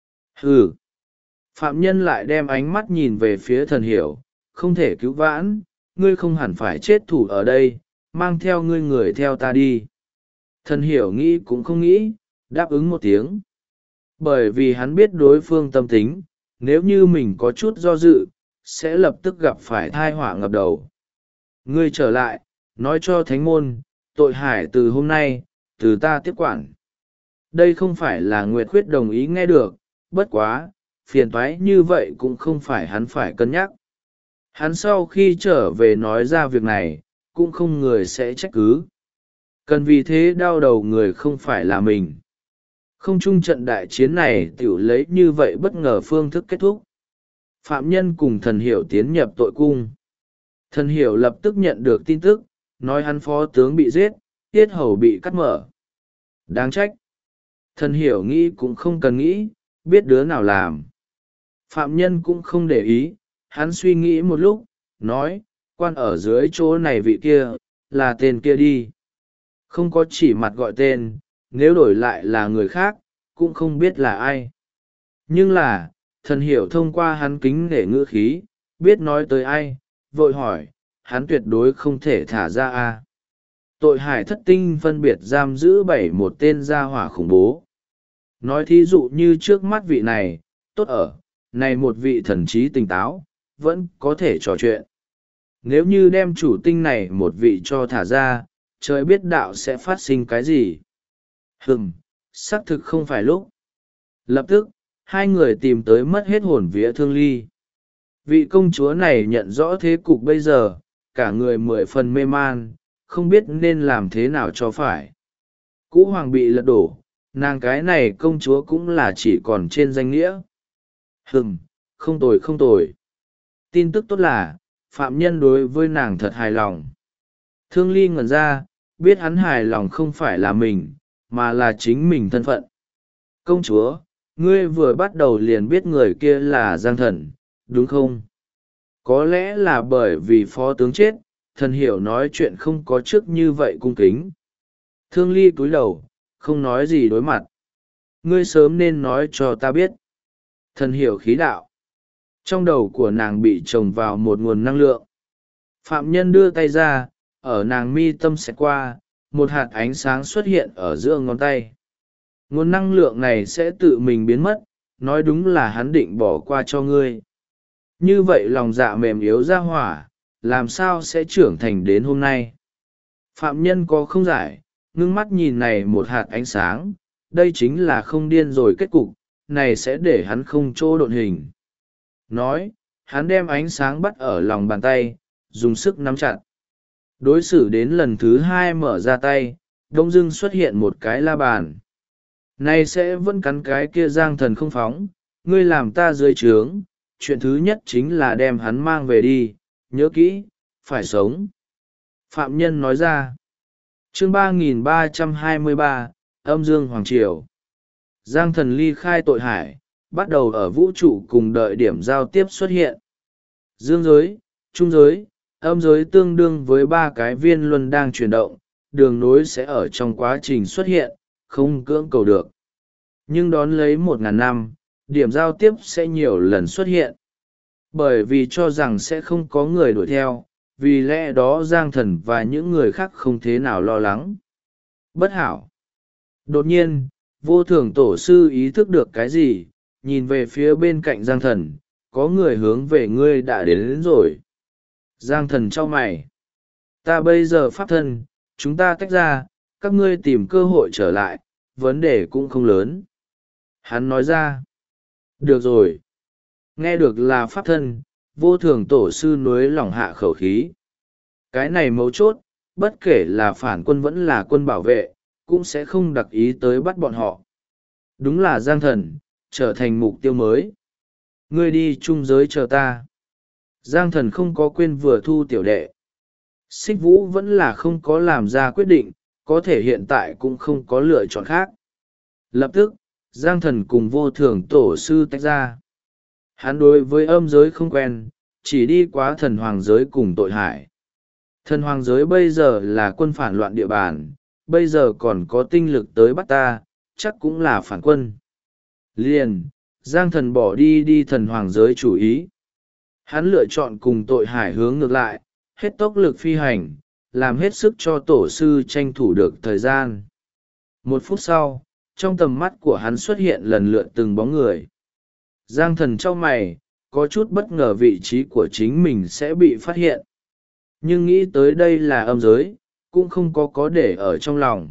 Hừ. Phạm nhân lại đem ánh mắt nhìn về phía thần hiểu, không thể cứu vãn, ngươi không hẳn phải chết thủ ở đây, mang theo ngươi người theo ta đi. Thần hiểu nghĩ cũng không nghĩ, đáp ứng một tiếng. Bởi vì hắn biết đối phương tâm tính, nếu như mình có chút do dự, sẽ lập tức gặp phải thai họa ngập đầu. Ngươi trở lại, nói cho thánh môn, tội hải từ hôm nay, từ ta tiếp quản. Đây không phải là Nguyệt khuyết đồng ý nghe được, bất quá, phiền toái như vậy cũng không phải hắn phải cân nhắc. Hắn sau khi trở về nói ra việc này, cũng không người sẽ trách cứ. Cần vì thế đau đầu người không phải là mình. Không chung trận đại chiến này tiểu lấy như vậy bất ngờ phương thức kết thúc. Phạm nhân cùng thần hiểu tiến nhập tội cung. Thần hiểu lập tức nhận được tin tức, nói hắn phó tướng bị giết, tiết hầu bị cắt mở. Đáng trách. Thần hiểu nghĩ cũng không cần nghĩ, biết đứa nào làm. Phạm nhân cũng không để ý, hắn suy nghĩ một lúc, nói, quan ở dưới chỗ này vị kia, là tên kia đi. Không có chỉ mặt gọi tên, nếu đổi lại là người khác, cũng không biết là ai. Nhưng là, thần hiểu thông qua hắn kính nể ngữ khí, biết nói tới ai, vội hỏi, hắn tuyệt đối không thể thả ra a. Tội hải thất tinh phân biệt giam giữ một tên gia hỏa khủng bố. Nói thí dụ như trước mắt vị này, tốt ở, này một vị thần trí tỉnh táo, vẫn có thể trò chuyện. Nếu như đem chủ tinh này một vị cho thả ra, trời biết đạo sẽ phát sinh cái gì. Xác thực không phải lúc. Lập tức, hai người tìm tới mất hết hồn vía Thương Ly. Vị công chúa này nhận rõ thế cục bây giờ, cả người 10 phần mê man, không biết nên làm thế nào cho phải. Cũ hoàng bị lật đổ, nàng cái này công chúa cũng là chỉ còn trên danh nghĩa. Không tồi không tồi. Tin tức tốt là, phạm nhân đối với nàng thật hài lòng. Thương Ly ngẩn ra, biết hắn hài lòng không phải là mình, mà là chính mình thân phận. Công chúa, ngươi vừa bắt đầu liền biết người kia là Giang Thần, đúng không? Có lẽ là bởi vì phó tướng chết, thần hiểu nói chuyện không có trước như vậy cung kính. Thương Ly cúi đầu, không nói gì đối mặt. Ngươi sớm nên nói cho ta biết. Thần hiểu khí đạo. Trong đầu của nàng bị trồng vào một nguồn năng lượng. Phạm nhân đưa tay ra, ở nàng mi tâm xẹt qua, một hạt ánh sáng xuất hiện ở giữa ngón tay. Nguồn năng lượng này sẽ tự mình biến mất, nói đúng là hắn định bỏ qua cho ngươi. Như vậy lòng dạ mềm yếu ra hỏa, làm sao sẽ trưởng thành đến hôm nay? Phạm nhân có không giải, ngưng mắt nhìn này một hạt ánh sáng, đây chính là không điên rồi kết cục, này sẽ để hắn không chỗ độn hình. Nói, hắn đem ánh sáng bắt ở lòng bàn tay, dùng sức nắm chặt. Đối xử đến lần thứ hai mở ra tay, đông dưng xuất hiện một cái la bàn. Này sẽ vẫn cắn cái kia Giang Thần không phóng, ngươi làm ta dưới trướng, chuyện thứ nhất chính là đem hắn mang về đi, nhớ kỹ, phải sống. Phạm nhân nói ra. Chương 3323, Âm Dương Hoàng Triều. Giang Thần ly khai tội hải, bắt đầu ở vũ trụ cùng đợi điểm giao tiếp xuất hiện. Dương giới, trung giới, âm giới tương đương với ba cái viên luân đang chuyển động, đường nối sẽ ở trong quá trình xuất hiện, không cưỡng cầu được. Nhưng đón lấy 1.000 năm, điểm giao tiếp sẽ nhiều lần xuất hiện. Bởi vì cho rằng sẽ không có người đuổi theo, vì lẽ đó Giang Thần và những người khác không thế nào lo lắng. Bất hảo. Đột nhiên, vô thường tổ sư ý thức được cái gì, nhìn về phía bên cạnh Giang Thần, có người hướng về ngươi đã đến rồi. Giang Thần chau mày. Ta bây giờ pháp thân, chúng ta tách ra, các ngươi tìm cơ hội trở lại, vấn đề cũng không lớn. Hắn nói ra. Được rồi. Nghe được là pháp thân, vô thường tổ sư nối lỏng hạ khẩu khí. Cái này mấu chốt, bất kể là phản quân vẫn là quân bảo vệ, cũng sẽ không đặc ý tới bắt bọn họ. Đúng là Giang Thần, trở thành mục tiêu mới. Ngươi đi trung giới chờ ta. Giang Thần không có quên vừa thu tiểu đệ. Xích Vũ vẫn là không có làm ra quyết định, có thể hiện tại cũng không có lựa chọn khác. Lập tức, Giang Thần cùng vô thường tổ sư tách ra. Hắn đối với âm giới không quen, chỉ đi qua thần hoàng giới cùng tội hải. Thần hoàng giới bây giờ là quân phản loạn địa bàn, bây giờ còn có tinh lực tới bắt ta, chắc cũng là phản quân. Liền, Giang Thần bỏ đi thần hoàng giới chủ ý. Hắn lựa chọn cùng tội hải hướng ngược lại, hết tốc lực phi hành, làm hết sức cho tổ sư tranh thủ được thời gian. 1 phút sau, trong tầm mắt của hắn xuất hiện lần lượt từng bóng người. Giang Thần chau mày, có chút bất ngờ vị trí của chính mình sẽ bị phát hiện. Nhưng nghĩ tới đây là âm giới, cũng không có để ở trong lòng.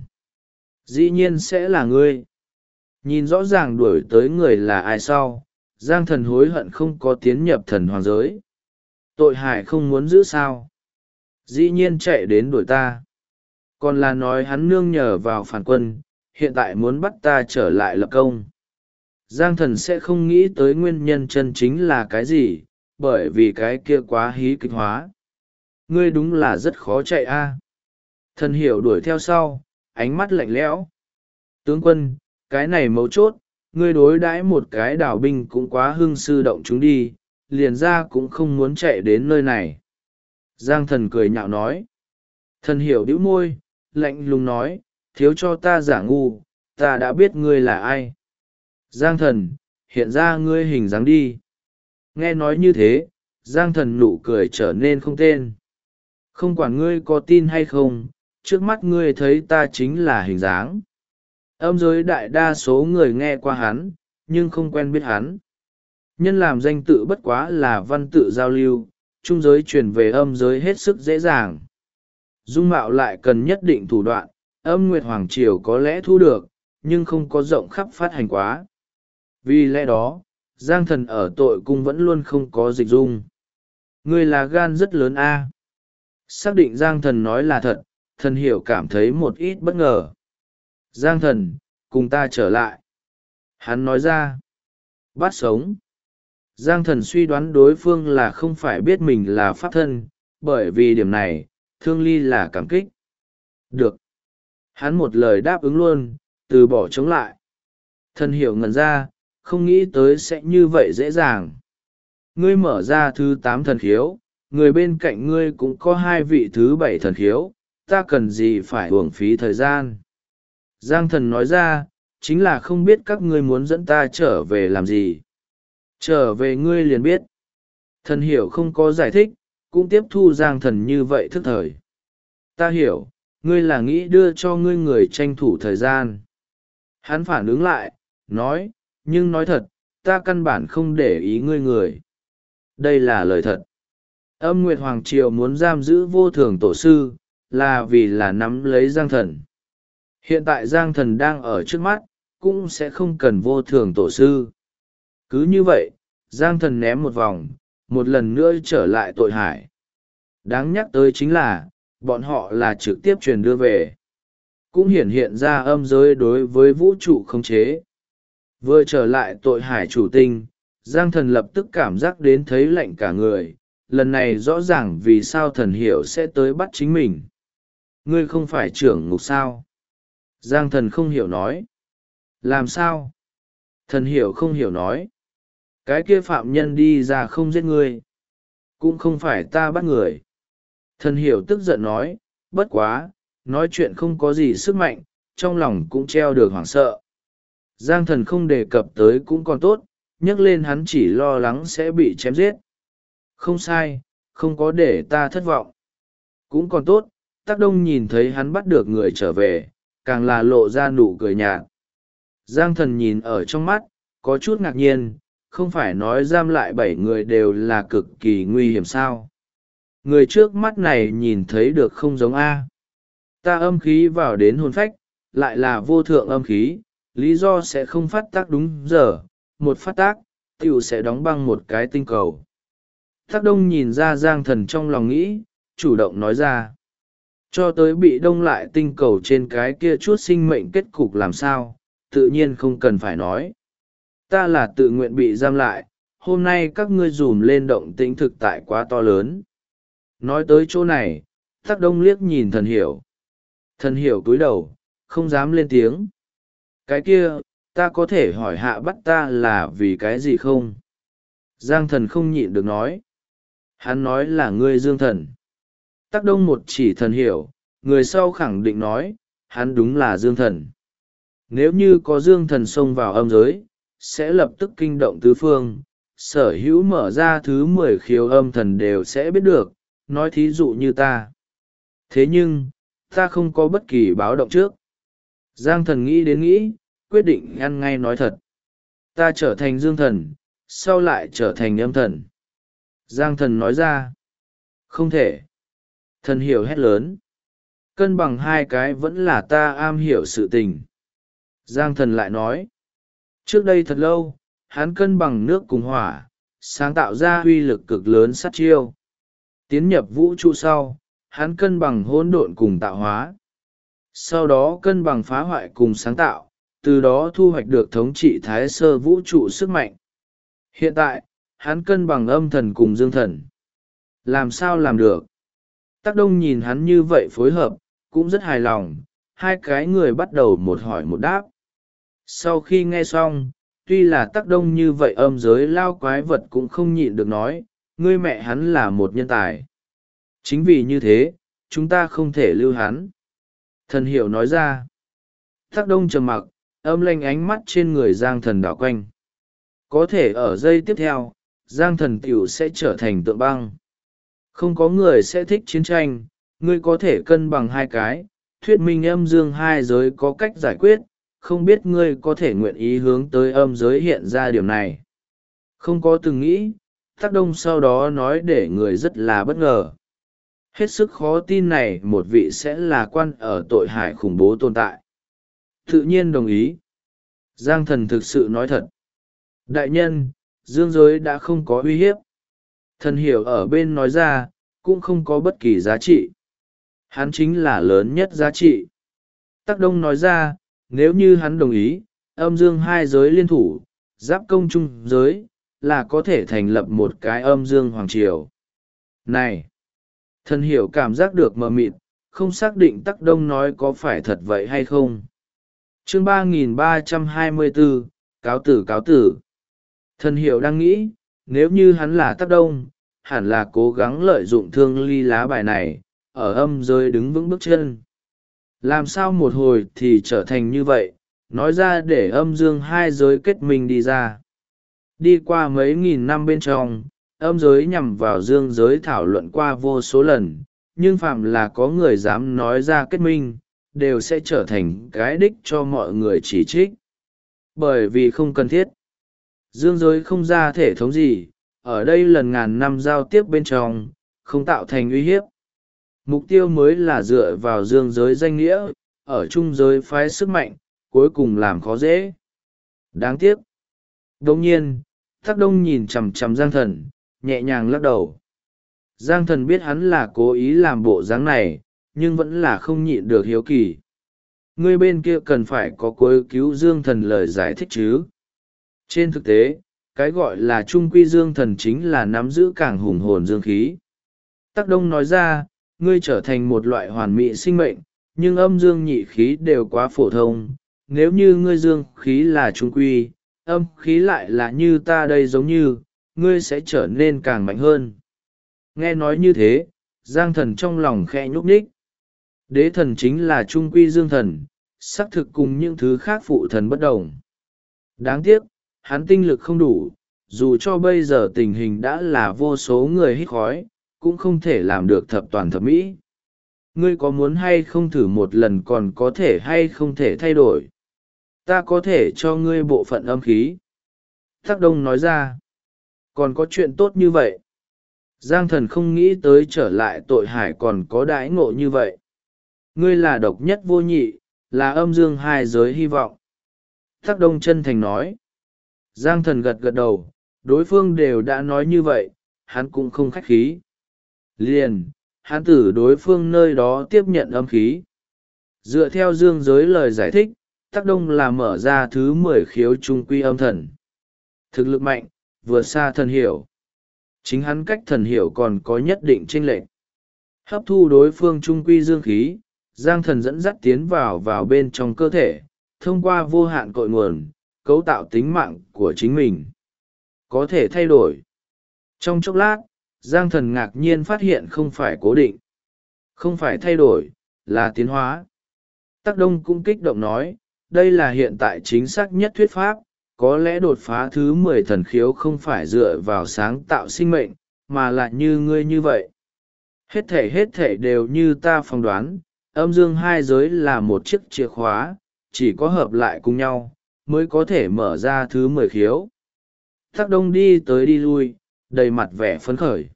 Dĩ nhiên sẽ là ngươi. Nhìn rõ ràng đuổi tới người là ai sau, Giang Thần hối hận không có tiến nhập thần hoàng giới. Tội hải không muốn giữ sao. Dĩ nhiên chạy đến đuổi ta. Còn là nói hắn nương nhờ vào phản quân, hiện tại muốn bắt ta trở lại lập công. Giang Thần sẽ không nghĩ tới nguyên nhân chân chính là cái gì, bởi vì cái kia quá hí kịch hóa. Ngươi đúng là rất khó chạy a. Thần hiểu đuổi theo sau, ánh mắt lạnh lẽo. Tướng quân, cái này mấu chốt, ngươi đối đãi một cái đảo binh cũng quá hưng sư động chúng đi, liền ra cũng không muốn chạy đến nơi này. Giang Thần cười nhạo nói. Thần hiểu bĩu môi, lạnh lùng nói, thiếu cho ta giả ngu, ta đã biết ngươi là ai. Giang Thần, hiện ra ngươi hình dáng đi. Nghe nói như thế, Giang Thần nụ cười trở nên không tên. Không quản ngươi có tin hay không, trước mắt ngươi thấy ta chính là hình dáng. Âm giới đại đa số người nghe qua hắn, nhưng không quen biết hắn. Nhân làm danh tự bất quá là văn tự giao lưu, trung giới truyền về âm giới hết sức dễ dàng. Dung mạo lại cần nhất định thủ đoạn, âm Nguyệt Hoàng Triều có lẽ thu được, nhưng không có rộng khắp phát hành quá. Vì lẽ đó, Giang Thần ở tội cung vẫn luôn không có dịch dung. Ngươi là gan rất lớn a. Xác định Giang Thần nói là thật, thần hiểu cảm thấy một ít bất ngờ. Giang Thần, cùng ta trở lại. Hắn nói ra. Bắt sống. Giang Thần suy đoán đối phương là không phải biết mình là pháp thân, bởi vì điểm này, Thương Ly là cảm kích. Được. Hắn một lời đáp ứng luôn, từ bỏ chống lại. Thần hiểu ngẩn ra, không nghĩ tới sẽ như vậy dễ dàng. Ngươi mở ra thứ 8 thần khiếu, người bên cạnh ngươi cũng có 2 vị thứ 7 thần khiếu, ta cần gì phải uổng phí thời gian. Giang Thần nói ra, chính là không biết các ngươi muốn dẫn ta trở về làm gì. Trở về ngươi liền biết. Thần hiểu không có giải thích, cũng tiếp thu Giang Thần như vậy thức thời. Ta hiểu, Ngươi là nghĩ đưa cho ngươi người tranh thủ thời gian. Hắn phản ứng lại, nói, nhưng nói thật, ta căn bản không để ý ngươi người. Đây là lời thật. Âm Nguyệt Hoàng Triều muốn giam giữ Vô Thường Tổ sư, là vì là nắm lấy Giang Thần. Hiện tại Giang Thần đang ở trước mắt, cũng sẽ không cần Vô Thường Tổ sư. Cứ như vậy, Giang Thần ném một vòng, một lần nữa trở lại tội hải. Đáng nhắc tới chính là, bọn họ là trực tiếp truyền đưa về. Cũng hiển hiện ra âm giới đối với vũ trụ khống chế. Vừa trở lại tội hải chủ tinh, Giang Thần lập tức cảm giác đến thấy lạnh cả người. Lần này rõ ràng vì sao thần hiểu sẽ tới bắt chính mình. Ngươi không phải trưởng ngục sao? Giang Thần không hiểu nói. Làm sao? Thần hiểu không hiểu nói. Cái kia phạm nhân đi ra không giết ngươi. Cũng không phải ta bắt người. Thần hiểu tức giận nói, bất quá, nói chuyện không có gì sức mạnh, trong lòng cũng treo được hoảng sợ. Giang Thần không đề cập tới cũng còn tốt, nhắc lên hắn chỉ lo lắng sẽ bị chém giết. Không sai, không có để ta thất vọng. Cũng còn tốt, Tác Đông nhìn thấy hắn bắt được người trở về, càng là lộ ra nụ cười nhạt. Giang Thần nhìn ở trong mắt, có chút ngạc nhiên, không phải nói giam lại 7 người đều là cực kỳ nguy hiểm sao. Người trước mắt này nhìn thấy được không giống A. Ta âm khí vào đến hồn phách, lại là vô thượng âm khí, lý do sẽ không phát tác đúng giờ, một phát tác, tiểu sẽ đóng băng một cái tinh cầu. Tác Đông nhìn ra Giang Thần trong lòng nghĩ, chủ động nói ra. Cho tới bị đông lại tinh cầu trên cái kia chút sinh mệnh kết cục làm sao, tự nhiên không cần phải nói. Ta là tự nguyện bị giam lại, hôm nay các ngươi dùm lên động tĩnh thực tại quá to lớn. Nói tới chỗ này, Tác Đông liếc nhìn thần hiểu. Thần hiểu cúi đầu, không dám lên tiếng. Cái kia, ta có thể hỏi hạ bắt ta là vì cái gì không? Giang Thần không nhịn được nói. Hắn nói là ngươi Dương Thần. Tác Đông một chỉ thần hiểu, người sau khẳng định nói, hắn đúng là Dương Thần. Nếu như có Dương Thần xông vào âm giới, sẽ lập tức kinh động tứ phương, sở hữu mở ra thứ 10 khiếu âm thần đều sẽ biết được, nói thí dụ như ta. Thế nhưng, ta không có bất kỳ báo động trước. Giang Thần nghĩ đến nghĩ, quyết định ăn ngay nói thật. Ta trở thành Dương Thần, sau lại trở thành âm thần. Giang Thần nói ra. Không thể. Thần hiểu hét lớn. Cân bằng hai cái vẫn là ta am hiểu sự tình. Giang Thần lại nói. Trước đây thật lâu, hắn cân bằng nước cùng hỏa, sáng tạo ra uy lực cực lớn sát chiêu. Tiến nhập vũ trụ sau, hắn cân bằng hỗn độn cùng tạo hóa. Sau đó cân bằng phá hoại cùng sáng tạo, từ đó thu hoạch được thống trị thái sơ vũ trụ sức mạnh. Hiện tại, hắn cân bằng âm thần cùng dương thần. Làm sao làm được? Tác Đông nhìn hắn như vậy phối hợp, cũng rất hài lòng, hai cái người bắt đầu một hỏi một đáp. Sau khi nghe xong, tuy là Tác Đông như vậy âm giới lao quái vật cũng không nhịn được nói, ngươi mẹ hắn là một nhân tài. Chính vì như thế, chúng ta không thể lưu hắn. Thần hiểu nói ra. Tác Đông trầm mặc, âm lanh ánh mắt trên người Giang Thần đảo quanh. Có thể ở giây tiếp theo, Giang Thần tiểu sẽ trở thành tượng băng. Không có người sẽ thích chiến tranh, ngươi có thể cân bằng hai cái, thuyết minh âm dương hai giới có cách giải quyết, không biết ngươi có thể nguyện ý hướng tới âm giới hiện ra điểm này. Không có từng nghĩ, Tác Đông sau đó nói để người rất là bất ngờ. Hết sức khó tin này một vị sẽ là quan ở tội hải khủng bố tồn tại. Tự nhiên đồng ý. Giang Thần thực sự nói thật. Đại nhân, dương giới đã không có uy hiếp. Thần hiểu ở bên nói ra, cũng không có bất kỳ giá trị. Hắn chính là lớn nhất giá trị. Tác Đông nói ra, nếu như hắn đồng ý, âm dương hai giới liên thủ, giáp công chung giới, là có thể thành lập một cái âm dương hoàng triều. Này! Thần hiểu cảm giác được mờ mịt, không xác định Tác Đông nói có phải thật vậy hay không. Chương 3324, cáo tử cáo tử. Thần hiểu đang nghĩ, nếu như hắn là Tác Đông, hẳn là cố gắng lợi dụng thương ly lá bài này, ở âm giới đứng vững bước chân. Làm sao một hồi thì trở thành như vậy, nói ra để âm dương hai giới kết minh đi ra. Đi qua mấy nghìn năm bên trong, âm giới nhằm vào dương giới thảo luận qua vô số lần, nhưng phạm là có người dám nói ra kết minh đều sẽ trở thành cái đích cho mọi người chỉ trích, bởi vì không cần thiết. Dương giới không ra thể thống gì, ở đây lần ngàn năm giao tiếp bên trong không tạo thành uy hiếp. Mục tiêu mới là dựa vào dương giới danh nghĩa, ở trung giới phái sức mạnh, cuối cùng làm khó dễ. Đáng tiếc. Đồng nhiên, Thác Đông nhìn chằm chằm Giang Thần, nhẹ nhàng lắc đầu. Giang Thần biết hắn là cố ý làm bộ dáng này, nhưng vẫn là không nhịn được hiếu kỳ. Người bên kia cần phải có cuối cứu Dương Thần lời giải thích chứ. Trên thực tế, cái gọi là trung quy Dương Thần chính là nắm giữ càng hùng hồn dương khí. Thác Đông nói ra, ngươi trở thành một loại hoàn mỹ sinh mệnh, nhưng âm dương nhị khí đều quá phổ thông. Nếu như ngươi dương khí là trung quy, âm khí lại là như ta đây giống như, ngươi sẽ trở nên càng mạnh hơn. Nghe nói như thế, Giang Thần trong lòng khẽ nhúc nhích. Đế thần chính là trung quy dương thần, xác thực cùng những thứ khác phụ thần bất đồng. Đáng tiếc, hắn tinh lực không đủ, dù cho bây giờ tình hình đã là vô số người hít khói, cũng không thể làm được thập toàn thập mỹ. Ngươi có muốn hay không thử một lần, còn có thể hay không thể thay đổi? Ta có thể cho ngươi bộ phận âm khí. Thác Đông nói ra. Còn có chuyện tốt như vậy? Giang Thần không nghĩ tới trở lại tội hải còn có đãi ngộ như vậy. Ngươi là độc nhất vô nhị, là âm dương hai giới hy vọng. Thác Đông chân thành nói. Giang Thần gật gật đầu, đối phương đều đã nói như vậy, hắn cũng không khách khí. Liền, hắn từ đối phương nơi đó tiếp nhận âm khí. Dựa theo dương giới lời giải thích, Thác Đông là mở ra thứ 10 khiếu trung quy âm thần. Thực lực mạnh, vượt xa thần hiểu. Chính hắn cách thần hiểu còn có nhất định chênh lệch. Hấp thu đối phương trung quy dương khí, Giang Thần dẫn dắt tiến vào bên trong cơ thể, thông qua vô hạn cội nguồn, cấu tạo tính mạng của chính mình. Có thể thay đổi. Trong chốc lát, Giang Thần ngạc nhiên phát hiện không phải cố định. Không phải thay đổi, là tiến hóa. Thác Đông cũng kích động nói, đây là hiện tại chính xác nhất thuyết pháp, có lẽ đột phá thứ 10 thần khiếu không phải dựa vào sáng tạo sinh mệnh, mà là như ngươi như vậy. Hết thể đều như ta phỏng đoán, âm dương hai giới là một chiếc chìa khóa, chỉ có hợp lại cùng nhau, mới có thể mở ra thứ 10 khiếu. Thác Đông đi tới đi lui, đầy mặt vẻ phấn khởi.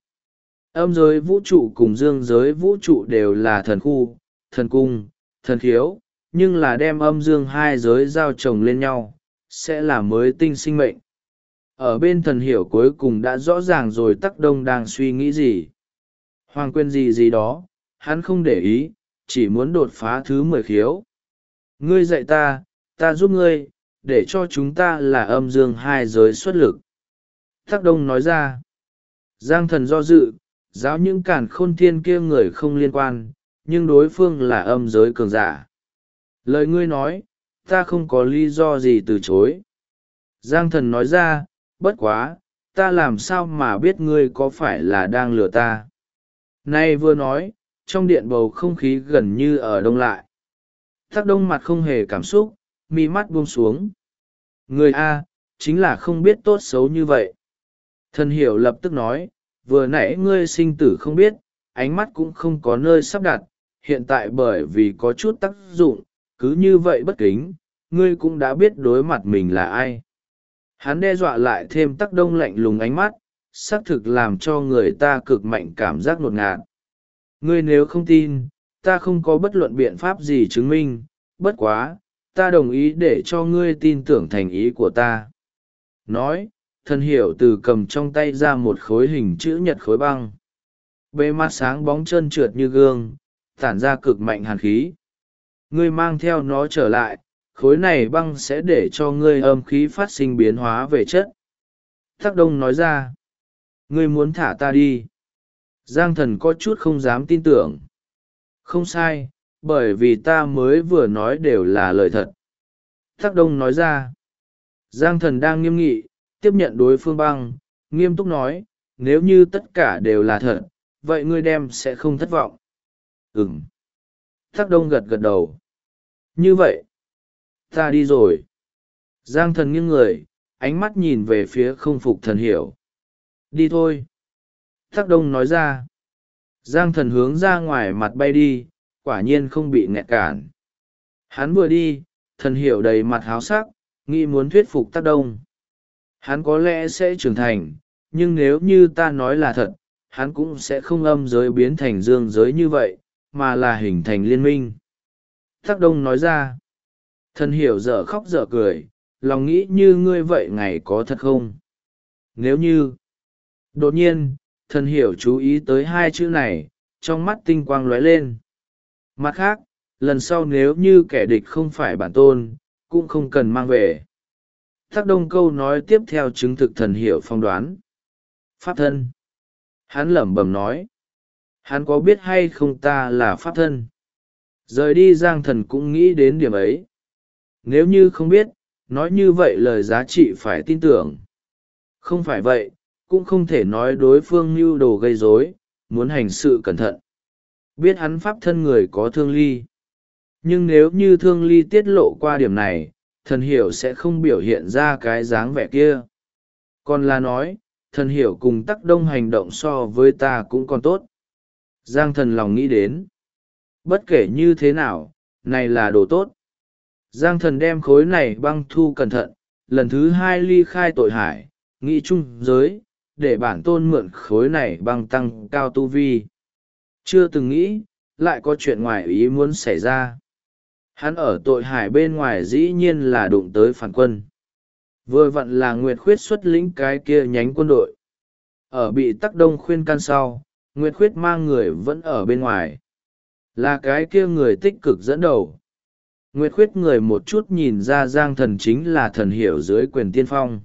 Âm giới vũ trụ cùng dương giới vũ trụ đều là thần khu, thần cung, thần khiếu, nhưng là đem âm dương hai giới giao chồng lên nhau, sẽ là mới tinh sinh mệnh. Ở bên thần hiểu cuối cùng đã rõ ràng rồi Thác Đông đang suy nghĩ gì. Hoàng quyền gì đó, hắn không để ý, chỉ muốn đột phá thứ 10 khiếu. Ngươi dạy ta, ta giúp ngươi, để cho chúng ta là âm dương hai giới xuất lực. Thác Đông nói ra. Giang Thần do dự, giáo những càn khôn thiên kia người không liên quan, nhưng đối phương là âm giới cường giả. Lời ngươi nói, ta không có lý do gì từ chối. Giang Thần nói ra, bất quá, ta làm sao mà biết ngươi có phải là đang lừa ta. Nay vừa nói, trong điện bầu không khí gần như ở đông lại. Thác Đông mặt không hề cảm xúc, mi mắt buông xuống. Người A, chính là không biết tốt xấu như vậy. Thần hiểu lập tức nói, vừa nãy ngươi sinh tử không biết, ánh mắt cũng không có nơi sắp đặt, hiện tại bởi vì có chút tác dụng, cứ như vậy bất kính, ngươi cũng đã biết đối mặt mình là ai. Hắn đe dọa lại thêm Thác Đông lạnh lùng ánh mắt, xác thực làm cho người ta cực mạnh cảm giác ngột ngạt. Ngươi nếu không tin, ta không có bất luận biện pháp gì chứng minh, bất quá, ta đồng ý để cho ngươi tin tưởng thành ý của ta. Nói, thần hiểu từ cầm trong tay ra một khối hình chữ nhật khối băng. Bề mặt sáng bóng trơn trượt như gương, tản ra cực mạnh hàn khí. Ngươi mang theo nó trở lại, khối này băng sẽ để cho ngươi âm khí phát sinh biến hóa về chất. Thác Đông nói ra, ngươi muốn thả ta đi. Giang Thần có chút không dám tin tưởng. Không sai, bởi vì ta mới vừa nói đều là lời thật. Thác Đông nói ra. Giang Thần đang nghiêm nghị, tiếp nhận đối phương băng, nghiêm túc nói, nếu như tất cả đều là thật, vậy ngươi đem sẽ không thất vọng. Ừm. Thác Đông gật gật đầu. Như vậy, ta đi rồi. Giang Thần nghiêng người, ánh mắt nhìn về phía không phục thần hiểu. Đi thôi. Thác Đông nói ra. Giang Thần hướng ra ngoài mặt bay đi, quả nhiên không bị nghẹt cản. Hắn vừa đi, Thần Hiểu đầy mặt háo sắc, nghĩ muốn thuyết phục Tắc Đông. Hắn có lẽ sẽ trưởng thành, nhưng nếu như ta nói là thật, hắn cũng sẽ không âm giới biến thành dương giới như vậy, mà là hình thành liên minh. Tắc Đông nói ra. Thần Hiểu dở khóc dở cười, lòng nghĩ như ngươi vậy ngày có thật không? Nếu như... Đột nhiên, Thần Hiểu chú ý tới hai chữ này, trong mắt tinh quang lóe lên. Mặt khác, lần sau nếu như kẻ địch không phải bản tôn, cũng không cần mang về. Tắc Đông câu nói tiếp theo chứng thực Thần Hiểu phong đoán. Pháp thân. Hắn lẩm bẩm nói. Hắn có biết hay không ta là pháp thân? Rời đi Giang Thần cũng nghĩ đến điểm ấy. Nếu như không biết, nói như vậy lời giá trị phải tin tưởng. Không phải vậy, cũng không thể nói đối phương mưu đồ gây rối, muốn hành sự cẩn thận. Biết hắn pháp thân người có thương ly. Nhưng nếu như thương ly tiết lộ qua điểm này, Thần Hiểu sẽ không biểu hiện ra cái dáng vẻ kia. Còn là nói, Thần Hiểu cùng Tắc Đông hành động so với ta cũng còn tốt. Giang Thần lòng nghĩ đến. Bất kể như thế nào, này là đồ tốt. Giang Thần đem khối này băng thu cẩn thận, lần thứ hai ly khai tội hải, nghĩ chung giới, để bản tôn mượn khối này băng tăng cao tu vi. Chưa từng nghĩ, lại có chuyện ngoài ý muốn xảy ra. Hắn ở tội hải bên ngoài dĩ nhiên là đụng tới phản quân. Vừa vặn là Nguyệt Khuyết xuất lĩnh cái kia nhánh quân đội. Ở bị Tắc Đông khuyên can sau, Nguyệt Khuyết mang người vẫn ở bên ngoài. Là cái kia người tích cực dẫn đầu. Nguyệt Khuyết người một chút nhìn ra Giang Thần chính là Thần Hiểu dưới quyền tiên phong.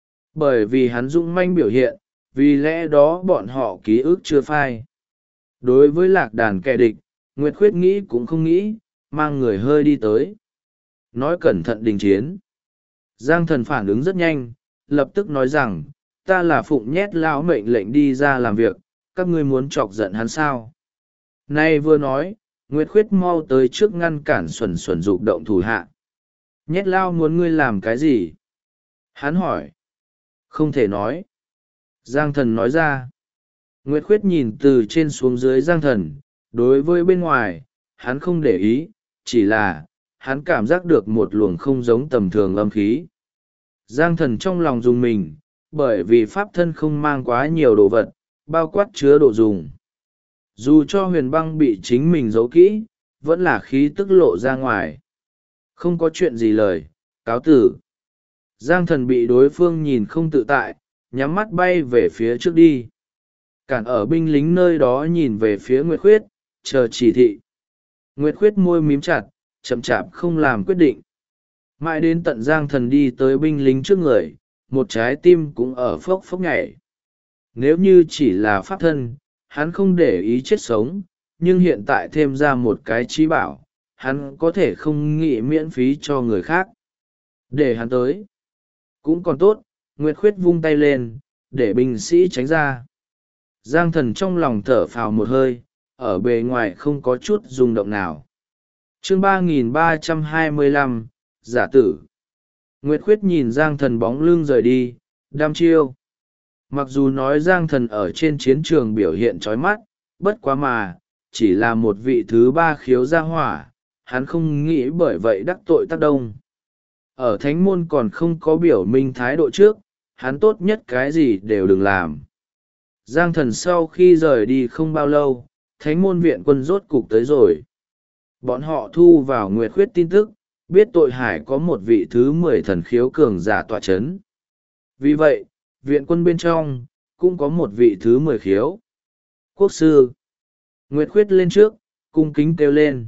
Bởi vì hắn dũng manh biểu hiện, vì lẽ đó bọn họ ký ức chưa phai. Đối với lạc đàn kẻ địch, Nguyệt Khuyết nghĩ cũng không nghĩ, mang người hơi đi tới. Nói cẩn thận đình chiến. Giang Thần phản ứng rất nhanh, lập tức nói rằng, ta là phụng nhét lão mệnh lệnh đi ra làm việc, các ngươi muốn chọc giận hắn sao? Nay vừa nói, Nguyệt Khuyết mau tới trước ngăn cản Xuẩn Xuẩn dục động thủ hạ. Nhét lao muốn ngươi làm cái gì? Hắn hỏi. Không thể nói. Giang Thần nói ra. Nguyệt Khuyết nhìn từ trên xuống dưới Giang Thần, đối với bên ngoài, hắn không để ý, chỉ là, hắn cảm giác được một luồng không giống tầm thường âm khí. Giang Thần trong lòng dùng mình, bởi vì pháp thân không mang quá nhiều đồ vật, bao quát chứa đồ dùng. Dù cho huyền băng bị chính mình giấu kỹ, vẫn là khí tức lộ ra ngoài. Không có chuyện gì lời, cáo tử. Giang Thần bị đối phương nhìn không tự tại, nhắm mắt bay về phía trước đi. Cản ở binh lính nơi đó nhìn về phía Nguyệt Khuyết, chờ chỉ thị. Nguyệt Khuyết môi mím chặt, chậm chạp không làm quyết định. Mãi đến tận Giang Thần đi tới binh lính trước người, một trái tim cũng ở phốc phốc nhảy. Nếu như chỉ là pháp thân, hắn không để ý chết sống, nhưng hiện tại thêm ra một cái trí bảo, hắn có thể không nghĩ miễn phí cho người khác. Để hắn tới. Cũng còn tốt, Nguyệt Khuyết vung tay lên, để binh sĩ tránh ra. Giang Thần trong lòng thở phào một hơi, ở bề ngoài không có chút rung động nào. Chương 3325, giả tử. Nguyệt Khuyết nhìn Giang Thần bóng lưng rời đi, đăm chiêu. Mặc dù nói Giang Thần ở trên chiến trường biểu hiện chói mắt, bất quá mà, chỉ là một vị thứ ba khiếu gia hỏa, hắn không nghĩ bởi vậy đắc tội Tắc Đông. Ở thánh môn còn không có biểu minh thái độ trước, hắn tốt nhất cái gì đều đừng làm. Giang Thần sau khi rời đi không bao lâu, thánh môn viện quân rốt cục tới rồi. Bọn họ thu vào Nguyệt Khuyết tin tức, biết tội hải có một vị thứ 10 thần khiếu cường giả tọa chấn. Vì vậy, viện quân bên trong, cũng có một vị thứ 10 khiếu. Quốc sư. Nguyệt Khuyết lên trước, cung kính kêu lên.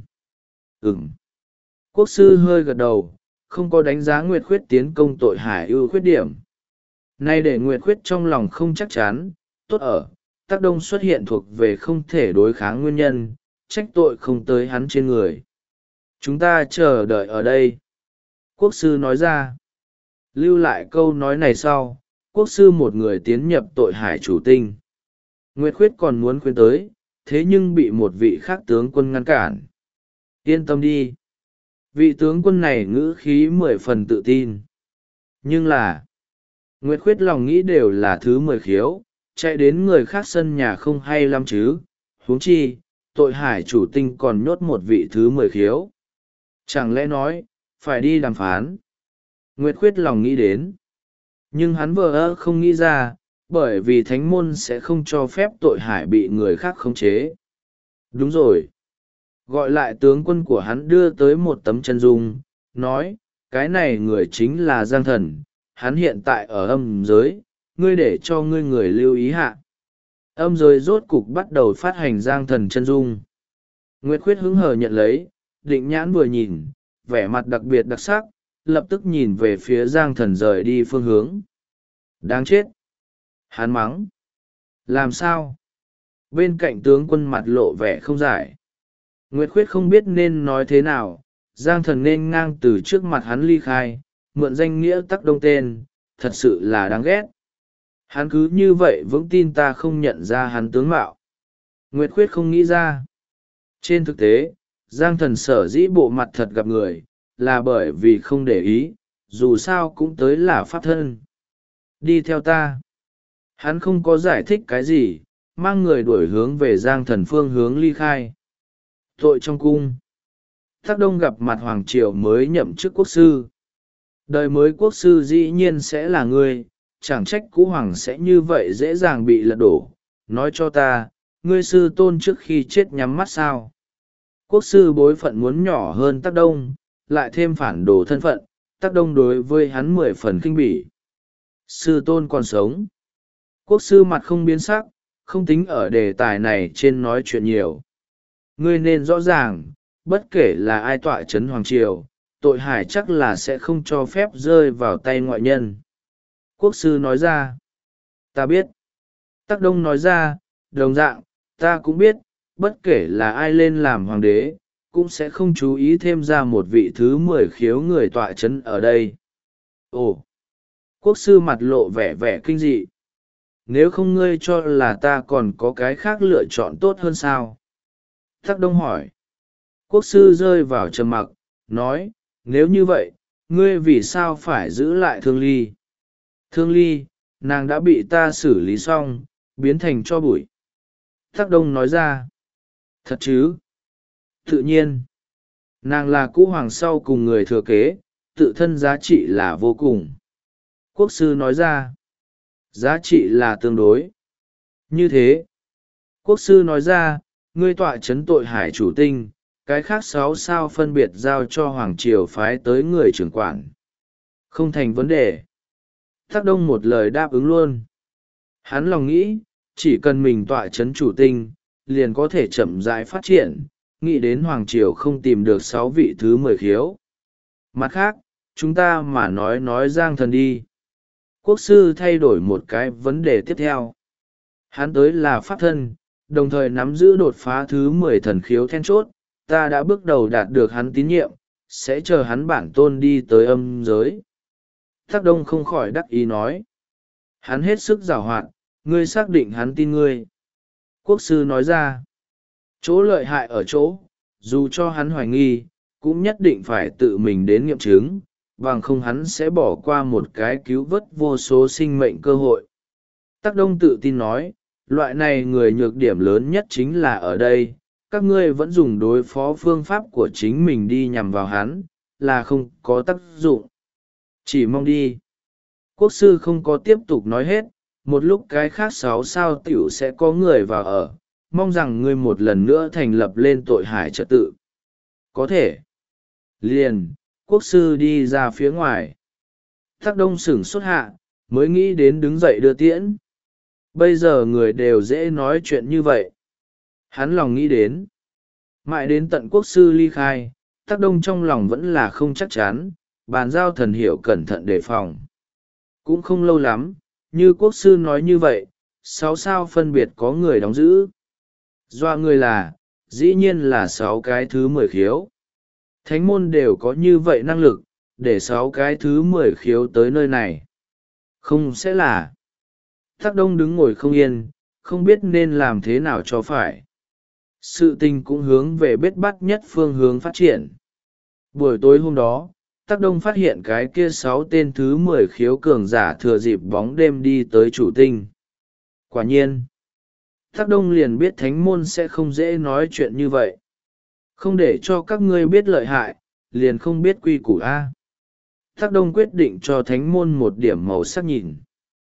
Quốc sư hơi gật đầu, không có đánh giá Nguyệt Khuyết tiến công tội hải ưu khuyết điểm. Nay để Nguyệt Khuyết trong lòng không chắc chắn, tốt ở, Tắc Đông xuất hiện thuộc về không thể đối kháng nguyên nhân, trách tội không tới hắn trên người. Chúng ta chờ đợi ở đây. Quốc sư nói ra. Lưu lại câu nói này sau, quốc sư một người tiến nhập tội hải chủ tinh. Nguyệt Khuyết còn muốn khuyên tới, thế nhưng bị một vị khác tướng quân ngăn cản. Yên tâm đi. Vị tướng quân này ngữ khí 10 phần tự tin. Nhưng là, Nguyệt Khuyết lòng nghĩ đều là thứ 10 khiếu, chạy đến người khác sân nhà không hay lắm chứ, huống chi tội hải chủ tinh còn nhốt một vị thứ 10 khiếu. Chẳng lẽ nói phải đi đàm phán? Nguyệt Khuyết lòng nghĩ đến, nhưng hắn vờ không nghĩ ra, bởi vì thánh môn sẽ không cho phép tội hải bị người khác khống chế. Đúng rồi, gọi lại tướng quân của hắn đưa tới một tấm chân dung, nói, cái này người chính là Giang Thần, hắn hiện tại ở âm giới, ngươi để cho ngươi người lưu ý hạ. Âm giới rốt cục bắt đầu phát hành Giang Thần chân dung. Nguyệt Khuyết hứng hờ nhận lấy, định nhãn vừa nhìn, vẻ mặt đặc biệt đặc sắc, lập tức nhìn về phía Giang Thần rời đi phương hướng. Đáng chết! Hắn mắng. Làm sao? Bên cạnh tướng quân mặt lộ vẻ không giải. Nguyệt Khuyết không biết nên nói thế nào, Giang Thần nên ngang từ trước mặt hắn ly khai, mượn danh nghĩa Tắc Đông tên, thật sự là đáng ghét. Hắn cứ như vậy vững tin ta không nhận ra hắn tướng mạo. Nguyệt Khuyết không nghĩ ra. Trên thực tế, Giang Thần sở dĩ bộ mặt thật gặp người, là bởi vì không để ý, dù sao cũng tới là pháp thân. Đi theo ta. Hắn không có giải thích cái gì, mang người đuổi hướng về Giang Thần phương hướng ly khai. Tội trong cung. Tắc Đông gặp mặt Hoàng Triều mới nhậm chức quốc sư. Đời mới quốc sư dĩ nhiên sẽ là ngươi, chẳng trách cũ hoàng sẽ như vậy dễ dàng bị lật đổ. Nói cho ta, ngươi sư tôn trước khi chết nhắm mắt sao? Quốc sư bối phận muốn nhỏ hơn Tắc Đông, lại thêm phản đồ thân phận, Tắc Đông đối với hắn 10 phần khinh bỉ. Sư tôn còn sống. Quốc sư mặt không biến sắc, không tính ở đề tài này trên nói chuyện nhiều. Ngươi nên rõ ràng, bất kể là ai tọa chấn Hoàng Triều, tội hải chắc là sẽ không cho phép rơi vào tay ngoại nhân. Quốc sư nói ra. Ta biết. Tắc Đông nói ra, đồng dạng, ta cũng biết, bất kể là ai lên làm hoàng đế, cũng sẽ không chú ý thêm ra một vị thứ 10 khiếu người tọa chấn ở đây. Ồ! Quốc sư mặt lộ vẻ vẻ kinh dị. Nếu không ngươi cho là ta còn có cái khác lựa chọn tốt hơn sao? Tắc Đông hỏi. Quốc sư rơi vào trầm mặc, nói, nếu như vậy, ngươi vì sao phải giữ lại Thương Ly? Thương Ly, nàng đã bị ta xử lý xong, biến thành tro bụi. Tắc Đông nói ra. Thật chứ? Tự nhiên. Nàng là cũ hoàng sau cùng người thừa kế, tự thân giá trị là vô cùng. Quốc sư nói ra. Giá trị là tương đối. Như thế. Quốc sư nói ra, ngươi tọa chấn tội hải chủ tinh, cái khác 6 sao phân biệt giao cho Hoàng Triều phái tới người trưởng quản. Không thành vấn đề. Tắc Đông một lời đáp ứng luôn. Hắn lòng nghĩ, chỉ cần mình tọa chấn chủ tinh, liền có thể chậm rãi phát triển, nghĩ đến Hoàng Triều không tìm được 6 vị thứ 10 khiếu. Mặt khác, chúng ta mà nói Giang Thần đi. Quốc sư thay đổi một cái vấn đề tiếp theo. Hắn tới là pháp thân, đồng thời nắm giữ đột phá thứ 10 thần khiếu then chốt, ta đã bước đầu đạt được hắn tín nhiệm, sẽ chờ hắn bản tôn đi tới âm giới. Tắc Đông không khỏi đắc ý nói. Hắn hết sức giảo hoạt, ngươi xác định hắn tin ngươi. Quốc sư nói ra. Chỗ lợi hại ở chỗ, dù cho hắn hoài nghi, cũng nhất định phải tự mình đến nghiệm chứng, bằng không hắn sẽ bỏ qua một cái cứu vớt vô số sinh mệnh cơ hội. Tắc Đông tự tin nói, loại này người nhược điểm lớn nhất chính là ở đây, các ngươi vẫn dùng đối phó phương pháp của chính mình đi nhằm vào hắn, là không có tác dụng. Chỉ mong đi. Quốc sư không có tiếp tục nói hết, một lúc cái khác 6 sao tiểu sẽ có người vào ở, mong rằng ngươi một lần nữa thành lập lên tội hải trật tự. Có thể. Liền, quốc sư đi ra phía ngoài. Tắc Đông sửng sốt hạ, mới nghĩ đến đứng dậy đưa tiễn. Bây giờ người đều dễ nói chuyện như vậy. Hắn lòng nghĩ đến. Mãi đến tận quốc sư ly khai, Tắc Đông trong lòng vẫn là không chắc chắn, bàn giao thần hiểu cẩn thận đề phòng. Cũng không lâu lắm, như quốc sư nói như vậy, 6 sao phân biệt có người đóng giữ. Doa người là, dĩ nhiên là 6 cái thứ 10 khiếu. Thánh môn đều có như vậy năng lực, để 6 cái thứ 10 khiếu tới nơi này. Không sẽ là. Tắc Đông đứng ngồi không yên, không biết nên làm thế nào cho phải. Sự tình cũng hướng về bết bát nhất phương hướng phát triển. Buổi tối hôm đó, Tắc Đông phát hiện cái kia 6 tên thứ 10 khiếu cường giả thừa dịp bóng đêm đi tới chủ tinh. Quả nhiên, Thác Đông liền biết thánh môn sẽ không dễ nói chuyện như vậy. Không để cho các ngươi biết lợi hại, liền không biết quy củ a. Thác Đông quyết định cho thánh môn một điểm màu sắc nhìn.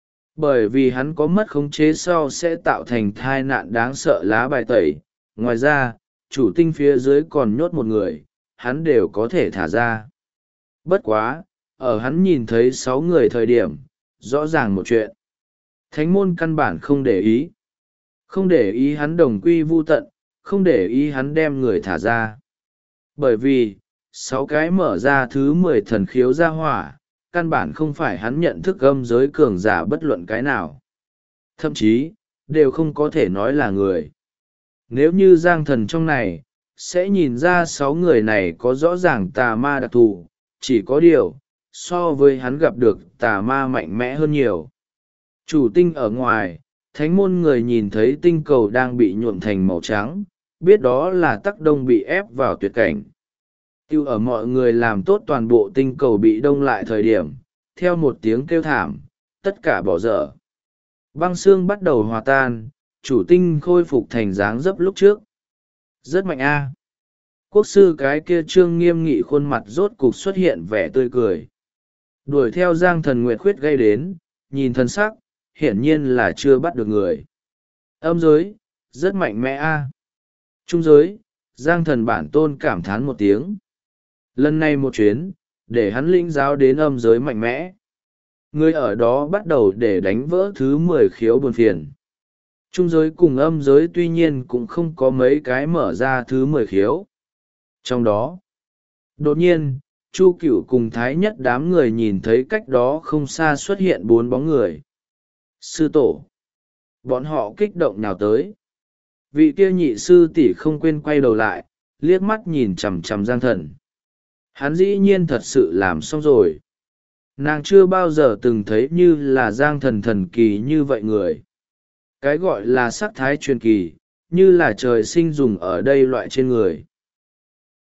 Bởi vì hắn có mất khống chế sau sẽ tạo thành tai nạn đáng sợ lá bài tẩy. Ngoài ra, chủ tinh phía dưới còn nhốt một người, hắn đều có thể thả ra. Bất quá, ở hắn nhìn thấy 6 người thời điểm, rõ ràng một chuyện. Thánh môn căn bản không để ý. Không để ý hắn đồng quy vu tận, không để ý hắn đem người thả ra. Bởi vì, 6 cái mở ra thứ 10 thần khiếu ra hỏa, căn bản không phải hắn nhận thức âm giới cường giả bất luận cái nào. Thậm chí, đều không có thể nói là người. Nếu như Giang Thần trong này, sẽ nhìn ra 6 người này có rõ ràng tà ma đặc thù, chỉ có điều, so với hắn gặp được tà ma mạnh mẽ hơn nhiều. Chủ tinh ở ngoài, thánh môn người nhìn thấy tinh cầu đang bị nhuộm thành màu trắng, biết đó là Tắc Đông bị ép vào tuyệt cảnh. Tiêu ở mọi người làm tốt toàn bộ tinh cầu bị đông lại thời điểm, theo một tiếng kêu thảm, tất cả bỏ dở. Băng xương bắt đầu hòa tan, chủ tinh khôi phục thành dáng dấp lúc trước. Rất mạnh a. Quốc sư cái kia trương nghiêm nghị khuôn mặt rốt cục xuất hiện vẻ tươi cười. Đuổi theo Giang Thần Nguyệt Khuyết gây đến, nhìn thân sắc, hiển nhiên là chưa bắt được người. Âm giới, rất mạnh mẽ a. Trung giới, Giang Thần bản tôn cảm thán một tiếng. Lần này một chuyến, để hắn lĩnh giáo đến âm giới mạnh mẽ. Người ở đó bắt đầu để đánh vỡ thứ 10 khiếu buồn phiền. Trung giới cùng âm giới tuy nhiên cũng không có mấy cái mở ra thứ 10 khiếu. Trong đó, đột nhiên, Chu Cửu cùng Thái Nhất đám người nhìn thấy cách đó không xa xuất hiện 4 bóng người. Sư tổ. Bọn họ kích động nào tới. Vị kia nhị sư tỷ không quên quay đầu lại, liếc mắt nhìn chằm chằm Giang Thần. Hắn dĩ nhiên thật sự làm xong rồi. Nàng chưa bao giờ từng thấy như là Giang Thần thần kỳ như vậy người. Cái gọi là sắc thái truyền kỳ, như là trời sinh dùng ở đây loại trên người.